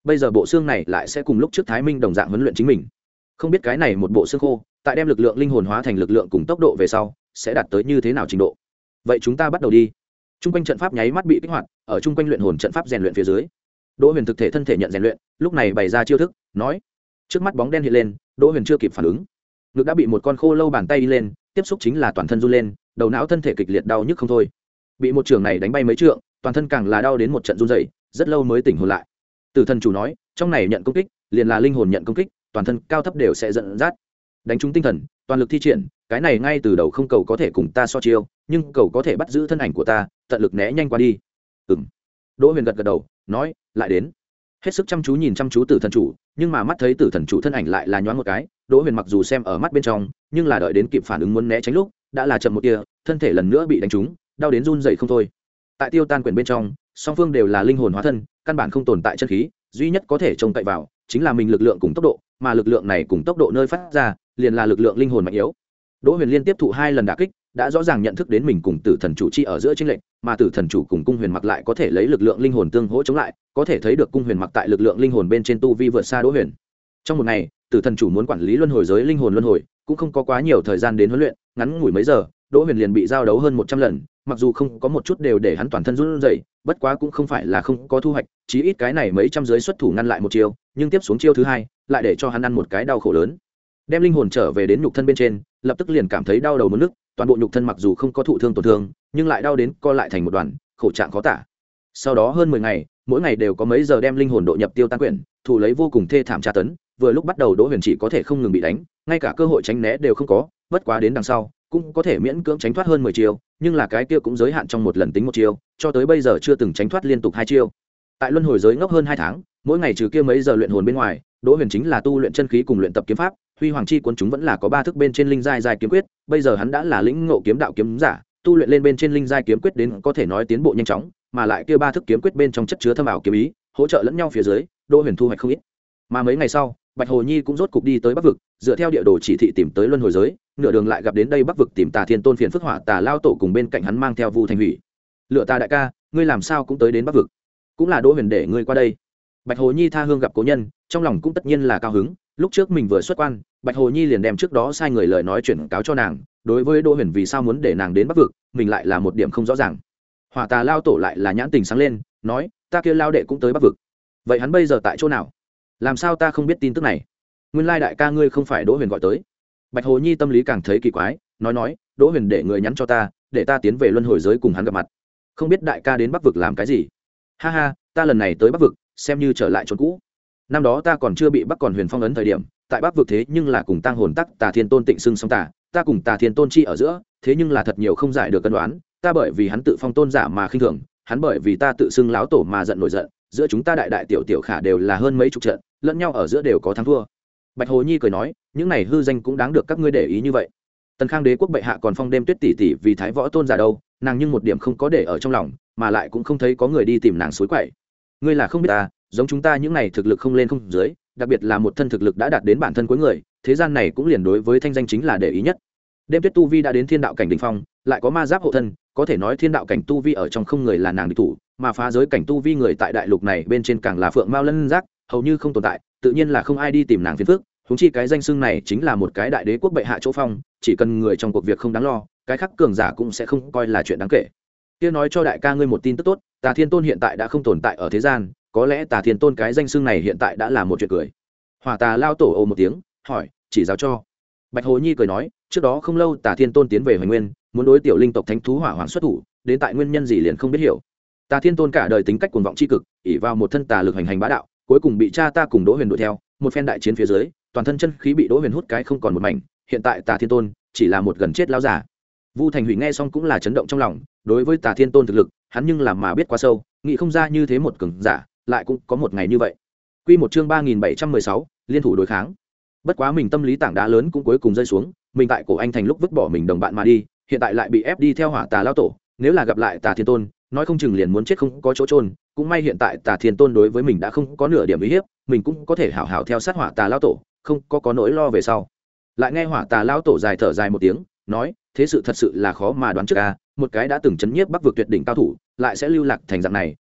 bây giờ bộ xương này lại sẽ cùng lúc trước Thái Minh đồng dạng huấn luyện chính mình. Không biết cái này một bộ xương khô tại đem lực lượng linh hồn hóa thành lực lượng cùng tốc độ về sau sẽ đạt tới như thế nào trình độ. Vậy chúng ta bắt đầu đi. Trung quanh trận pháp nháy mắt bị kích hoạt, ở trung quanh luyện hồn trận pháp rèn luyện phía dưới, Đỗ Huyền thực thể thân thể nhận rèn luyện, lúc này bày ra chiêu thức, nói: trước mắt bóng đen hiện lên, Đỗ Huyền chưa kịp phản ứng, ngực đã bị một con khô lâu bàn tay đi lên, tiếp xúc chính là toàn thân run lên, đầu não thân thể kịch liệt đau nhức không thôi. Bị một trường này đánh bay mấy trượng, toàn thân càng là đau đến một trận run rẩy, rất lâu mới tỉnh hồn lại. Tử thần chủ nói, trong này nhận công kích, liền là linh hồn nhận công kích, toàn thân cao thấp đều sẽ dẫn dắt. Đánh trúng tinh thần, toàn lực thi triển, cái này ngay từ đầu không cầu có thể cùng ta so chiêu, nhưng cầu có thể bắt giữ thân ảnh của ta, tận lực né nhanh qua đi. Ừm. Đỗ Huyền gật gật đầu, nói, lại đến. Hết sức chăm chú nhìn chăm chú Tử thần chủ, nhưng mà mắt thấy Tử thần chủ thân ảnh lại là nhoáng một cái, Đỗ Huyền mặc dù xem ở mắt bên trong, nhưng là đợi đến kịp phản ứng muốn né tránh lúc, đã là chậm một tia, thân thể lần nữa bị đánh trúng, đau đến run rẩy không thôi. Tại Tiêu Tan quyển bên trong, song phương đều là linh hồn hóa thân, căn bản không tồn tại chân khí, duy nhất có thể trông cậy vào chính là mình lực lượng cùng tốc độ, mà lực lượng này cùng tốc độ nơi phát ra, liền là lực lượng linh hồn mạnh yếu. Đỗ Huyền liên tiếp thụ hai lần đả kích, đã rõ ràng nhận thức đến mình cùng Tử thần chủ chi ở giữa chênh lệch, mà Tử thần chủ cùng Cung Huyền Mặc lại có thể lấy lực lượng linh hồn tương hỗ chống lại, có thể thấy được Cung Huyền Mặc tại lực lượng linh hồn bên trên tu vi vượt xa Đỗ Huyền. Trong một ngày, Tử thần chủ muốn quản lý luân hồi giới linh hồn luân hồi, cũng không có quá nhiều thời gian đến huấn luyện, ngắn ngủi mấy giờ, Đỗ Huyền liền bị giao đấu hơn một trăm lần, mặc dù không có một chút đều để hắn toàn thân run rẩy, bất quá cũng không phải là không có thu hoạch, chí ít cái này mấy trăm giới xuất thủ ngăn lại một chiêu, nhưng tiếp xuống chiêu thứ hai, lại để cho hắn ăn một cái đau khổ lớn. Đem linh hồn trở về đến nhục thân bên trên, lập tức liền cảm thấy đau đầu muốn nức, toàn bộ nhục thân mặc dù không có thụ thương tổn thương, nhưng lại đau đến co lại thành một đoàn, khổ trạng khó tả. Sau đó hơn mười ngày, mỗi ngày đều có mấy giờ đem linh hồn độ nhập Tiêu Tan quyển, thủ lấy vô cùng thê thảm tra tấn, vừa lúc bắt đầu Đỗ Huyền chỉ có thể không ngừng bị đánh, ngay cả cơ hội tránh né đều không có, bất quá đến đằng sau, cũng có thể miễn cưỡng tránh thoát hơn mười chiêu, nhưng là cái kia cũng giới hạn trong một lần tính một chiêu, cho tới bây giờ chưa từng tránh thoát liên tục hai chiêu. Tại luân hồi giới ngốc hơn hai tháng, mỗi ngày trừ kia mấy giờ luyện hồn bên ngoài, Đỗ Huyền chính là tu luyện chân khí cùng luyện tập kiếm pháp, Huy Hoàng chi cuốn chúng vẫn là có ba thức bên trên linh giai giai kiếm quyết, bây giờ hắn đã là lĩnh ngộ kiếm đạo kiếm giả, tu luyện lên bên trên linh giai kiếm quyết đến có thể nói tiến bộ nhanh chóng, mà lại kia ba thức kiếm quyết bên trong chất chứa thâm ảo kiếm ý, hỗ trợ lẫn nhau phía dưới, Đỗ Huyền thu hoạch không ít. Mà mấy ngày sau, Bạch Hồ Nhi cũng rốt cục đi tới Bắc vực, dựa theo địa đồ chỉ thị tìm tới luân hồi giới, nửa đường lại gặp đến đây Bắc vực tìm Tà Thiên Tôn phiền phức Hỏa Tà lao tổ cùng bên cạnh hắn mang theo Vu Thành Hủy. Lựa Ta đại ca, ngươi làm sao cũng tới đến Bắc vực? Cũng là Đỗ Huyền để ngươi qua đây. Bạch Hồ Nhi tha hương gặp cố nhân, trong lòng cũng tất nhiên là cao hứng, lúc trước mình vừa xuất quan, Bạch Hồ Nhi liền đem trước đó sai người lời nói chuyển cáo cho nàng, đối với Đỗ Huyền vì sao muốn để nàng đến Bắc vực, mình lại là một điểm không rõ ràng. Hỏa Tà lao tổ lại là nhãn tình sáng lên, nói, ta kia lao đệ cũng tới Bắc vực. Vậy hắn bây giờ tại chỗ nào? Làm sao ta không biết tin tức này? Nguyên lai đại ca ngươi không phải Đỗ Huyền gọi tới. Bạch Hồ Nhi tâm lý càng thấy kỳ quái, nói nói, Đỗ Huyền để người nhắn cho ta, để ta tiến về luân hồi giới cùng hắn gặp mặt. Không biết đại ca đến Bắc vực làm cái gì? Ha ha, ta lần này tới Bắc vực, xem như trở lại chỗ cũ. Năm đó ta còn chưa bị Bắc Còn Huyền phong ấn thời điểm, tại Bắc vực thế nhưng là cùng tang hồn tắc Tà Thiên Tôn tịnh xưng song tà, ta cùng Tà Thiên Tôn chi ở giữa, thế nhưng là thật nhiều không giải được cân đoán, ta bởi vì hắn tự phong tôn giả mà khinh thường, hắn bởi vì ta tự xưng láo tổ mà giận nổi giận, giữa chúng ta đại đại tiểu tiểu khả đều là hơn mấy chục trận, lẫn nhau ở giữa đều có thắng thua. Bạch Hồ Nhi cười nói, những này hư danh cũng đáng được các ngươi để ý như vậy. Tần Khang đế quốc bệ hạ còn phong đêm tuyết tỷ tỷ vì thái võ tôn giả đâu, nàng nhưng một điểm không có để ở trong lòng, mà lại cũng không thấy có người đi tìm nàng suối quậy. Ngươi là không biết ta, giống chúng ta những này thực lực không lên không dưới, đặc biệt là một thân thực lực đã đạt đến bản thân cuối người, thế gian này cũng liền đối với thanh danh chính là để ý nhất. Đêm tuyết tu vi đã đến thiên đạo cảnh đỉnh phong, lại có ma giáp hộ thân, có thể nói thiên đạo cảnh tu vi ở trong không người là nàng địch thủ, mà phá giới cảnh tu vi người tại đại lục này bên trên càng là phượng mao lân giác, hầu như không tồn tại, tự nhiên là không ai đi tìm nàng phiền phức. Huống chi cái danh xưng này chính là một cái đại đế quốc bệ hạ chỗ phong, chỉ cần người trong cuộc việc không đáng lo, cái khác cường giả cũng sẽ không coi là chuyện đáng kể. Kia nói cho đại ca ngươi một tin tức tốt, Tà Thiên Tôn hiện tại đã không tồn tại ở thế gian, có lẽ Tà Thiên Tôn cái danh xưng này hiện tại đã là một chuyện cười. Hỏa Tà lao tổ ồ một tiếng, hỏi, chỉ giáo cho. Bạch Hồ Nhi cười nói, trước đó không lâu Tà Thiên Tôn tiến về Hoành Nguyên, muốn đối tiểu linh tộc thánh thú Hỏa Hoàng xuất thủ, đến tại nguyên nhân gì liền không biết hiểu. Tà Thiên Tôn cả đời tính cách cuồng vọng chi cực, ỷ vào một thân tà lực hành hành bá đạo, cuối cùng bị cha ta cùng Đỗ Huyền đuổi theo, một phen đại chiến phía dưới, toàn thân chân khí bị Đỗ Huyền hút cái không còn một mảnh, hiện tại Tà Thiên Tôn chỉ là một gần chết lão giả. Vu Thành Hủy nghe xong cũng là chấn động trong lòng, đối với Tà Thiên Tôn thực lực, hắn nhưng làm mà biết quá sâu, nghĩ không ra như thế một cường giả, lại cũng có một ngày như vậy. Quy một chương ba nghìn bảy trăm mười sáu, liên thủ đối kháng. Bất quá mình tâm lý tảng đá lớn cũng cuối cùng rơi xuống, mình tại cổ anh thành lúc vứt bỏ mình đồng bạn mà đi, hiện tại lại bị ép đi theo Hỏa Tà lão tổ, nếu là gặp lại Tà Thiên Tôn, nói không chừng liền muốn chết không có chỗ trôn, cũng may hiện tại Tà Thiên Tôn đối với mình đã không có nửa điểm uy hiếp, mình cũng có thể hảo hảo theo sát Hỏa Tà lão tổ, không có có nỗi lo về sau. Lại nghe Hỏa Tà lão tổ dài thở dài một tiếng, nói, thế sự thật sự là khó mà đoán trước a, một cái đã từng chấn nhiếp Bắc vực tuyệt đỉnh cao thủ, lại sẽ lưu lạc thành dạng này,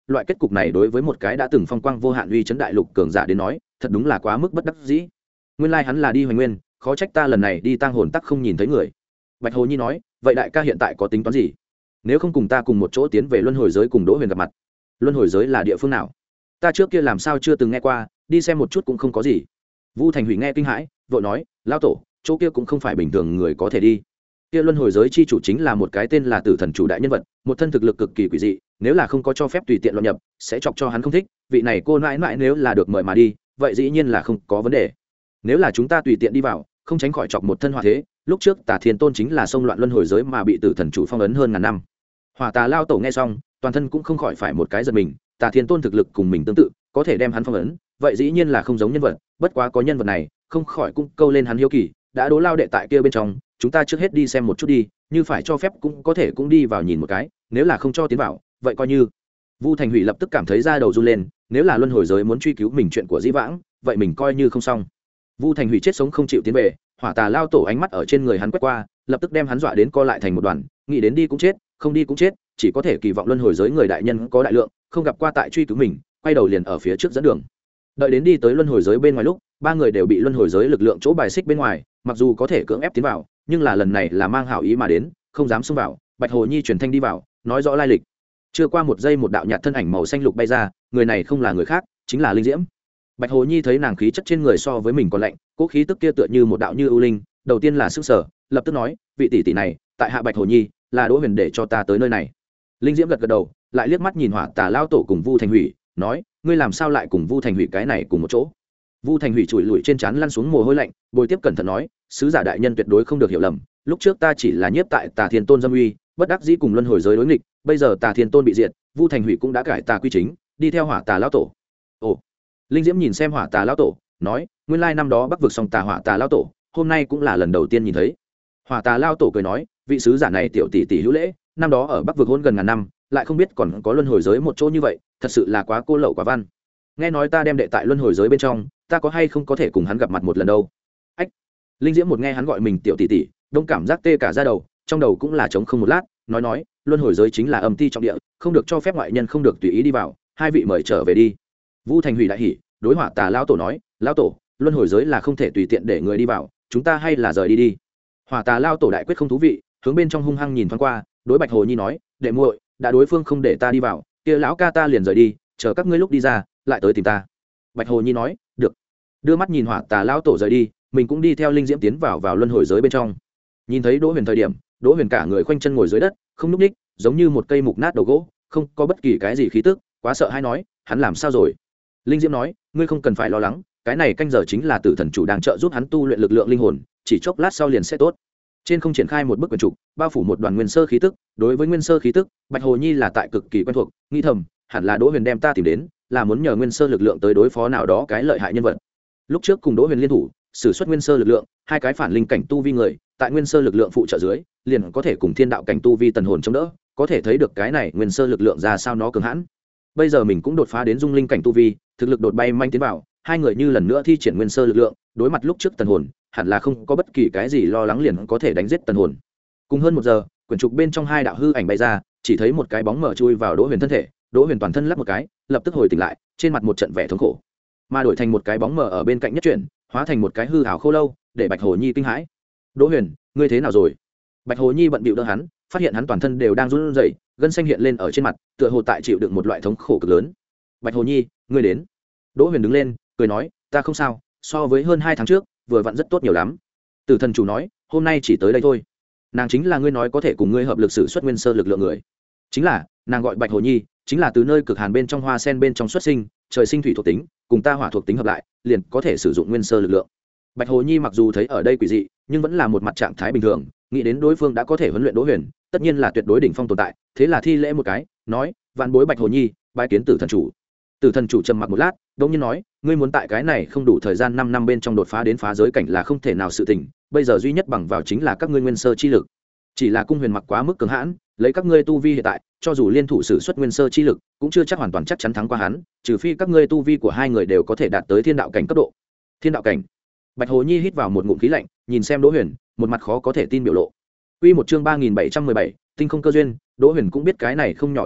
loại kết cục này đối với một cái đã từng phong quang vô hạn uy chấn đại lục cường giả đến nói thật đúng là quá mức bất đắc dĩ. Nguyên lai hắn là đi hoành nguyên, khó trách ta lần này đi tang hồn tắc không nhìn thấy người. Bạch Hồ Nhi nói, vậy đại ca hiện tại có tính toán gì? Nếu không cùng ta cùng một chỗ tiến về luân hồi giới cùng Đỗ Huyền gặp mặt. Luân hồi giới là địa phương nào? Ta trước kia làm sao chưa từng nghe qua, đi xem một chút cũng không có gì. Vu Thành Hủy nghe kinh hãi, vội nói, lão tổ, chỗ kia cũng không phải bình thường người có thể đi. Kia luân hồi giới chi chủ chính là một cái tên là Tử Thần chủ đại nhân vật, một thân thực lực cực kỳ quỷ dị, nếu là không có cho phép tùy tiện loạn nhập, sẽ chọc cho hắn không thích. Vị này cô nãi nãi nếu là được mời mà đi, vậy dĩ nhiên là không có vấn đề. Nếu là chúng ta tùy tiện đi vào, không tránh khỏi chọc một thân hỏa thế. Lúc trước Tà Thiên Tôn chính là xông loạn luân hồi giới mà bị Tử Thần chủ phong ấn hơn ngàn năm. Hỏa Tà lao tổ nghe xong, toàn thân cũng không khỏi phải một cái giật mình. Tà Thiên Tôn thực lực cùng mình tương tự, có thể đem hắn phong ấn, vậy dĩ nhiên là không giống nhân vật. Bất quá có nhân vật này, không khỏi cũng câu lên hắn hiếu kỳ. Đã Đố lao đệ tại kia bên trong, chúng ta trước hết đi xem một chút đi, như phải cho phép cũng có thể cũng đi vào nhìn một cái, nếu là không cho tiến vào, vậy coi như. Vu Thành Hủy lập tức cảm thấy da đầu run lên, nếu là luân hồi giới muốn truy cứu mình chuyện của dĩ vãng, vậy mình coi như không xong. Vu Thành Hủy chết sống không chịu tiến về, Hỏa Tà lao tổ ánh mắt ở trên người hắn quét qua, lập tức đem hắn dọa đến co lại thành một đoàn, nghĩ đến đi cũng chết, không đi cũng chết, chỉ có thể kỳ vọng luân hồi giới người đại nhân có đại lượng, không gặp qua tại truy cứu mình, quay đầu liền ở phía trước dẫn đường. Đợi đến đi tới luân hồi giới bên ngoài lúc, ba người đều bị luân hồi giới lực lượng chỗ bài xích bên ngoài, mặc dù có thể cưỡng ép tiến vào, nhưng là lần này là mang hảo ý mà đến, không dám xông vào. Bạch Hồ Nhi truyền thanh đi vào, nói rõ lai lịch. Chưa qua một giây, một đạo nhạt thân ảnh màu xanh lục bay ra, người này không là người khác, chính là Linh Diễm. Bạch Hồ Nhi thấy nàng khí chất trên người so với mình còn lạnh, cố khí tức kia tựa như một đạo như ưu linh, đầu tiên là sức sở, lập tức nói, vị tỷ tỷ này, tại hạ Bạch Hồ Nhi, là Đỗ Huyền để cho ta tới nơi này. Linh Diễm gật gật đầu, lại liếc mắt nhìn Hỏa Tà lao tổ cùng Vu Thành Hủy, nói, ngươi làm sao lại cùng Vu Thành Hủy cái này cùng một chỗ? Vu Thành Hủy chùi lùi trên trán lăn xuống mồ hôi lạnh, bồi tiếp cẩn thận nói, sứ giả đại nhân tuyệt đối không được hiểu lầm, lúc trước ta chỉ là nhiếp tại Tà Thiên Tôn dâm uy, bất đắc dĩ cùng luân hồi giới đối nghịch, bây giờ Tà Thiên Tôn bị diệt, Vu Thành Hủy cũng đã cải tà quy chính, đi theo Hỏa Tà lão tổ. Ồ. Linh Diễm nhìn xem Hỏa Tà lão tổ, nói, nguyên lai năm đó Bắc vực song Tà Hỏa Tà lão tổ, hôm nay cũng là lần đầu tiên nhìn thấy. Hỏa Tà lão tổ cười nói, vị sứ giả này tiểu tỷ tỷ hữu lễ, năm đó ở Bắc vực hôn gần ngàn năm, lại không biết còn có luân hồi giới một chỗ như vậy, thật sự là quá cô lậu quá văn. Nghe nói ta đem đệ tại luân hồi giới bên trong, ta có hay không có thể cùng hắn gặp mặt một lần đâu? Ách. Linh Diễm một nghe hắn gọi mình tiểu tỷ tỷ, đông cảm giác tê cả da đầu, trong đầu cũng là trống không một lát, nói nói, luân hồi giới chính là âm ti trọng địa, không được cho phép ngoại nhân không được tùy ý đi vào, hai vị mời trở về đi. Vu Thành Hủy đại hỉ, đối Hỏa Tà lão tổ nói, lão tổ, luân hồi giới là không thể tùy tiện để người đi vào, chúng ta hay là rời đi đi. Hỏa Tà lão tổ đại quyết không thú vị, hướng bên trong hung hăng nhìn thoáng qua, đối Bạch Hồ Nhi nói, đệ muội, đã đối phương không để ta đi vào, kia lão ca ta liền rời đi, chờ các ngươi lúc đi ra, lại tới tìm ta. Bạch Hồ Nhi nói, được. Đưa mắt nhìn Hỏa Tà lão tổ rời đi, mình cũng đi theo Linh Diễm tiến vào vào luân hồi giới bên trong. Nhìn thấy Đỗ Huyền thời điểm, Đỗ Huyền cả người khoanh chân ngồi dưới đất, không nhúc nhích, giống như một cây mục nát đầu gỗ, không có bất kỳ cái gì khí tức, quá sợ hãi nói, hắn làm sao rồi? Linh Diễm nói, ngươi không cần phải lo lắng, cái này canh giờ chính là Tử Thần chủ đang trợ giúp hắn tu luyện lực lượng linh hồn, chỉ chốc lát sau liền sẽ tốt. Trên không triển khai một bức quyển trục, bao phủ một đoàn nguyên sơ khí tức, đối với nguyên sơ khí tức, Bạch Hồ Nhi là tại cực kỳ quen thuộc, nghĩ thầm, hẳn là Đỗ Huyền đem ta tìm đến, là muốn nhờ nguyên sơ lực lượng tới đối phó nào đó cái lợi hại nhân vật. Lúc trước cùng Đỗ Huyền liên thủ, sử xuất nguyên sơ lực lượng, hai cái phản linh cảnh tu vi người, tại nguyên sơ lực lượng phụ trợ dưới, liền có thể cùng thiên đạo cảnh tu vi tần hồn chống đỡ, có thể thấy được cái này nguyên sơ lực lượng ra sao nó cường hãn. Bây giờ mình cũng đột phá đến dung linh cảnh tu vi, thực lực đột bay manh tiến vào, hai người như lần nữa thi triển nguyên sơ lực lượng, đối mặt lúc trước tần hồn, hẳn là không có bất kỳ cái gì lo lắng liền có thể đánh giết tần hồn. Cùng hơn một giờ, quyển trục bên trong hai đạo hư ảnh bay ra, chỉ thấy một cái bóng mở chui vào Đỗ Huyền thân thể, Đỗ Huyền toàn thân lắc một cái, lập tức hồi tỉnh lại, trên mặt một trận vẻ thống khổ, mà đổi thành một cái bóng mở ở bên cạnh nhất chuyển, hóa thành một cái hư ảo khô lâu, để Bạch Hồ Nhi kinh hãi. Đỗ Huyền, ngươi thế nào rồi? Bạch Hồ Nhi bận bịu đỡ hắn, phát hiện hắn toàn thân đều đang run rẩy, gân xanh hiện lên ở trên mặt, tựa hồ tại chịu đựng một loại thống khổ cực lớn. Bạch Hồ Nhi, ngươi đến. Đỗ Huyền đứng lên, cười nói, ta không sao, so với hơn hai tháng trước, vừa vặn rất tốt nhiều lắm. Tử Thần chủ nói, hôm nay chỉ tới đây thôi. Nàng chính là ngươi nói có thể cùng ngươi hợp lực sử xuất nguyên sơ lực lượng người. Chính là, nàng gọi Bạch Hồ Nhi, chính là từ nơi cực hàn bên trong hoa sen bên trong xuất sinh, trời sinh thủy thuộc tính, cùng ta hỏa thuộc tính hợp lại, liền có thể sử dụng nguyên sơ lực lượng. Bạch Hồ Nhi mặc dù thấy ở đây quỷ dị, nhưng vẫn là một mặt trạng thái bình thường, nghĩ đến đối phương đã có thể huấn luyện Đỗ Huyền, tất nhiên là tuyệt đối đỉnh phong tồn tại, thế là thi lễ một cái, nói, vạn bối Bạch Hồ Nhi, bái kiến Tử Thần chủ. Tử Thần chủ trầm mặc một lát, đột nhiên nói, ngươi muốn tại cái này không đủ thời gian năm năm bên trong đột phá đến phá giới cảnh là không thể nào sự tình, bây giờ duy nhất bằng vào chính là các ngươi nguyên sơ chi lực. Chỉ là cung huyền mặc quá mức cường hãn, lấy các ngươi tu vi hiện tại, cho dù liên thủ sử xuất nguyên sơ chi lực, cũng chưa chắc hoàn toàn chắc chắn thắng qua hắn, trừ phi các ngươi tu vi của hai người đều có thể đạt tới thiên đạo cảnh cấp độ. Thiên đạo cảnh? Bạch Hồ Nhi hít vào một ngụm khí lạnh, nhìn xem Đỗ Huyền, một mặt khó có thể tin biểu lộ. Quy một chương ba nghìn bảy trăm mười bảy, tinh không cơ duyên, Đỗ Huyền cũng biết cái này không nhỏ độ khó,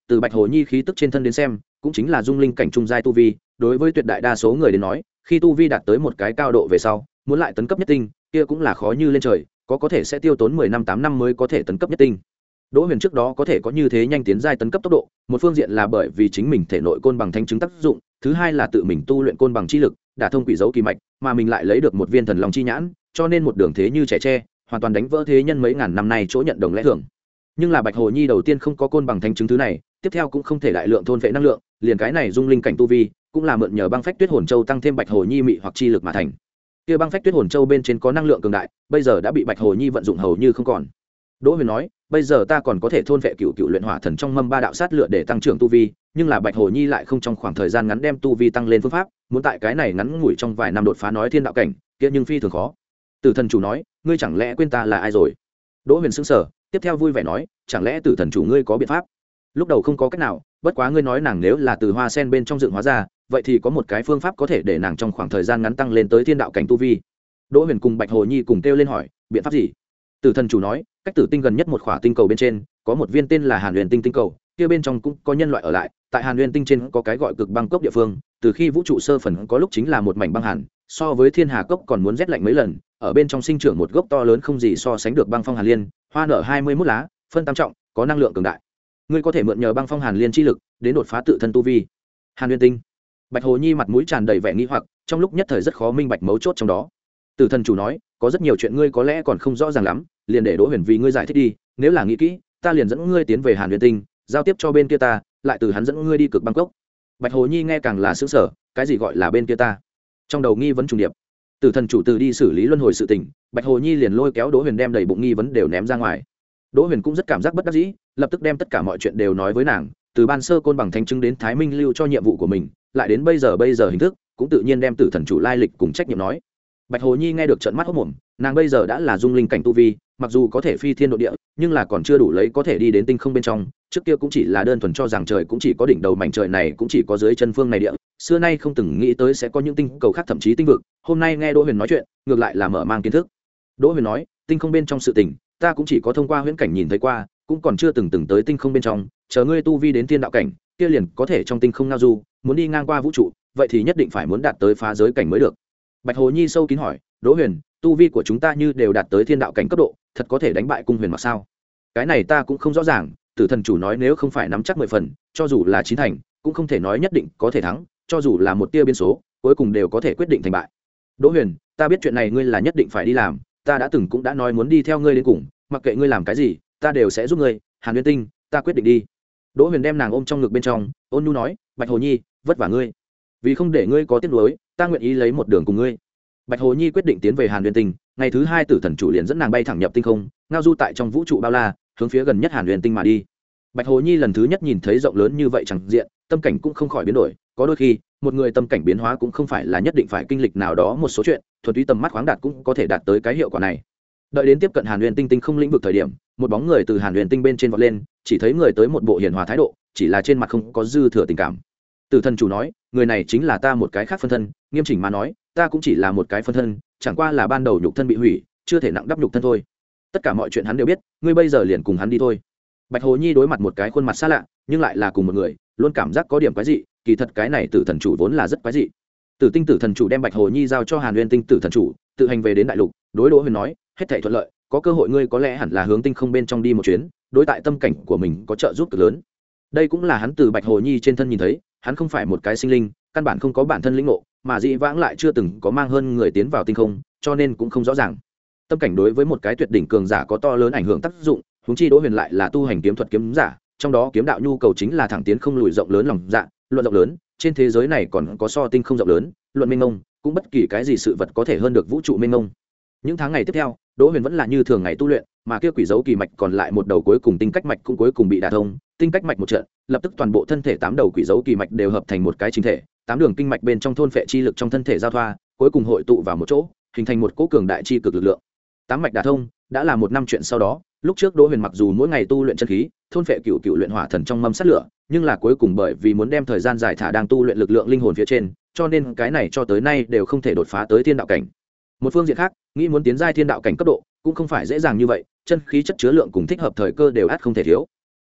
từ Bạch Hồ Nhi khí tức trên thân đến xem cũng chính là dung linh cảnh trung giai tu vi, đối với tuyệt đại đa số người đến nói khi tu vi đạt tới một cái cao độ về sau muốn lại tấn cấp nhất tinh kia cũng là khó như lên trời, có có thể sẽ tiêu tốn mười năm tám năm mới có thể tấn cấp nhất tinh. Đỗ Huyền trước đó có thể có như thế nhanh tiến giai tấn cấp tốc độ, một phương diện là bởi vì chính mình thể nội côn bằng thánh chứng tác dụng, thứ hai là tự mình tu luyện côn bằng chi lực, đả thông quỷ dấu kỳ mạch, mà mình lại lấy được một viên thần long chi nhãn, cho nên một đường thế như trẻ tre, hoàn toàn đánh vỡ thế nhân mấy ngàn năm nay chỗ nhận đồng lẽ thường. Nhưng là Bạch Hồ Nhi đầu tiên không có côn bằng thánh chứng thứ này, tiếp theo cũng không thể đại lượng thôn vệ năng lượng, liền cái này dung linh cảnh tu vi, cũng là mượn nhờ băng phách tuyết hồn châu tăng thêm Bạch Hồ Nhi mị hoặc chi lực mà thành. Kia băng phách tuyết hồn châu bên trên có năng lượng cường đại, bây giờ đã bị Bạch Hồ Nhi vận dụng hầu như không còn. Đỗ Huyền nói, bây giờ ta còn có thể thôn vệ cựu cựu luyện hỏa thần trong mâm ba đạo sát lửa để tăng trưởng tu vi, nhưng là Bạch Hồ Nhi lại không trong khoảng thời gian ngắn đem tu vi tăng lên phương pháp, muốn tại cái này ngắn ngủi trong vài năm đột phá nói thiên đạo cảnh, kia nhưng phi thường khó. Tử thần chủ nói, ngươi chẳng lẽ quên ta là ai rồi? Đỗ Huyền sững sờ, tiếp theo vui vẻ nói, chẳng lẽ Tử thần chủ ngươi có biện pháp? Lúc đầu không có cách nào, bất quá ngươi nói nàng nếu là từ hoa sen bên trong dựng hóa ra, vậy thì có một cái phương pháp có thể để nàng trong khoảng thời gian ngắn tăng lên tới thiên đạo cảnh tu vi. Đỗ Huyền cùng Bạch Hồ Nhi cùng kêu lên hỏi, biện pháp gì? Tử thần chủ nói, cách Tử tinh gần nhất một khỏa tinh cầu bên trên, có một viên tên là Hàn Huyền tinh tinh cầu, kia bên trong cũng có nhân loại ở lại, tại Hàn Huyền tinh trên có cái gọi cực băng cốc địa phương, từ khi vũ trụ sơ phần có lúc chính là một mảnh băng hàn, so với thiên hà cốc còn muốn rét lạnh mấy lần, ở bên trong sinh trưởng một gốc to lớn không gì so sánh được băng phong hàn liên, hoa nở hai mươi mốt lá, phân tam trọng, có năng lượng cường đại. Ngươi có thể mượn nhờ băng phong hàn liên chi lực đến đột phá tự thân tu vi. Hàn Huyền tinh. Bạch Hồ Nhi mặt mũi tràn đầy vẻ nghi hoặc, trong lúc nhất thời rất khó minh bạch mấu chốt trong đó. Tử thần chủ nói, có rất nhiều chuyện ngươi có lẽ còn không rõ ràng lắm, liền để Đỗ Huyền vì ngươi giải thích đi, nếu là nghĩ kỹ, ta liền dẫn ngươi tiến về Hàn Huyền tinh, giao tiếp cho bên kia ta, lại từ hắn dẫn ngươi đi cực Bangkok. Bạch Hồ Nhi nghe càng là sững sờ, cái gì gọi là bên kia ta? Trong đầu nghi vấn trùng điệp. Tử thần chủ từ đi xử lý luân hồi sự tình, Bạch Hồ Nhi liền lôi kéo Đỗ Huyền đem đầy bụng nghi vấn đều ném ra ngoài. Đỗ Huyền cũng rất cảm giác bất đắc dĩ, lập tức đem tất cả mọi chuyện đều nói với nàng, từ ban sơ côn bằng thánh chứng đến Thái Minh lưu cho nhiệm vụ của mình, lại đến bây giờ bây giờ hình thức, cũng tự nhiên đem Tử thần chủ lai lịch cùng trách nhiệm nói. Bạch Hồ Nhi nghe được trợn mắt hốt mồm, nàng bây giờ đã là dung linh cảnh tu vi, mặc dù có thể phi thiên độ địa, nhưng là còn chưa đủ lấy có thể đi đến tinh không bên trong, trước kia cũng chỉ là đơn thuần cho rằng trời cũng chỉ có đỉnh đầu mảnh trời này cũng chỉ có dưới chân phương này địa, xưa nay không từng nghĩ tới sẽ có những tinh cầu khác thậm chí tinh vực, hôm nay nghe Đỗ Huyền nói chuyện, ngược lại là mở mang kiến thức. Đỗ Huyền nói, tinh không bên trong sự tình, ta cũng chỉ có thông qua huyễn cảnh nhìn thấy qua, cũng còn chưa từng từng tới tinh không bên trong, chờ ngươi tu vi đến thiên đạo cảnh, kia liền có thể trong tinh không ngao du, muốn đi ngang qua vũ trụ, vậy thì nhất định phải muốn đạt tới phá giới cảnh mới được. Bạch Hồ Nhi sâu kín hỏi, Đỗ Huyền, tu vi của chúng ta như đều đạt tới thiên đạo cảnh cấp độ, thật có thể đánh bại cung huyền mặc sao? Cái này ta cũng không rõ ràng, Tử thần chủ nói nếu không phải nắm chắc mười phần, cho dù là chín thành, cũng không thể nói nhất định có thể thắng, cho dù là một tia biến số, cuối cùng đều có thể quyết định thành bại. Đỗ Huyền, ta biết chuyện này ngươi là nhất định phải đi làm, ta đã từng cũng đã nói muốn đi theo ngươi đến cùng, mặc kệ ngươi làm cái gì, ta đều sẽ giúp ngươi. Hàn Huyền tinh, ta quyết định đi. Đỗ Huyền đem nàng ôm trong ngực bên trong, ôn nhu nói, Bạch Hồ Nhi, vất vả ngươi, vì không để ngươi có tiếc nuối, ta nguyện ý lấy một đường cùng ngươi. Bạch Hồ Nhi quyết định tiến về Hàn Huyền tinh, ngày thứ hai Tử thần chủ liền dẫn nàng bay thẳng nhập tinh không, ngao du tại trong vũ trụ bao la, hướng phía gần nhất Hàn Huyền tinh mà đi. Bạch Hồ Nhi lần thứ nhất nhìn thấy rộng lớn như vậy chẳng diện, tâm cảnh cũng không khỏi biến đổi, có đôi khi, một người tâm cảnh biến hóa cũng không phải là nhất định phải kinh lịch nào đó một số chuyện, thuần túy tầm mắt khoáng đạt cũng có thể đạt tới cái hiệu quả này. Đợi đến tiếp cận Hàn Huyền tinh tinh không lĩnh vực thời điểm, một bóng người từ Hàn Huyền tinh bên trên vọt lên, chỉ thấy người tới một bộ hiền hòa thái độ, chỉ là trên mặt không có dư thừa tình cảm. Tử thần chủ nói, người này chính là ta một cái khác phân thân, nghiêm chỉnh mà nói, ta cũng chỉ là một cái phân thân, chẳng qua là ban đầu nhục thân bị hủy, chưa thể nặng đắp nhục thân thôi. Tất cả mọi chuyện hắn đều biết, ngươi bây giờ liền cùng hắn đi thôi. Bạch Hồ Nhi đối mặt một cái khuôn mặt xa lạ, nhưng lại là cùng một người, luôn cảm giác có điểm quái dị, kỳ thật cái này Tử thần chủ vốn là rất quái dị. Tử tinh Tử thần chủ đem Bạch Hồ Nhi giao cho Hàn Huyền tinh Tử thần chủ, tự hành về đến đại lục, đối Đỗ Huyền nói, hết thảy thuận lợi, có cơ hội ngươi có lẽ hẳn là hướng tinh không bên trong đi một chuyến, đối tại tâm cảnh của mình có trợ giúp cực lớn. Đây cũng là hắn từ Bạch Hồ Nhi trên thân nhìn thấy, hắn không phải một cái sinh linh, căn bản không có bản thân lĩnh ngộ, mà dị vãng lại chưa từng có mang hơn người tiến vào tinh không, cho nên cũng không rõ ràng. Tâm cảnh đối với một cái tuyệt đỉnh cường giả có to lớn ảnh hưởng tác dụng, huống chi Đỗ Huyền lại là tu hành kiếm thuật kiếm giả, trong đó kiếm đạo nhu cầu chính là thẳng tiến không lùi rộng lớn lòng dạ, luận rộng lớn, trên thế giới này còn có so tinh không rộng lớn, luận mênh mông, cũng bất kỳ cái gì sự vật có thể hơn được vũ trụ mênh mông. Những tháng ngày tiếp theo, Đỗ Huyền vẫn là như thường ngày tu luyện, mà kia quỷ dấu kỳ mạch còn lại một đầu cuối cùng tinh cách mạch cũng cuối cùng bị đả thông, tinh cách mạch một trận, lập tức toàn bộ thân thể tám đầu quỷ dấu kỳ mạch đều hợp thành một cái chính thể, tám đường kinh mạch bên trong thôn phệ chi lực trong thân thể giao thoa, cuối cùng hội tụ vào một chỗ, hình thành một cỗ cường đại chi cực lực lượng. Tám mạch đả thông, đã là một năm chuyện sau đó, lúc trước Đỗ Huyền mặc dù mỗi ngày tu luyện chân khí, thôn phệ cựu cựu luyện hỏa thần trong mâm sát lửa, nhưng là cuối cùng bởi vì muốn đem thời gian dài thả đang tu luyện lực lượng linh hồn phía trên, cho nên cái này cho tới nay đều không thể đột phá tới thiên đạo cảnh. Một phương diện khác, nghĩ muốn tiến giai thiên đạo cảnh cấp độ, cũng không phải dễ dàng như vậy, chân khí chất chứa lượng cùng thích hợp thời cơ đều ắt không thể thiếu.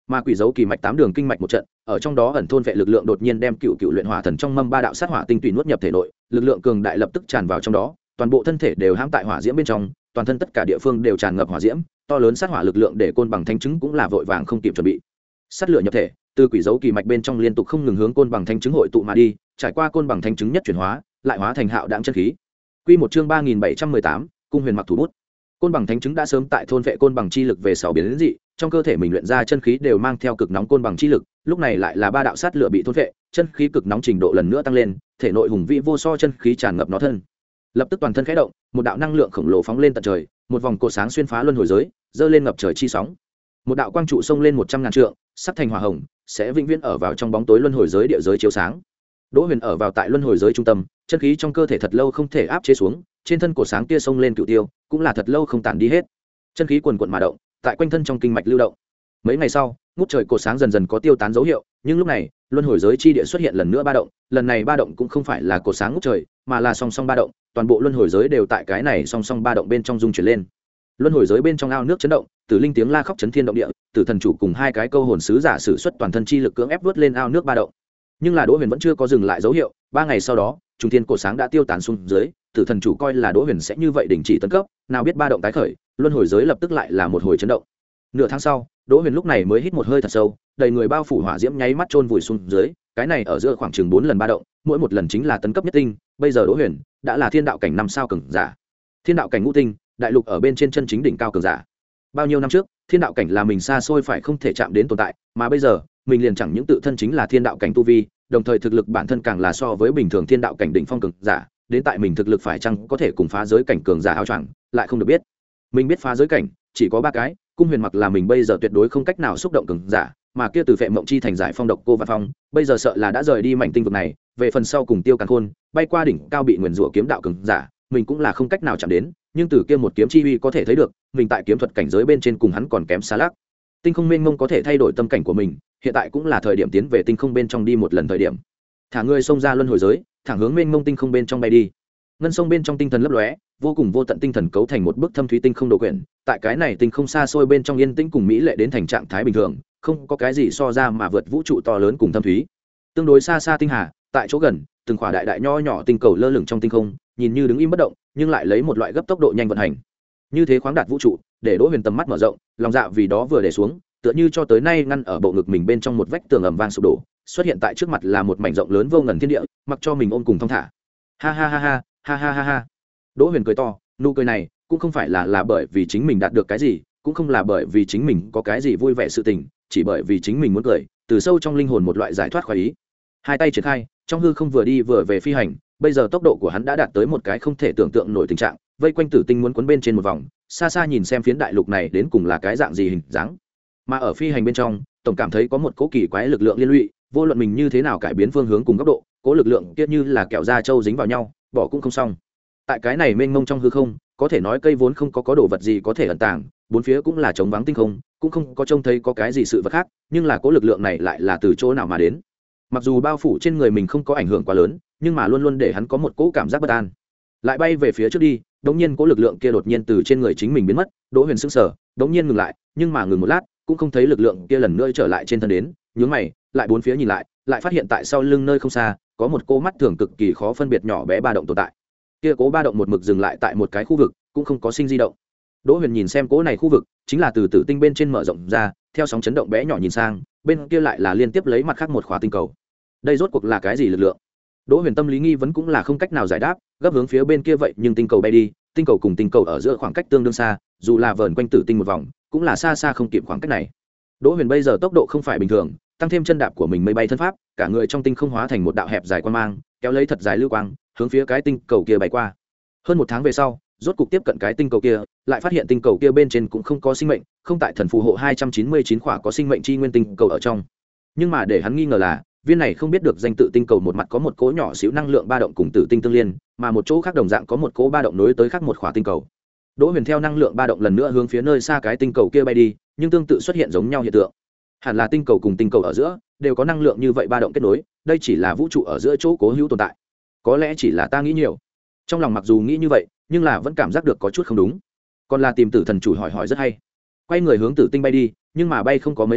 mà quỷ dấu kỳ mạch tám đường kinh mạch một trận ở trong đó ẩn thôn vệ lực lượng đột nhiên đem cựu cựu luyện hỏa thần trong mâm ba đạo sát hỏa tinh tùy nuốt nhập thể nội, lực lượng cường đại lập tức tràn vào trong đó, toàn bộ thân thể đều hãm tại hỏa diễm bên trong, toàn thân tất cả địa phương đều tràn ngập hỏa diễm, to lớn sát hỏa lực lượng để côn bằng thánh trứng cũng là vội vàng không kịp chuẩn bị. Sát lửa nhập thể, từ quỷ dấu kỳ mạch bên trong liên tục không ngừng hướng côn bằng thánh trứng hội tụ mà đi, trải qua côn bằng thánh trứng nhất chuyển hóa, lại hóa thành hạo đãng chân khí. Quy một chương ba nghìn bảy trăm mười tám, cung huyền mặc thủ bút. Côn bằng thánh trứng đã sớm tại thôn vệ côn bằng chi lực về sáu biến đến dị, trong cơ thể mình luyện ra chân khí đều mang theo cực nóng côn bằng chi lực, lúc này lại là ba đạo sát lửa bị thôn vệ, chân khí cực nóng trình độ lần nữa tăng lên, thể nội hùng vĩ vô so chân khí tràn ngập nó thân. Lập tức toàn thân khẽ động, một đạo năng lượng khổng lồ phóng lên tận trời, một vòng cột sáng xuyên phá luân hồi giới, dơ lên ngập trời chi sóng. Một đạo quang trụ xông lên một trăm ngàn trượng, sắc thành hỏa hồng, sẽ vĩnh viễn ở vào trong bóng tối luân hồi giới địa giới chiếu sáng. Đỗ Huyền ở vào tại luân hồi giới trung tâm, chân khí trong cơ thể thật lâu không thể áp chế xuống, trên thân cột sáng kia xông lên cựu tiêu, cũng là thật lâu không tản đi hết. Chân khí quần quần mà động, tại quanh thân trong kinh mạch lưu động. Mấy ngày sau, ngút trời cột sáng dần dần có tiêu tán dấu hiệu, nhưng lúc này, luân hồi giới chi địa xuất hiện lần nữa ba động, lần này ba động cũng không phải là cột sáng ngút trời, mà là song song ba động, toàn bộ luân hồi giới đều tại cái này song song ba động bên trong dung chuyển lên. Luân hồi giới bên trong ao nước chấn động, Tử Linh tiếng la khóc chấn thiên động địa, Tử Thần chủ cùng hai cái câu hồn sứ giả sử xuất toàn thân chi lực cưỡng ép vớt lên ao nước ba động. Nhưng là Đỗ Huyền vẫn chưa có dừng lại dấu hiệu, ba ngày sau đó, trung thiên cột sáng đã tiêu tán xuống dưới, Tử Thần chủ coi là Đỗ Huyền sẽ như vậy đình chỉ tấn cấp, nào biết ba động tái khởi, luân hồi giới lập tức lại là một hồi chấn động. Nửa tháng sau, Đỗ Huyền lúc này mới hít một hơi thật sâu, đầy người bao phủ hỏa diễm nháy mắt chôn vùi xuống dưới, cái này ở giữa khoảng chừng bốn lần ba động, mỗi một lần chính là tấn cấp nhất tinh, bây giờ Đỗ Huyền đã là thiên đạo cảnh năm sao cường giả. Thiên đạo cảnh ngũ tinh, đại lục ở bên trên chân chính đỉnh cao cường giả. Bao nhiêu năm trước, thiên đạo cảnh là mình xa xôi phải không thể chạm đến tồn tại, mà bây giờ, mình liền chẳng những tự thân chính là thiên đạo cảnh tu vi, đồng thời thực lực bản thân càng là so với bình thường thiên đạo cảnh đỉnh phong cường giả, đến tại mình thực lực phải chăng có thể cùng phá giới cảnh cường giả áo choàng, lại không được biết. Mình biết phá giới cảnh chỉ có ba cái, cung huyền mặc là mình bây giờ tuyệt đối không cách nào xúc động cường giả, mà kia từ phệ mộng chi thành giải phong độc cô Vạn Phong, bây giờ sợ là đã rời đi mảnh tinh vực này, về phần sau cùng Tiêu Càn Khôn, bay qua đỉnh cao bị nguyền rủa kiếm đạo cường giả, mình cũng là không cách nào chạm đến, nhưng từ kia một kiếm chi uy có thể thấy được, mình tại kiếm thuật cảnh giới bên trên cùng hắn còn kém xa lắc. Tinh không mênh mông có thể thay đổi tâm cảnh của mình, hiện tại cũng là thời điểm tiến về tinh không bên trong đi một lần thời điểm. Thả người xông ra luân hồi giới, thẳng hướng mênh mông tinh không bên trong bay đi. Ngân sông bên trong tinh thần lấp lóe, vô cùng vô tận tinh thần cấu thành một bức thâm thúy tinh không đồ quyển, tại cái này tinh không xa xôi bên trong yên tĩnh cùng mỹ lệ đến thành trạng thái bình thường, không có cái gì so ra mà vượt vũ trụ to lớn cùng thâm thúy. Tương đối xa xa tinh hà, tại chỗ gần, từng khỏa đại đại nho nhỏ tinh cầu lơ lửng trong tinh không, nhìn như đứng im bất động, nhưng lại lấy một loại gấp tốc độ nhanh vận hành. Như thế khoáng đạt vũ trụ, để Đỗ Huyền tầm mắt mở rộng, lòng dạ vì đó vừa để xuống, tựa như cho tới nay ngăn ở bộ ngực mình bên trong một vách tường ầm vang sụp đổ, xuất hiện tại trước mặt là một mảnh rộng lớn vô ngần thiên địa, mặc cho mình ôm cùng thong thả. Ha ha ha ha, ha ha ha ha. Đỗ Huyền cười to, nụ cười này cũng không phải là là bởi vì chính mình đạt được cái gì, cũng không là bởi vì chính mình có cái gì vui vẻ sự tình, chỉ bởi vì chính mình muốn cười, từ sâu trong linh hồn một loại giải thoát khoái ý. Hai tay triển khai, trong hư không vừa đi vừa về phi hành, bây giờ tốc độ của hắn đã đạt tới một cái không thể tưởng tượng nổi tình trạng, vây quanh tử tinh muốn cuốn bên trên một vòng, xa xa nhìn xem phiến đại lục này đến cùng là cái dạng gì hình dáng. Mà ở phi hành bên trong, tổng cảm thấy có một cỗ kỳ quái lực lượng liên lụy, vô luận mình như thế nào cải biến phương hướng cùng góc độ, cỗ lực lượng kia như là kẹo da trâu dính vào nhau, bỏ cũng không xong. Tại cái này mênh mông trong hư không, có thể nói cây vốn không có có đồ vật gì có thể ẩn tàng, bốn phía cũng là trống vắng tinh không, cũng không có trông thấy có cái gì sự vật khác, nhưng là cỗ lực lượng này lại là từ chỗ nào mà đến. Mặc dù bao phủ trên người mình không có ảnh hưởng quá lớn, nhưng mà luôn luôn để hắn có một cỗ cảm giác bất an. Lại bay về phía trước đi, đống nhiên cỗ lực lượng kia đột nhiên từ trên người chính mình biến mất, Đỗ Huyền sững sờ, đống nhiên ngừng lại, nhưng mà ngừng một lát, cũng không thấy lực lượng kia lần nữa trở lại trên thân đến, nhướng mày, lại bốn phía nhìn lại, lại phát hiện tại sau lưng nơi không xa, có một cỗ mắt thường cực kỳ khó phân biệt nhỏ bé ba động tồn tại. Kia cỗ ba động một mực dừng lại tại một cái khu vực, cũng không có sinh di động. Đỗ Huyền nhìn xem cỗ này khu vực, chính là từ tử tinh bên trên mở rộng ra, theo sóng chấn động bé nhỏ nhìn sang, bên kia lại là liên tiếp lấy mặt khác một khóa tinh cầu. Đây rốt cuộc là cái gì lực lượng? Đỗ Huyền tâm lý nghi vấn cũng là không cách nào giải đáp, gấp hướng phía bên kia vậy nhưng tinh cầu bay đi, tinh cầu cùng tinh cầu ở giữa khoảng cách tương đương xa, dù là vờn quanh tử tinh một vòng, cũng là xa xa không kịp khoảng cách này. Đỗ Huyền bây giờ tốc độ không phải bình thường, tăng thêm chân đạp của mình mây bay thân pháp, cả người trong tinh không hóa thành một đạo hẹp dài quang mang, kéo lấy thật dài lưu quang, hướng phía cái tinh cầu kia bay qua. Hơn một tháng về sau, rốt cục tiếp cận cái tinh cầu kia, lại phát hiện tinh cầu kia bên trên cũng không có sinh mệnh, không tại thần phù hộ hai trăm chín mươi chín khỏa có sinh mệnh chi nguyên tinh cầu ở trong. Nhưng mà để hắn nghi ngờ là, viên này không biết được danh tự tinh cầu một mặt có một cỗ nhỏ xíu năng lượng ba động cùng tử tinh tương liên, mà một chỗ khác đồng dạng có một cỗ ba động nối tới khác một khỏa tinh cầu. Đỗ Huyền theo năng lượng ba động lần nữa hướng phía nơi xa cái tinh cầu kia bay đi, nhưng tương tự xuất hiện giống nhau hiện tượng. Hẳn là tinh cầu cùng tinh cầu ở giữa đều có năng lượng như vậy ba động kết nối, đây chỉ là vũ trụ ở giữa chỗ cố hữu tồn tại. Có lẽ chỉ là ta nghĩ nhiều. Trong lòng mặc dù nghĩ như vậy, nhưng là vẫn cảm giác được có chút không đúng. Còn là tìm Tử Thần chủ hỏi hỏi rất hay. Quay người hướng tử tinh bay đi, nhưng mà bay không có mấy ngày,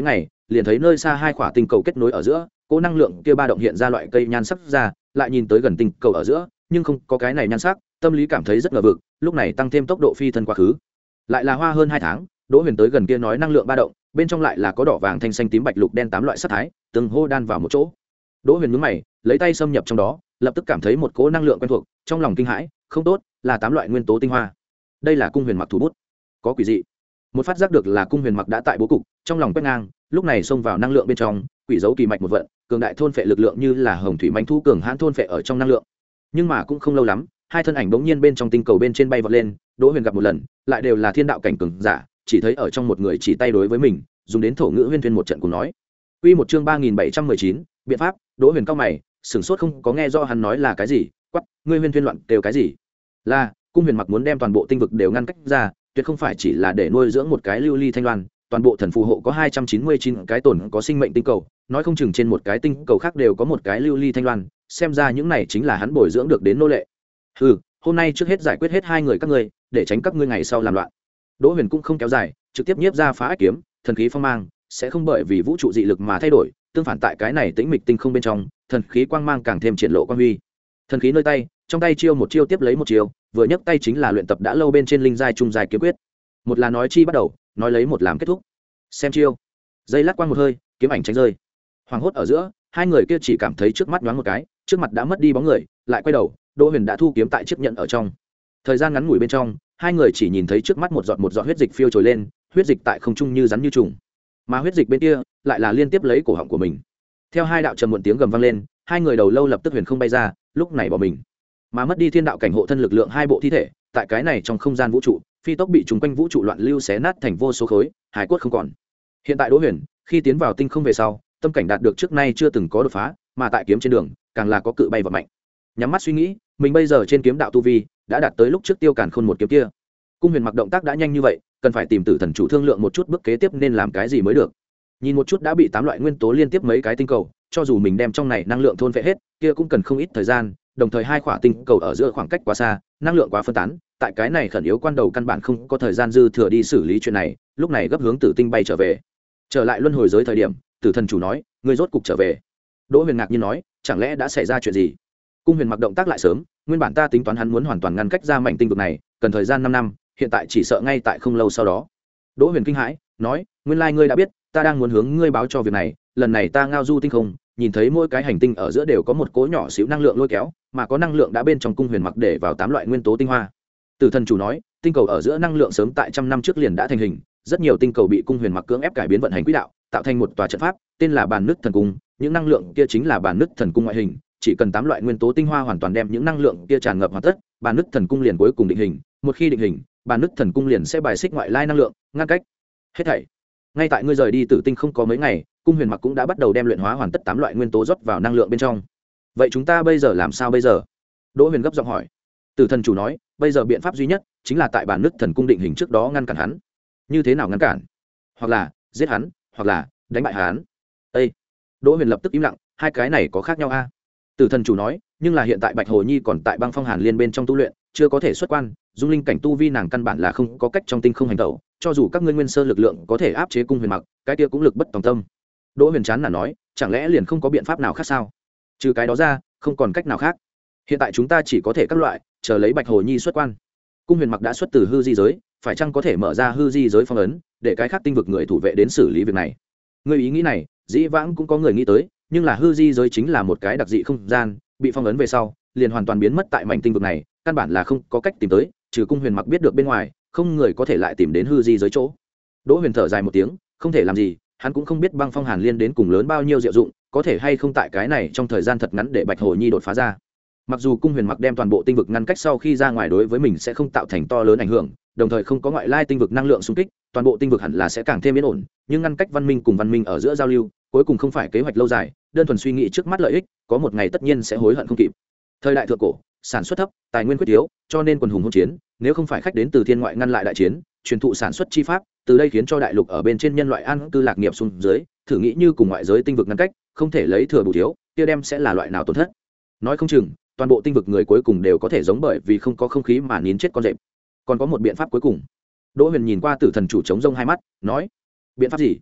liền thấy nơi xa hai quả tinh cầu kết nối ở giữa, cỗ năng lượng kia ba động hiện ra loại cây nhan sắc ra, lại nhìn tới gần tinh cầu ở giữa, nhưng không có cái này nhan sắc, tâm lý cảm thấy rất ngờ vực, lúc này tăng thêm tốc độ phi thân quá khứ. Lại là hoa hơn hai tháng, Đỗ Huyền tới gần kia nói năng lượng ba động, bên trong lại là có đỏ vàng thanh xanh tím bạch lục đen tám loại sắc thái, từng hô đan vào một chỗ. Đỗ Huyền nhướng mày, lấy tay xâm nhập trong đó, lập tức cảm thấy một cỗ năng lượng quen thuộc, trong lòng kinh hãi, không tốt, là tám loại nguyên tố tinh hoa. Đây là cung huyền mặc thủ bút, có quỷ dị. Một phát giác được là cung huyền mặc đã tại bố cục, trong lòng quét ngang, lúc này xông vào năng lượng bên trong, quỷ dấu kỳ mạch một vận, cường đại thôn phệ lực lượng như là hồng thủy mãnh thu cường hãn thôn phệ ở trong năng lượng. Nhưng mà cũng không lâu lắm, hai thân ảnh bỗng nhiên bên trong tinh cầu bên trên bay vọt lên, Đỗ Huyền gặp một lần, lại đều là thiên đạo cảnh cường giả, chỉ thấy ở trong một người chỉ tay đối với mình, dùng đến thổ ngữ huyên thuyên một trận cùng nói. Quy một chương ba nghìn bảy trăm mười chín, biện pháp. Đỗ Huyền cao mày, sửng sốt không có nghe rõ hắn nói là cái gì, quắc, ngươi huyên thuyên loạn đều cái gì? Là, cung huyền mặc muốn đem toàn bộ tinh vực đều ngăn cách ra, tuyệt không phải chỉ là để nuôi dưỡng một cái lưu ly thanh loan, toàn bộ thần phù hộ có hai trăm chín mươi chín cái tổn có sinh mệnh tinh cầu, nói không chừng trên một cái tinh cầu khác đều có một cái lưu ly thanh loan, xem ra những này chính là hắn bồi dưỡng được đến nô lệ. Hừ, hôm nay trước hết giải quyết hết hai người các ngươi, để tránh các ngươi ngày sau làm loạn. Đỗ Huyền cũng không kéo dài, trực tiếp nhiếp ra phá ách kiếm, thần khí phong mang sẽ không bởi vì vũ trụ dị lực mà thay đổi, tương phản tại cái này tĩnh mịch tinh không bên trong, thần khí quang mang càng thêm triển lộ quang huy. Thần khí nơi tay, trong tay chiêu một chiêu tiếp lấy một chiêu, vừa nhấc tay chính là luyện tập đã lâu bên trên linh giai trung giai kiếm quyết. Một là nói chi bắt đầu, nói lấy một làm kết thúc. Xem chiêu. Dây lát quang một hơi, kiếm ảnh tránh rơi. Hoàng hốt ở giữa, hai người kia chỉ cảm thấy trước mắt nhoáng một cái, trước mặt đã mất đi bóng người, lại quay đầu, Đỗ Huyền đã thu kiếm tại chiếc nhận ở trong. Thời gian ngắn ngủi bên trong, hai người chỉ nhìn thấy trước mắt một giọt một giọt huyết dịch phiêu trồi lên, huyết dịch tại không trung như rắn như trùng. Mà huyết dịch bên kia lại là liên tiếp lấy cổ họng của mình. Theo hai đạo trầm muộn tiếng gầm vang lên, hai người đầu lâu lập tức huyền không bay ra, lúc này bỏ mình. Mà mất đi thiên đạo cảnh hộ thân lực lượng hai bộ thi thể, tại cái này trong không gian vũ trụ, phi tốc bị trùng quanh vũ trụ loạn lưu xé nát thành vô số khối, hải cốt không còn. Hiện tại Đỗ Huyền, khi tiến vào tinh không về sau, tâm cảnh đạt được trước nay chưa từng có đột phá, mà tại kiếm trên đường, càng là có cự bay vọt mạnh. Nhắm mắt suy nghĩ, mình bây giờ trên kiếm đạo tu vi đã đạt tới lúc trước Tiêu Càn Khôn một kiếm kia. Cung huyền mặc động tác đã nhanh như vậy, cần phải tìm Tử Thần chủ thương lượng một chút bước kế tiếp nên làm cái gì mới được. Nhìn một chút đã bị tám loại nguyên tố liên tiếp mấy cái tinh cầu, cho dù mình đem trong này năng lượng thôn phệ hết, kia cũng cần không ít thời gian, đồng thời hai khỏa tinh cầu ở giữa khoảng cách quá xa, năng lượng quá phân tán, tại cái này khẩn yếu quan đầu căn bản không có thời gian dư thừa đi xử lý chuyện này, lúc này gấp hướng Tử Tinh bay trở về. Trở lại luân hồi giới thời điểm, Tử Thần chủ nói, người rốt cục trở về. Đỗ Huyền ngạc nhiên nói, chẳng lẽ đã xảy ra chuyện gì? Cung huyền mặc động tác lại sớm, nguyên bản ta tính toán hắn muốn hoàn toàn ngăn cách ra mảnh tinh vực này, cần thời gian năm năm, hiện tại chỉ sợ ngay tại không lâu sau đó. Đỗ Huyền kinh hãi, nói, nguyên lai ngươi đã biết, ta đang muốn hướng ngươi báo cho việc này, lần này ta ngao du tinh không, nhìn thấy mỗi cái hành tinh ở giữa đều có một cỗ nhỏ xíu năng lượng lôi kéo, mà có năng lượng đã bên trong cung huyền mặc để vào tám loại nguyên tố tinh hoa. Tử Thần chủ nói, tinh cầu ở giữa năng lượng sớm tại trăm năm trước liền đã thành hình, rất nhiều tinh cầu bị cung huyền mặc cưỡng ép cải biến vận hành quỹ đạo, tạo thành một tòa trận pháp, tên là bàn nứt thần cung, những năng lượng kia chính là bàn nứt thần cung ngoại hình, chỉ cần tám loại nguyên tố tinh hoa hoàn toàn đem những năng lượng kia tràn ngập hoàn tất, bàn nứt thần cung liền cuối cùng định hình, một khi định hình, bàn nứt thần cung liền sẽ bài xích ngoại lai năng lượng, ngăn cách hết thảy. Ngay tại ngươi rời đi Tử Tinh không có mấy ngày, cung huyền mặc cũng đã bắt đầu đem luyện hóa hoàn tất tám loại nguyên tố rót vào năng lượng bên trong. Vậy chúng ta bây giờ làm sao bây giờ? Đỗ Huyền gấp giọng hỏi. Tử Thần chủ nói, bây giờ biện pháp duy nhất chính là tại bàn nứt thần cung định hình trước đó ngăn cản hắn. Như thế nào ngăn cản? Hoặc là giết hắn, hoặc là đánh bại hắn. Ê! Đỗ Huyền lập tức im lặng, hai cái này có khác nhau a? À? Tử Thần chủ nói, nhưng là hiện tại Bạch Hồ Nhi còn tại Băng Phong Hàn Liên bên trong tu luyện, chưa có thể xuất quan, dung linh cảnh tu vi nàng căn bản là không có cách trong tinh không hành tẩu, cho dù các ngươi nguyên sơ lực lượng có thể áp chế cung huyền mặc, cái kia cũng lực bất tòng tâm. Đỗ Huyền chán là nói, chẳng lẽ liền không có biện pháp nào khác sao? Trừ cái đó ra, không còn cách nào khác. Hiện tại chúng ta chỉ có thể các loại, chờ lấy Bạch Hồ Nhi xuất quan. Cung huyền mặc đã xuất từ hư di giới, phải chăng có thể mở ra hư di giới phong ấn, để cái khác tinh vực người thủ vệ đến xử lý việc này? Ngươi ý nghĩ này, dĩ vãng cũng có người nghĩ tới, nhưng là hư di giới chính là một cái đặc dị không gian, bị phong ấn về sau, liền hoàn toàn biến mất tại mảnh tinh vực này, căn bản là không có cách tìm tới, trừ cung huyền mặc biết được bên ngoài, không người có thể lại tìm đến hư di giới chỗ. Đỗ Huyền thở dài một tiếng, không thể làm gì, hắn cũng không biết Băng Phong Hàn Liên đến cùng lớn bao nhiêu diệu dụng, có thể hay không tại cái này trong thời gian thật ngắn để Bạch Hồ Nhi đột phá ra. Mặc dù cung huyền mặc đem toàn bộ tinh vực ngăn cách sau khi ra ngoài đối với mình sẽ không tạo thành to lớn ảnh hưởng, đồng thời không có ngoại lai tinh vực năng lượng xung kích, toàn bộ tinh vực hẳn là sẽ càng thêm yên ổn, nhưng ngăn cách văn minh cùng văn minh ở giữa giao lưu, cuối cùng không phải kế hoạch lâu dài, đơn thuần suy nghĩ trước mắt lợi ích, có một ngày tất nhiên sẽ hối hận không kịp. Thời đại thượng cổ, sản xuất thấp, tài nguyên quyết yếu, cho nên quần hùng hỗn chiến, nếu không phải khách đến từ thiên ngoại ngăn lại đại chiến, truyền thụ sản xuất chi pháp, từ đây khiến cho đại lục ở bên trên nhân loại an cư lạc nghiệp xuống dưới, thử nghĩ như cùng ngoại giới tinh vực ngăn cách, không thể lấy thừa bù thiếu, kia đem sẽ là loại nào tổn thất. Nói không chừng, toàn bộ tinh vực người cuối cùng đều có thể giống bởi vì không có không khí mà nín chết con rệp. Còn có một biện pháp cuối cùng. Đỗ Huyền nhìn qua Tử Thần chủ chống rông hai mắt, nói: "Biện pháp gì?"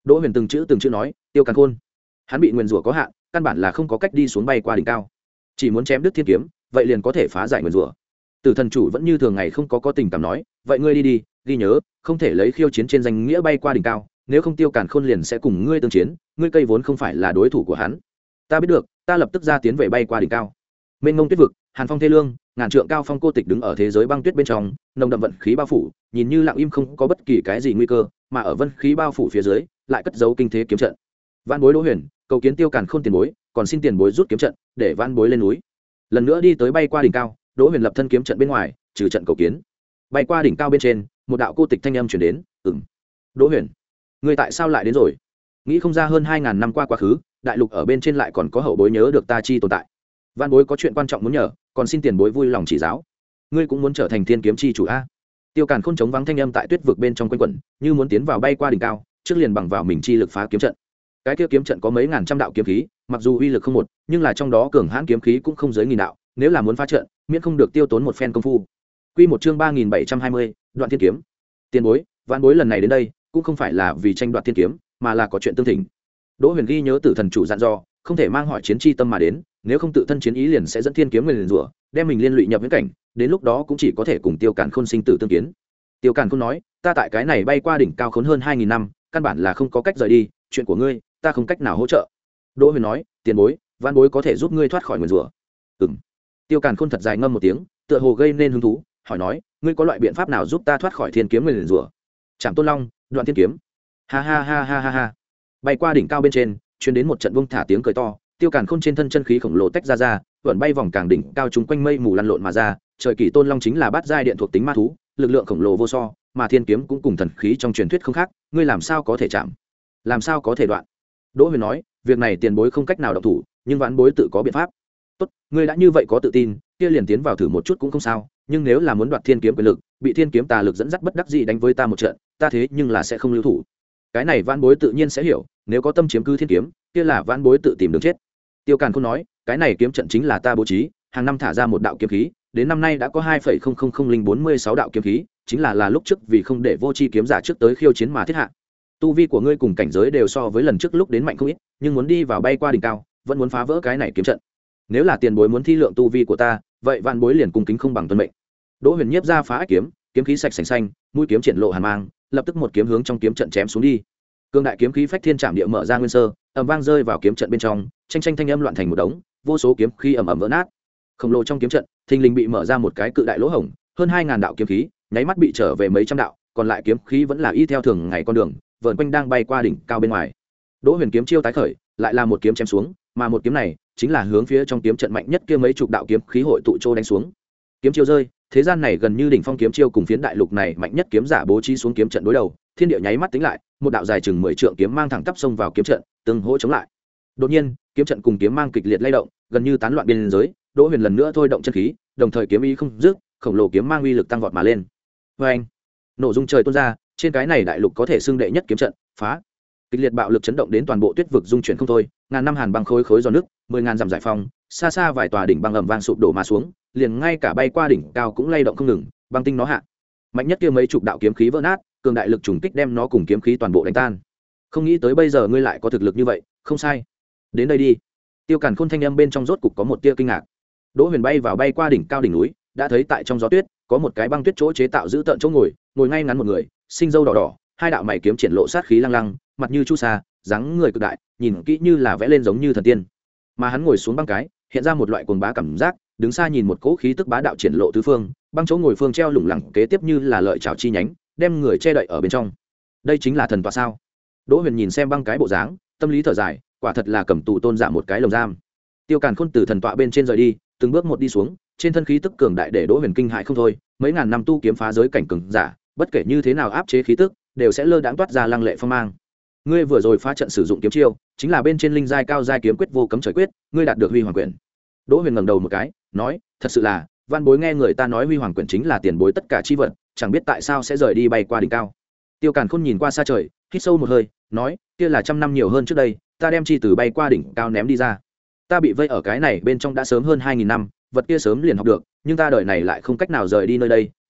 Đỗ Huyền từng chữ từng chữ nói, Tiêu Càn Khôn, hắn bị nguyền rủa có hạn, căn bản là không có cách đi xuống bay qua đỉnh cao, chỉ muốn chém đứt thiên kiếm, vậy liền có thể phá giải nguyền rủa. Tử thần chủ vẫn như thường ngày không có có tình cảm nói, vậy ngươi đi đi, ghi nhớ, không thể lấy khiêu chiến trên danh nghĩa bay qua đỉnh cao, nếu không Tiêu Càn Khôn liền sẽ cùng ngươi tương chiến, ngươi cây vốn không phải là đối thủ của hắn. Ta biết được, ta lập tức ra tiến về bay qua đỉnh cao. Mênh mông tuyết vực, hàn phong thê lương, ngàn trượng cao phong cô tịch đứng ở thế giới băng tuyết bên trong, nồng đậm vận khí bao phủ, nhìn như lặng im không có bất kỳ cái gì nguy cơ, mà ở vân khí bao phủ phía dưới, lại cất giấu kinh thế kiếm trận. Vạn Bối Đỗ Huyền, cầu kiến Tiêu Càn Khôn tiền bối, còn xin tiền bối rút kiếm trận, để Vạn Bối lên núi. Lần nữa đi tới bay qua đỉnh cao, Đỗ Huyền lập thân kiếm trận bên ngoài, trừ trận cầu kiến. Bay qua đỉnh cao bên trên, một đạo cô tịch thanh âm truyền đến, "Ừm, Đỗ Huyền, ngươi tại sao lại đến rồi? Nghĩ không ra hơn hai ngàn năm qua quá khứ, đại lục ở bên trên lại còn có hậu bối nhớ được ta chi tồn tại. Vạn Bối có chuyện quan trọng muốn nhờ, còn xin tiền bối vui lòng chỉ giáo. Ngươi cũng muốn trở thành thiên kiếm chi chủ a?" Tiêu Càn Khôn chống vắng thanh âm tại tuyết vực bên trong quanh quẩn, như muốn tiến vào bay qua đỉnh cao, trước liền bằng vào mình chi lực phá kiếm trận. Cái kia kiếm trận có mấy ngàn trăm đạo kiếm khí, mặc dù uy lực không một, nhưng là trong đó cường hãn kiếm khí cũng không dưới nghìn đạo, nếu là muốn phá trận, miễn không được tiêu tốn một phen công phu. Quy một chương ba nghìn bảy trăm hai mươi, Đoạn Thiên kiếm. Tiền bối, Vạn Bối lần này đến đây, cũng không phải là vì tranh đoạt thiên kiếm, mà là có chuyện tương thỉnh. Đỗ Huyền ghi nhớ Tử thần chủ dặn dò, không thể mang hỏi chiến chi tâm mà đến, nếu không tự thân chiến ý liền sẽ dẫn thiên kiếm người liền rủa, đem mình liên lụy nhập viễn cảnh, đến lúc đó cũng chỉ có thể cùng Tiêu Càn Khôn sinh tử tương kiến. Tiêu Càn Khôn nói, ta tại cái này bay qua đỉnh cao khốn hơn hai nghìn năm, căn bản là không có cách rời đi, chuyện của ngươi, ta không cách nào hỗ trợ. Đỗ Huyền nói, tiền bối, Vạn Bối có thể giúp ngươi thoát khỏi nguyền rủa. Ừm. Tiêu Càn Khôn thật dài ngâm một tiếng, tựa hồ gây nên hứng thú, hỏi nói, ngươi có loại biện pháp nào giúp ta thoát khỏi thiên kiếm nguyền rủa? Trảm Tôn Long, Đoạn Thiên kiếm. Ha ha ha ha ha ha. Bay qua đỉnh cao bên trên, truyền đến một trận vung thả tiếng cười to, Tiêu Càn Khôn trên thân chân khí khổng lồ tách ra ra, vẫn bay vòng càng đỉnh cao chúng quanh mây mù lăn lộn mà ra, trời kỳ Tôn Long chính là bát giai điện thuộc tính ma thú, lực lượng khổng lồ vô so, mà thiên kiếm cũng cùng thần khí trong truyền thuyết không khác, ngươi làm sao có thể chạm? Làm sao có thể đoạn? Đỗ Huyền nói, việc này tiền bối không cách nào động thủ, nhưng Vạn Bối tự có biện pháp. Tốt, ngươi đã như vậy có tự tin, kia liền tiến vào thử một chút cũng không sao, nhưng nếu là muốn đoạt thiên kiếm quyền lực, bị thiên kiếm tà lực dẫn dắt bất đắc dĩ đánh với ta một trận, ta thế nhưng là sẽ không lưu thủ. Cái này Vạn Bối tự nhiên sẽ hiểu, nếu có tâm chiếm cứ thiên kiếm, kia là Vạn Bối tự tìm đường chết. Tiêu Càn Khôn nói, cái này kiếm trận chính là ta bố trí, hàng năm thả ra một đạo kiếm khí, đến năm nay đã có hai phẩy không không không linh bốn mươi sáu đạo kiếm khí, chính là là lúc trước vì không để vô tri kiếm giả trước tới khiêu chiến mà thiết hạ. Tu vi của ngươi cùng cảnh giới đều so với lần trước lúc đến mạnh không ít, nhưng muốn đi vào bay qua đỉnh cao, vẫn muốn phá vỡ cái này kiếm trận. Nếu là tiền bối muốn thi lượng tu vi của ta, vậy Vạn Bối liền cung kính không bằng tuân mệnh. Đỗ Huyền nhiếp ra phá ách kiếm, kiếm khí sạch sành xanh, mũi kiếm triển lộ hàn mang, lập tức một kiếm hướng trong kiếm trận chém xuống đi. Cương đại kiếm khí phách thiên trảm địa mở ra nguyên sơ, ầm vang rơi vào kiếm trận bên trong, tranh tranh thanh âm loạn thành một đống, vô số kiếm khí ầm ầm vỡ nát. Khổng lồ trong kiếm trận, thình lình bị mở ra một cái cự đại lỗ hổng, hơn hai ngàn đạo kiếm khí, nháy mắt bị trở về mấy trăm đạo, còn lại kiếm khí vẫn là y theo thường ngày con đường, vờn quanh đang bay qua đỉnh cao bên ngoài. Đỗ Huyền kiếm chiêu tái khởi, lại là một kiếm chém xuống, mà một kiếm này chính là hướng phía trong kiếm trận mạnh nhất kia mấy chục đạo kiếm khí hội tụ trô đánh xuống. Kiếm chiêu rơi, thế gian này gần như đỉnh phong kiếm chiêu cùng phiến đại lục này mạnh nhất kiếm giả bố trí xuống kiếm trận đối đầu, thiên địa nháy mắt tính lại, một đạo dài chừng mười trượng kiếm mang thẳng tắp xông vào kiếm trận, từng hỗ chống lại. Đột nhiên, kiếm trận cùng kiếm mang kịch liệt lay động, gần như tán loạn biên giới, Đỗ Huyền lần nữa thôi động chân khí, đồng thời kiếm ý không dứt, khổng lồ kiếm mang uy lực tăng vọt mà lên. Oeng! Nổ rung trời tuôn ra, trên cái này đại lục có thể xưng đệ nhất kiếm trận, phá. Kịch liệt bạo lực chấn động đến toàn bộ tuyết vực dung chuyển không thôi, ngàn năm hàn băng khối khối giòn nước, mười ngàn dặm giải phong, xa xa vài tòa đỉnh băng ầm vang sụp đổ mà xuống, liền ngay cả bay qua đỉnh cao cũng lay động không ngừng, băng tinh nó hạ. Mạnh nhất kia mấy chục đạo kiếm khí vỡ nát, cường đại lực trùng kích đem nó cùng kiếm khí toàn bộ đánh tan. Không nghĩ tới bây giờ ngươi lại có thực lực như vậy, không sai. Đến đây đi. Tiêu Càn Khôn thanh âm bên trong rốt cục có một tia kinh ngạc. Đỗ Huyền bay vào bay qua đỉnh cao đỉnh núi, đã thấy tại trong gió tuyết có một cái băng tuyết chỗ chế tạo giữ tận chỗ ngồi, ngồi ngay ngắn một người, sinh râu đỏ đỏ, hai đạo mày kiếm triển lộ sát khí lăng lăng, mặt như chu sa, dáng người cực đại, nhìn kỹ như là vẽ lên giống như thần tiên. Mà hắn ngồi xuống băng cái, hiện ra một loại cuồng bá cảm giác, đứng xa nhìn một cỗ khí tức bá đạo triển lộ tứ phương, băng chỗ ngồi phương treo lủng lẳng kế tiếp như là lợi chảo chi nhánh, đem người che đậy ở bên trong. Đây chính là thần tọa sao? Đỗ Huyền nhìn xem băng cái bộ dáng, tâm lý thở dài, quả thật là cầm tù tôn giả một cái lồng giam. Tiêu Càn Khôn từ thần tọa bên trên rời đi, từng bước một đi xuống, trên thân khí tức cường đại để Đỗ Huyền kinh hãi không thôi, mấy ngàn năm tu kiếm phá giới cảnh cường giả, bất kể như thế nào áp chế khí tức, đều sẽ lơ đãng toát ra lăng lệ phong mang. Ngươi vừa rồi phá trận sử dụng kiếm chiêu, chính là bên trên linh giai cao giai kiếm quyết vô cấm trời quyết, ngươi đạt được Huy Hoàng Quyển. Đỗ Huyền ngẩng đầu một cái, nói, thật sự là, Văn Bối nghe người ta nói Huy Hoàng Quyển chính là tiền bối tất cả chi vật, chẳng biết tại sao sẽ rời đi bay qua đỉnh cao. Tiêu Càn Khôn nhìn qua xa trời, hít sâu một hơi, nói, kia là trăm năm nhiều hơn trước đây, ta đem chi từ bay qua đỉnh cao ném đi ra. Ta bị vây ở cái này bên trong đã sớm hơn hai nghìn năm, vật kia sớm liền học được, nhưng ta đời này lại không cách nào rời đi nơi đây,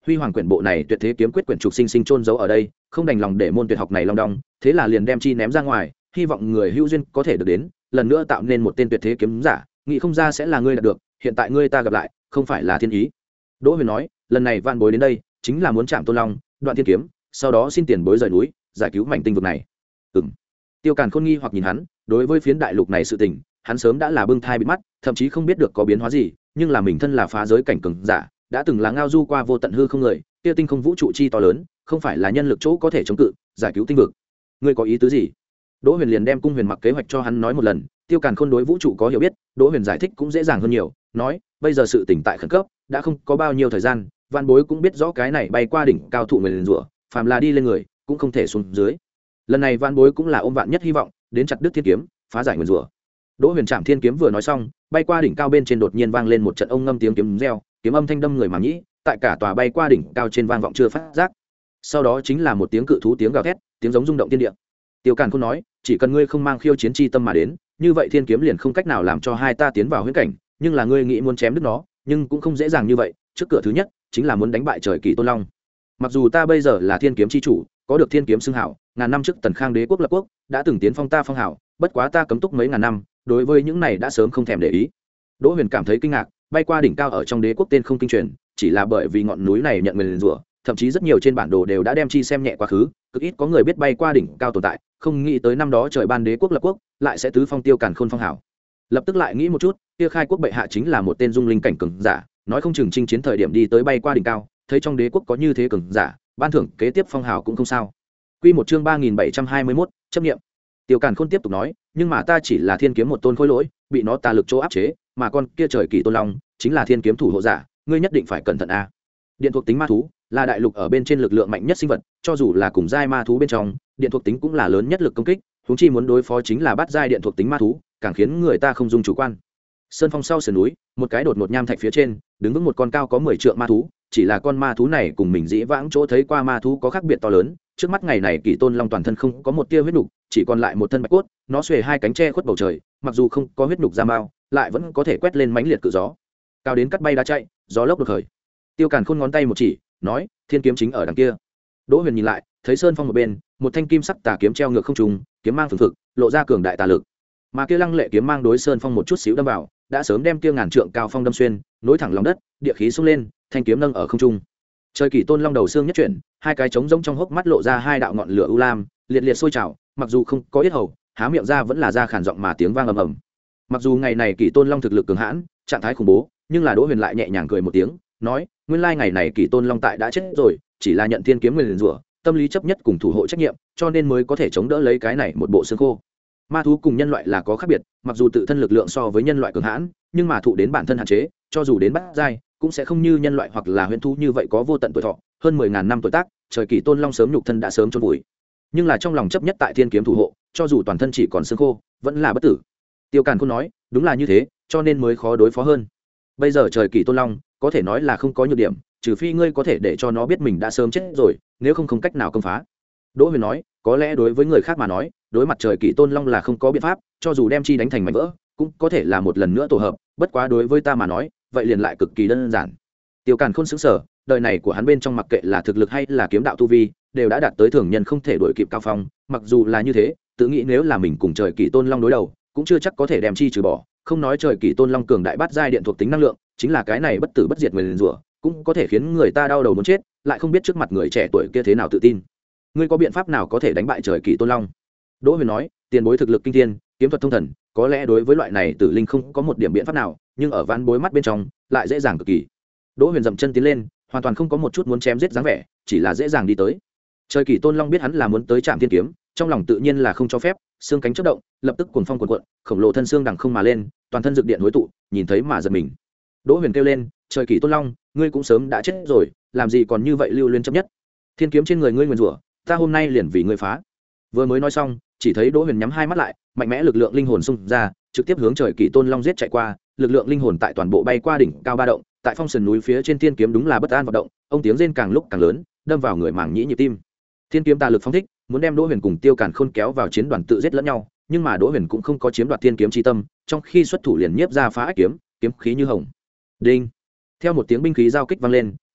huy hoàng quyển bộ này tuyệt thế kiếm quyết quyển trục sinh sinh trôn giấu ở đây, không đành lòng để môn tuyệt học này long đong, thế là liền đem chi ném ra ngoài, hy vọng người hữu duyên có thể được đến, lần nữa tạo nên một tên tuyệt thế kiếm giả, nghĩ không ra sẽ là ngươi đạt được, hiện tại ngươi ta gặp lại, không phải là thiên ý. Đỗ Huyền nói, lần này vạn bối đến đây, chính là muốn chạm Tôn Long, đoạn thiên kiếm, sau đó xin tiền bối rời núi, giải cứu mảnh tinh vực này. Ừm. Tiêu Càn Khôn nghi hoặc nhìn hắn, đối với phiến đại lục này sự tình, hắn sớm đã là bưng thai bị mắt, thậm chí không biết được có biến hóa gì, nhưng là mình thân là phá giới cảnh cường giả, đã từng là ngao du qua vô tận hư không người, kia tinh không vũ trụ chi to lớn, không phải là nhân lực chỗ có thể chống cự, giải cứu tinh vực. Ngươi có ý tứ gì? Đỗ Huyền liền đem Cung Huyền Mặc kế hoạch cho hắn nói một lần, Tiêu Càn Khôn đối vũ trụ có hiểu biết, Đỗ Huyền giải thích cũng dễ dàng hơn nhiều, nói, bây giờ sự tỉnh tại khẩn cấp, đã không có bao nhiêu thời gian, Vạn Bối cũng biết rõ cái này bay qua đỉnh cao thụ người liền rủa, phàm là đi lên người, cũng không thể xuống dưới. Lần này Vạn Bối cũng là ôm vạn nhất hy vọng, đến chặt đứt thiên kiếm, phá giải nguyên rủa. Đỗ Huyền chạm thiên kiếm vừa nói xong, bay qua đỉnh cao bên trên đột nhiên vang lên một trận ông ngâm tiếng kiếm reo, kiếm âm thanh đâm người màng nhĩ, tại cả tòa bay qua đỉnh cao trên vang vọng chưa phát giác. Sau đó chính là một tiếng cự thú tiếng gào thét, tiếng giống rung động thiên địa. Tiêu Càn Khôn nói, chỉ cần ngươi không mang khiêu chiến chi tâm mà đến, như vậy thiên kiếm liền không cách nào làm cho hai ta tiến vào huyễn cảnh, nhưng là ngươi nghĩ muốn chém đứt nó, nhưng cũng không dễ dàng như vậy, trước cửa thứ nhất chính là muốn đánh bại trời kỳ Tôn Long. Mặc dù ta bây giờ là thiên kiếm chi chủ, có được thiên kiếm xưng hảo, ngàn năm trước Tần Khang đế quốc lập quốc, đã từng tiến phong ta phong hảo, bất quá ta cấm túc mấy ngàn năm, đối với những này đã sớm không thèm để ý. Đỗ Huyền cảm thấy kinh ngạc, bay qua đỉnh cao ở trong đế quốc tên không kinh truyền, chỉ là bởi vì ngọn núi này nhận nguyền rủa, thậm chí rất nhiều trên bản đồ đều đã đem chi xem nhẹ quá khứ, cực ít có người biết bay qua đỉnh cao tồn tại, không nghĩ tới năm đó trời ban đế quốc lập quốc, lại sẽ tứ phong Tiêu Càn Khôn phong hảo. Lập tức lại nghĩ một chút, kia khai quốc bệ hạ chính là một tên dung linh cảnh cường giả, nói không chừng chinh chiến thời điểm đi tới bay qua đỉnh cao, thấy trong đế quốc có như thế cường giả, ban thưởng kế tiếp phong hảo cũng không sao. Quy một chương ba nghìn bảy trăm hai mươi mốt, chấp niệm. Tiêu Càn Khôn tiếp tục nói, nhưng mà ta chỉ là thiên kiếm một tôn khối lỗi, bị nó tà lực chỗ áp chế, mà con kia trời kỳ Tôn Long chính là thiên kiếm thủ hộ giả, ngươi nhất định phải cẩn thận a. Điện thuộc tính ma thú là đại lục ở bên trên lực lượng mạnh nhất sinh vật, cho dù là cùng giai ma thú bên trong, điện thuộc tính cũng là lớn nhất lực công kích, huống chi muốn đối phó chính là bát giai điện thuộc tính ma thú, càng khiến người ta không dung chủ quan. Sơn phong sau sườn núi, một cái đột ngột nham thạch phía trên, đứng vững một con cao có mười trượng ma thú, chỉ là con ma thú này cùng mình dĩ vãng chỗ thấy qua ma thú có khác biệt to lớn, trước mắt ngày này Kỳ Tôn Long toàn thân không có một tia huyết nục, chỉ còn lại một thân bạch cốt, nó xuề hai cánh che khuất bầu trời, mặc dù không có huyết nục da mao, lại vẫn có thể quét lên mãnh liệt cự gió, cao đến cắt bay đá chạy, gió lốc đột khởi. Tiêu Càn Khôn ngón tay một chỉ, nói, thiên kiếm chính ở đằng kia. Đỗ Huyền nhìn lại, thấy sơn phong một bên, một thanh kim sắc tà kiếm treo ngược không trung, kiếm mang phừng phực, lộ ra cường đại tà lực. Mà kia lăng lệ kiếm mang đối sơn phong một chút xíu đâm vào, đã sớm đem kia ngàn trượng cao phong đâm xuyên, nối thẳng lòng đất, địa khí xông lên, thanh kiếm nâng ở không trung. Trời Kỳ Tôn Long đầu xương nhất chuyển, hai cái trống rỗng trong hốc mắt lộ ra hai đạo ngọn lửa u lam, liệt liệt sôi trào, mặc dù không có yết hầu, há miệng ra vẫn là ra khản giọng mà tiếng vang ầm ầm. Mặc dù ngày này Kỳ Tôn Long thực lực cường hãn, trạng thái khủng bố, nhưng là Đỗ Huyền lại nhẹ nhàng cười một tiếng, nói, nguyên lai ngày này Kỳ Tôn Long tại đã chết rồi, chỉ là nhận thiên kiếm nguyền rủa, tâm lý chấp nhất cùng thủ hộ trách nhiệm, cho nên mới có thể chống đỡ lấy cái này một bộ xương khô. Ma thú cùng nhân loại là có khác biệt, mặc dù tự thân lực lượng so với nhân loại cường hãn, nhưng mà thụ đến bản thân hạn chế, cho dù đến bát giai, cũng sẽ không như nhân loại hoặc là huyền thú như vậy có vô tận tuổi thọ, hơn mười ngàn năm tuổi tác, trời Kỳ Tôn Long sớm nhục thân đã sớm chôn vùi. Nhưng là trong lòng chấp nhất tại thiên kiếm thủ hộ, cho dù toàn thân chỉ còn xương khô, vẫn là bất tử. Tiêu Càn Khôn nói, đúng là như thế, cho nên mới khó đối phó hơn. Bây giờ trời Kỳ Tôn Long có thể nói là không có nhược điểm, trừ phi ngươi có thể để cho nó biết mình đã sớm chết rồi, nếu không không cách nào công phá. Đỗ Huyền nói, có lẽ đối với người khác mà nói, đối mặt trời Kỳ Tôn Long là không có biện pháp, cho dù đem chi đánh thành mảnh vỡ, cũng có thể là một lần nữa tổ hợp, bất quá đối với ta mà nói, vậy liền lại cực kỳ đơn giản. Tiêu Càn Khôn sững sờ, đời này của hắn bên trong mặc kệ là thực lực hay là kiếm đạo tu vi, đều đã đạt tới thường nhân không thể đuổi kịp cao phong, mặc dù là như thế, tự nghĩ nếu là mình cùng trời Kỳ Tôn Long đối đầu, cũng chưa chắc có thể đem chi trừ bỏ, không nói trời Kỳ Tôn Long cường đại bát giai điện thuộc tính năng lượng, chính là cái này bất tử bất diệt nguyền rủa, cũng có thể khiến người ta đau đầu muốn chết, lại không biết trước mặt người trẻ tuổi kia thế nào tự tin. Ngươi có biện pháp nào có thể đánh bại trời Kỳ Tôn Long? Đỗ Huyền nói, tiền bối thực lực kinh thiên, kiếm thuật thông thần, có lẽ đối với loại này tử linh không có một điểm biện pháp nào, nhưng ở ván bối mắt bên trong, lại dễ dàng cực kỳ. Đỗ Huyền dậm chân tiến lên, hoàn toàn không có một chút muốn chém giết dáng vẻ, chỉ là dễ dàng đi tới. Trời Kỳ Tôn Long biết hắn là muốn tới Trạm Thiên Kiếm, trong lòng tự nhiên là không cho phép, xương cánh chớp động, lập tức cuồng phong cuồn cuộn, khổng lồ thân xương đằng không mà lên, toàn thân dược điện hối tụ, nhìn thấy mà giật mình. Đỗ Huyền kêu lên, "Trời Kỳ Tôn Long, ngươi cũng sớm đã chết rồi, làm gì còn như vậy lưu luyến chấp nhất? Thiên kiếm trên người ngươi nguyên rủa, ta hôm nay liền vì ngươi phá." Vừa mới nói xong, chỉ thấy Đỗ Huyền nhắm hai mắt lại, mạnh mẽ lực lượng linh hồn xung ra, trực tiếp hướng Trời Kỳ Tôn Long giết chạy qua, lực lượng linh hồn tại toàn bộ bay qua đỉnh cao ba động, tại phong sườn núi phía trên thiên kiếm đúng là bất an vận động, ông tiếng rên càng lúc càng lớn, đâm vào người màng nhĩ nhịp tim. Thiên kiếm tà lực phóng thích, muốn đem Đỗ Huyền cùng Tiêu Càn Khôn kéo vào chiến đoàn tự giết lẫn nhau, nhưng mà Đỗ Huyền cũng không có chiếm đoạt thiên kiếm chi tâm, trong khi xuất thủ liền nhiếp ra phá ách kiếm, kiếm khí như hồng. Đinh. Theo một tiếng binh khí giao kích vang lên,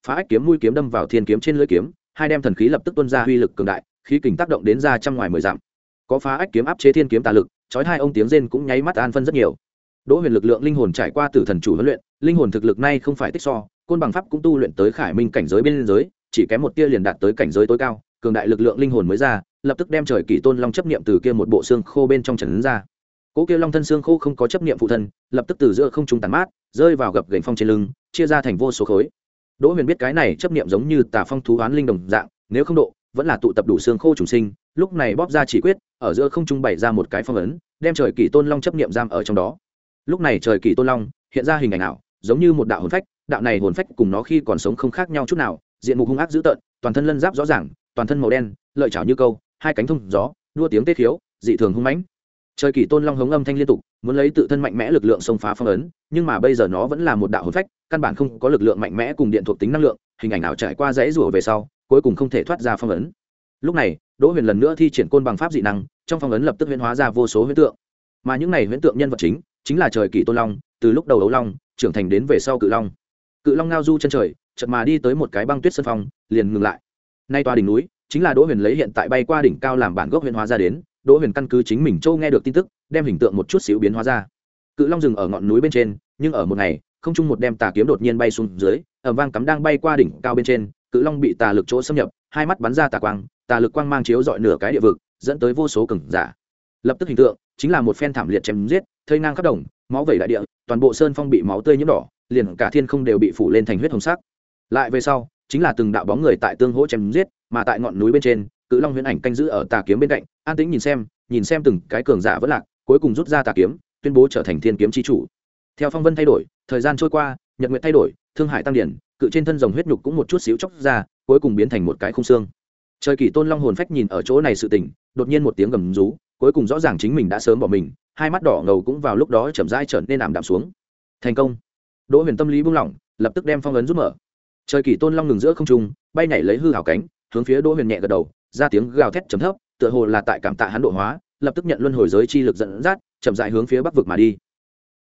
phá ách kiếm mũi kiếm đâm vào thiên kiếm trên lưỡi kiếm, hai đem thần khí lập tức tuôn ra uy lực cường đại, khí kình tác động đến ra trăm ngoài mười dặm. Có phá ách kiếm áp chế thiên kiếm tà lực, chói hai ông tiếng rên cũng nháy mắt an phân rất nhiều. Đỗ Huyền lực lượng linh hồn trải qua tử thần chủ huấn luyện, linh hồn thực lực nay không phải tích so, côn bằng pháp cũng tu luyện tới khải minh cảnh giới bên giới, chỉ kém một tia liền đạt tới cảnh giới tối cao, cường đại lực lượng linh hồn mới ra, lập tức đem trời kỳ tôn long chấp niệm từ kia một bộ xương khô bên trong trần ra. Cố kia long thân xương khô không có chấp niệm phụ thân, lập tức từ giữa không trung tàn mát, rơi vào gập gành phong trên lưng, chia ra thành vô số khối. Đỗ Huyền biết cái này chấp niệm giống như tà phong thú oán linh đồng dạng, nếu không độ, vẫn là tụ tập đủ xương khô trùng sinh, lúc này bóp ra chỉ quyết, ở giữa không trung bày ra một cái phong ấn, đem trời kỳ tôn long chấp niệm giam ở trong đó. Lúc này trời kỳ tôn long hiện ra hình ảnh ảo, giống như một đạo hồn phách, đạo này hồn phách cùng nó khi còn sống không khác nhau chút nào, diện mục hung ác dữ tợn, toàn thân lân giáp rõ ràng, toàn thân màu đen, lợi chảo như câu, hai cánh thông gió, đua tiếng tê khiếu, dị thường hung mãnh. Trời kỳ tôn long hống âm thanh liên tục, muốn lấy tự thân mạnh mẽ lực lượng xông phá phong ấn, nhưng mà bây giờ nó vẫn là một đạo hồn phách, căn bản không có lực lượng mạnh mẽ cùng điện thuộc tính năng lượng, hình ảnh ảo trải qua dãy rủa về sau, cuối cùng không thể thoát ra phong ấn. Lúc này, Đỗ Huyền lần nữa thi triển côn bằng pháp dị năng, trong phong ấn lập tức huyễn hóa ra vô số huyễn tượng, mà những này huyễn tượng nhân vật chính chính là trời kỳ tôn long, từ lúc đầu ấu long trưởng thành đến về sau cự long. Cự long ngao du chân trời, chợt mà đi tới một cái băng tuyết sơn phong, liền ngừng lại. Nay tòa đỉnh núi chính là Đỗ Huyền lấy hiện tại bay qua đỉnh cao làm bản gốc huyễn hóa ra đến. Đỗ Huyền căn cứ chính mình châu nghe được tin tức, đem hình tượng một chút xíu biến hóa ra. Cự long dừng ở ngọn núi bên trên, nhưng ở một ngày, không trung một đem tà kiếm đột nhiên bay xuống dưới, ầm vang cắm đang bay qua đỉnh cao bên trên, cự long bị tà lực chỗ xâm nhập, hai mắt bắn ra tà quang, tà lực quang mang chiếu rọi nửa cái địa vực, dẫn tới vô số cường giả. Lập tức hình tượng chính là một phen thảm liệt chém giết, thây ngang khắp đồng, máu vẩy đại địa, toàn bộ sơn phong bị máu tươi nhiễm đỏ, liền cả thiên không đều bị phủ lên thành huyết hồng sắc. Lại về sau, chính là từng đạo bóng người tại tương hỗ chém giết, mà tại ngọn núi bên trên, cự long huyễn ảnh canh giữ ở tà kiếm bên cạnh, an tĩnh nhìn xem, nhìn xem từng cái cường giả vẫn lạc, cuối cùng rút ra tà kiếm, tuyên bố trở thành thiên kiếm chi chủ. Theo phong vân thay đổi, thời gian trôi qua, nhật nguyệt thay đổi, thương hải tăng điển, cự trên thân rồng huyết nhục cũng một chút xíu chóc ra, cuối cùng biến thành một cái khung xương. Trời kỳ tôn long hồn phách nhìn ở chỗ này sự tình, đột nhiên một tiếng gầm rú, cuối cùng rõ ràng chính mình đã sớm bỏ mình, hai mắt đỏ ngầu cũng vào lúc đó chậm rãi trở nên ảm đạm xuống. Thành công. Đỗ Huyền tâm lý buông lỏng, lập tức đem phong ấn rút mở. Trời kỳ tôn long ngừng giữa không trung, bay nhảy lấy hư hảo cánh, hướng phía Đỗ Huyền nhẹ gật đầu, ra tiếng gào thét trầm thấp, tựa hồ là tại cảm tạ hắn độ hóa, lập tức nhận luân hồi giới chi lực dẫn dắt, chậm rãi hướng phía bắc vực mà đi.